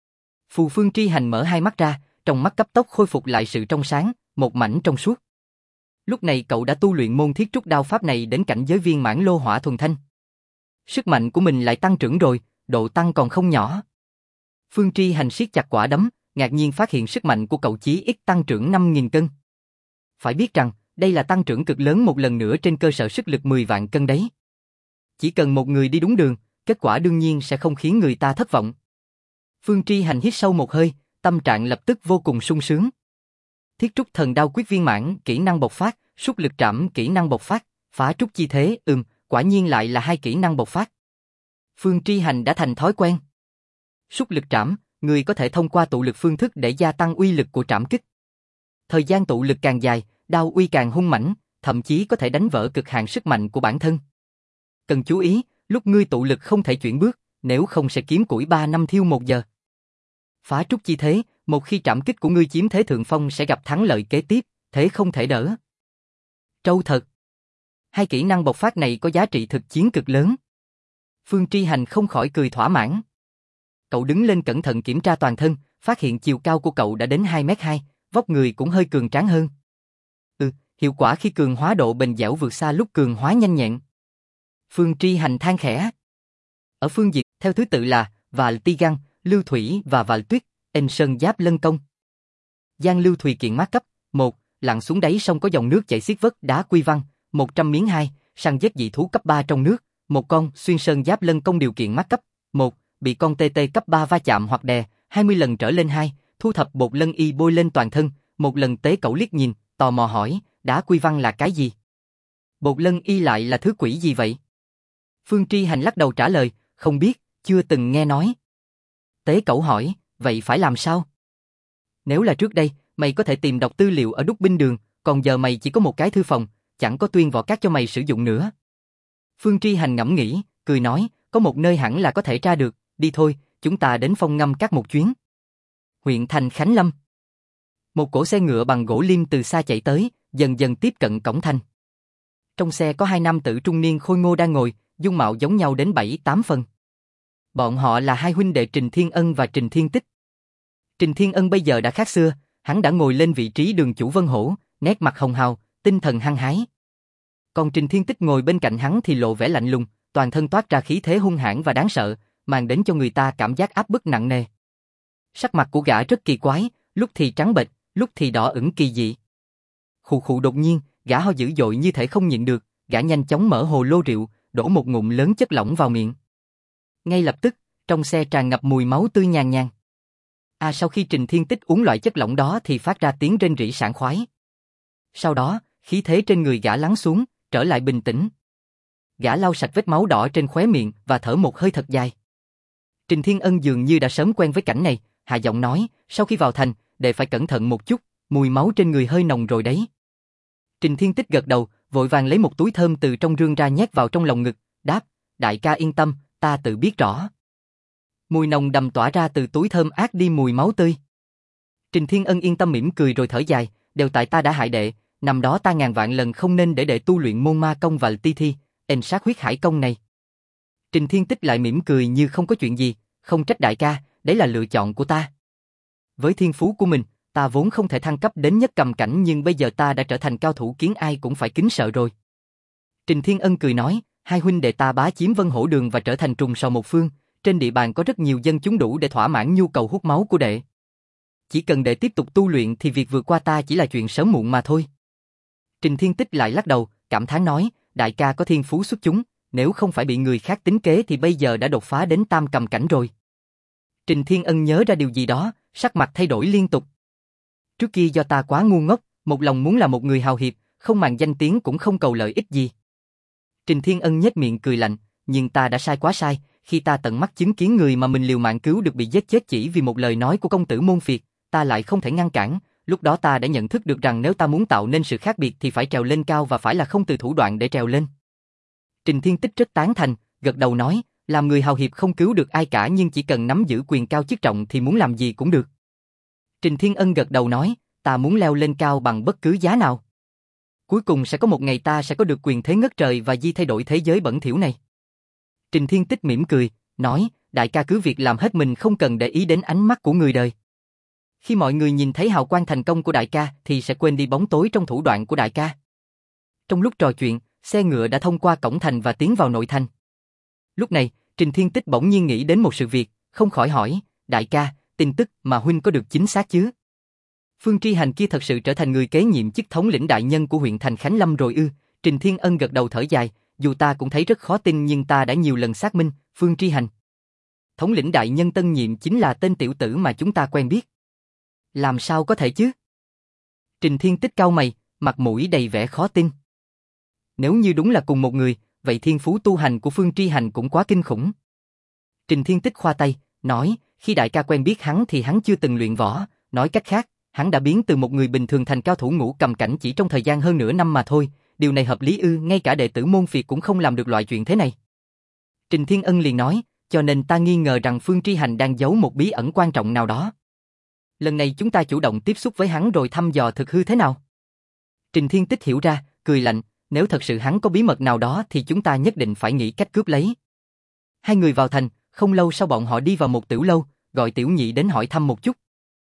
Phương Tri Hành mở hai mắt ra, trong mắt cấp tốc khôi phục lại sự trong sáng, một mảnh trong suốt. Lúc này cậu đã tu luyện môn thiết trúc đao pháp này đến cảnh giới viên mãn lô hỏa thuần thanh. Sức mạnh của mình lại tăng trưởng rồi, độ tăng còn không nhỏ. Phương Tri Hành siết chặt quả đấm, ngạc nhiên phát hiện sức mạnh của cậu chí ít tăng trưởng 5.000 cân. Phải biết rằng, đây là tăng trưởng cực lớn một lần nữa trên cơ sở sức lực 10 vạn cân đấy. Chỉ cần một người đi đúng đường, kết quả đương nhiên sẽ không khiến người ta thất vọng. Phương Tri Hành hít sâu một hơi, tâm trạng lập tức vô cùng sung sướng. Thiết trúc thần đao quyết viên mãn, kỹ năng bộc phát, sút lực trảm kỹ năng bộc phát, phá trúc chi thế, quả nhiên lại là hai kỹ năng bộc phát. Phương Tri Hành đã thành thói quen. Sút lực trảm, người có thể thông qua tụ lực phương thức để gia tăng uy lực của trảm kích. Thời gian tụ lực càng dài, đao uy càng hung mãnh, thậm chí có thể đánh vỡ cực hạn sức mạnh của bản thân. Cần chú ý, lúc ngươi tụ lực không thể chuyển bước, nếu không sẽ kiếm củi 3 năm thiêu 1 giờ. Phá trúc chi thế, một khi trảm kích của ngươi chiếm thế thượng phong sẽ gặp thắng lợi kế tiếp, thế không thể đỡ. Trâu thật. Hai kỹ năng bộc phát này có giá trị thực chiến cực lớn. Phương Tri Hành không khỏi cười thỏa mãn. Cậu đứng lên cẩn thận kiểm tra toàn thân, phát hiện chiều cao của cậu đã đến 2m2, vóc người cũng hơi cường tráng hơn. Hiệu quả khi cường hóa độ bền dẻo vượt xa lúc cường hóa nhanh nhẹn. Phương Tri Hành than khẽ. Ở phương diện, theo thứ tự là Vạn Ti Găng, Lưu Thủy và Vạn Tuyết, Ên Sơn Giáp Lân Công. Giang Lưu Thùy kiện mát cấp 1, lặn xuống đáy sông có dòng nước chảy xiết vất đá quy văn, 100 miếng 2, săn giết dị thú cấp 3 trong nước, một con Xuyên Sơn Giáp Lân Công điều kiện mát cấp 1, bị con TT cấp 3 va chạm hoặc đè 20 lần trở lên 2, thu thập bột lân y bôi lên toàn thân, một lần tế cẩu liếc nhìn, tò mò hỏi, đá quy văn là cái gì? Bột lân y lại là thứ quỷ gì vậy? Phương Tri Hành lắc đầu trả lời, không biết, chưa từng nghe nói. Tế cẩu hỏi, vậy phải làm sao? Nếu là trước đây, mày có thể tìm đọc tư liệu ở Đúc Binh Đường, còn giờ mày chỉ có một cái thư phòng, chẳng có tuyên võ cát cho mày sử dụng nữa. Phương Tri Hành ngẫm nghĩ, cười nói, có một nơi hẳn là có thể tra được, đi thôi, chúng ta đến Phong Ngâm Các một chuyến. Huyện thành Khánh Lâm. Một cỗ xe ngựa bằng gỗ lim từ xa chạy tới, dần dần tiếp cận cổng thành. Trong xe có hai nam tử trung niên khôi ngô đang ngồi, dung mạo giống nhau đến 7-8 phần. Bọn họ là hai huynh đệ Trình Thiên Ân và Trình Thiên Tích. Trình Thiên Ân bây giờ đã khác xưa, hắn đã ngồi lên vị trí đường chủ Vân Hổ, nét mặt hồng hào, tinh thần hăng hái. Còn Trình Thiên Tích ngồi bên cạnh hắn thì lộ vẻ lạnh lùng, toàn thân toát ra khí thế hung hãn và đáng sợ, mang đến cho người ta cảm giác áp bức nặng nề. Sắc mặt của gã rất kỳ quái, lúc thì trắng bệch, lúc thì đỏ ửng kỳ dị. Khụ khụ đột nhiên, gã ho dữ dội như thể không nhịn được, gã nhanh chóng mở hồ lô rượu, đổ một ngụm lớn chất lỏng vào miệng. Ngay lập tức, trong xe tràn ngập mùi máu tươi nhàn nhàn. Sau khi Trình Thiên Tích uống loại chất lỏng đó thì phát ra tiếng rên rỉ sảng khoái. Sau đó, khí thế trên người gã lắng xuống, trở lại bình tĩnh. Gã lau sạch vết máu đỏ trên khóe miệng và thở một hơi thật dài. Trình Thiên Ân dường như đã sớm quen với cảnh này, hạ giọng nói, sau khi vào thành, đệ phải cẩn thận một chút, mùi máu trên người hơi nồng rồi đấy. Trình Thiên Tích gật đầu, vội vàng lấy một túi thơm từ trong rương ra nhét vào trong lồng ngực, đáp, đại ca yên tâm, ta tự biết rõ. Mùi nồng đầm tỏa ra từ túi thơm át đi mùi máu tươi. Trình Thiên Ân yên tâm mỉm cười rồi thở dài, đều tại ta đã hại đệ, năm đó ta ngàn vạn lần không nên để đệ tu luyện môn ma công và ti thi, sát huyết hải công này. Trình Thiên Tích lại mỉm cười như không có chuyện gì, không trách đại ca, đấy là lựa chọn của ta. Với thiên phú của mình, ta vốn không thể thăng cấp đến nhất cầm cảnh nhưng bây giờ ta đã trở thành cao thủ kiến ai cũng phải kính sợ rồi. Trình Thiên Ân cười nói, hai huynh đệ ta bá chiếm Vân Hổ Đường và trở thành trùng sò một phương, trên địa bàn có rất nhiều dân chúng đủ để thỏa mãn nhu cầu hút máu của đệ. Chỉ cần đệ tiếp tục tu luyện thì việc vượt qua ta chỉ là chuyện sớm muộn mà thôi. Trình Thiên Tích lại lắc đầu, cảm thán nói, đại ca có thiên phú xuất chúng, nếu không phải bị người khác tính kế thì bây giờ đã đột phá đến tam cầm cảnh rồi. Trình Thiên Ân nhớ ra điều gì đó, sắc mặt thay đổi liên tục. Trước kia do ta quá ngu ngốc, một lòng muốn là một người hào hiệp, không màng danh tiếng cũng không cầu lợi ích gì. Trình Thiên Ân nhếch miệng cười lạnh, nhưng ta đã sai quá sai, khi ta tận mắt chứng kiến người mà mình liều mạng cứu được bị giết chết chỉ vì một lời nói của công tử Môn Phiệt, ta lại không thể ngăn cản, lúc đó ta đã nhận thức được rằng nếu ta muốn tạo nên sự khác biệt thì phải trèo lên cao và phải là không từ thủ đoạn để trèo lên. Trình Thiên Tích rất tán thành, gật đầu nói, làm người hào hiệp không cứu được ai cả nhưng chỉ cần nắm giữ quyền cao chức trọng thì muốn làm gì cũng được. Trình Thiên Ân gật đầu nói, ta muốn leo lên cao bằng bất cứ giá nào. Cuối cùng sẽ có một ngày ta sẽ có được quyền thế ngất trời và thay đổi thế giới bẩn thỉu này. Trình Thiên Tích mỉm cười, nói, đại ca cứ việc làm hết mình không cần để ý đến ánh mắt của người đời. Khi mọi người nhìn thấy hào quang thành công của đại ca thì sẽ quên đi bóng tối trong thủ đoạn của đại ca. Trong lúc trò chuyện, xe ngựa đã thông qua cổng thành và tiến vào nội thành. Lúc này, Trình Thiên Tích bỗng nhiên nghĩ đến một sự việc, không khỏi hỏi, đại ca, tin tức mà huynh có được chính xác chứ? Phương Tri Hành kia thật sự trở thành người kế nhiệm chức thống lĩnh đại nhân của huyện thành Khánh Lâm rồi ư? Trình Thiên Ân gật đầu thở dài, dù ta cũng thấy rất khó tin nhưng ta đã nhiều lần xác minh, Phương Tri Hành. Thống lĩnh đại nhân tân nhiệm chính là tên tiểu tử mà chúng ta quen biết. Làm sao có thể chứ? Trình Thiên Tích cau mày, mặt mũi đầy vẻ khó tin. Nếu như đúng là cùng một người, vậy thiên phú tu hành của Phương Tri Hành cũng quá kinh khủng. Trình Thiên Tích khoa tay, nói, khi đại ca quen biết hắn thì hắn chưa từng luyện võ, nói cách khác, hắn đã biến từ một người bình thường thành cao thủ ngũ cầm cảnh chỉ trong thời gian hơn nửa năm mà thôi, điều này hợp lý ư? Ngay cả đệ tử Môn Phiệt cũng không làm được loại chuyện thế này. Trình Thiên Ân liền nói, cho nên ta nghi ngờ rằng Phương Tri Hành đang giấu một bí ẩn quan trọng nào đó. Lần này chúng ta chủ động tiếp xúc với hắn rồi thăm dò thực hư thế nào? Trình Thiên Tích hiểu ra, cười lạnh, nếu thật sự hắn có bí mật nào đó thì chúng ta nhất định phải nghĩ cách cướp lấy. Hai người vào thành, không lâu sau bọn họ đi vào một tiểu lâu, gọi Tiểu Nhị đến hỏi thăm một chút.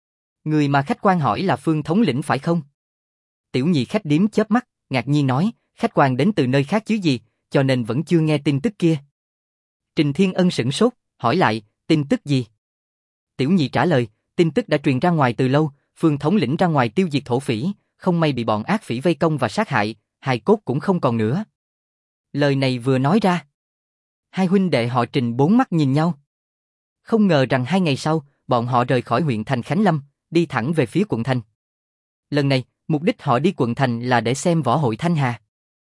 Người mà khách quan hỏi là Phương thống lĩnh phải không? Tiểu Nhị khách điếm chớp mắt, ngạc nhiên nói, khách quan đến từ nơi khác chứ gì, cho nên vẫn chưa nghe tin tức kia. Trình Thiên Ân sửng sốt, hỏi lại, tin tức gì? Tiểu Nhị trả lời, tin tức đã truyền ra ngoài từ lâu, Phương thống lĩnh ra ngoài tiêu diệt thổ phỉ, không may bị bọn ác phỉ vây công và sát hại, hài cốt cũng không còn nữa. Lời này vừa nói ra, hai huynh đệ họ Trình bốn mắt nhìn nhau. Không ngờ rằng 2 ngày sau, bọn họ rời khỏi huyện thành Khánh Lâm, đi thẳng về phía quận thành. Lần này, mục đích họ đi quận thành là để xem võ hội Thanh Hà.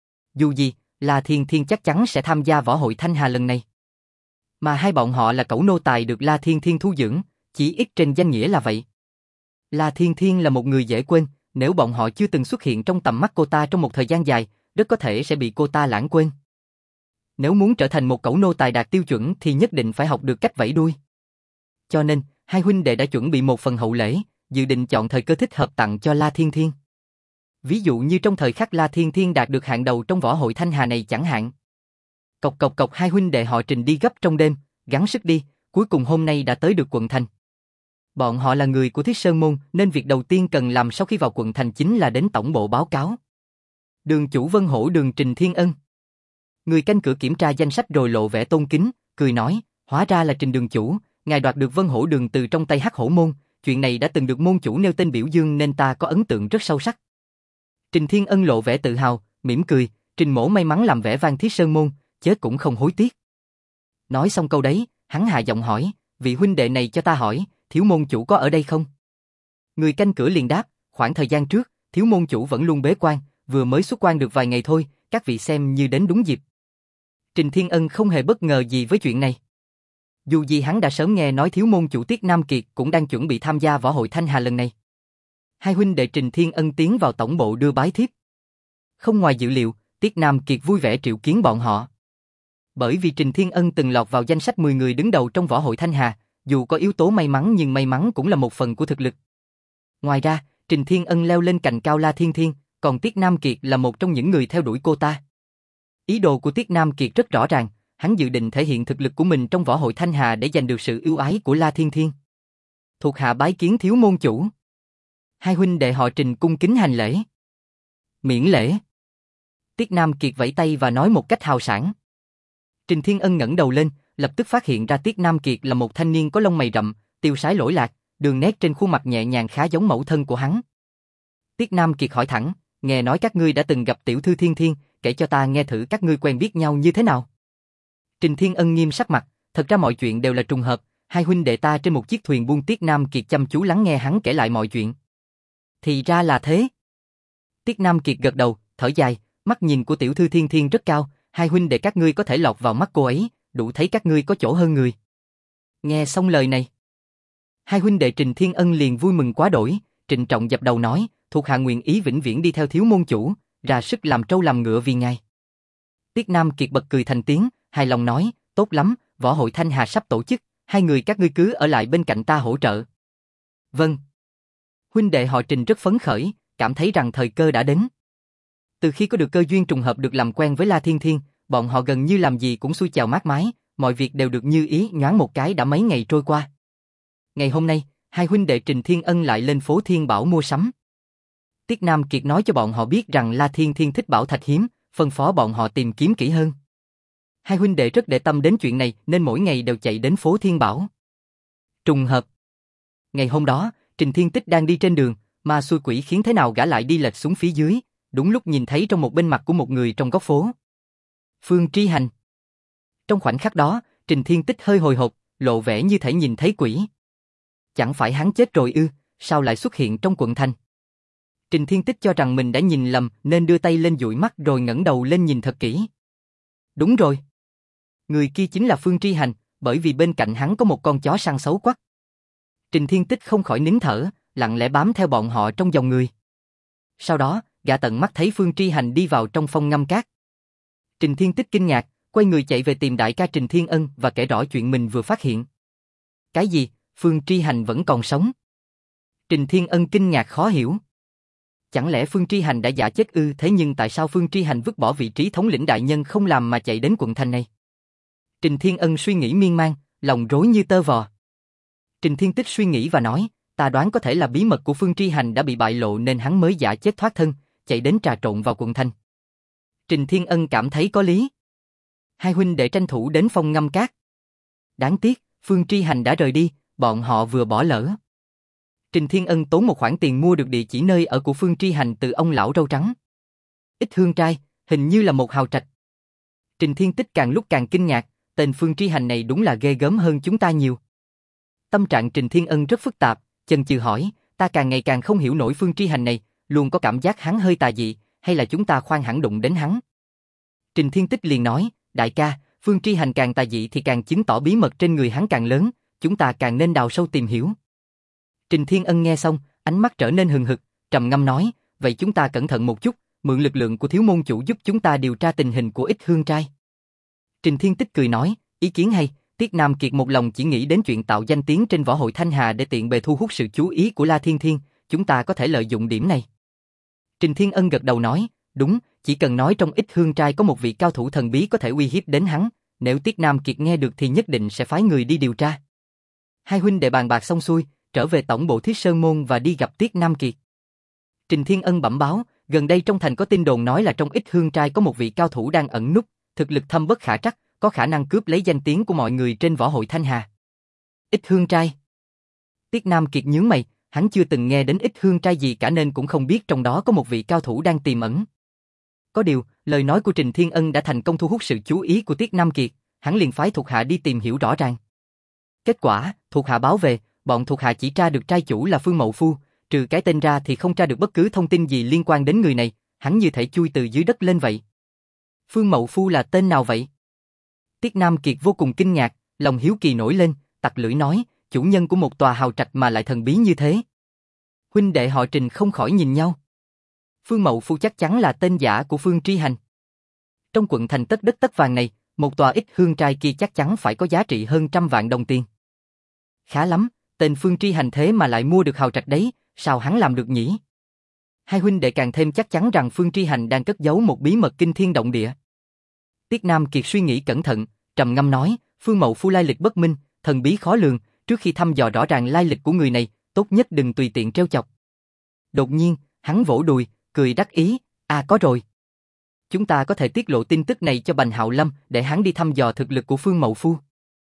Dù gì, La Thiên Thiên chắc chắn sẽ tham gia võ hội Thanh Hà lần này. Mà hai bọn họ là cẩu nô tài được La Thiên Thiên thu dưỡng, chỉ ít trên danh nghĩa là vậy. La Thiên Thiên là một người dễ quên, nếu bọn họ chưa từng xuất hiện trong tầm mắt cô ta trong một thời gian dài, rất có thể sẽ bị cô ta lãng quên. Nếu muốn trở thành một cẩu nô tài đạt tiêu chuẩn thì nhất định phải học được cách vẫy đuôi. Cho nên, hai huynh đệ đã chuẩn bị một phần hậu lễ, dự định chọn thời cơ thích hợp tặng cho La Thiên Thiên. Ví dụ như trong thời khắc La Thiên Thiên đạt được hạng đầu trong võ hội Thanh Hà này chẳng hạn. Cộc cộc cộc, hai huynh đệ họ Trình đi gấp trong đêm, gắng sức đi, cuối cùng hôm nay đã tới được quận thành. Bọn họ là người của Thiết Sơn Môn nên việc đầu tiên cần làm sau khi vào quận thành chính là đến tổng bộ báo cáo. Đường chủ Vân Hổ đường Trình Thiên Ân. Người canh cửa kiểm tra danh sách rồi lộ vẻ tôn kính, cười nói, hóa ra là Trình đường chủ, ngài đoạt được Vân Hổ đường từ trong tay Hắc Hổ môn, chuyện này đã từng được môn chủ nêu tên biểu dương nên ta có ấn tượng rất sâu sắc. Trình Thiên Ân lộ vẻ tự hào, mỉm cười, Trình mỗ may mắn làm vẻ vang Thiết Sơn Môn, chết cũng không hối tiếc. Nói xong câu đấy, hắn hạ giọng hỏi, vị huynh đệ này cho ta hỏi, thiếu môn chủ có ở đây không? Người canh cửa liền đáp, khoảng thời gian trước, thiếu môn chủ vẫn luôn bế quan, vừa mới xuất quan được vài ngày thôi, các vị xem như đến đúng dịp. Trình Thiên Ân không hề bất ngờ gì với chuyện này. Dù gì hắn đã sớm nghe nói thiếu môn chủ Tiết Nam Kiệt cũng đang chuẩn bị tham gia võ hội Thanh Hà lần này. Hai huynh đệ Trình Thiên Ân tiến vào tổng bộ đưa bái thiếp. Không ngoài dự liệu, Tiết Nam Kiệt vui vẻ triệu kiến bọn họ. Bởi vì Trình Thiên Ân từng lọt vào danh sách 10 người đứng đầu trong võ hội Thanh Hà, dù có yếu tố may mắn nhưng may mắn cũng là một phần của thực lực. Ngoài ra, Trình Thiên Ân leo lên cành cao La Thiên Thiên, còn Tiết Nam Kiệt là một trong những người theo đuổi cô ta. Ý đồ của Tiết Nam Kiệt rất rõ ràng, hắn dự định thể hiện thực lực của mình trong võ hội Thanh Hà để giành được sự ưu ái của La Thiên Thiên. Thuộc hạ bái kiến thiếu môn chủ. Hai huynh đệ họ Trình cung kính hành lễ. Miễn lễ. Tiết Nam Kiệt vẫy tay và nói một cách hào sảng. Trình Thiên Ân ngẩng đầu lên, lập tức phát hiện ra Tiết Nam Kiệt là một thanh niên có lông mày rậm, tiêu sái lỗi lạc, đường nét trên khuôn mặt nhẹ nhàng khá giống mẫu thân của hắn. Tiết Nam Kiệt hỏi thẳng, nghe nói các ngươi đã từng gặp tiểu thư Thiên Thiên, kể cho ta nghe thử các ngươi quen biết nhau như thế nào. Trình Thiên Ân nghiêm sắc mặt, thật ra mọi chuyện đều là trùng hợp, hai huynh đệ ta trên một chiếc thuyền buôn. Tiết Nam Kiệt chăm chú lắng nghe hắn kể lại mọi chuyện. Thì ra là thế. Tiết Nam Kiệt gật đầu, thở dài, mắt nhìn của tiểu thư Thiên Thiên rất cao, hai huynh đệ các ngươi có thể lọt vào mắt cô ấy, đủ thấy các ngươi có chỗ hơn người. Nghe xong lời này, hai huynh đệ Trình Thiên Ân liền vui mừng quá đổi, trịnh trọng dập đầu nói, thuộc hạ nguyện ý vĩnh viễn đi theo thiếu môn chủ, ra sức làm trâu làm ngựa vì ngài. Tiết Nam Kiệt bật cười thành tiếng, hài lòng nói, tốt lắm, võ hội Thanh Hà sắp tổ chức, hai người các ngươi cứ ở lại bên cạnh ta hỗ trợ. Vâng. Huynh đệ họ Trình rất phấn khởi, cảm thấy rằng thời cơ đã đến. Từ khi có được cơ duyên trùng hợp được làm quen với La Thiên Thiên, bọn họ gần như làm gì cũng xuôi chèo mát mái, mọi việc đều được như ý, nhoáng một cái đã mấy ngày trôi qua. Ngày hôm nay, hai huynh đệ Trình Thiên Ân lại lên phố Thiên Bảo mua sắm. Tiết Nam Kiệt nói cho bọn họ biết rằng La Thiên Thiên thích bảo thạch hiếm, phân phó bọn họ tìm kiếm kỹ hơn. Hai huynh đệ rất để tâm đến chuyện này nên mỗi ngày đều chạy đến phố Thiên Bảo. Trùng hợp. Ngày hôm đó, Trình Thiên Tích đang đi trên đường, mà xui quỷ khiến thế nào gã lại đi lệch xuống phía dưới, đúng lúc nhìn thấy trong một bên mặt của một người trong góc phố. Phương Tri Hành. Trong khoảnh khắc đó, Trình Thiên Tích hơi hồi hộp, lộ vẻ như thể nhìn thấy quỷ. Chẳng phải hắn chết rồi ư, sao lại xuất hiện trong quận thành? Trình Thiên Tích cho rằng mình đã nhìn lầm nên đưa tay lên dụi mắt rồi ngẩng đầu lên nhìn thật kỹ. Đúng rồi. Người kia chính là Phương Tri Hành, bởi vì bên cạnh hắn có một con chó săn xấu quắc. Trình Thiên Tích không khỏi nín thở, lặng lẽ bám theo bọn họ trong dòng người. Sau đó, gã tận mắt thấy Phương Tri Hành đi vào trong phong ngâm cát. Trình Thiên Tích kinh ngạc, quay người chạy về tìm đại ca Trình Thiên Ân và kể rõ chuyện mình vừa phát hiện. Cái gì? Phương Tri Hành vẫn còn sống? Trình Thiên Ân kinh ngạc khó hiểu. Chẳng lẽ Phương Tri Hành đã giả chết ư? Thế nhưng tại sao Phương Tri Hành vứt bỏ vị trí thống lĩnh đại nhân không làm mà chạy đến quận thành này? Trình Thiên Ân suy nghĩ miên man, lòng rối như tơ vò. Trình Thiên Tích suy nghĩ và nói, ta đoán có thể là bí mật của Phương Tri Hành đã bị bại lộ nên hắn mới giả chết thoát thân, chạy đến trà trộn vào quận thành. Trình Thiên Ân cảm thấy có lý. Hai huynh đệ tranh thủ đến phong ngâm cát. Đáng tiếc, Phương Tri Hành đã rời đi, bọn họ vừa bỏ lỡ. Trình Thiên Ân tốn một khoản tiền mua được địa chỉ nơi ở của Phương Tri Hành từ ông lão râu trắng. Ít Hương Trai, hình như là một hào trạch. Trình Thiên Tích càng lúc càng kinh ngạc, tên Phương Tri Hành này đúng là ghê gớm hơn chúng ta nhiều. Tâm trạng Trình Thiên Ân rất phức tạp, chần chừ hỏi, ta càng ngày càng không hiểu nổi Phương Tri Hành này, luôn có cảm giác hắn hơi tà dị, hay là chúng ta khoan hẳn đụng đến hắn. Trình Thiên Tích liền nói, đại ca, Phương Tri Hành càng tà dị thì càng chứng tỏ bí mật trên người hắn càng lớn, chúng ta càng nên đào sâu tìm hiểu. Trình Thiên Ân nghe xong, ánh mắt trở nên hừng hực, trầm ngâm nói, vậy chúng ta cẩn thận một chút, mượn lực lượng của thiếu môn chủ giúp chúng ta điều tra tình hình của Ít Hương Trai. Trình Thiên Tích cười nói, ý kiến hay. Tiết Nam Kiệt một lòng chỉ nghĩ đến chuyện tạo danh tiếng trên võ hội Thanh Hà để tiện bề thu hút sự chú ý của La Thiên Thiên, chúng ta có thể lợi dụng điểm này. Trình Thiên Ân gật đầu nói, đúng, chỉ cần nói trong Ít Hương Trai có một vị cao thủ thần bí có thể uy hiếp đến hắn, nếu Tiết Nam Kiệt nghe được thì nhất định sẽ phái người đi điều tra. Hai huynh đệ bàn bạc xong xuôi, trở về tổng bộ Thiết Sơn Môn và đi gặp Tiết Nam Kiệt. Trình Thiên Ân bẩm báo, gần đây trong thành có tin đồn nói là trong Ít Hương Trai có một vị cao thủ đang ẩn núp, thực lực thâm bất khả trắc, có khả năng cướp lấy danh tiếng của mọi người trên võ hội Thanh Hà. Ít Hương Trai. Tiết Nam Kiệt nhướng mày, hắn chưa từng nghe đến Ít Hương Trai gì cả nên cũng không biết trong đó có một vị cao thủ đang tiềm ẩn. Có điều, lời nói của Trình Thiên Ân đã thành công thu hút sự chú ý của Tiết Nam Kiệt, hắn liền phái thuộc hạ đi tìm hiểu rõ ràng. Kết quả, thuộc hạ báo về, bọn thuộc hạ chỉ tra được trai chủ là Phương Mậu Phu, trừ cái tên ra thì không tra được bất cứ thông tin gì liên quan đến người này, hắn như thể chui từ dưới đất lên vậy. Phương Mậu Phu là tên nào vậy? Tiết Nam Kiệt vô cùng kinh ngạc, lòng hiếu kỳ nổi lên, tặc lưỡi nói, chủ nhân của một tòa hào trạch mà lại thần bí như thế. Huynh đệ họ Trình không khỏi nhìn nhau. Phương Mậu Phu chắc chắn là tên giả của Phương Tri Hành. Trong quận thành tất đất tất vàng này, một tòa Ít Hương Trai kia chắc chắn phải có giá trị hơn 100 vạn đồng tiền. Khá lắm, tên Phương Tri Hành thế mà lại mua được hào trạch đấy, sao hắn làm được nhỉ? Hai huynh đệ càng thêm chắc chắn rằng Phương Tri Hành đang cất giấu một bí mật kinh thiên động địa. Tiết Nam Kiệt suy nghĩ cẩn thận, trầm ngâm nói, Phương Mậu Phu lai lịch bất minh, thần bí khó lường, trước khi thăm dò rõ ràng lai lịch của người này, tốt nhất đừng tùy tiện trêu chọc. Đột nhiên, hắn vỗ đùi, cười đắc ý, có rồi. Chúng ta có thể tiết lộ tin tức này cho Bành Hạo Lâm để hắn đi thăm dò thực lực của Phương Mậu Phu.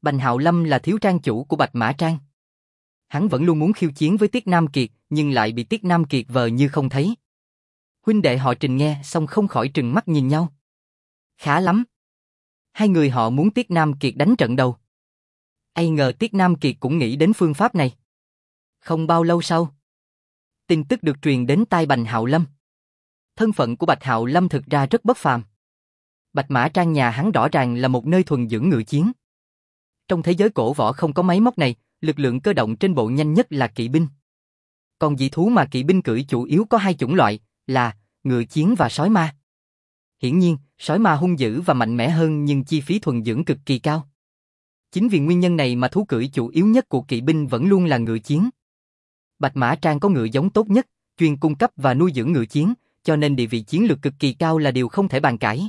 Bành Hạo Lâm là thiếu trang chủ của Bạch Mã Trang. Hắn vẫn luôn muốn khiêu chiến với Tiết Nam Kiệt, nhưng lại bị Tiết Nam Kiệt vờ như không thấy. Huynh đệ họ Trình nghe xong không khỏi trừng mắt nhìn nhau. Khá lắm. Hai người họ muốn Tiết Nam Kiệt đánh trận đầu. Ai ngờ Tiết Nam Kiệt cũng nghĩ đến phương pháp này. Không bao lâu sau, tin tức được truyền đến tai Bành Hạo Lâm. Thân phận của Bạch Hạo Lâm thực ra rất bất phàm. Bạch Mã Trang nhà hắn rõ ràng là một nơi thuần dưỡng ngựa chiến. Trong thế giới cổ võ không có máy móc này, lực lượng cơ động trên bộ nhanh nhất là kỵ binh. Còn dị thú mà kỵ binh cưỡi chủ yếu có hai chủng loại, là ngựa chiến và sói ma. Hiển nhiên, sói ma hung dữ và mạnh mẽ hơn nhưng chi phí thuần dưỡng cực kỳ cao. Chính vì nguyên nhân này mà thú cưỡi chủ yếu nhất của kỵ binh vẫn luôn là ngựa chiến. Bạch Mã Trang có ngựa giống tốt nhất, chuyên cung cấp và nuôi dưỡng ngựa chiến, cho nên địa vị chiến lược cực kỳ cao là điều không thể bàn cãi.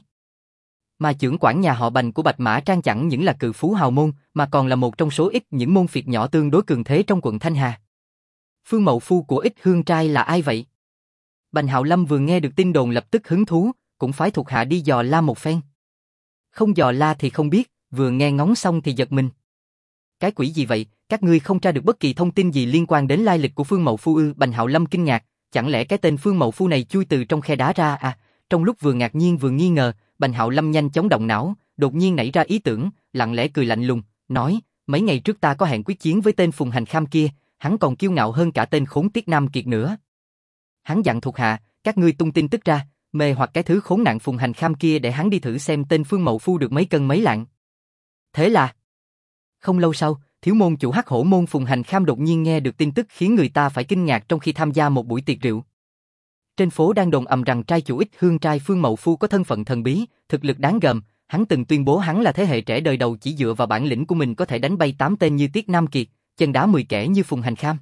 Mà chưởng quản nhà họ Bành của Bạch Mã Trang chẳng những là cự phú hào môn, mà còn là một trong số ít những môn phiệt nhỏ tương đối cường thế trong quận Thanh Hà. Phương mậu phu của Ích Hương trai là ai vậy? Bành Hạo Lâm vừa nghe được tin đồn lập tức hứng thú, cũng phái thuộc hạ đi dò la một phen. Không dò la thì không biết, vừa nghe ngóng xong thì giật mình. Cái quỷ gì vậy, các ngươi không tra được bất kỳ thông tin gì liên quan đến lai lịch của Phương mậu phu ư? Bành Hạo Lâm kinh ngạc, chẳng lẽ cái tên Phương mậu phu này chui từ trong khe đá ra à? Trong lúc vừa ngạc nhiên vừa nghi ngờ, Bành Hạo Lâm nhanh chóng động não, đột nhiên nảy ra ý tưởng, lặng lẽ cười lạnh lùng, nói, mấy ngày trước ta có hẹn quyết chiến với tên Phùng Hành Kham kia, hắn còn kiêu ngạo hơn cả tên khốn Tiết Nam Kiệt nữa. Hắn dặn thuộc hạ, các ngươi tung tin tức ra, mê hoặc cái thứ khốn nạn Phùng Hành Kham kia để hắn đi thử xem tên Phương mậu phu được mấy cân mấy lạng. Thế là, không lâu sau, thiếu môn chủ Hắc Hổ môn Phùng Hành Kham đột nhiên nghe được tin tức khiến người ta phải kinh ngạc trong khi tham gia một buổi tiệc rượu. Trên phố đang đồn ầm rằng trai chủ Ích Hương trai Phương mậu phu có thân phận thần bí, thực lực đáng gờm, hắn từng tuyên bố hắn là thế hệ trẻ đời đầu chỉ dựa vào bản lĩnh của mình có thể đánh bay 8 tên như Tiết Nam Kiệt, chân đá 10 kẻ như Phùng Hành Kham.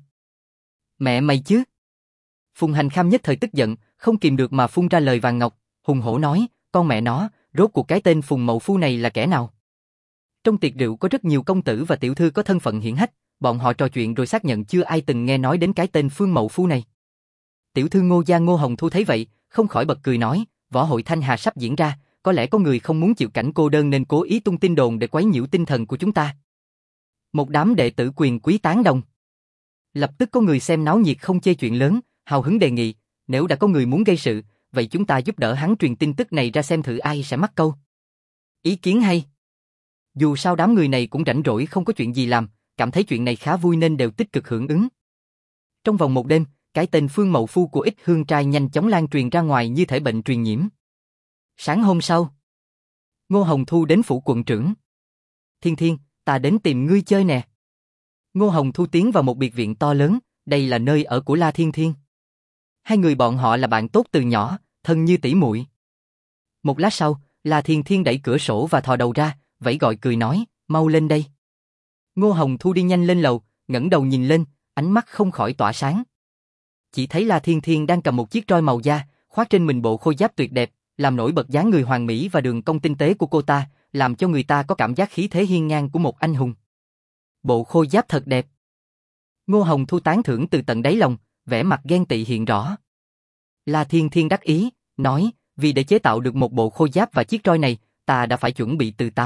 Mẹ mày chứ? Phùng Hành Kham nhất thời tức giận, không kìm được mà phun ra lời vàng ngọc, hùng hổ nói, con mẹ nó, rốt cuộc cái tên Phùng mậu phu này là kẻ nào? Trong tiệc rượu có rất nhiều công tử và tiểu thư có thân phận hiển hách, bọn họ trò chuyện rồi xác nhận chưa ai từng nghe nói đến cái tên Phương mậu phu này. Tiểu thư Ngô gia Ngô Hồng Thu thấy vậy, không khỏi bật cười nói, võ hội Thanh Hà sắp diễn ra, có lẽ có người không muốn chịu cảnh cô đơn nên cố ý tung tin đồn để quấy nhiễu tinh thần của chúng ta. Một đám đệ tử quyền quý tán đồng. Lập tức có người xem náo nhiệt không chê chuyện lớn, hào hứng đề nghị, nếu đã có người muốn gây sự, vậy chúng ta giúp đỡ hắn truyền tin tức này ra xem thử ai sẽ mắc câu. Ý kiến hay. Dù sao đám người này cũng rảnh rỗi không có chuyện gì làm, cảm thấy chuyện này khá vui nên đều tích cực hưởng ứng. Trong vòng một đêm, cái tên Phương mậu phu của Ích Hương trai nhanh chóng lan truyền ra ngoài như thể bệnh truyền nhiễm. Sáng hôm sau, Ngô Hồng Thu đến phủ quận trưởng. Thiên Thiên, ta đến tìm ngươi chơi nè. Ngô Hồng Thu tiến vào một biệt viện to lớn, đây là nơi ở của La Thiên Thiên. Hai người bọn họ là bạn tốt từ nhỏ, thân như tỷ muội. Một lát sau, La Thiên Thiên đẩy cửa sổ và thò đầu ra, vẫy gọi cười nói, mau lên đây. Ngô Hồng Thu đi nhanh lên lầu, ngẩng đầu nhìn lên, ánh mắt không khỏi tỏa sáng. Chỉ thấy La Thiên Thiên đang cầm một chiếc roi màu da, khoác trên mình bộ khôi giáp tuyệt đẹp, làm nổi bật dáng người hoàn mỹ và đường cong tinh tế của cô ta, làm cho người ta có cảm giác khí thế hiên ngang của một anh hùng. Bộ khôi giáp thật đẹp. Ngô Hồng Thu tán thưởng từ tận đáy lòng, vẻ mặt ghen tị hiện rõ. La Thiên Thiên đắc ý, nói, vì để chế tạo được một bộ khôi giáp và chiếc roi này, ta đã phải chuẩn bị từ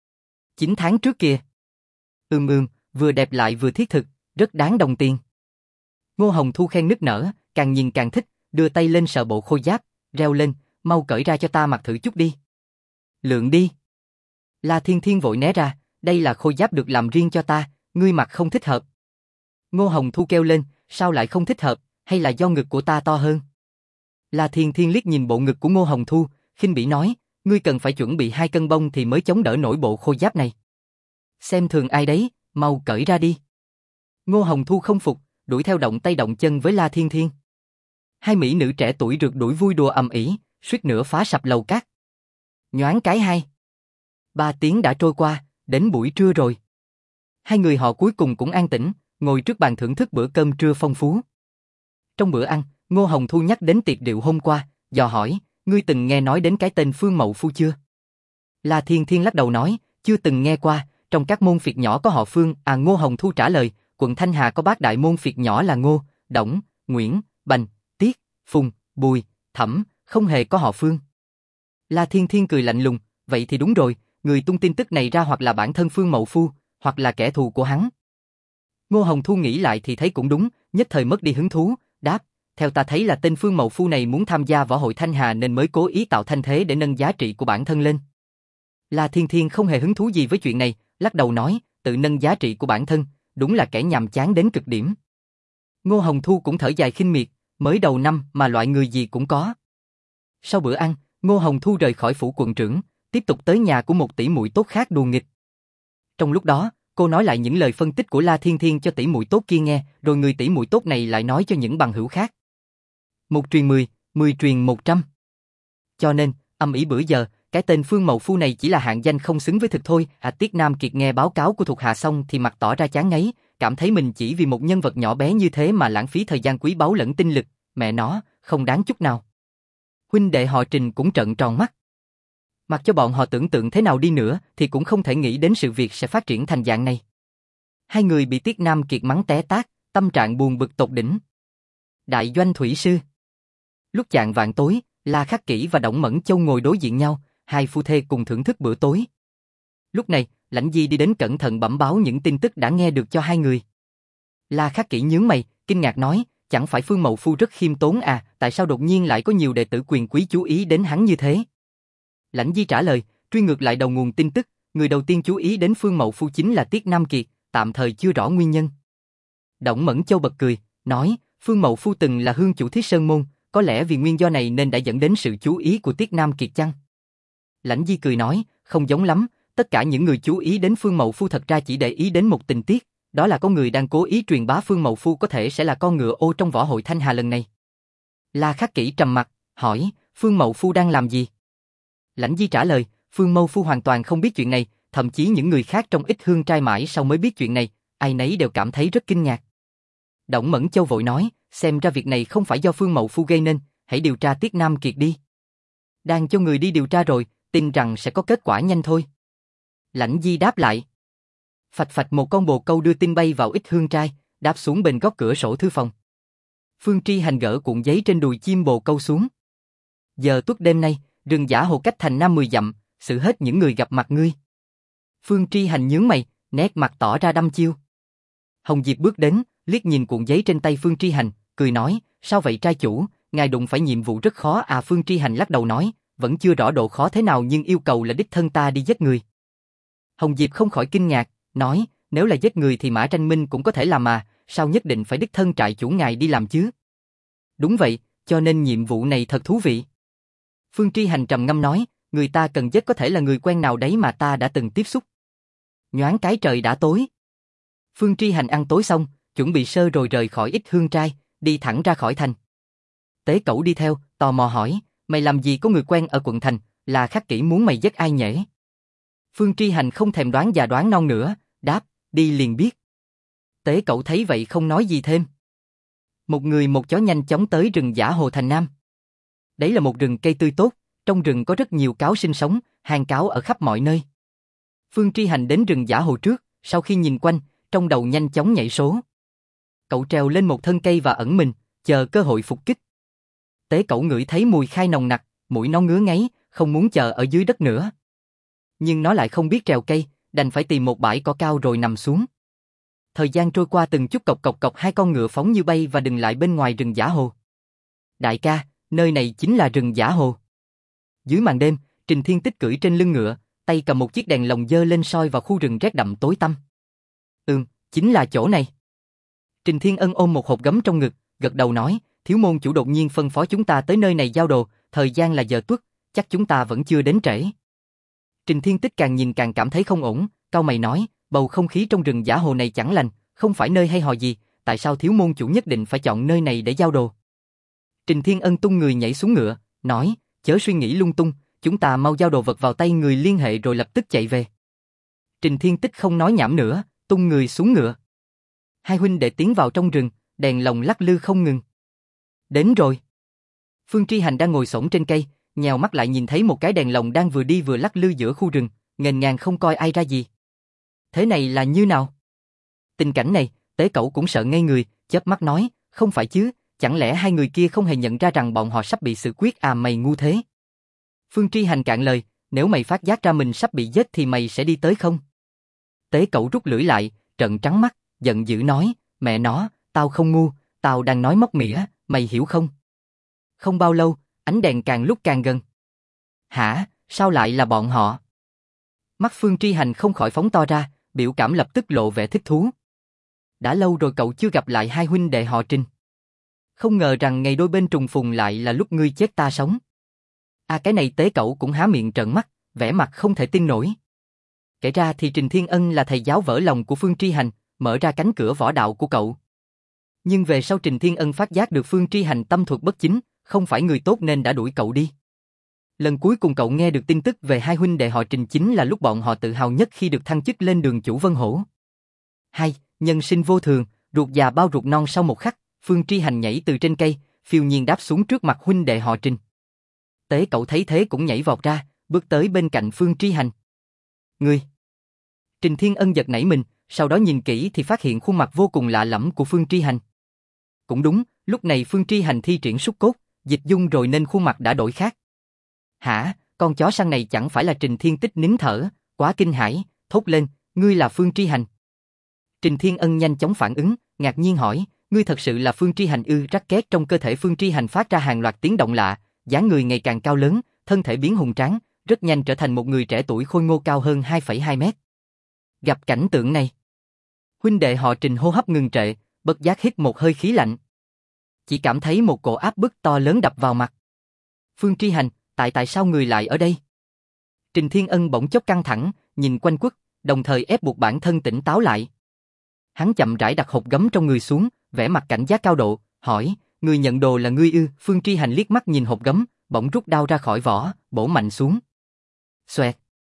9 tháng trước kia. Vừa đẹp lại vừa thiết thực, rất đáng đồng tiền. Ngô Hồng Thu khen nức nở, càng nhìn càng thích, đưa tay lên sờ bộ khôi giáp, reo lên, mau cởi ra cho ta mặc thử chút đi. Lượng đi. La Thiên Thiên vội né ra, đây là khôi giáp được làm riêng cho ta, ngươi mặc không thích hợp. Ngô Hồng Thu kêu lên, sao lại không thích hợp, hay là do ngực của ta to hơn? La Thiên Thiên liếc nhìn bộ ngực của Ngô Hồng Thu, khinh bỉ nói, ngươi cần phải chuẩn bị 2 cân bông thì mới chống đỡ nổi bộ khôi giáp này. Xem thường ai đấy, mau cởi ra đi. Ngô Hồng Thu không phục, đuổi theo động tay động chân với La Thiên Thiên. Hai mỹ nữ trẻ tuổi rượt đuổi vui đùa ầm ĩ, suýt nữa phá sập lầu cát. Nhoáng cái 3 tiếng đã trôi qua, đến buổi trưa rồi. Hai người họ cuối cùng cũng an tĩnh, ngồi trước bàn thưởng thức bữa cơm trưa phong phú. Trong bữa ăn, Ngô Hồng Thu nhắc đến tiệc rượu hôm qua, dò hỏi, ngươi từng nghe nói đến cái tên Phương mậu phu chưa? La Thiên Thiên lắc đầu nói, chưa từng nghe qua, trong các môn phiệt nhỏ có họ Phương. Ngô Hồng Thu trả lời, quận Thanh Hà có 8 đại môn phiệt nhỏ là Ngô, Đổng, Nguyễn, Bành, Tiết, Phùng, Bùi, Thẩm, không hề có họ Phương. La Thiên Thiên cười lạnh lùng, vậy thì đúng rồi, người tung tin tức này ra hoặc là bản thân Phương mậu phu, hoặc là kẻ thù của hắn. Ngô Hồng Thu nghĩ lại thì thấy cũng đúng, nhất thời mất đi hứng thú, đáp, theo ta thấy là tên Phương Mậu Phu này muốn tham gia võ hội Thanh Hà nên mới cố ý tạo thanh thế để nâng giá trị của bản thân lên. La Thiên Thiên không hề hứng thú gì với chuyện này, lắc đầu nói, tự nâng giá trị của bản thân, đúng là kẻ nhàm chán đến cực điểm. Ngô Hồng Thu cũng thở dài khinh miệt, mới đầu năm mà loại người gì cũng có. Sau bữa ăn, Ngô Hồng Thu rời khỏi phủ quận trưởng, tiếp tục tới nhà của một tỷ muội tốt khác đùa nghịch. Trong lúc đó, cô nói lại những lời phân tích của La Thiên Thiên cho tỷ muội tốt kia nghe, rồi người tỷ muội tốt này lại nói cho những bằng hữu khác. Một truyền 10, 10 truyền 100. Cho nên, âm ỉ bữa giờ, cái tên Phương Mậu Phu này chỉ là hạng danh không xứng với thực thôi. Tiết Nam Kiệt nghe báo cáo của thuộc hạ xong thì mặt tỏ ra chán ngấy, cảm thấy mình chỉ vì một nhân vật nhỏ bé như thế mà lãng phí thời gian quý báu lẫn tinh lực, mẹ nó, không đáng chút nào. Huynh đệ họ Trình cũng trợn tròn mắt. Mặc cho bọn họ tưởng tượng thế nào đi nữa thì cũng không thể nghĩ đến sự việc sẽ phát triển thành dạng này. Hai người bị Tiết Nam Kiệt mắng té tát, tâm trạng buồn bực tột đỉnh. Đại doanh thủy sư. Lúc chạng vạng tối, La Khắc Kỷ và Đổng Mẫn Châu ngồi đối diện nhau, hai phu thê cùng thưởng thức bữa tối. Lúc này, Lãnh Di đi đến cẩn thận bẩm báo những tin tức đã nghe được cho hai người. La Khắc Kỷ nhướng mày, kinh ngạc nói, chẳng phải Phương Mậu Phu rất khiêm tốn à, tại sao đột nhiên lại có nhiều đệ tử quyền quý chú ý đến hắn như thế? Lãnh Di trả lời, truy ngược lại đầu nguồn tin tức, người đầu tiên chú ý đến Phương Mậu Phu chính là Tiết Nam Kiệt, tạm thời chưa rõ nguyên nhân. Đổng Mẫn Châu bật cười, nói, Phương Mậu Phu từng là hương chủ Thiết Sơn Môn, có lẽ vì nguyên do này nên đã dẫn đến sự chú ý của Tiết Nam Kiệt chăng? Lãnh Di cười nói, không giống lắm, tất cả những người chú ý đến Phương Mậu Phu thật ra chỉ để ý đến một tình tiết, đó là có người đang cố ý truyền bá Phương Mậu Phu có thể sẽ là con ngựa ô trong võ hội Thanh Hà lần này. La Khắc Kỷ trầm mặt, hỏi, Phương Mậu Phu đang làm gì? Lãnh Di trả lời, Phương Mậu Phu hoàn toàn không biết chuyện này, thậm chí những người khác trong Ích Hương trai mãi sau mới biết chuyện này, ai nấy đều cảm thấy rất kinh ngạc. Đổng Mẫn Châu vội nói, xem ra việc này không phải do Phương Mậu Phu gây nên, hãy điều tra Tiết Nam Kiệt đi. Đang cho người đi điều tra rồi, tin rằng sẽ có kết quả nhanh thôi. Lãnh Di đáp lại. Phạch phạch một con bồ câu đưa tin bay vào Ích Hương trai, đáp xuống bên góc cửa sổ thư phòng. Phương Tri Hành gỡ cuộn giấy trên đùi chim bồ câu xuống. Giờ tuất đêm nay, rừng Giả Hồ cách thành Nam 10 dặm, xử hết những người gặp mặt ngươi. Phương Tri Hành nhướng mày, nét mặt tỏ ra đăm chiêu. Hồng Diệp bước đến, liếc nhìn cuộn giấy trên tay Phương Tri Hành, cười nói, sao vậy trai chủ, ngài đụng phải nhiệm vụ rất khó à? Phương Tri Hành lắc đầu nói, vẫn chưa rõ độ khó thế nào nhưng yêu cầu là đích thân ta đi giết người. Hồng Diệp không khỏi kinh ngạc, nói, nếu là giết người thì Mã Tranh Minh cũng có thể làm mà, sao nhất định phải đích thân trại chủ ngài đi làm chứ? Đúng vậy, cho nên nhiệm vụ này thật thú vị. Phương Tri Hành trầm ngâm nói, người ta cần giết có thể là người quen nào đấy mà ta đã từng tiếp xúc. Nhoáng cái trời đã tối. Phương Tri Hành ăn tối xong, chuẩn bị sơ rồi rời khỏi Ích Hương trai, đi thẳng ra khỏi thành. Tế Cẩu đi theo, tò mò hỏi, mày làm gì có người quen ở quận thành, là Khắc Kỷ muốn mày giết ai nhỉ? Phương Tri Hành không thèm đoán già đoán non nữa, đáp, đi liền biết. Tế Cẩu thấy vậy không nói gì thêm. Một người một chó nhanh chóng tới rừng Giả Hồ thành Nam. Đấy là một rừng cây tươi tốt, trong rừng có rất nhiều cáo sinh sống, hang cáo ở khắp mọi nơi. Phương Tri Hành đến rừng Giả Hồ trước, sau khi nhìn quanh, trong đầu nhanh chóng nhảy số. Cậu trèo lên một thân cây và ẩn mình, chờ cơ hội phục kích. Tế Cẩu ngửi thấy mùi khai nồng nặc, mũi nó ngứa ngáy, không muốn chờ ở dưới đất nữa. Nhưng nó lại không biết trèo cây, đành phải tìm một bãi cỏ cao rồi nằm xuống. Thời gian trôi qua từng chút, cộc cộc cộc hai con ngựa phóng như bay và dừng lại bên ngoài rừng Giả Hồ. Đại ca, nơi này chính là rừng Giả Hồ. Dưới màn đêm, Trình Thiên Tích cưỡi trên lưng ngựa, tay cầm một chiếc đèn lồng dơ lên soi vào khu rừng rét đậm tối tăm. Chính là chỗ này. Trình Thiên Ân ôm một hộp gấm trong ngực, gật đầu nói, thiếu môn chủ đột nhiên phân phó chúng ta tới nơi này giao đồ, thời gian là giờ tuất, chắc chúng ta vẫn chưa đến trễ. Trình Thiên Tích càng nhìn càng cảm thấy không ổn, cau mày nói, bầu không khí trong rừng Giả Hồ này chẳng lành, không phải nơi hay hò gì, tại sao thiếu môn chủ nhất định phải chọn nơi này để giao đồ? Trình Thiên Ân tung người nhảy xuống ngựa, nói, chớ suy nghĩ lung tung, chúng ta mau giao đồ vật vào tay người liên hệ rồi lập tức chạy về. Trình Thiên Tích không nói nhảm nữa, tung người xuống ngựa. Hai huynh đệ tiến vào trong rừng, đèn lồng lắc lư không ngừng. Đến rồi. Phương Tri Hành đang ngồi xổm trên cây, nhèo mắt lại nhìn thấy một cái đèn lồng đang vừa đi vừa lắc lư giữa khu rừng, nghênh ngang không coi ai ra gì. Thế này là như nào? Tình cảnh này, Tế Cẩu cũng sợ ngây người, chớp mắt nói, không phải chứ, chẳng lẽ hai người kia không hề nhận ra rằng bọn họ sắp bị xử quyết à? Mày ngu thế. Phương Tri Hành cạn lời, nếu mày phát giác ra mình sắp bị giết thì mày sẽ đi tới không? Tế Cẩu rút lưỡi lại, trợn trắng mắt, giận dữ nói, mẹ nó, tao không ngu, tao đang nói móc mỉa, mày hiểu không? Không bao lâu, ánh đèn càng lúc càng gần. Hả, sao lại là bọn họ? Mắt Phương Tri Hành không khỏi phóng to ra, biểu cảm lập tức lộ vẻ thích thú. Đã lâu rồi cậu chưa gặp lại hai huynh đệ họ Trình. Không ngờ rằng ngày đôi bên trùng phùng lại là lúc ngươi chết ta sống. Cái này Tế Cẩu cũng há miệng trợn mắt, vẻ mặt không thể tin nổi. Kể ra thì Trình Thiên Ân là thầy giáo vỡ lòng của Phương Tri Hành, mở ra cánh cửa võ đạo của cậu. Nhưng về sau Trình Thiên Ân phát giác được Phương Tri Hành tâm thuật bất chính, không phải người tốt nên đã đuổi cậu đi. Lần cuối cùng cậu nghe được tin tức về hai huynh đệ họ Trình chính là lúc bọn họ tự hào nhất khi được thăng chức lên đường chủ Vân Hổ. Nhân sinh vô thường, ruột già bao ruột non. Sau một khắc, Phương Tri Hành nhảy từ trên cây, phiêu nhiên đáp xuống trước mặt huynh đệ họ Trình. Tế Cẩu thấy thế cũng nhảy vọt ra, bước tới bên cạnh Phương Tri Hành. Ngươi! Trình Thiên Ân giật nảy mình, sau đó nhìn kỹ thì phát hiện khuôn mặt vô cùng lạ lẫm của Phương Tri Hành. Cũng đúng, lúc này Phương Tri Hành thi triển súc cốt, dịch dung rồi nên khuôn mặt đã đổi khác. Hả, con chó săn này chẳng phải là Trình Thiên Tích nín thở, quá kinh hãi, thốt lên, ngươi là Phương Tri Hành. Trình Thiên Ân nhanh chóng phản ứng, ngạc nhiên hỏi, ngươi thật sự là Phương Tri Hành ư? Rắc két trong cơ thể Phương Tri Hành phát ra hàng loạt tiếng động lạ, dáng người ngày càng cao lớn, thân thể biến hùng tráng, rất nhanh trở thành một người trẻ tuổi khôi ngô cao hơn 2,2 mét. Gặp cảnh tượng này, huynh đệ họ Trình hô hấp ngừng trệ, bất giác hít một hơi khí lạnh. Chỉ cảm thấy một cỗ áp bức to lớn đập vào mặt. Phương Tri Hành, tại sao người lại ở đây? Trình Thiên Ân bỗng chốc căng thẳng, nhìn quanh quất, đồng thời ép buộc bản thân tỉnh táo lại. Hắn chậm rãi đặt hộp gấm trong người xuống, vẻ mặt cảnh giác cao độ, hỏi, người nhận đồ là ngươi ư? Phương Tri Hành liếc mắt nhìn hộp gấm, bỗng rút đao ra khỏi vỏ, bổ mạnh xuống. Xoẹt.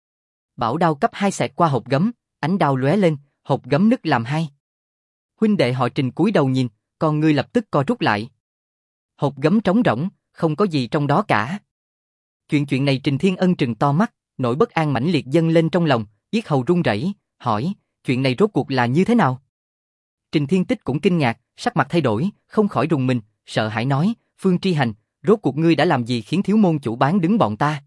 Bảo đao cấp 2 xẹt qua hộp gấm, ánh đao lóe lên, hộp gấm nứt làm hai. Huynh đệ họ Trình cúi đầu nhìn, con ngươi lập tức co rút lại. Hộp gấm trống rỗng, không có gì trong đó cả. Chuyện này Trình Thiên Ân trừng to mắt, nỗi bất an mãnh liệt dâng lên trong lòng, yết hầu run rẩy, hỏi, chuyện này rốt cuộc là như thế nào? Trình Thiên Tích cũng kinh ngạc, sắc mặt thay đổi, không khỏi rùng mình, sợ hãi nói, Phương Tri Hành, rốt cuộc ngươi đã làm gì khiến thiếu môn chủ bán đứng bọn ta?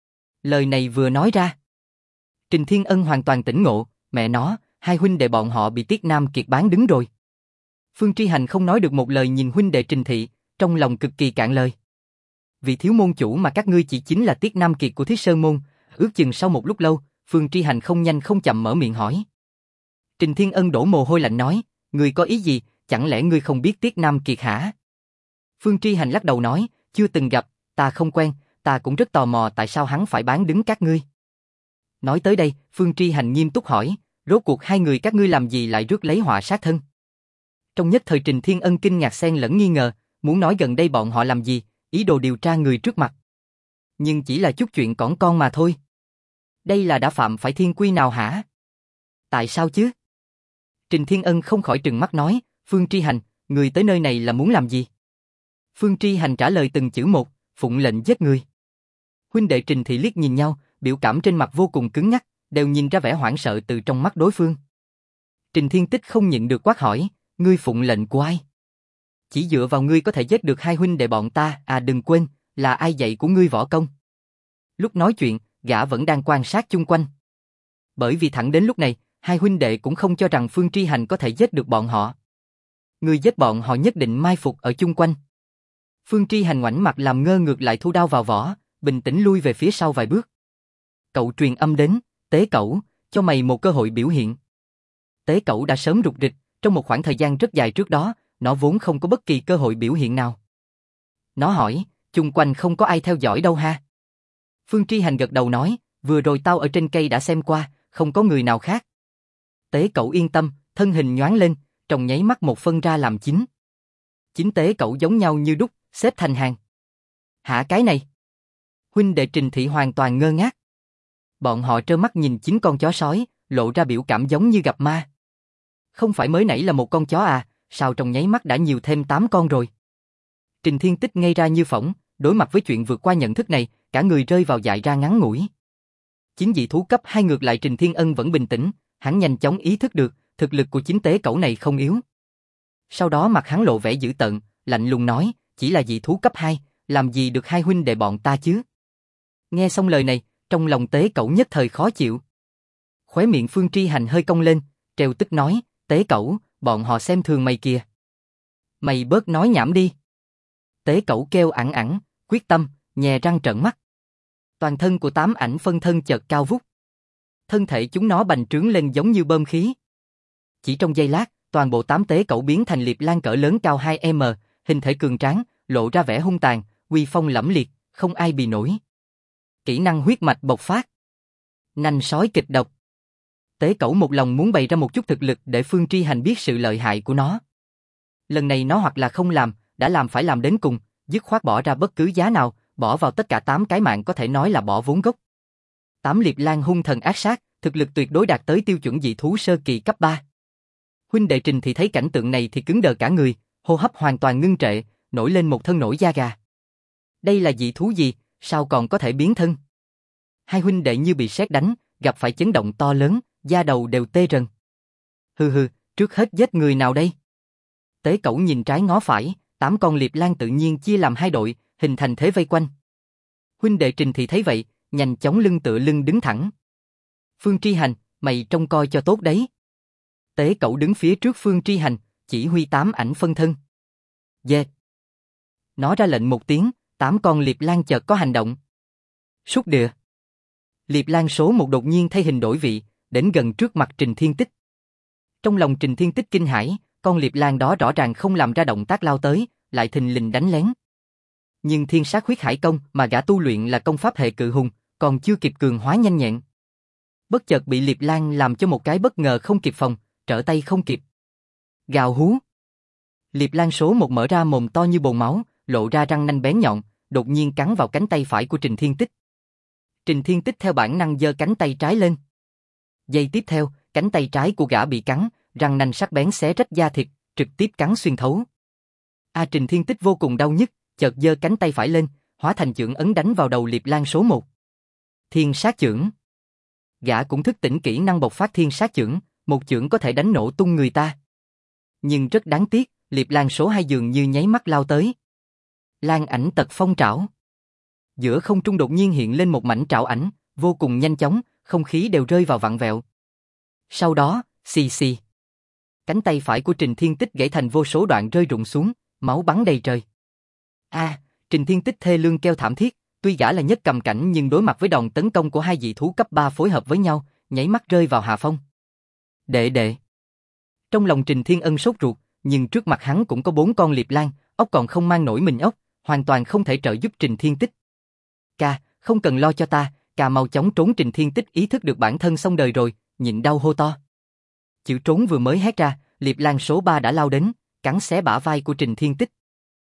Lời này vừa nói ra, Trình Thiên Ân hoàn toàn tỉnh ngộ, mẹ nó, hai huynh đệ bọn họ bị Tiết Nam Kiệt bán đứng rồi. Phương Tri Hành không nói được một lời nhìn huynh đệ Trình Thị, trong lòng cực kỳ cạn lời. Vị thiếu môn chủ mà các ngươi chỉ chính là Tiết Nam Kiệt của Thiết Sơn môn. Ước chừng sau một lúc lâu, Phương Tri Hành không nhanh không chậm mở miệng hỏi. Trình Thiên Ân đổ mồ hôi lạnh nói, ngươi có ý gì, chẳng lẽ ngươi không biết Tiết Nam Kiệt hả? Phương Tri Hành lắc đầu nói, chưa từng gặp, ta không quen, ta cũng rất tò mò tại sao hắn phải bán đứng các ngươi. Nói tới đây, Phương Tri Hành nghiêm túc hỏi, rốt cuộc hai người các ngươi làm gì lại rước lấy họa sát thân? Trong nhất thời Trình Thiên Ân kinh ngạc xen lẫn nghi ngờ, muốn nói gần đây bọn họ làm gì, ý đồ điều tra người trước mặt. Nhưng chỉ là chút chuyện cỏn con mà thôi. Đây là đã phạm phải thiên quy nào hả? Tại sao chứ? Trình Thiên Ân không khỏi trừng mắt nói, Phương Tri Hành, người tới nơi này là muốn làm gì? Phương Tri Hành trả lời từng chữ một, phụng lệnh giết người. Huynh đệ Trình Thị liếc nhìn nhau, biểu cảm trên mặt vô cùng cứng nhắc, đều nhìn ra vẻ hoảng sợ từ trong mắt đối phương. Trình Thiên Tích không nhịn được quát hỏi, ngươi phụng lệnh của ai? Chỉ dựa vào ngươi có thể giết được hai huynh đệ bọn ta, đừng quên, là ai dạy của ngươi võ công? Lúc nói chuyện, gã vẫn đang quan sát chung quanh. Bởi vì thẳng đến lúc này, hai huynh đệ cũng không cho rằng Phương Tri Hành có thể giết được bọn họ. Người giết bọn họ nhất định mai phục ở chung quanh. Phương Tri Hành ngoảnh mặt làm ngơ ngược lại thu đao vào vỏ, bình tĩnh lui về phía sau vài bước. Cậu truyền âm đến, Tế Cẩu, cho mày một cơ hội biểu hiện. Tế Cẩu đã sớm rục rịch, trong một khoảng thời gian rất dài trước đó, nó vốn không có bất kỳ cơ hội biểu hiện nào. Nó hỏi, chung quanh không có ai theo dõi đâu ha? Phương Tri Hành gật đầu nói, vừa rồi tao ở trên cây đã xem qua, không có người nào khác. Tế Cẩu yên tâm, thân hình nhoáng lên, trong nháy mắt một phân ra làm chín. Chín Tế Cẩu giống nhau như đúc, xếp thành hàng. Hả cái này? Huynh đệ Trình Thị hoàn toàn ngơ ngác. Bọn họ trơ mắt nhìn chín con chó sói, lộ ra biểu cảm giống như gặp ma. Không phải mới nãy là một con chó à, sao trong nháy mắt đã nhiều thêm 8 con rồi? Trình Thiên Tích ngây ra như phỗng, đối mặt với chuyện vượt qua nhận thức này, cả người rơi vào dại ra ngắn ngủi. Chính dị thú cấp 2 ngược lại Trình Thiên Ân vẫn bình tĩnh, hắn nhanh chóng ý thức được, thực lực của chính Tế Cẩu này không yếu. Sau đó mặt hắn lộ vẻ dữ tợn, lạnh lùng nói, chỉ là dị thú cấp 2, làm gì được hai huynh đệ bọn ta chứ? Nghe xong lời này, trong lòng Tế Cẩu nhất thời khó chịu. Khóe miệng Phương Tri Hành hơi cong lên, trêu tức nói, Tế Cẩu, bọn họ xem thường mày kìa. Mày bớt nói nhảm đi. Tế Cẩu kêu ẳng ẳng, quyết tâm, nhè răng trợn mắt. Toàn thân của 8 ảnh phân thân chợt cao vút. Thân thể chúng nó bành trướng lên giống như bơm khí. Chỉ trong giây lát, toàn bộ 8 Tế Cẩu biến thành liệp lang cỡ lớn cao 2m, hình thể cường tráng, lộ ra vẻ hung tàn, uy phong lẫm liệt, không ai bì nổi. Kỹ năng huyết mạch bộc phát. Nanh sói kịch độc. Tế Cẩu một lòng muốn bày ra một chút thực lực để Phương Tri Hành biết sự lợi hại của nó. Lần này nó hoặc là không làm, đã làm phải làm đến cùng, dứt khoát bỏ ra bất cứ giá nào, bỏ vào tất cả 8 cái mạng có thể nói là bỏ vốn gốc. 8 liệp lang hung thần ác sát, thực lực tuyệt đối đạt tới tiêu chuẩn dị thú sơ kỳ cấp 3. Huynh đệ Trình thì thấy cảnh tượng này thì cứng đờ cả người, hô hấp hoàn toàn ngưng trệ, nổi lên một thân nổi da gà. Đây là dị thú gì, sao còn có thể biến thân? Hai huynh đệ như bị sét đánh, gặp phải chấn động to lớn, da đầu đều tê rần. Hừ, trước hết giết người nào đây? Tế Cẩu nhìn trái ngó phải, 8 con liệp lang tự nhiên chia làm 2 đội, hình thành thế vây quanh. Huynh đệ Trình thì thấy vậy, nhanh chóng lưng tựa lưng đứng thẳng. Phương Tri Hành, mày trông coi cho tốt đấy. Tế Cẩu đứng phía trước Phương Tri Hành, chỉ huy 8 ảnh phân thân. Dê. Nó ra lệnh một tiếng, 8 con liệp lang chợt có hành động. Súc địa. Liệp lang số 1 đột nhiên thay hình đổi vị, đến gần trước mặt Trình Thiên Tích. Trong lòng Trình Thiên Tích kinh hãi, con liệp lang đó rõ ràng không làm ra động tác lao tới, lại thình lình đánh lén. Nhưng thiên sát huyết hải công mà gã tu luyện là công pháp hệ cự hùng, còn chưa kịp cường hóa nhanh nhẹn. Bất chợt bị liệp lang làm cho một cái bất ngờ không kịp phòng, trở tay không kịp. Gào hú. Liệp lang số 1 mở ra mồm to như bồn máu, lộ ra răng nanh bén nhọn, đột nhiên cắn vào cánh tay phải của Trình Thiên Tích. Trình Thiên Tích theo bản năng giơ cánh tay trái lên. Giây tiếp theo, cánh tay trái của gã bị cắn, răng nanh sắc bén xé rách da thịt, trực tiếp cắn xuyên thấu. Trình Thiên Tích vô cùng đau nhức, chợt giơ cánh tay phải lên, hóa thành chưởng ấn đánh vào đầu liệp lang số 1. Thiên sát chưởng. Gã cũng thức tỉnh kỹ năng bộc phát thiên sát chưởng, một chưởng có thể đánh nổ tung người ta. Nhưng rất đáng tiếc, liệp lang số 2 dường như nháy mắt lao tới. Lang ảnh tật phong trảo. Giữa không trung đột nhiên hiện lên một mảnh trảo ảnh, vô cùng nhanh chóng, không khí đều rơi vào vặn vẹo. Sau đó, xì xì. Cánh tay phải của Trình Thiên Tích gãy thành vô số đoạn rơi rụng xuống, máu bắn đầy trời. Trình Thiên Tích thê lương kêu thảm thiết, tuy gã là nhất cầm cảnh nhưng đối mặt với đòn tấn công của hai dị thú cấp 3 phối hợp với nhau, nháy mắt rơi vào hạ phong. Đệ. Trong lòng Trình Thiên Ân sốt ruột, nhưng trước mặt hắn cũng có 4 con liệp lang, ốc còn không mang nổi mình ốc, hoàn toàn không thể trợ giúp Trình Thiên Tích. Không cần lo cho ta, mau chóng trốn. Trình Thiên Tích ý thức được bản thân xong đời rồi, nhịn đau hô to. Chữ trốn vừa mới hét ra, liệp lang số 3 đã lao đến, cắn xé bả vai của Trình Thiên Tích.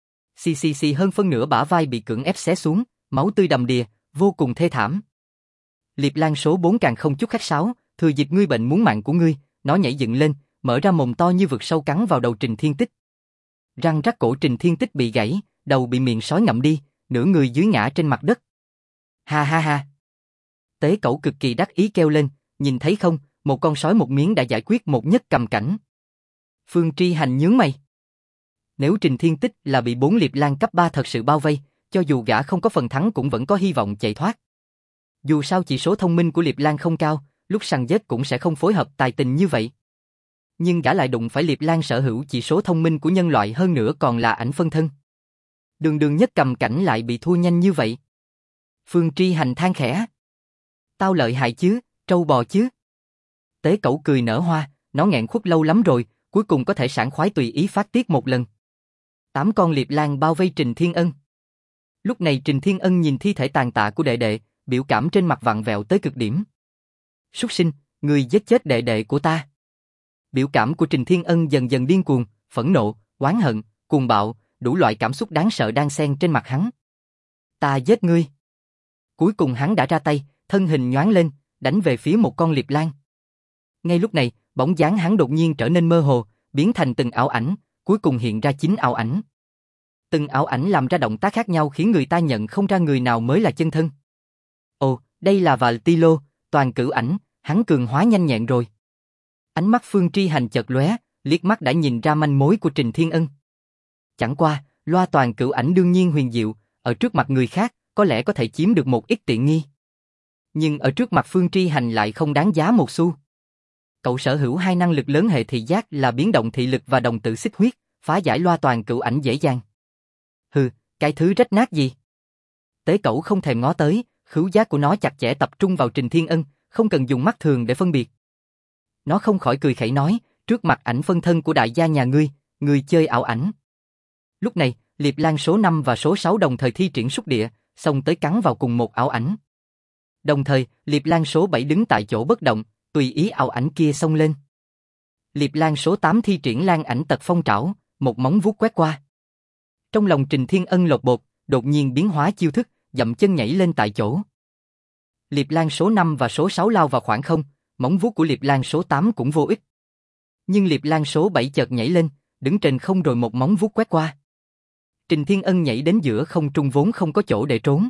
Xì hơn phân nửa bả vai bị cưỡng ép xé xuống, máu tươi đầm đìa, vô cùng thê thảm. Liệp lang số 4 càng không chút khách sáo, thừa dịp ngươi bệnh muốn mạng của ngươi, nó nhảy dựng lên, mở ra mồm to như vực sâu cắn vào đầu Trình Thiên Tích. Răng rắc cổ Trình Thiên Tích bị gãy, đầu bị miệng sói ngậm đi, nửa người dưới ngã trên mặt đất. Ha. Tế Cẩu cực kỳ đắc ý kêu lên, nhìn thấy không, một con sói một miếng đã giải quyết một nhất cầm cảnh. Phương Tri Hành nhướng mày. Nếu Trình Thiên Tích là bị 4 liệp lang cấp 3 thật sự bao vây, cho dù gã không có phần thắng cũng vẫn có hy vọng chạy thoát. Dù sao chỉ số thông minh của liệp lang không cao, lúc săn giết cũng sẽ không phối hợp tài tình như vậy. Nhưng gã lại đụng phải liệp lang sở hữu chỉ số thông minh của nhân loại hơn nữa còn là ảnh phân thân. Đường nhất cầm cảnh lại bị thua nhanh như vậy. Phương Tri Hành than khẽ. Tao lợi hại chứ, trâu bò chứ. Tế Cẩu cười nở hoa, nó nghẹn khuất lâu lắm rồi, cuối cùng có thể sảng khoái tùy ý phát tiết một lần. 8 con liệp lang bao vây Trình Thiên Ân. Lúc này Trình Thiên Ân nhìn thi thể tàn tạ của đệ, biểu cảm trên mặt vặn vẹo tới cực điểm. Súc sinh, ngươi giết chết đệ của ta. Biểu cảm của Trình Thiên Ân dần dần điên cuồng, phẫn nộ, oán hận, cuồng bạo, đủ loại cảm xúc đáng sợ đang xen trên mặt hắn. Ta giết ngươi. Cuối cùng hắn đã ra tay, thân hình nhoáng lên, đánh về phía một con liệp lang. Ngay lúc này, bóng dáng hắn đột nhiên trở nên mơ hồ, biến thành từng ảo ảnh, cuối cùng hiện ra 9 ảo ảnh. Từng ảo ảnh làm ra động tác khác nhau khiến người ta nhận không ra người nào mới là chân thân. Ồ, đây là Valtilo, toàn cửu ảnh, hắn cường hóa nhanh nhẹn rồi. Ánh mắt Phương Tri Hành chợt lóe, liếc mắt đã nhìn ra manh mối của Trình Thiên Ân. Chẳng qua, loa toàn cửu ảnh đương nhiên huyền diệu, ở trước mặt người khác, có lẽ có thể chiếm được một ít tiện nghi. Nhưng ở trước mặt Phương Tri Hành lại không đáng giá một xu. Cậu sở hữu hai năng lực lớn hệ thị giác là biến động thị lực và đồng tử xích huyết, phá giải loa toàn cựu ảnh dễ dàng. Hừ, cái thứ rách nát gì? Tế Cẩu không thèm ngó tới, khứu giác của nó chặt chẽ tập trung vào Trình Thiên Ân, không cần dùng mắt thường để phân biệt. Nó không khỏi cười khẩy nói, trước mặt ảnh phân thân của đại gia nhà ngươi chơi ảo ảnh. Lúc này, Liệp Lan số 5 và số 6 đồng thời thi triển xúc địa, xông tới cắn vào cùng một ảo ảnh. Đồng thời, Liệp Lan số 7 đứng tại chỗ bất động, tùy ý ảo ảnh kia xông lên. Liệp Lan số 8 thi triển Lan ảnh tật phong trảo, một móng vuốt quét qua. Trong lòng Trình Thiên Ân lột bột, đột nhiên biến hóa chiêu thức, dậm chân nhảy lên tại chỗ. Liệp Lan số 5 và số 6 lao vào khoảng không, móng vuốt của Liệp Lan số 8 cũng vô ích. Nhưng Liệp Lan số 7 chợt nhảy lên, đứng trên không rồi một móng vuốt quét qua. Trình Thiên Ân nhảy đến giữa không trung vốn không có chỗ để trốn.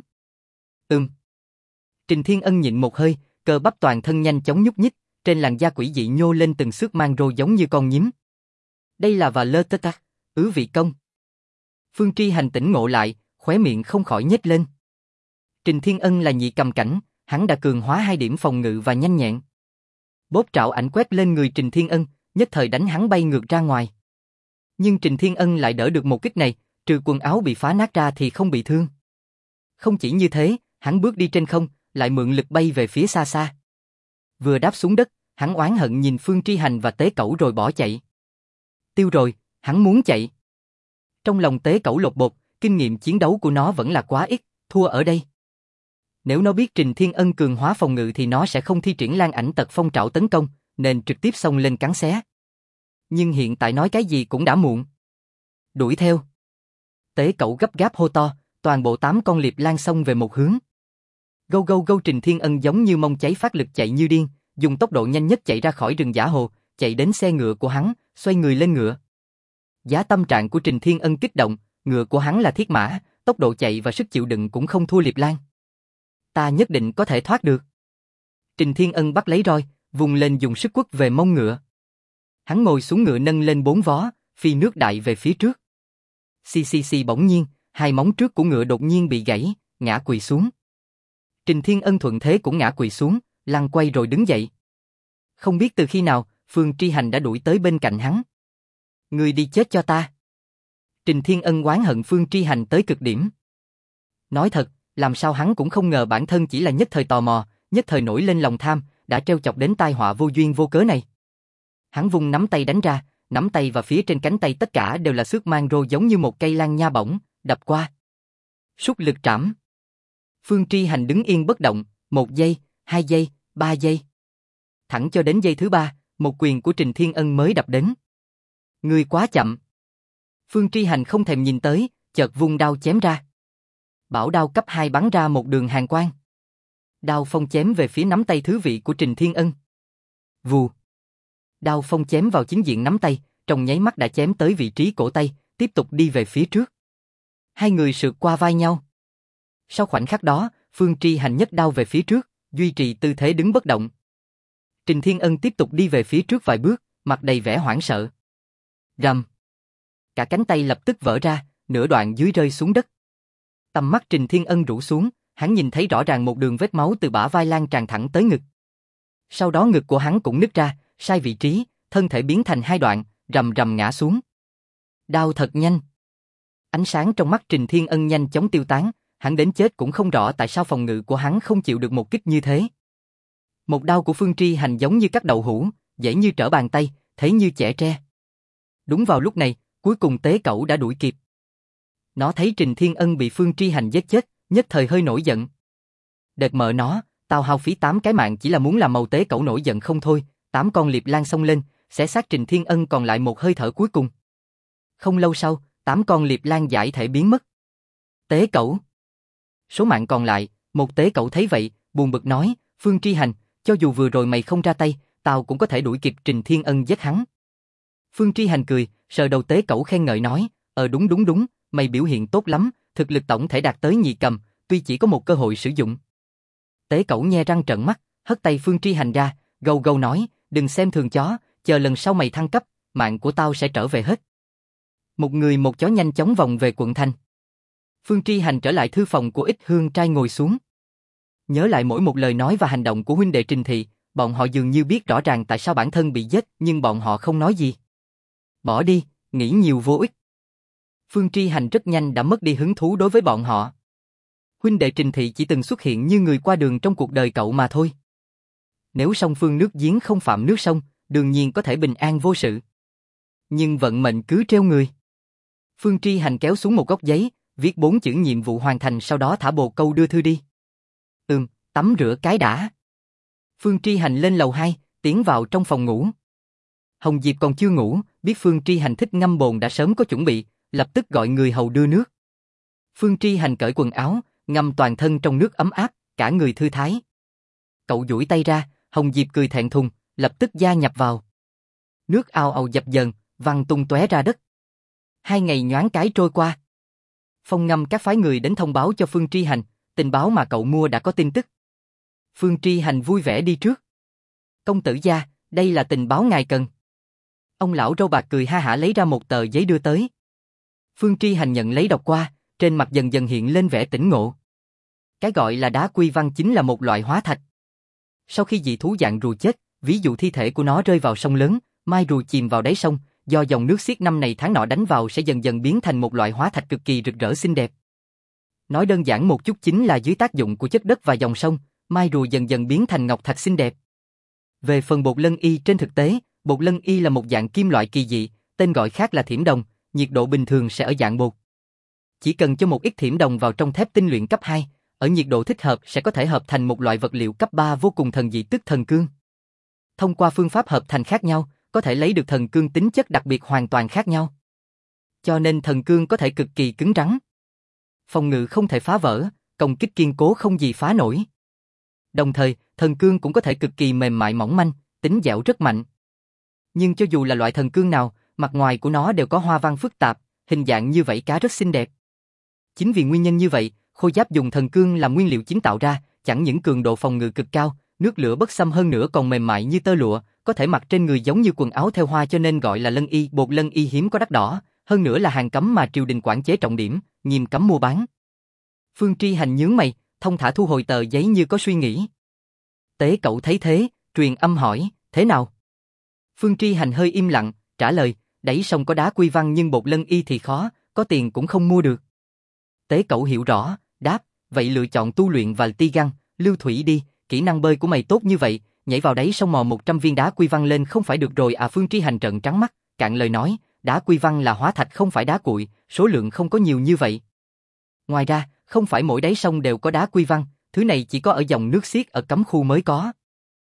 Trình Thiên Ân nhịn một hơi, cơ bắp toàn thân nhanh chóng nhúc nhích, trên làn da quỷ dị nhô lên từng xước mang rô giống như con nhím. Đây là và lơ tơ tắc, vị công. Phương Tri Hành tỉnh ngộ lại, khóe miệng không khỏi nhếch lên. Trình Thiên Ân là nhị cầm cảnh, hắn đã cường hóa 2 điểm phòng ngự và nhanh nhẹn. Bóp trảo ảnh quét lên người Trình Thiên Ân, nhất thời đánh hắn bay ngược ra ngoài. Nhưng Trình Thiên Ân lại đỡ được một kích này, trừ quần áo bị phá nát ra thì không bị thương. Không chỉ như thế, hắn bước đi trên không, lại mượn lực bay về phía xa xa. Vừa đáp xuống đất, hắn oán hận nhìn Phương Tri Hành và Tế Cẩu rồi bỏ chạy. Tiêu rồi, hắn muốn chạy. Trong lòng Tế Cẩu lột bột, kinh nghiệm chiến đấu của nó vẫn là quá ít, thua ở đây. Nếu nó biết Trình Thiên Ân cường hóa phòng ngự thì nó sẽ không thi triển Lan ảnh tật phong trảo tấn công, nên trực tiếp xông lên cắn xé. Nhưng hiện tại nói cái gì cũng đã muộn. Đuổi theo. Tế Cẩu gấp gáp hô to, toàn bộ 8 con Liệp Lan xông về một hướng. Gâu gâu gâu. Trình Thiên Ân giống như mông cháy phát lực chạy như điên, dùng tốc độ nhanh nhất chạy ra khỏi rừng giả hồ, chạy đến xe ngựa của hắn, xoay người lên ngựa. Giá tâm trạng của Trình Thiên Ân kích động, ngựa của hắn là thiết mã, tốc độ chạy và sức chịu đựng cũng không thua Liệp Lan. Ta nhất định có thể thoát được. Trình Thiên Ân bắt lấy roi, vùng lên dùng sức quất về mông ngựa. Hắn ngồi xuống ngựa nâng lên 4 vó, phi nước đại về phía trước. Xì bỗng nhiên, 2 móng trước của ngựa đột nhiên bị gãy, ngã quỵ xuống. Trình Thiên Ân thuận thế cũng ngã quỵ xuống, lăn quay rồi đứng dậy. Không biết từ khi nào, Phương Tri Hành đã đuổi tới bên cạnh hắn. Ngươi đi chết cho ta. Trình Thiên Ân oán hận Phương Tri Hành tới cực điểm. Nói thật, làm sao hắn cũng không ngờ bản thân chỉ là nhất thời tò mò, nhất thời nổi lên lòng tham, đã trêu chọc đến tai họa vô duyên vô cớ này. Hắn vung nắm tay đánh ra, nắm tay và phía trên cánh tay tất cả đều là xước mang rô giống như một cây lan nha bổng, đập qua. Sút lực trảm. Phương Tri Hành đứng yên bất động, 1 giây, 2 giây, 3 giây. Thẳng cho đến giây thứ 3, một quyền của Trình Thiên Ân mới đập đến. Ngươi quá chậm. Phương Tri Hành không thèm nhìn tới, chợt vung đao chém ra. Bảo đao cấp 2 bắn ra một đường hàn quang. Đao phong chém về phía nắm tay thứ vị của Trình Thiên Ân. Vù. Đao phong chém vào chính diện nắm tay, trong nháy mắt đã chém tới vị trí cổ tay, tiếp tục đi về phía trước. Hai người sượt qua vai nhau. Sau khoảnh khắc đó, Phương Tri Hành nhấc đao về phía trước, duy trì tư thế đứng bất động. Trình Thiên Ân tiếp tục đi về phía trước vài bước, mặt đầy vẻ hoảng sợ. Rầm. Cả cánh tay lập tức vỡ ra, nửa đoạn dưới rơi xuống đất. Tầm mắt Trình Thiên Ân rũ xuống, hắn nhìn thấy rõ ràng một đường vết máu từ bả vai lan tràn thẳng tới ngực. Sau đó ngực của hắn cũng nứt ra, sai vị trí, thân thể biến thành 2 đoạn, rầm rầm ngã xuống. Đau thật nhanh. Ánh sáng trong mắt Trình Thiên Ân nhanh chóng tiêu tán, hắn đến chết cũng không rõ tại sao phòng ngự của hắn không chịu được một kích như thế. Một đao của Phương Tri Hành giống như cắt đậu hũ, dễ như trở bàn tay, thấy như chẻ tre. Đúng vào lúc này, cuối cùng Tế Cẩu đã đuổi kịp. Nó thấy Trình Thiên Ân bị Phương Tri Hành giết chết, nhất thời hơi nổi giận. Đệt mợ nó, tao hao phí 8 cái mạng chỉ là muốn làm màu Tế Cẩu nổi giận không thôi, 8 con Liệp Lan xông lên, xé xác Trình Thiên Ân còn lại một hơi thở cuối cùng. Không lâu sau, 8 con Liệp Lan giải thể biến mất. Tế Cẩu. Số mạng còn lại, một Tế Cẩu thấy vậy, buồn bực nói, Phương Tri Hành, cho dù vừa rồi mày không ra tay, tao cũng có thể đuổi kịp Trình Thiên Ân giết hắn. Phương Tri Hành cười, sờ đầu Tế Cẩu khen ngợi nói, đúng, mày biểu hiện tốt lắm, thực lực tổng thể đạt tới nhị cầm, tuy chỉ có một cơ hội sử dụng. Tế Cẩu nhe răng trợn mắt, hất tay Phương Tri Hành ra, gâu gâu nói, đừng xem thường chó, chờ lần sau mày thăng cấp, mạng của tao sẽ trở về hết. Một người một chó nhanh chóng vòng về quận thành. Phương Tri Hành trở lại thư phòng của Ích Hương trai ngồi xuống. Nhớ lại mỗi một lời nói và hành động của huynh đệ Trình Thị, bọn họ dường như biết rõ ràng tại sao bản thân bị giết, nhưng bọn họ không nói gì. Bỏ đi, nghĩ nhiều vô ích. Phương Tri Hành rất nhanh đã mất đi hứng thú đối với bọn họ. Huynh đệ Trình Thị chỉ từng xuất hiện như người qua đường trong cuộc đời cậu mà thôi. Nếu song phương nước giếng không phạm nước sông, đương nhiên có thể bình an vô sự. Nhưng vận mệnh cứ treo người. Phương Tri Hành kéo xuống một góc giấy, viết 4 chữ nhiệm vụ hoàn thành, sau đó thả bồ câu đưa thư đi. Tắm rửa cái đã. Phương Tri Hành lên lầu 2, tiến vào trong phòng ngủ. Hồng Diệp còn chưa ngủ, biết Phương Tri Hành thích ngâm bồn đã sớm có chuẩn bị, lập tức gọi người hầu đưa nước. Phương Tri Hành cởi quần áo, ngâm toàn thân trong nước ấm áp, cả người thư thái. Cậu duỗi tay ra, Hồng Diệp cười thẹn thùng, lập tức gia nhập vào. Nước ào ào dập dờn, văng tung tóe ra đất. 2 ngày nhoáng cái trôi qua. Phong Ngâm các phái người đến thông báo cho Phương Tri Hành, tình báo mà cậu mua đã có tin tức. Phương Tri Hành vui vẻ đi trước. Công tử gia, đây là tình báo ngài cần. Ông lão râu bạc cười ha hả lấy ra một tờ giấy đưa tới. Phương Tri Hành nhận lấy đọc qua, trên mặt dần dần hiện lên vẻ tỉnh ngộ. Cái gọi là đá quy văn chính là một loại hóa thạch. Sau khi dị thú dạng rùa chết, ví dụ thi thể của nó rơi vào sông lớn, mai rùa chìm vào đáy sông, do dòng nước xiết năm này tháng nọ đánh vào sẽ dần dần biến thành một loại hóa thạch cực kỳ rực rỡ xinh đẹp. Nói đơn giản một chút chính là dưới tác dụng của chất đất và dòng sông, mai rùa dần dần biến thành ngọc thạch xinh đẹp. Về phần bột lân y, trên thực tế, bột lân y là một dạng kim loại kỳ dị, tên gọi khác là thiểm đồng, nhiệt độ bình thường sẽ ở dạng bột. Chỉ cần cho một ít thiểm đồng vào trong thép tinh luyện cấp 2, ở nhiệt độ thích hợp sẽ có thể hợp thành một loại vật liệu cấp 3 vô cùng thần dị, tức thần cương. Thông qua phương pháp hợp thành khác nhau, có thể lấy được thần cương tính chất đặc biệt hoàn toàn khác nhau. Cho nên thần cương có thể cực kỳ cứng rắn. Phòng ngự không thể phá vỡ, công kích kiên cố không gì phá nổi. Đồng thời, thần cương cũng có thể cực kỳ mềm mại mỏng manh, tính dẻo rất mạnh. Nhưng cho dù là loại thần cương nào, mặt ngoài của nó đều có hoa văn phức tạp, hình dạng như vảy cá rất xinh đẹp. Chính vì nguyên nhân như vậy, khôi giáp dùng thần cương làm nguyên liệu chính tạo ra, chẳng những cường độ phòng ngự cực cao, nước lửa bất xâm hơn nữa còn mềm mại như tơ lụa, có thể mặc trên người giống như quần áo theo hoa, cho nên gọi là lân y. Bột lân y hiếm có đắt đỏ, hơn nữa là hàng cấm mà triều đình quản chế trọng điểm, nghiêm cấm mua bán. Phương Tri Hành nhướng mày, thông thả thu hồi tờ giấy như có suy nghĩ. Tế cậu thấy thế, truyền âm hỏi, thế nào? Phương Tri Hành hơi im lặng, trả lời, đẩy sông có đá quy văn nhưng bột lân y thì khó, có tiền cũng không mua được. Tế cậu hiểu rõ, đáp, vậy lựa chọn tu luyện và ti găng, lưu thủy đi, kỹ năng bơi của mày tốt như vậy, nhảy vào đáy sông mò 100 viên đá quy văn lên không phải được rồi à? Phương Tri Hành trợn trắng mắt, cạn lời nói, đá quy văn là hóa thạch không phải đá cuội, số lượng không có nhiều như vậy. Ngoài ra, không phải mỗi đáy sông đều có đá quy văn, thứ này chỉ có ở dòng nước xiết ở cấm khu mới có.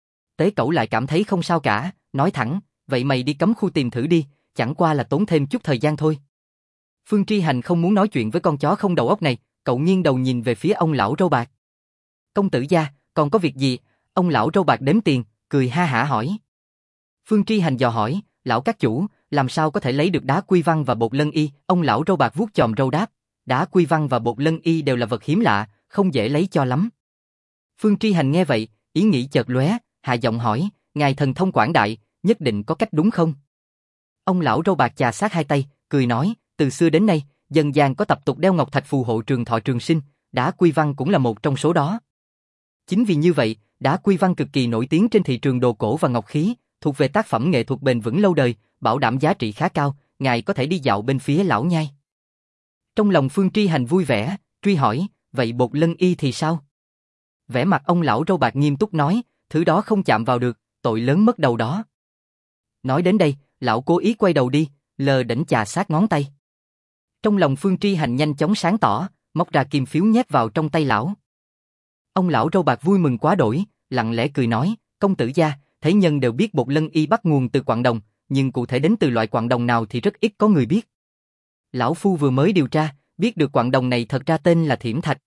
Tế cẩu lại cảm thấy không sao cả, nói thẳng, vậy mày đi cấm khu tìm thử đi, chẳng qua là tốn thêm chút thời gian thôi. Phương Tri Hành không muốn nói chuyện với con chó không đầu óc này, cậu nghiêng đầu nhìn về phía ông lão râu bạc. Công tử gia, còn có việc gì? Ông lão râu bạc đếm tiền, cười ha hả hỏi. Phương Tri Hành dò hỏi, lão các chủ, làm sao có thể lấy được đá quy văn và bột lân y? Ông lão râu bạc vuốt chòm râu đáp, đá quy văn và bột lân y đều là vật hiếm lạ, không dễ lấy cho lắm. Phương Tri Hành nghe vậy, ý nghĩ chợt lóe, hạ giọng hỏi, ngài thần thông quảng đại, nhất định có cách đúng không? Ông lão râu bạc chà sát hai tay, cười nói, từ xưa đến nay, dân gian có tập tục đeo ngọc thạch phù hộ trường thọ trường sinh, đá quy văn cũng là một trong số đó. Chính vì như vậy, đá quy văn cực kỳ nổi tiếng trên thị trường đồ cổ và ngọc khí, thuộc về tác phẩm nghệ thuật bền vững lâu đời, bảo đảm giá trị khá cao, ngài có thể đi dạo bên phía lão nhai. Trong lòng Phương Tri Hành vui vẻ, truy hỏi, vậy bột lân y thì sao? Vẻ mặt ông lão râu bạc nghiêm túc nói, thứ đó không chạm vào được, tội lớn mất đầu đó. Nói đến đây, lão cố ý quay đầu đi, lờ đễnh chà sát ngón tay. Trong lòng Phương Tri Hành nhanh chóng sáng tỏ, móc ra kim phiếu nhét vào trong tay lão. Ông lão râu bạc vui mừng quá đổi, lặng lẽ cười nói, công tử gia, thế nhân đều biết bột lân y bắt nguồn từ quặng đồng, nhưng cụ thể đến từ loại quặng đồng nào thì rất ít có người biết. Lão phu vừa mới điều tra, biết được quặng đồng này thật ra tên là thiểm thạch.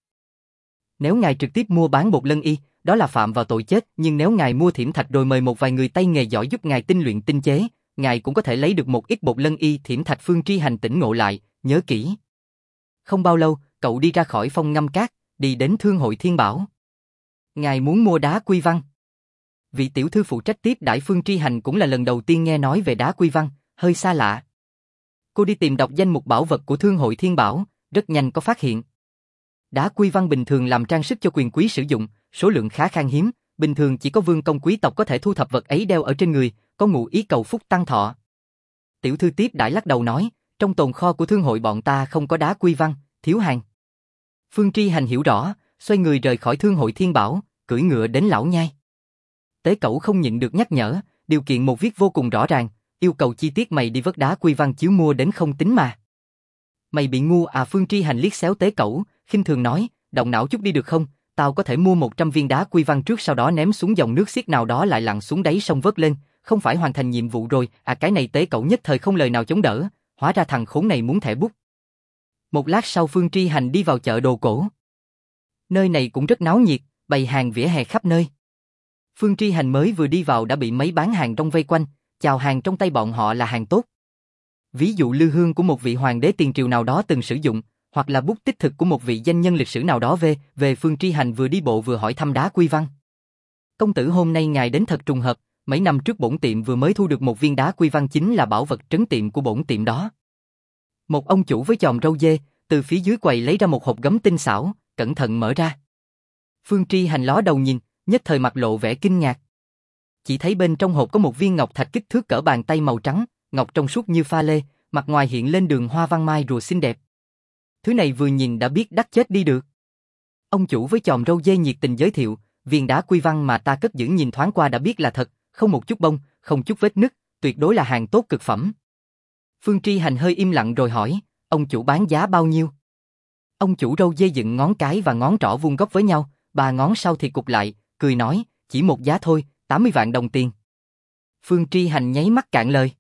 Nếu ngài trực tiếp mua bán bột lân y, đó là phạm vào tội chết, nhưng nếu ngài mua thiểm thạch rồi mời một vài người tay nghề giỏi giúp ngài tinh luyện tinh chế, ngài cũng có thể lấy được một ít bột lân y thiểm thạch. Phương Tri Hành tỉnh ngộ lại, nhớ kỹ. Không bao lâu, cậu đi ra khỏi Phong Ngâm Các, đi đến Thương hội Thiên Bảo. Ngài muốn mua đá quy văn. Vị tiểu thư phụ trách tiếp đãi Phương Tri Hành cũng là lần đầu tiên nghe nói về đá quy văn, hơi xa lạ. Cô đi tìm đọc danh mục bảo vật của Thương hội Thiên Bảo, rất nhanh có phát hiện. Đá quy văn bình thường làm trang sức cho quyền quý sử dụng, số lượng khá khan hiếm, bình thường chỉ có vương công quý tộc có thể thu thập vật ấy đeo ở trên người, có ngụ ý cầu phúc tăng thọ. Tiểu thư tiếp đãi lắc đầu nói, trong tồn kho của thương hội bọn ta không có đá quy văn, thiếu hàng. Phương Tri Hành hiểu rõ, xoay người rời khỏi thương hội Thiên Bảo, cưỡi ngựa đến Lão Nhai. Tế Cẩu không nhịn được nhắc nhở, điều kiện một viết vô cùng rõ ràng, yêu cầu chi tiết mày đi vớt đá quy văn chiếu mua đến không tính mà. Mày bị ngu à? Phương Tri Hành liếc xéo Tế Cẩu, khinh thường nói, động não chút đi được không, tao có thể mua 100 viên đá quy văn trước sau đó ném xuống dòng nước xiết nào đó lại lặn xuống đáy sông vớt lên, không phải hoàn thành nhiệm vụ rồi à? Cái này Tế Cẩu nhất thời không lời nào chống đỡ, hóa ra thằng khốn này muốn thẻ bút. Một lát sau Phương Tri Hành đi vào chợ đồ cổ. Nơi này cũng rất náo nhiệt, bày hàng vỉa hè khắp nơi. Phương Tri Hành mới vừa đi vào đã bị mấy bán hàng rong vây quanh, chào hàng trong tay bọn họ là hàng tốt. Ví dụ lư hương của một vị hoàng đế tiền triều nào đó từng sử dụng, hoặc là bút tích thực của một vị danh nhân lịch sử nào đó về Phương Tri Hành vừa đi bộ vừa hỏi thăm đá quy văn. Công tử hôm nay ngài đến thật trùng hợp, mấy năm trước bổn tiệm vừa mới thu được một viên đá quy văn chính là bảo vật trấn tiệm của bổn tiệm đó. Một ông chủ với chòm râu dê, từ phía dưới quầy lấy ra một hộp gấm tinh xảo, cẩn thận mở ra. Phương Tri Hành ló đầu nhìn, nhất thời mặt lộ vẻ kinh ngạc. Chỉ thấy bên trong hộp có một viên ngọc thạch kích thước cỡ bàn tay màu trắng, ngọc trong suốt như pha lê, mặt ngoài hiện lên đường hoa văn mai rùa xinh đẹp. Thứ này vừa nhìn đã biết đắt chết đi được. Ông chủ với chòm râu dê nhiệt tình giới thiệu, viên đá quy văn mà ta cất giữ nhìn thoáng qua đã biết là thật, không một chút bông, không chút vết nứt, tuyệt đối là hàng tốt cực phẩm. Phương Tri Hành hơi im lặng rồi hỏi, ông chủ bán giá bao nhiêu? Ông chủ râu dê dựng ngón cái và ngón trỏ vuông góc với nhau, ba ngón sau thì cụp lại, cười nói, chỉ một giá thôi, 80 vạn đồng tiền. Phương Tri Hành nháy mắt cạn lời.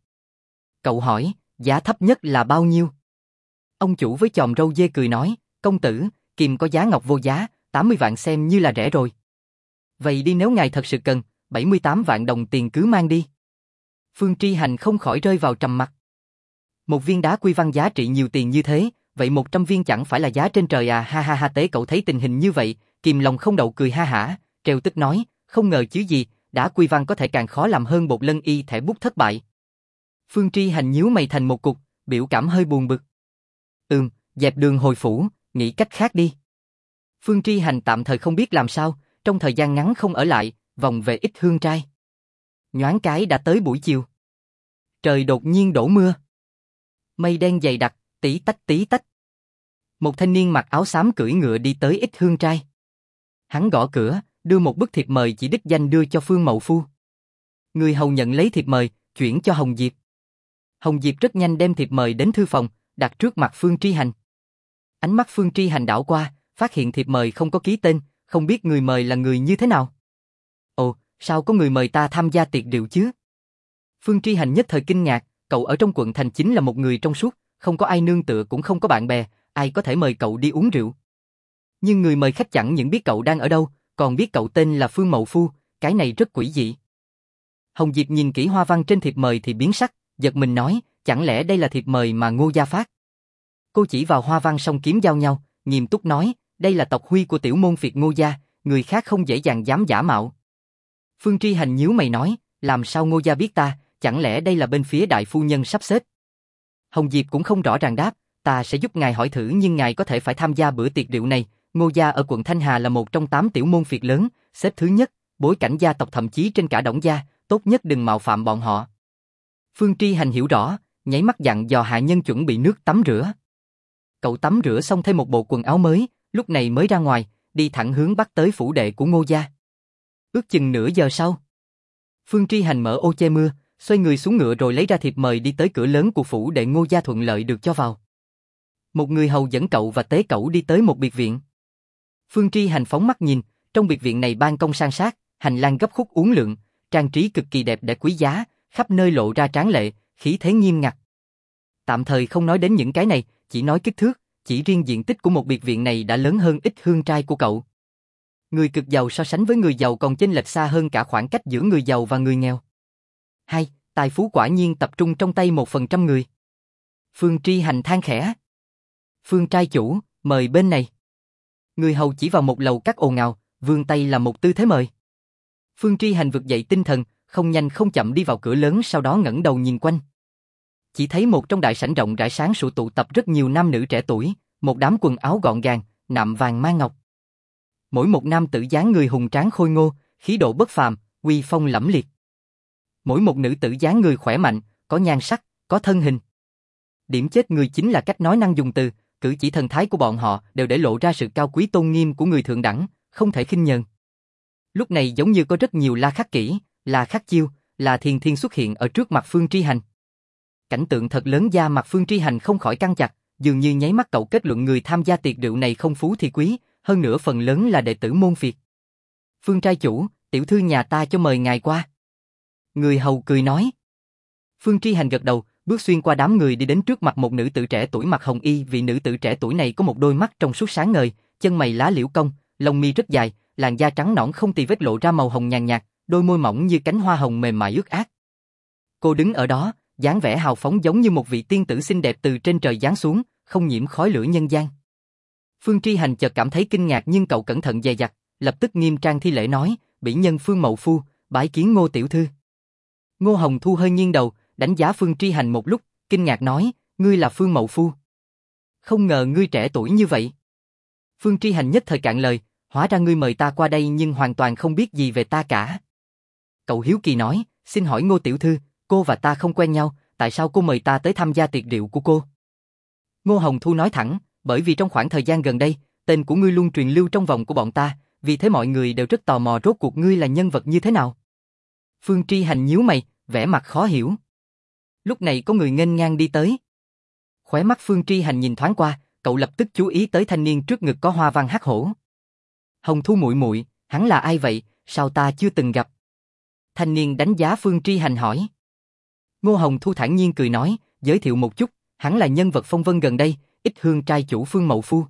Cậu hỏi, giá thấp nhất là bao nhiêu? Ông chủ với chòm râu dê cười nói, công tử, kìm có giá ngọc vô giá, 80 vạn xem như là rẻ rồi. Vậy đi nếu ngài thật sự cần, 78 vạn đồng tiền cứ mang đi. Phương Tri Hành không khỏi rơi vào trầm mặc. Một viên đá quy văn giá trị nhiều tiền như thế, vậy 100 viên chẳng phải là giá trên trời à? Ha ha ha. Tế Cậu thấy tình hình như vậy, kìm lòng không đậu cười ha hả, trêu tức nói, không ngờ chứ gì, đá quy văn có thể càng khó làm hơn bột lân y thẻ bút thất bại. Phương Tri Hành nhíu mày thành một cục, biểu cảm hơi buồn bực. Dẹp đường hồi phủ, nghĩ cách khác đi. Phương Tri Hành tạm thời không biết làm sao, trong thời gian ngắn không ở lại, vòng về ít hương trai. Nhoáng cái đã tới buổi chiều. Trời đột nhiên đổ mưa. Mây đen dày đặc, tí tách tí tách. Một thanh niên mặc áo xám cưỡi ngựa đi tới ít hương trai. Hắn gõ cửa, đưa một bức thiệp mời chỉ đích danh đưa cho Phương Mậu Phu. Người hầu nhận lấy thiệp mời, chuyển cho Hồng Diệp. Hồng Diệp rất nhanh đem thiệp mời đến thư phòng, đặt trước mặt Phương Tri Hành. Ánh mắt Phương Tri Hành đảo qua, phát hiện thiệp mời không có ký tên, không biết người mời là người như thế nào. Ồ, sao có người mời ta tham gia tiệc rượu chứ? Phương Tri Hành nhất thời kinh ngạc, cậu ở trong quận thành chính là một người trong suốt, không có ai nương tựa cũng không có bạn bè, ai có thể mời cậu đi uống rượu. Nhưng người mời khách chẳng những biết cậu đang ở đâu, còn biết cậu tên là Phương Mậu Phu, cái này rất quỷ dị. Hồng Diệp nhìn kỹ hoa văn trên thiệp mời thì biến sắc, giật mình nói, chẳng lẽ đây là thiệp mời mà Ngô gia phát? Cô chỉ vào hoa văn song kiếm giao nhau, nghiêm túc nói, đây là tộc huy của tiểu môn phiệt Ngô gia, người khác không dễ dàng dám giả mạo. Phương Tri Hành nhíu mày nói, làm sao Ngô gia biết ta, chẳng lẽ đây là bên phía đại phu nhân sắp xếp? Hồng Diệp cũng không rõ ràng đáp, ta sẽ giúp ngài hỏi thử nhưng ngài có thể phải tham gia bữa tiệc rượu này. Ngô gia ở quận Thanh Hà là một trong 8 tiểu môn phiệt lớn, xếp thứ nhất, bối cảnh gia tộc thậm chí trên cả Đổng gia, tốt nhất đừng mạo phạm bọn họ. Phương Tri Hành hiểu rõ, nháy mắt dặn dò hạ nhân chuẩn bị nước tắm rửa. Cậu tắm rửa xong thêm một bộ quần áo mới, lúc này mới ra ngoài, đi thẳng hướng bắc tới phủ đệ của Ngô gia. Ước chừng nửa giờ sau, Phương Tri Hành mở ô che mưa, xoay người xuống ngựa rồi lấy ra thiệp mời đi tới cửa lớn của phủ đệ Ngô gia thuận lợi được cho vào. Một người hầu dẫn cậu và Tế Cẩu đi tới một biệt viện. Phương Tri Hành phóng mắt nhìn, trong biệt viện này ban công san sát, hành lang gấp khúc uốn lượn, trang trí cực kỳ đẹp đẽ quý giá, khắp nơi lộ ra tráng lệ, khí thế nghiêm ngặt. Tạm thời không nói đến những cái này, chỉ nói kích thước, chỉ riêng diện tích của một biệt viện này đã lớn hơn ít hương trai của cậu. Người cực giàu so sánh với người giàu còn chênh lệch xa hơn cả khoảng cách giữa người giàu và người nghèo. Hay, tài phú quả nhiên tập trung trong tay 1% người. Phương Tri Hành than khẽ. Phương trai chủ, mời bên này. Người hầu chỉ vào một lầu các ồn ào, vươn tay làm một tư thế mời. Phương Tri Hành vực dậy tinh thần, không nhanh không chậm đi vào cửa lớn, sau đó ngẩng đầu nhìn quanh. Chỉ thấy một trong đại sảnh rộng rãi sáng sủa tụ tập rất nhiều nam nữ trẻ tuổi, một đám quần áo gọn gàng, nạm vàng mang ngọc. Mỗi một nam tử dáng người hùng tráng khôi ngô, khí độ bất phàm, uy phong lẫm liệt. Mỗi một nữ tử dáng người khỏe mạnh, có nhan sắc, có thân hình. Điểm chết người chính là cách nói năng dùng từ, cử chỉ thần thái của bọn họ đều để lộ ra sự cao quý tôn nghiêm của người thượng đẳng, không thể khinh nhờn. Lúc này giống như có rất nhiều La Khắc Kỷ, La Khắc Chiêu, La Thiên Thiên xuất hiện ở trước mặt Phương Tri Hành. Cảnh tượng thật lớn, da mặt Phương Tri Hành không khỏi căng chặt, dường như nháy mắt cậu kết luận người tham gia tiệc rượu này không phú thì quý, hơn nữa phần lớn là đệ tử môn phiệt. Phương trai chủ, tiểu thư nhà ta cho mời ngài qua. Người hầu cười nói. Phương Tri Hành gật đầu, bước xuyên qua đám người đi đến trước mặt một nữ tử trẻ tuổi mặc hồng y. Vị nữ tử trẻ tuổi này có một đôi mắt trong suốt sáng ngời, chân mày lá liễu cong, lông mi rất dài, làn da trắng nõn không tì vết lộ ra màu hồng nhàn nhạt, đôi môi mỏng như cánh hoa hồng mềm mại ướt át. Cô đứng ở đó, dáng vẻ hào phóng giống như một vị tiên tử xinh đẹp từ trên trời giáng xuống, không nhiễm khói lửa nhân gian. Phương Tri Hành chợt cảm thấy kinh ngạc nhưng cậu cẩn thận dè dặt, lập tức nghiêm trang thi lễ nói, bỉ nhân Phương mậu phu, bái kiến Ngô tiểu thư. Ngô Hồng Thu hơi nghiêng đầu, đánh giá Phương Tri Hành một lúc, kinh ngạc nói, ngươi là Phương mậu phu. Không ngờ ngươi trẻ tuổi như vậy. Phương Tri Hành nhất thời cạn lời, hóa ra ngươi mời ta qua đây nhưng hoàn toàn không biết gì về ta cả. Cậu hiếu kỳ nói, xin hỏi Ngô tiểu thư, cô và ta không quen nhau, tại sao cô mời ta tới tham gia tiệc rượu của cô? Ngô Hồng Thu nói thẳng, bởi vì trong khoảng thời gian gần đây, tên của ngươi luôn truyền lưu trong vòng của bọn ta, vì thế mọi người đều rất tò mò rốt cuộc ngươi là nhân vật như thế nào. Phương Tri Hành nhíu mày, vẻ mặt khó hiểu. Lúc này có người nghênh ngang đi tới. Khóe mắt Phương Tri Hành nhìn thoáng qua, cậu lập tức chú ý tới thanh niên trước ngực có hoa văn hắc hổ. Hồng Thu muội muội, hắn là ai vậy, sao ta chưa từng gặp? Thanh niên đánh giá Phương Tri Hành hỏi. Ngô Hồng Thu thản nhiên cười nói, giới thiệu một chút, hắn là nhân vật phong vân gần đây, Ích Hương trai chủ Phương mậu phu.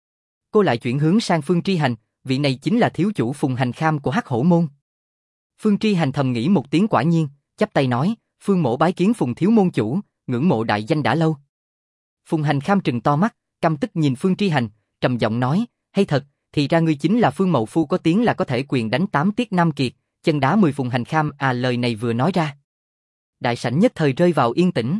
Cô lại chuyển hướng sang Phương Tri Hành, vị này chính là thiếu chủ Phùng Hành Kham của Hắc Hổ môn. Phương Tri Hành thầm nghĩ một tiếng quả nhiên, chắp tay nói, Phương mỗ bái kiến Phùng thiếu môn chủ, ngưỡng mộ đại danh đã lâu. Phùng Hành Kham trừng to mắt, căm tức nhìn Phương Tri Hành, trầm giọng nói, hay thật, thì ra ngươi chính là Phương mậu phu có tiếng là có thể quyền đánh 8 tiết Nam Kiệt, chân đá 10 Phùng Hành Kham. Lời này vừa nói ra, đại sảnh nhất thời rơi vào yên tĩnh.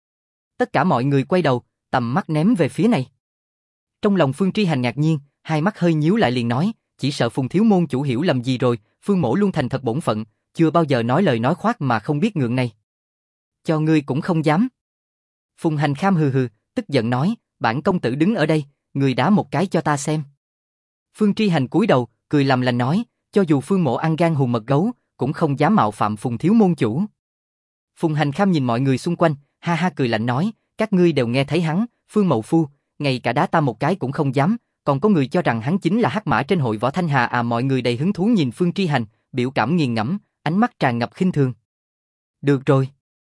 Tất cả mọi người quay đầu, tầm mắt ném về phía này. Trong lòng Phương Tri Hành ngạc nhiên, hai mắt hơi nhíu lại liền nói, chỉ sợ Phùng thiếu môn chủ hiểu lầm gì rồi, Phương mỗ luôn thành thật bổn phận, chưa bao giờ nói lời nói khoác mà không biết ngượng này. Cho ngươi cũng không dám. Phùng Hành Kham hừ hừ, tức giận nói, bản công tử đứng ở đây, người đá một cái cho ta xem. Phương Tri Hành cúi đầu, cười làm lành nói, cho dù Phương mỗ ăn gan hùm mật gấu, cũng không dám mạo phạm Phùng thiếu môn chủ. Phùng Hành Kham nhìn mọi người xung quanh, ha ha cười lạnh nói, các ngươi đều nghe thấy hắn, Phương mậu phu, ngay cả đá ta một cái cũng không dám, còn có người cho rằng hắn chính là hắc mã trên hội võ Thanh Hà. Mọi người đầy hứng thú nhìn Phương Tri Hành, biểu cảm nghiền ngẫm, ánh mắt tràn ngập khinh thường. Được rồi.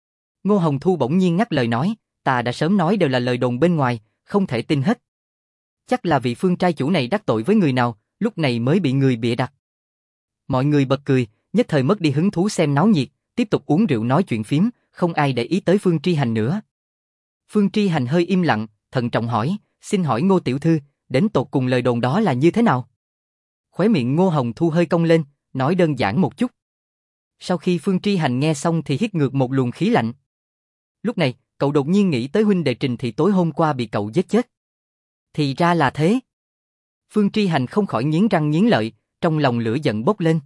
Ngô Hồng Thu bỗng nhiên ngắt lời nói, ta đã sớm nói đều là lời đồn bên ngoài, không thể tin hết. Chắc là vị Phương trai chủ này đắc tội với người nào, lúc này mới bị người bịa đặt. Mọi người bật cười, nhất thời mất đi hứng thú xem náo nhiệt, tiếp tục uống rượu nói chuyện phím, không ai để ý tới Phương Tri Hành nữa. Phương Tri Hành hơi im lặng, thận trọng hỏi, xin hỏi Ngô tiểu thư, đến tột cùng lời đồn đó là như thế nào? Khóe miệng Ngô Hồng Thu hơi cong lên, nói đơn giản một chút. Sau khi Phương Tri Hành nghe xong thì hít ngược một luồng khí lạnh. Lúc này, cậu đột nhiên nghĩ tới huynh đệ Trình Thị tối hôm qua bị cậu giết chết. Thì ra là thế. Phương Tri Hành không khỏi nghiến răng nghiến lợi, trong lòng lửa giận bốc lên.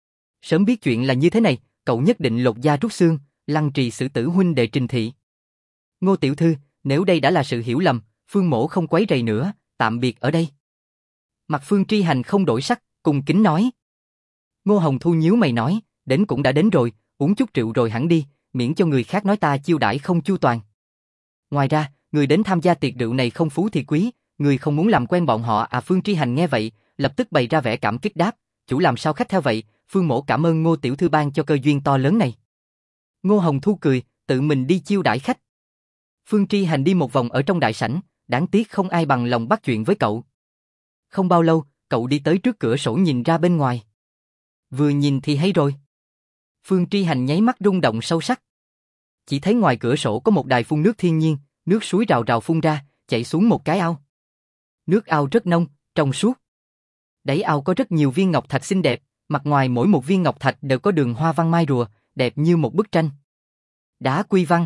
Sớm biết chuyện là như thế này, cậu nhất định lột da rút xương, lăng trì xử tử huynh đệ Trình Thị. Ngô tiểu thư, nếu đây đã là sự hiểu lầm, Phương mỗ không quấy rầy nữa, tạm biệt ở đây. Mặt Phương Tri Hành không đổi sắc, cung kính nói. Ngô Hồng Thu nhíu mày nói, đến cũng đã đến rồi, uống chút rượu rồi hẳn đi, miễn cho người khác nói ta chiêu đãi không chu toàn. Ngoài ra, người đến tham gia tiệc rượu này không phú thì quý, người không muốn làm quen bọn họ. Phương Tri Hành nghe vậy, lập tức bày ra vẻ cảm kích đáp, chủ làm sao khách theo vậy, Phương mỗ cảm ơn Ngô tiểu thư ban cho cơ duyên to lớn này. Ngô Hồng Thu cười, tự mình đi chiêu đãi khách. Phương Tri Hành đi một vòng ở trong đại sảnh, đáng tiếc không ai bằng lòng bắt chuyện với cậu. Không bao lâu, cậu đi tới trước cửa sổ nhìn ra bên ngoài. Vừa nhìn thì hay rồi. Phương Tri Hành nháy mắt rung động sâu sắc. Chỉ thấy ngoài cửa sổ có một đài phun nước thiên nhiên, nước suối rào rào phun ra, chảy xuống một cái ao. Nước ao rất nông, trong suốt. Đáy ao có rất nhiều viên ngọc thạch xinh đẹp, mặt ngoài mỗi một viên ngọc thạch đều có đường hoa văn mai rùa, đẹp như một bức tranh. Đá quy văn.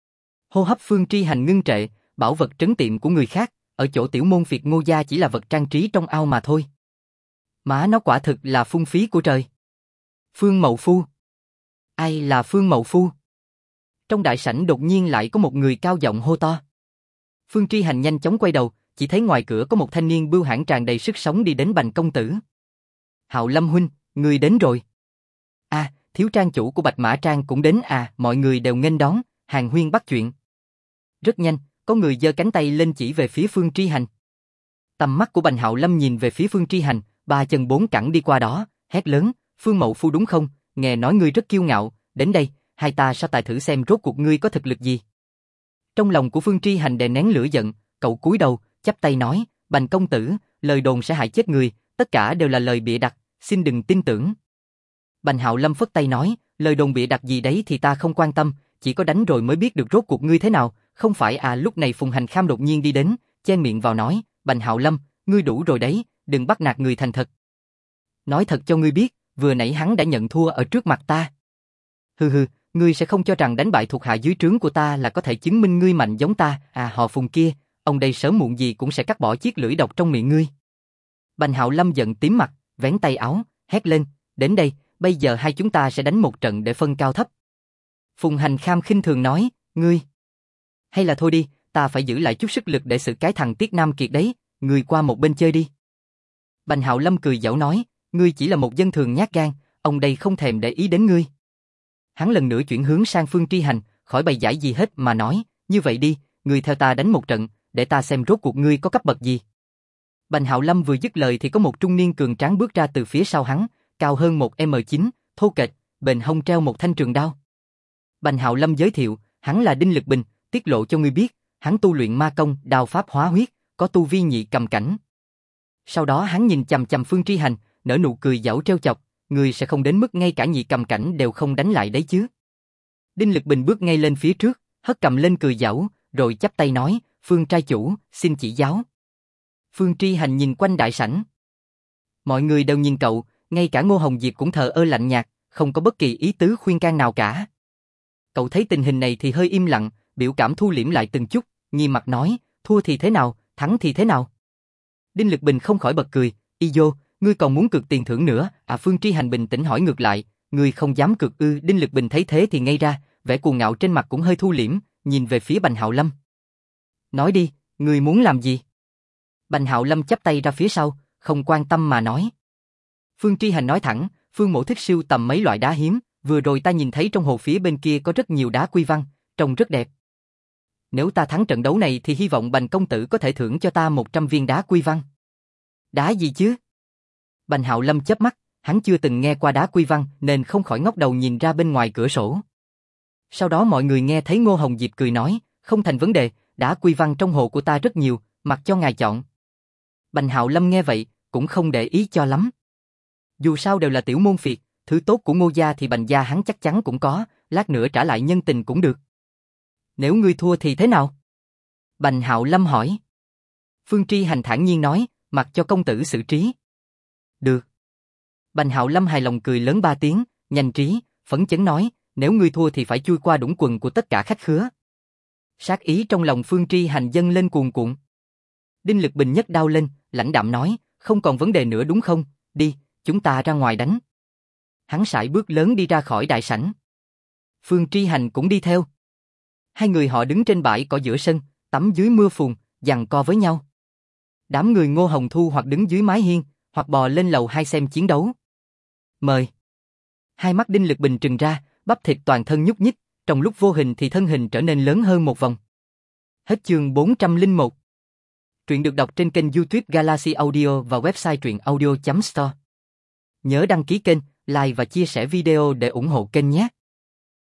Hô hấp Phương Tri Hành ngưng trệ, bảo vật trấn tiệm của người khác, ở chỗ tiểu môn phiệt Ngô gia chỉ là vật trang trí trong ao mà thôi. Má nó quả thực là phung phí của trời. Phương Mậu Phu. Ai là Phương Mậu Phu? Trong đại sảnh đột nhiên lại có một người cao giọng hô to. Phương Tri Hành nhanh chóng quay đầu, chỉ thấy ngoài cửa có một thanh niên bưu hãn tràn đầy sức sống đi đến Bành công tử. Hạo Lâm huynh, người đến rồi. À, thiếu trang chủ của Bạch Mã Trang cũng đến à, mọi người đều nghênh đón, hàn huyên bắt chuyện. Rất nhanh, có người giơ cánh tay lên chỉ về phía Phương Tri Hành. Tầm mắt của Bành Hạo Lâm nhìn về phía Phương Tri Hành, ba chân bốn cẳng đi qua đó, hét lớn, Phương Mậu Phu đúng không? Nghe nói ngươi rất kiêu ngạo, đến đây, hai ta so tài thử xem rốt cuộc ngươi có thực lực gì. Trong lòng của Phương Tri Hành đè nén lửa giận, cậu cúi đầu, chắp tay nói, Bành công tử, lời đồn sẽ hại chết người, tất cả đều là lời bịa đặt, xin đừng tin tưởng. Bành Hạo Lâm phất tay nói, lời đồn bịa đặt gì đấy thì ta không quan tâm, chỉ có đánh rồi mới biết được rốt cuộc ngươi thế nào, không phải à. Lúc này Phùng Hành Kham đột nhiên đi đến, chen miệng vào nói, Bành Hạo Lâm, ngươi đủ rồi đấy, đừng bắt nạt người thành thật. Nói thật cho ngươi biết, vừa nãy hắn đã nhận thua ở trước mặt ta. Hừ, ngươi sẽ không cho rằng đánh bại thuộc hạ dưới trướng của ta là có thể chứng minh ngươi mạnh giống ta, à họ Phùng kia, ông đây sớm muộn gì cũng sẽ cắt bỏ chiếc lưỡi độc trong miệng ngươi. Bành Hạo Lâm giận tím mặt, vén tay áo, hét lên, đến đây, bây giờ hai chúng ta sẽ đánh một trận để phân cao thấp. Phùng Hành Kham khinh thường nói, ngươi. Hay là thôi đi, ta phải giữ lại chút sức lực để xử cái thằng Tiết Nam Kiệt đấy, ngươi qua một bên chơi đi. Bành Hạo Lâm cười giễu nói, ngươi chỉ là một dân thường nhát gan, ông đây không thèm để ý đến ngươi. Hắn lần nữa chuyển hướng sang Phương Tri Hành, khỏi bày giải gì hết mà nói, như vậy đi, ngươi theo ta đánh một trận, để ta xem rốt cuộc ngươi có cấp bậc gì. Bành Hạo Lâm vừa dứt lời thì có một trung niên cường tráng bước ra từ phía sau hắn, cao hơn một m9, thô kệch, bền hông treo một thanh trường đao. Bành Hạo Lâm giới thiệu, hắn là Đinh Lực Bình, tiết lộ cho ngươi biết, hắn tu luyện ma công, đao pháp hóa huyết, có tu vi nhị cầm cảnh. Sau đó hắn nhìn chằm chằm Phương Tri Hành, nở nụ cười giảo trêu chọc, ngươi sẽ không đến mức ngay cả nhị cầm cảnh đều không đánh lại đấy chứ. Đinh Lực Bình bước ngay lên phía trước, hất cầm lên cười giảo, rồi chắp tay nói, Phương trai chủ, xin chỉ giáo. Phương Tri Hành nhìn quanh đại sảnh. Mọi người đều nhìn cậu, ngay cả Ngô Hồng Diệp cũng thờ ơ lạnh nhạt, không có bất kỳ ý tứ khuyên can nào cả. Cậu thấy tình hình này thì hơi im lặng, biểu cảm thu liễm lại từng chút, nghiêm mặt nói, thua thì thế nào, thắng thì thế nào. Đinh Lực Bình không khỏi bật cười, y vô, ngươi còn muốn cược tiền thưởng nữa, à. Phương Tri Hành bình tĩnh hỏi ngược lại, ngươi không dám cược ư? Đinh Lực Bình thấy thế thì ngây ra, vẻ cuồng ngạo trên mặt cũng hơi thu liễm, nhìn về phía Bành Hạo Lâm. Nói đi, ngươi muốn làm gì? Bành Hạo Lâm chắp tay ra phía sau, không quan tâm mà nói. Phương Tri Hành nói thẳng, Phương mỗ thích sưu tầm mấy loại đá hiếm, vừa rồi ta nhìn thấy trong hồ phía bên kia có rất nhiều đá quy văn, trông rất đẹp. Nếu ta thắng trận đấu này thì hy vọng Bành công tử có thể thưởng cho ta 100 viên đá quy văn. Đá gì chứ? Bành Hạo Lâm chớp mắt, hắn chưa từng nghe qua đá quy văn nên không khỏi ngóc đầu nhìn ra bên ngoài cửa sổ. Sau đó mọi người nghe thấy Ngô Hồng Diệp cười nói, không thành vấn đề, đá quy văn trong hồ của ta rất nhiều, mặc cho ngài chọn. Bành Hạo Lâm nghe vậy, cũng không để ý cho lắm. Dù sao đều là tiểu môn phiệt, thứ tốt của Ngô gia thì Bành gia hắn chắc chắn cũng có, lát nữa trả lại nhân tình cũng được. Nếu ngươi thua thì thế nào? Bành Hạo Lâm hỏi. Phương Tri Hành thản nhiên nói, mặc cho công tử xử trí. Được. Bành Hạo Lâm hài lòng cười lớn 3 tiếng, nhanh trí, phấn chấn nói, nếu ngươi thua thì phải chui qua đũng quần của tất cả khách khứa. Sát ý trong lòng Phương Tri Hành dâng lên cuồn cuộn. Đinh Lực Bình nhấc đao lên, lãnh đạm nói, không còn vấn đề nữa đúng không? Đi, chúng ta ra ngoài đánh. Hắn sải bước lớn đi ra khỏi đại sảnh. Phương Tri Hành cũng đi theo. Hai người họ đứng trên bãi cỏ giữa sân, tắm dưới mưa phùn, giằng co với nhau. Đám người Ngô Hồng Thu hoặc đứng dưới mái hiên, hoặc bò lên lầu 2 xem chiến đấu. Mời. Hai mắt Đinh Lực Bình trừng ra, bắp thịt toàn thân nhúc nhích, trong lúc vô hình thì thân hình trở nên lớn hơn một vòng. Hết chương 401. Truyện được đọc trên kênh YouTube Galaxy Audio và website truyệnaudio.store. Nhớ đăng ký kênh, like và chia sẻ video để ủng hộ kênh nhé.